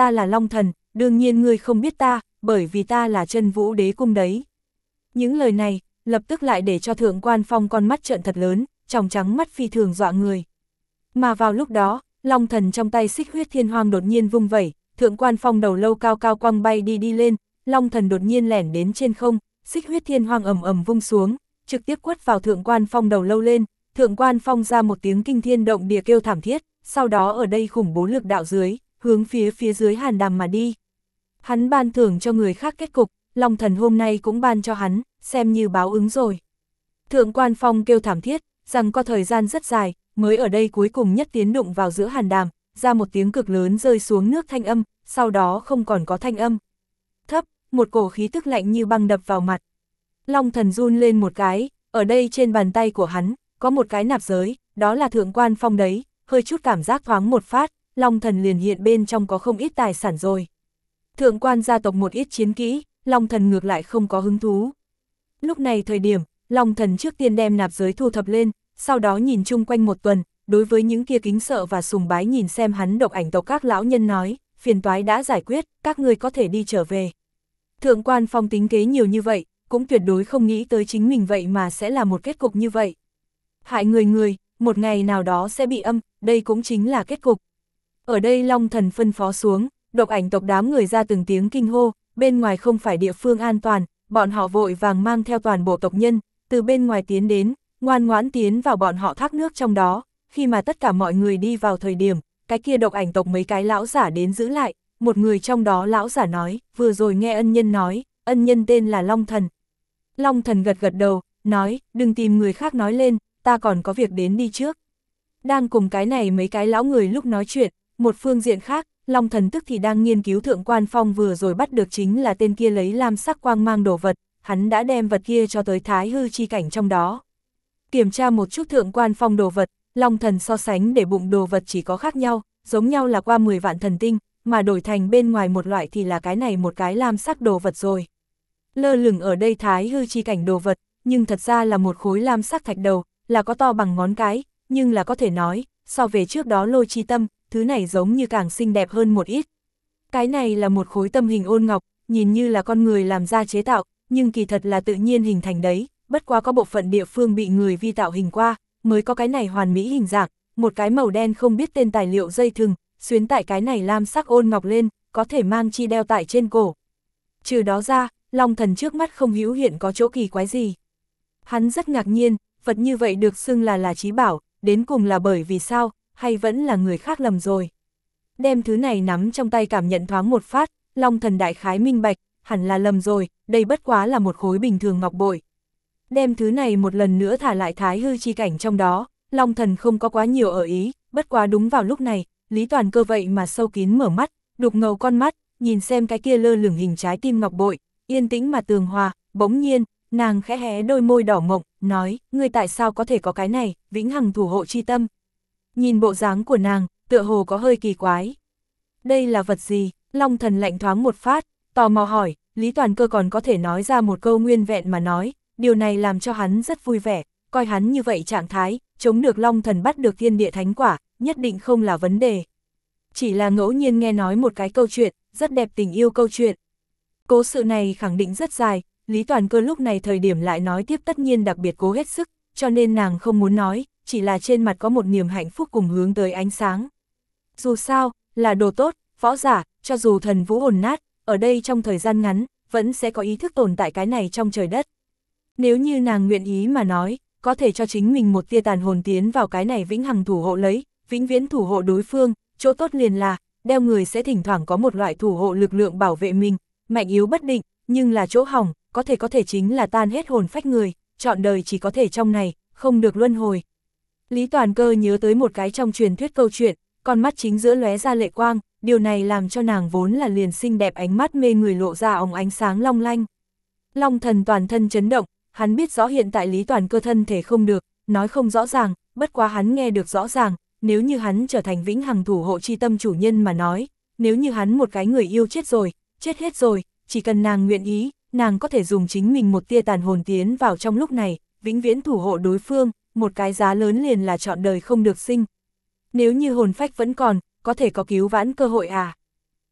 ta là Long Thần, đương nhiên ngươi không biết ta, bởi vì ta là Chân Vũ Đế Cung đấy. Những lời này, lập tức lại để cho Thượng Quan Phong con mắt trợn thật lớn, tròng trắng mắt phi thường dọa người. Mà vào lúc đó, Long Thần trong tay Xích Huyết Thiên Hoang đột nhiên vung vẩy, Thượng Quan Phong đầu lâu cao cao quăng bay đi đi lên, Long Thần đột nhiên lẻn đến trên không, Xích Huyết Thiên Hoang ầm ầm vung xuống, trực tiếp quất vào Thượng Quan Phong đầu lâu lên, Thượng Quan Phong ra một tiếng kinh thiên động địa kêu thảm thiết, sau đó ở đây khủng bố lực đạo dưới, hướng phía phía dưới Hàn Đàm mà đi. Hắn ban thưởng cho người khác kết cục, Long Thần hôm nay cũng ban cho hắn, xem như báo ứng rồi. Thượng Quan Phong kêu thảm thiết, rằng có thời gian rất dài, mới ở đây cuối cùng nhất tiến đụng vào giữa Hàn Đàm, ra một tiếng cực lớn rơi xuống nước thanh âm, sau đó không còn có thanh âm. Thấp, một cổ khí tức lạnh như băng đập vào mặt. Long Thần run lên một cái, ở đây trên bàn tay của hắn, có một cái nạp giới, đó là Thượng Quan Phong đấy, hơi chút cảm giác thoáng một phát, Long Thần liền hiện bên trong có không ít tài sản rồi. Thượng Quan gia tộc một ít chiến kỹ, Long Thần ngược lại không có hứng thú. Lúc này thời điểm, Long Thần trước tiên đem nạp giới thu thập lên, sau đó nhìn chung quanh một tuần, đối với những kia kính sợ và sùng bái nhìn xem hắn độc ảnh tộc các lão nhân nói, phiền toái đã giải quyết, các người có thể đi trở về. Thượng Quan Phong tính kế nhiều như vậy, cũng tuyệt đối không nghĩ tới chính mình vậy mà sẽ là một kết cục như vậy. Hại người người, một ngày nào đó sẽ bị âm, đây cũng chính là kết cục. Ở đây Long Thần phân phó xuống, độc ảnh tộc đám người ra từng tiếng kinh hô, bên ngoài không phải địa phương an toàn, bọn họ vội vàng mang theo toàn bộ tộc nhân, từ bên ngoài tiến đến, ngoan ngoãn tiến vào bọn họ thác nước trong đó, khi mà tất cả mọi người đi vào thời điểm, cái kia độc ảnh tộc mấy cái lão giả đến giữ lại, một người trong đó lão giả nói, vừa rồi nghe ân nhân nói, ân nhân tên là Long Thần. Long Thần gật gật đầu, nói, đừng tìm người khác nói lên, ta còn có việc đến đi trước. Đang cùng cái này mấy cái lão người lúc nói chuyện, một phương diện khác, Long Thần tức thì đang nghiên cứu Thượng Quan Phong vừa rồi bắt được chính là tên kia lấy lam sắc quang mang đồ vật, hắn đã đem vật kia cho tới Thái Hư chi cảnh trong đó. Kiểm tra một chút Thượng Quan Phong đồ vật, Long Thần so sánh để bụng đồ vật chỉ có khác nhau, giống nhau là qua mười vạn thần tinh, mà đổi thành bên ngoài một loại thì là cái này một cái lam sắc đồ vật rồi. Lơ lửng ở đây Thái Hư chi cảnh đồ vật, nhưng thật ra là một khối lam sắc thạch đầu, là có to bằng ngón cái, nhưng là có thể nói, so về trước đó Lôi Chi Tâm, thứ này giống như càng xinh đẹp hơn một ít. Cái này là một khối tâm hình ôn ngọc, nhìn như là con người làm ra chế tạo, nhưng kỳ thật là tự nhiên hình thành đấy, bất quá có bộ phận địa phương bị người vi tạo hình qua, mới có cái này hoàn mỹ hình dạng, một cái màu đen không biết tên tài liệu dây thừng, xuyến tại cái này lam sắc ôn ngọc lên, có thể mang chi đeo tại trên cổ. Trừ đó ra, Long Thần trước mắt không hữu hiện có chỗ kỳ quái gì. Hắn rất ngạc nhiên, vật như vậy được xưng là là trí bảo, đến cùng là bởi vì sao, hay vẫn là người khác lầm rồi. Đem thứ này nắm trong tay cảm nhận thoáng một phát, Long Thần đại khái minh bạch, hẳn là lầm rồi, đây bất quá là một khối bình thường ngọc bội. Đem thứ này một lần nữa thả lại Thái Hư chi cảnh trong đó, Long Thần không có quá nhiều ở ý, bất quá đúng vào lúc này, Lý Toàn Cơ vậy mà sâu kín mở mắt, đục ngầu con mắt, nhìn xem cái kia lơ lửng hình trái tim ngọc bội, yên tĩnh mà tường hòa, bỗng nhiên, nàng khẽ hé đôi môi đỏ mộng, nói, ngươi tại sao có thể có cái này, vĩnh hằng thủ hộ chi tâm. Nhìn bộ dáng của nàng, tựa hồ có hơi kỳ quái. Đây là vật gì? Long Thần lạnh thoáng một phát, tò mò hỏi, Lý Toàn Cơ còn có thể nói ra một câu nguyên vẹn mà nói, điều này làm cho hắn rất vui vẻ, coi hắn như vậy trạng thái, chống được Long Thần bắt được thiên địa thánh quả, nhất định không là vấn đề. Chỉ là ngẫu nhiên nghe nói một cái câu chuyện, rất đẹp tình yêu câu chuyện. Cố sự này khẳng định rất dài, Lý Toàn Cơ lúc này thời điểm lại nói tiếp tất nhiên đặc biệt cố hết sức, cho nên nàng không muốn nói, chỉ là trên mặt có một niềm hạnh phúc cùng hướng tới ánh sáng. Dù sao, là đồ tốt, võ giả, cho dù thần vũ hồn nát, ở đây trong thời gian ngắn, vẫn sẽ có ý thức tồn tại cái này trong trời đất. Nếu như nàng nguyện ý mà nói, có thể cho chính mình một tia tàn hồn tiến vào cái này vĩnh hằng thủ hộ lấy, vĩnh viễn thủ hộ đối phương, chỗ tốt liền là, đeo người sẽ thỉnh thoảng có một loại thủ hộ lực lượng bảo vệ mình, mạnh yếu bất định, nhưng là chỗ hỏng, có thể có thể chính là tan hết hồn phách người, trọn đời chỉ có thể trong này, không được luân hồi. Lý Toàn Cơ nhớ tới một cái trong truyền thuyết câu chuyện, con mắt chính giữa lóe ra lệ quang, điều này làm cho nàng vốn là liền xinh đẹp ánh mắt mê người lộ ra óng ánh sáng long lanh. Long Thần toàn thân chấn động, hắn biết rõ hiện tại Lý Toàn Cơ thân thể không được, nói không rõ ràng, bất quá hắn nghe được rõ ràng, nếu như hắn trở thành vĩnh hằng thủ hộ chi tâm chủ nhân mà nói, nếu như hắn một cái người yêu chết rồi, chết hết rồi, chỉ cần nàng nguyện ý, nàng có thể dùng chính mình một tia tàn hồn tiến vào trong lúc này, vĩnh viễn thủ hộ đối phương, một cái giá lớn liền là trọn đời không được sinh. Nếu như hồn phách vẫn còn, có thể có cứu vãn cơ hội à?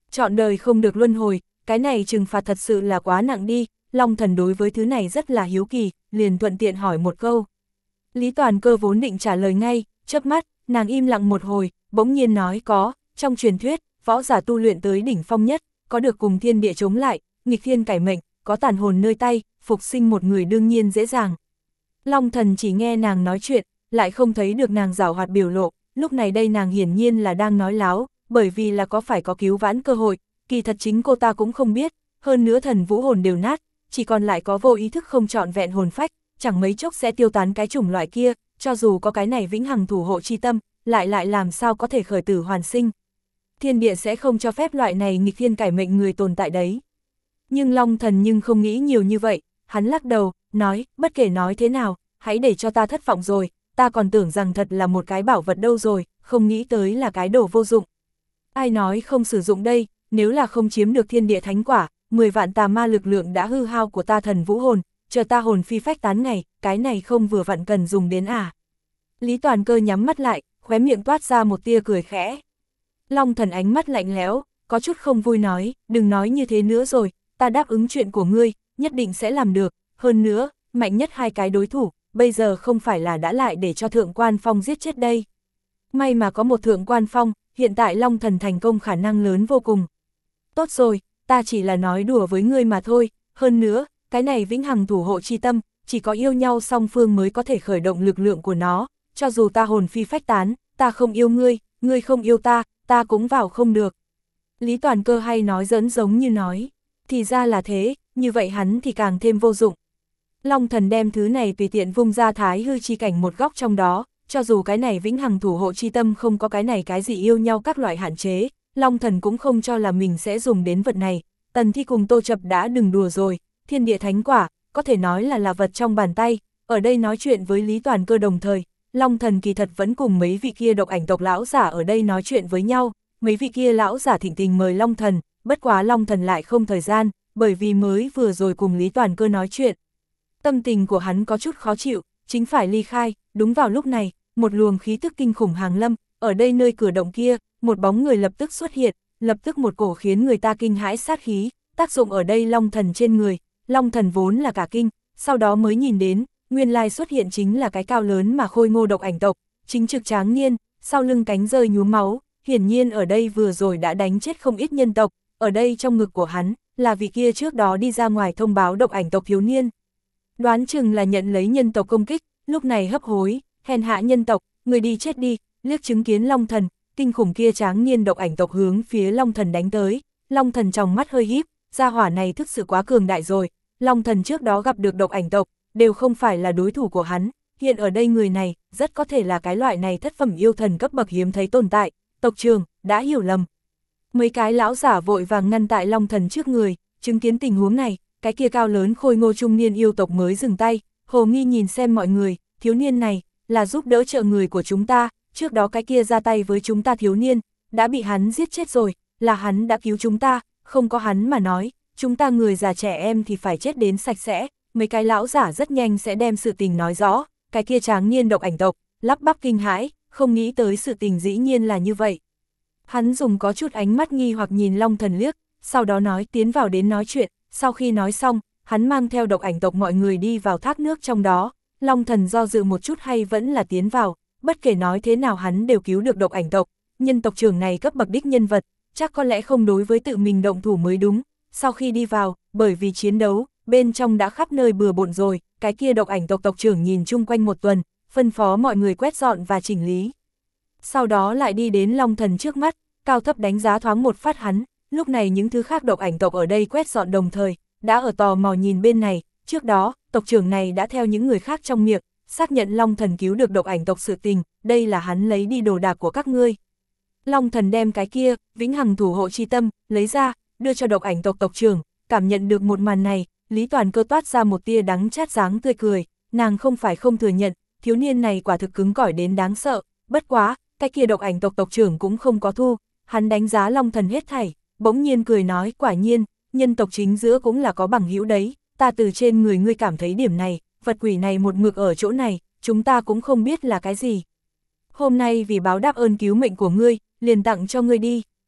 Chọn đời không được luân hồi, cái này trừng phạt thật sự là quá nặng đi, Long Thần đối với thứ này rất là hiếu kỳ, liền thuận tiện hỏi một câu. Lý Toàn Cơ vốn định trả lời ngay, chớp mắt, nàng im lặng một hồi, bỗng nhiên nói có, trong truyền thuyết, võ giả tu luyện tới đỉnh phong nhất, có được cùng thiên địa chống lại, nghịch thiên cải mệnh, có tàn hồn nơi tay, phục sinh một người đương nhiên dễ dàng. Long Thần chỉ nghe nàng nói chuyện, lại không thấy được nàng giảo hoạt biểu lộ, lúc này đây nàng hiển nhiên là đang nói láo, bởi vì là có phải có cứu vãn cơ hội, kỳ thật chính cô ta cũng không biết, hơn nữa thần vũ hồn đều nát, chỉ còn lại có vô ý thức không trọn vẹn hồn phách, chẳng mấy chốc sẽ tiêu tán cái chủng loại kia, cho dù có cái này vĩnh hằng thủ hộ chi tâm, lại lại làm sao có thể khởi tử hoàn sinh. Thiên địa sẽ không cho phép loại này nghịch thiên cải mệnh người tồn tại đấy. Nhưng Long Thần nhưng không nghĩ nhiều như vậy, hắn lắc đầu, nói, bất kể nói thế nào, hãy để cho ta thất vọng rồi, ta còn tưởng rằng thật là một cái bảo vật đâu rồi, không nghĩ tới là cái đồ vô dụng. Ai nói không sử dụng đây, nếu là không chiếm được thiên địa thánh quả, mười vạn tà ma lực lượng đã hư hao của ta thần vũ hồn, chờ ta hồn phi phách tán ngày, cái này không vừa vặn cần dùng đến à. Lý Toàn Cơ nhắm mắt lại, khóe miệng toát ra một tia cười khẽ. Long Thần ánh mắt lạnh lẽo, có chút không vui nói, đừng nói như thế nữa rồi, ta đáp ứng chuyện của ngươi, nhất định sẽ làm được, hơn nữa, mạnh nhất hai cái đối thủ, bây giờ không phải là đã lại để cho Thượng Quan Phong giết chết đây. May mà có một Thượng Quan Phong, hiện tại Long Thần thành công khả năng lớn vô cùng. Tốt rồi, ta chỉ là nói đùa với ngươi mà thôi, hơn nữa, cái này vĩnh hằng thủ hộ chi tâm, chỉ có yêu nhau song phương mới có thể khởi động lực lượng của nó, cho dù ta hồn phi phách tán, ta không yêu ngươi, ngươi không yêu ta, ta cũng vào không được. Lý Toàn Cơ hay nói giỡn giống như nói, thì ra là thế, như vậy hắn thì càng thêm vô dụng. Long Thần đem thứ này tùy tiện vung ra thái hư chi cảnh một góc trong đó, cho dù cái này vĩnh hằng thủ hộ chi tâm không có cái này cái gì yêu nhau các loại hạn chế, Long Thần cũng không cho là mình sẽ dùng đến vật này. Tần Thi cùng Tô Chập đã đừng đùa rồi, thiên địa thánh quả, có thể nói là là vật trong bàn tay, ở đây nói chuyện với Lý Toàn Cơ đồng thời, Long Thần kỳ thật vẫn cùng mấy vị kia độc ảnh tộc lão giả ở đây nói chuyện với nhau, mấy vị kia lão giả thịnh tình mời Long Thần, bất quá Long Thần lại không thời gian, bởi vì mới vừa rồi cùng Lý Toàn Cơ nói chuyện. Tâm tình của hắn có chút khó chịu, chính phải ly khai, đúng vào lúc này, một luồng khí tức kinh khủng hàng lâm, ở đây nơi cửa động kia, một bóng người lập tức xuất hiện, lập tức một cổ khiến người ta kinh hãi sát khí, tác dụng ở đây Long Thần trên người, Long Thần vốn là cả kinh, sau đó mới nhìn đến, nguyên lai xuất hiện chính là cái cao lớn mà khôi ngô độc ảnh tộc, chính trực tráng niên, sau lưng cánh rơi nhuốm máu, hiển nhiên ở đây vừa rồi đã đánh chết không ít nhân tộc, ở đây trong ngực của hắn, là vị kia trước đó đi ra ngoài thông báo độc ảnh tộc thiếu niên. Đoán chừng là nhận lấy nhân tộc công kích, lúc này hấp hối, hèn hạ nhân tộc, người đi chết đi, liếc chứng kiến Long Thần, kinh khủng kia tráng niên độc ảnh tộc hướng phía Long Thần đánh tới, Long Thần trong mắt hơi híp, gia hỏa này thực sự quá cường đại rồi, Long Thần trước đó gặp được độc ảnh tộc, đều không phải là đối thủ của hắn, hiện ở đây người này, rất có thể là cái loại này thất phẩm yêu thần cấp bậc hiếm thấy tồn tại, tộc trưởng, đã hiểu lầm. Mấy cái lão giả vội vàng ngăn tại Long Thần trước người, chứng kiến tình huống này, cái kia cao lớn khôi ngô trung niên yêu tộc mới dừng tay, hồ nghi nhìn xem mọi người, thiếu niên này, là giúp đỡ trợ người của chúng ta, trước đó cái kia ra tay với chúng ta thiếu niên, đã bị hắn giết chết rồi, là hắn đã cứu chúng ta, không có hắn mà nói, chúng ta người già trẻ em thì phải chết đến sạch sẽ, mấy cái lão giả rất nhanh sẽ đem sự tình nói rõ, cái kia tráng niên độc ảnh tộc, lắp bắp kinh hãi, không nghĩ tới sự tình dĩ nhiên là như vậy. Hắn dùng có chút ánh mắt nghi hoặc nhìn Long Thần liếc, sau đó nói tiến vào đến nói chuyện, sau khi nói xong, hắn mang theo độc ảnh tộc mọi người đi vào thác nước trong đó, Long Thần do dự một chút hay vẫn là tiến vào, bất kể nói thế nào hắn đều cứu được độc ảnh tộc, nhân tộc trưởng này cấp bậc đích nhân vật, chắc có lẽ không đối với tự mình động thủ mới đúng, sau khi đi vào, bởi vì chiến đấu, bên trong đã khắp nơi bừa bộn rồi, cái kia độc ảnh tộc tộc trưởng nhìn chung quanh một tuần, phân phó mọi người quét dọn và chỉnh lý. Sau đó lại đi đến Long Thần trước mắt, cao thấp đánh giá thoáng một phát hắn, lúc này những thứ khác độc ảnh tộc ở đây quét dọn đồng thời, đã ở tò mò nhìn bên này, trước đó, tộc trưởng này đã theo những người khác trong miệng, xác nhận Long Thần cứu được độc ảnh tộc sự tình, đây là hắn lấy đi đồ đạc của các ngươi. Long Thần đem cái kia, vĩnh hằng thủ hộ chi tâm, lấy ra, đưa cho độc ảnh tộc tộc trưởng, cảm nhận được một màn này, Lý Toàn Cơ toát ra một tia đắng chát dáng tươi cười, nàng không phải không thừa nhận, thiếu niên này quả thực cứng cỏi đến đáng sợ, bất quá, cái kia độc ảnh tộc tộc trưởng cũng không có thu, hắn đánh giá Long Thần hết thảy, bỗng nhiên cười nói, quả nhiên, nhân tộc chính giữa cũng là có bằng hữu đấy, ta từ trên người ngươi cảm thấy điểm này, vật quỷ này một mực ở chỗ này, chúng ta cũng không biết là cái gì. Hôm nay vì báo đáp ơn cứu mệnh của ngươi, liền tặng cho ngươi đi,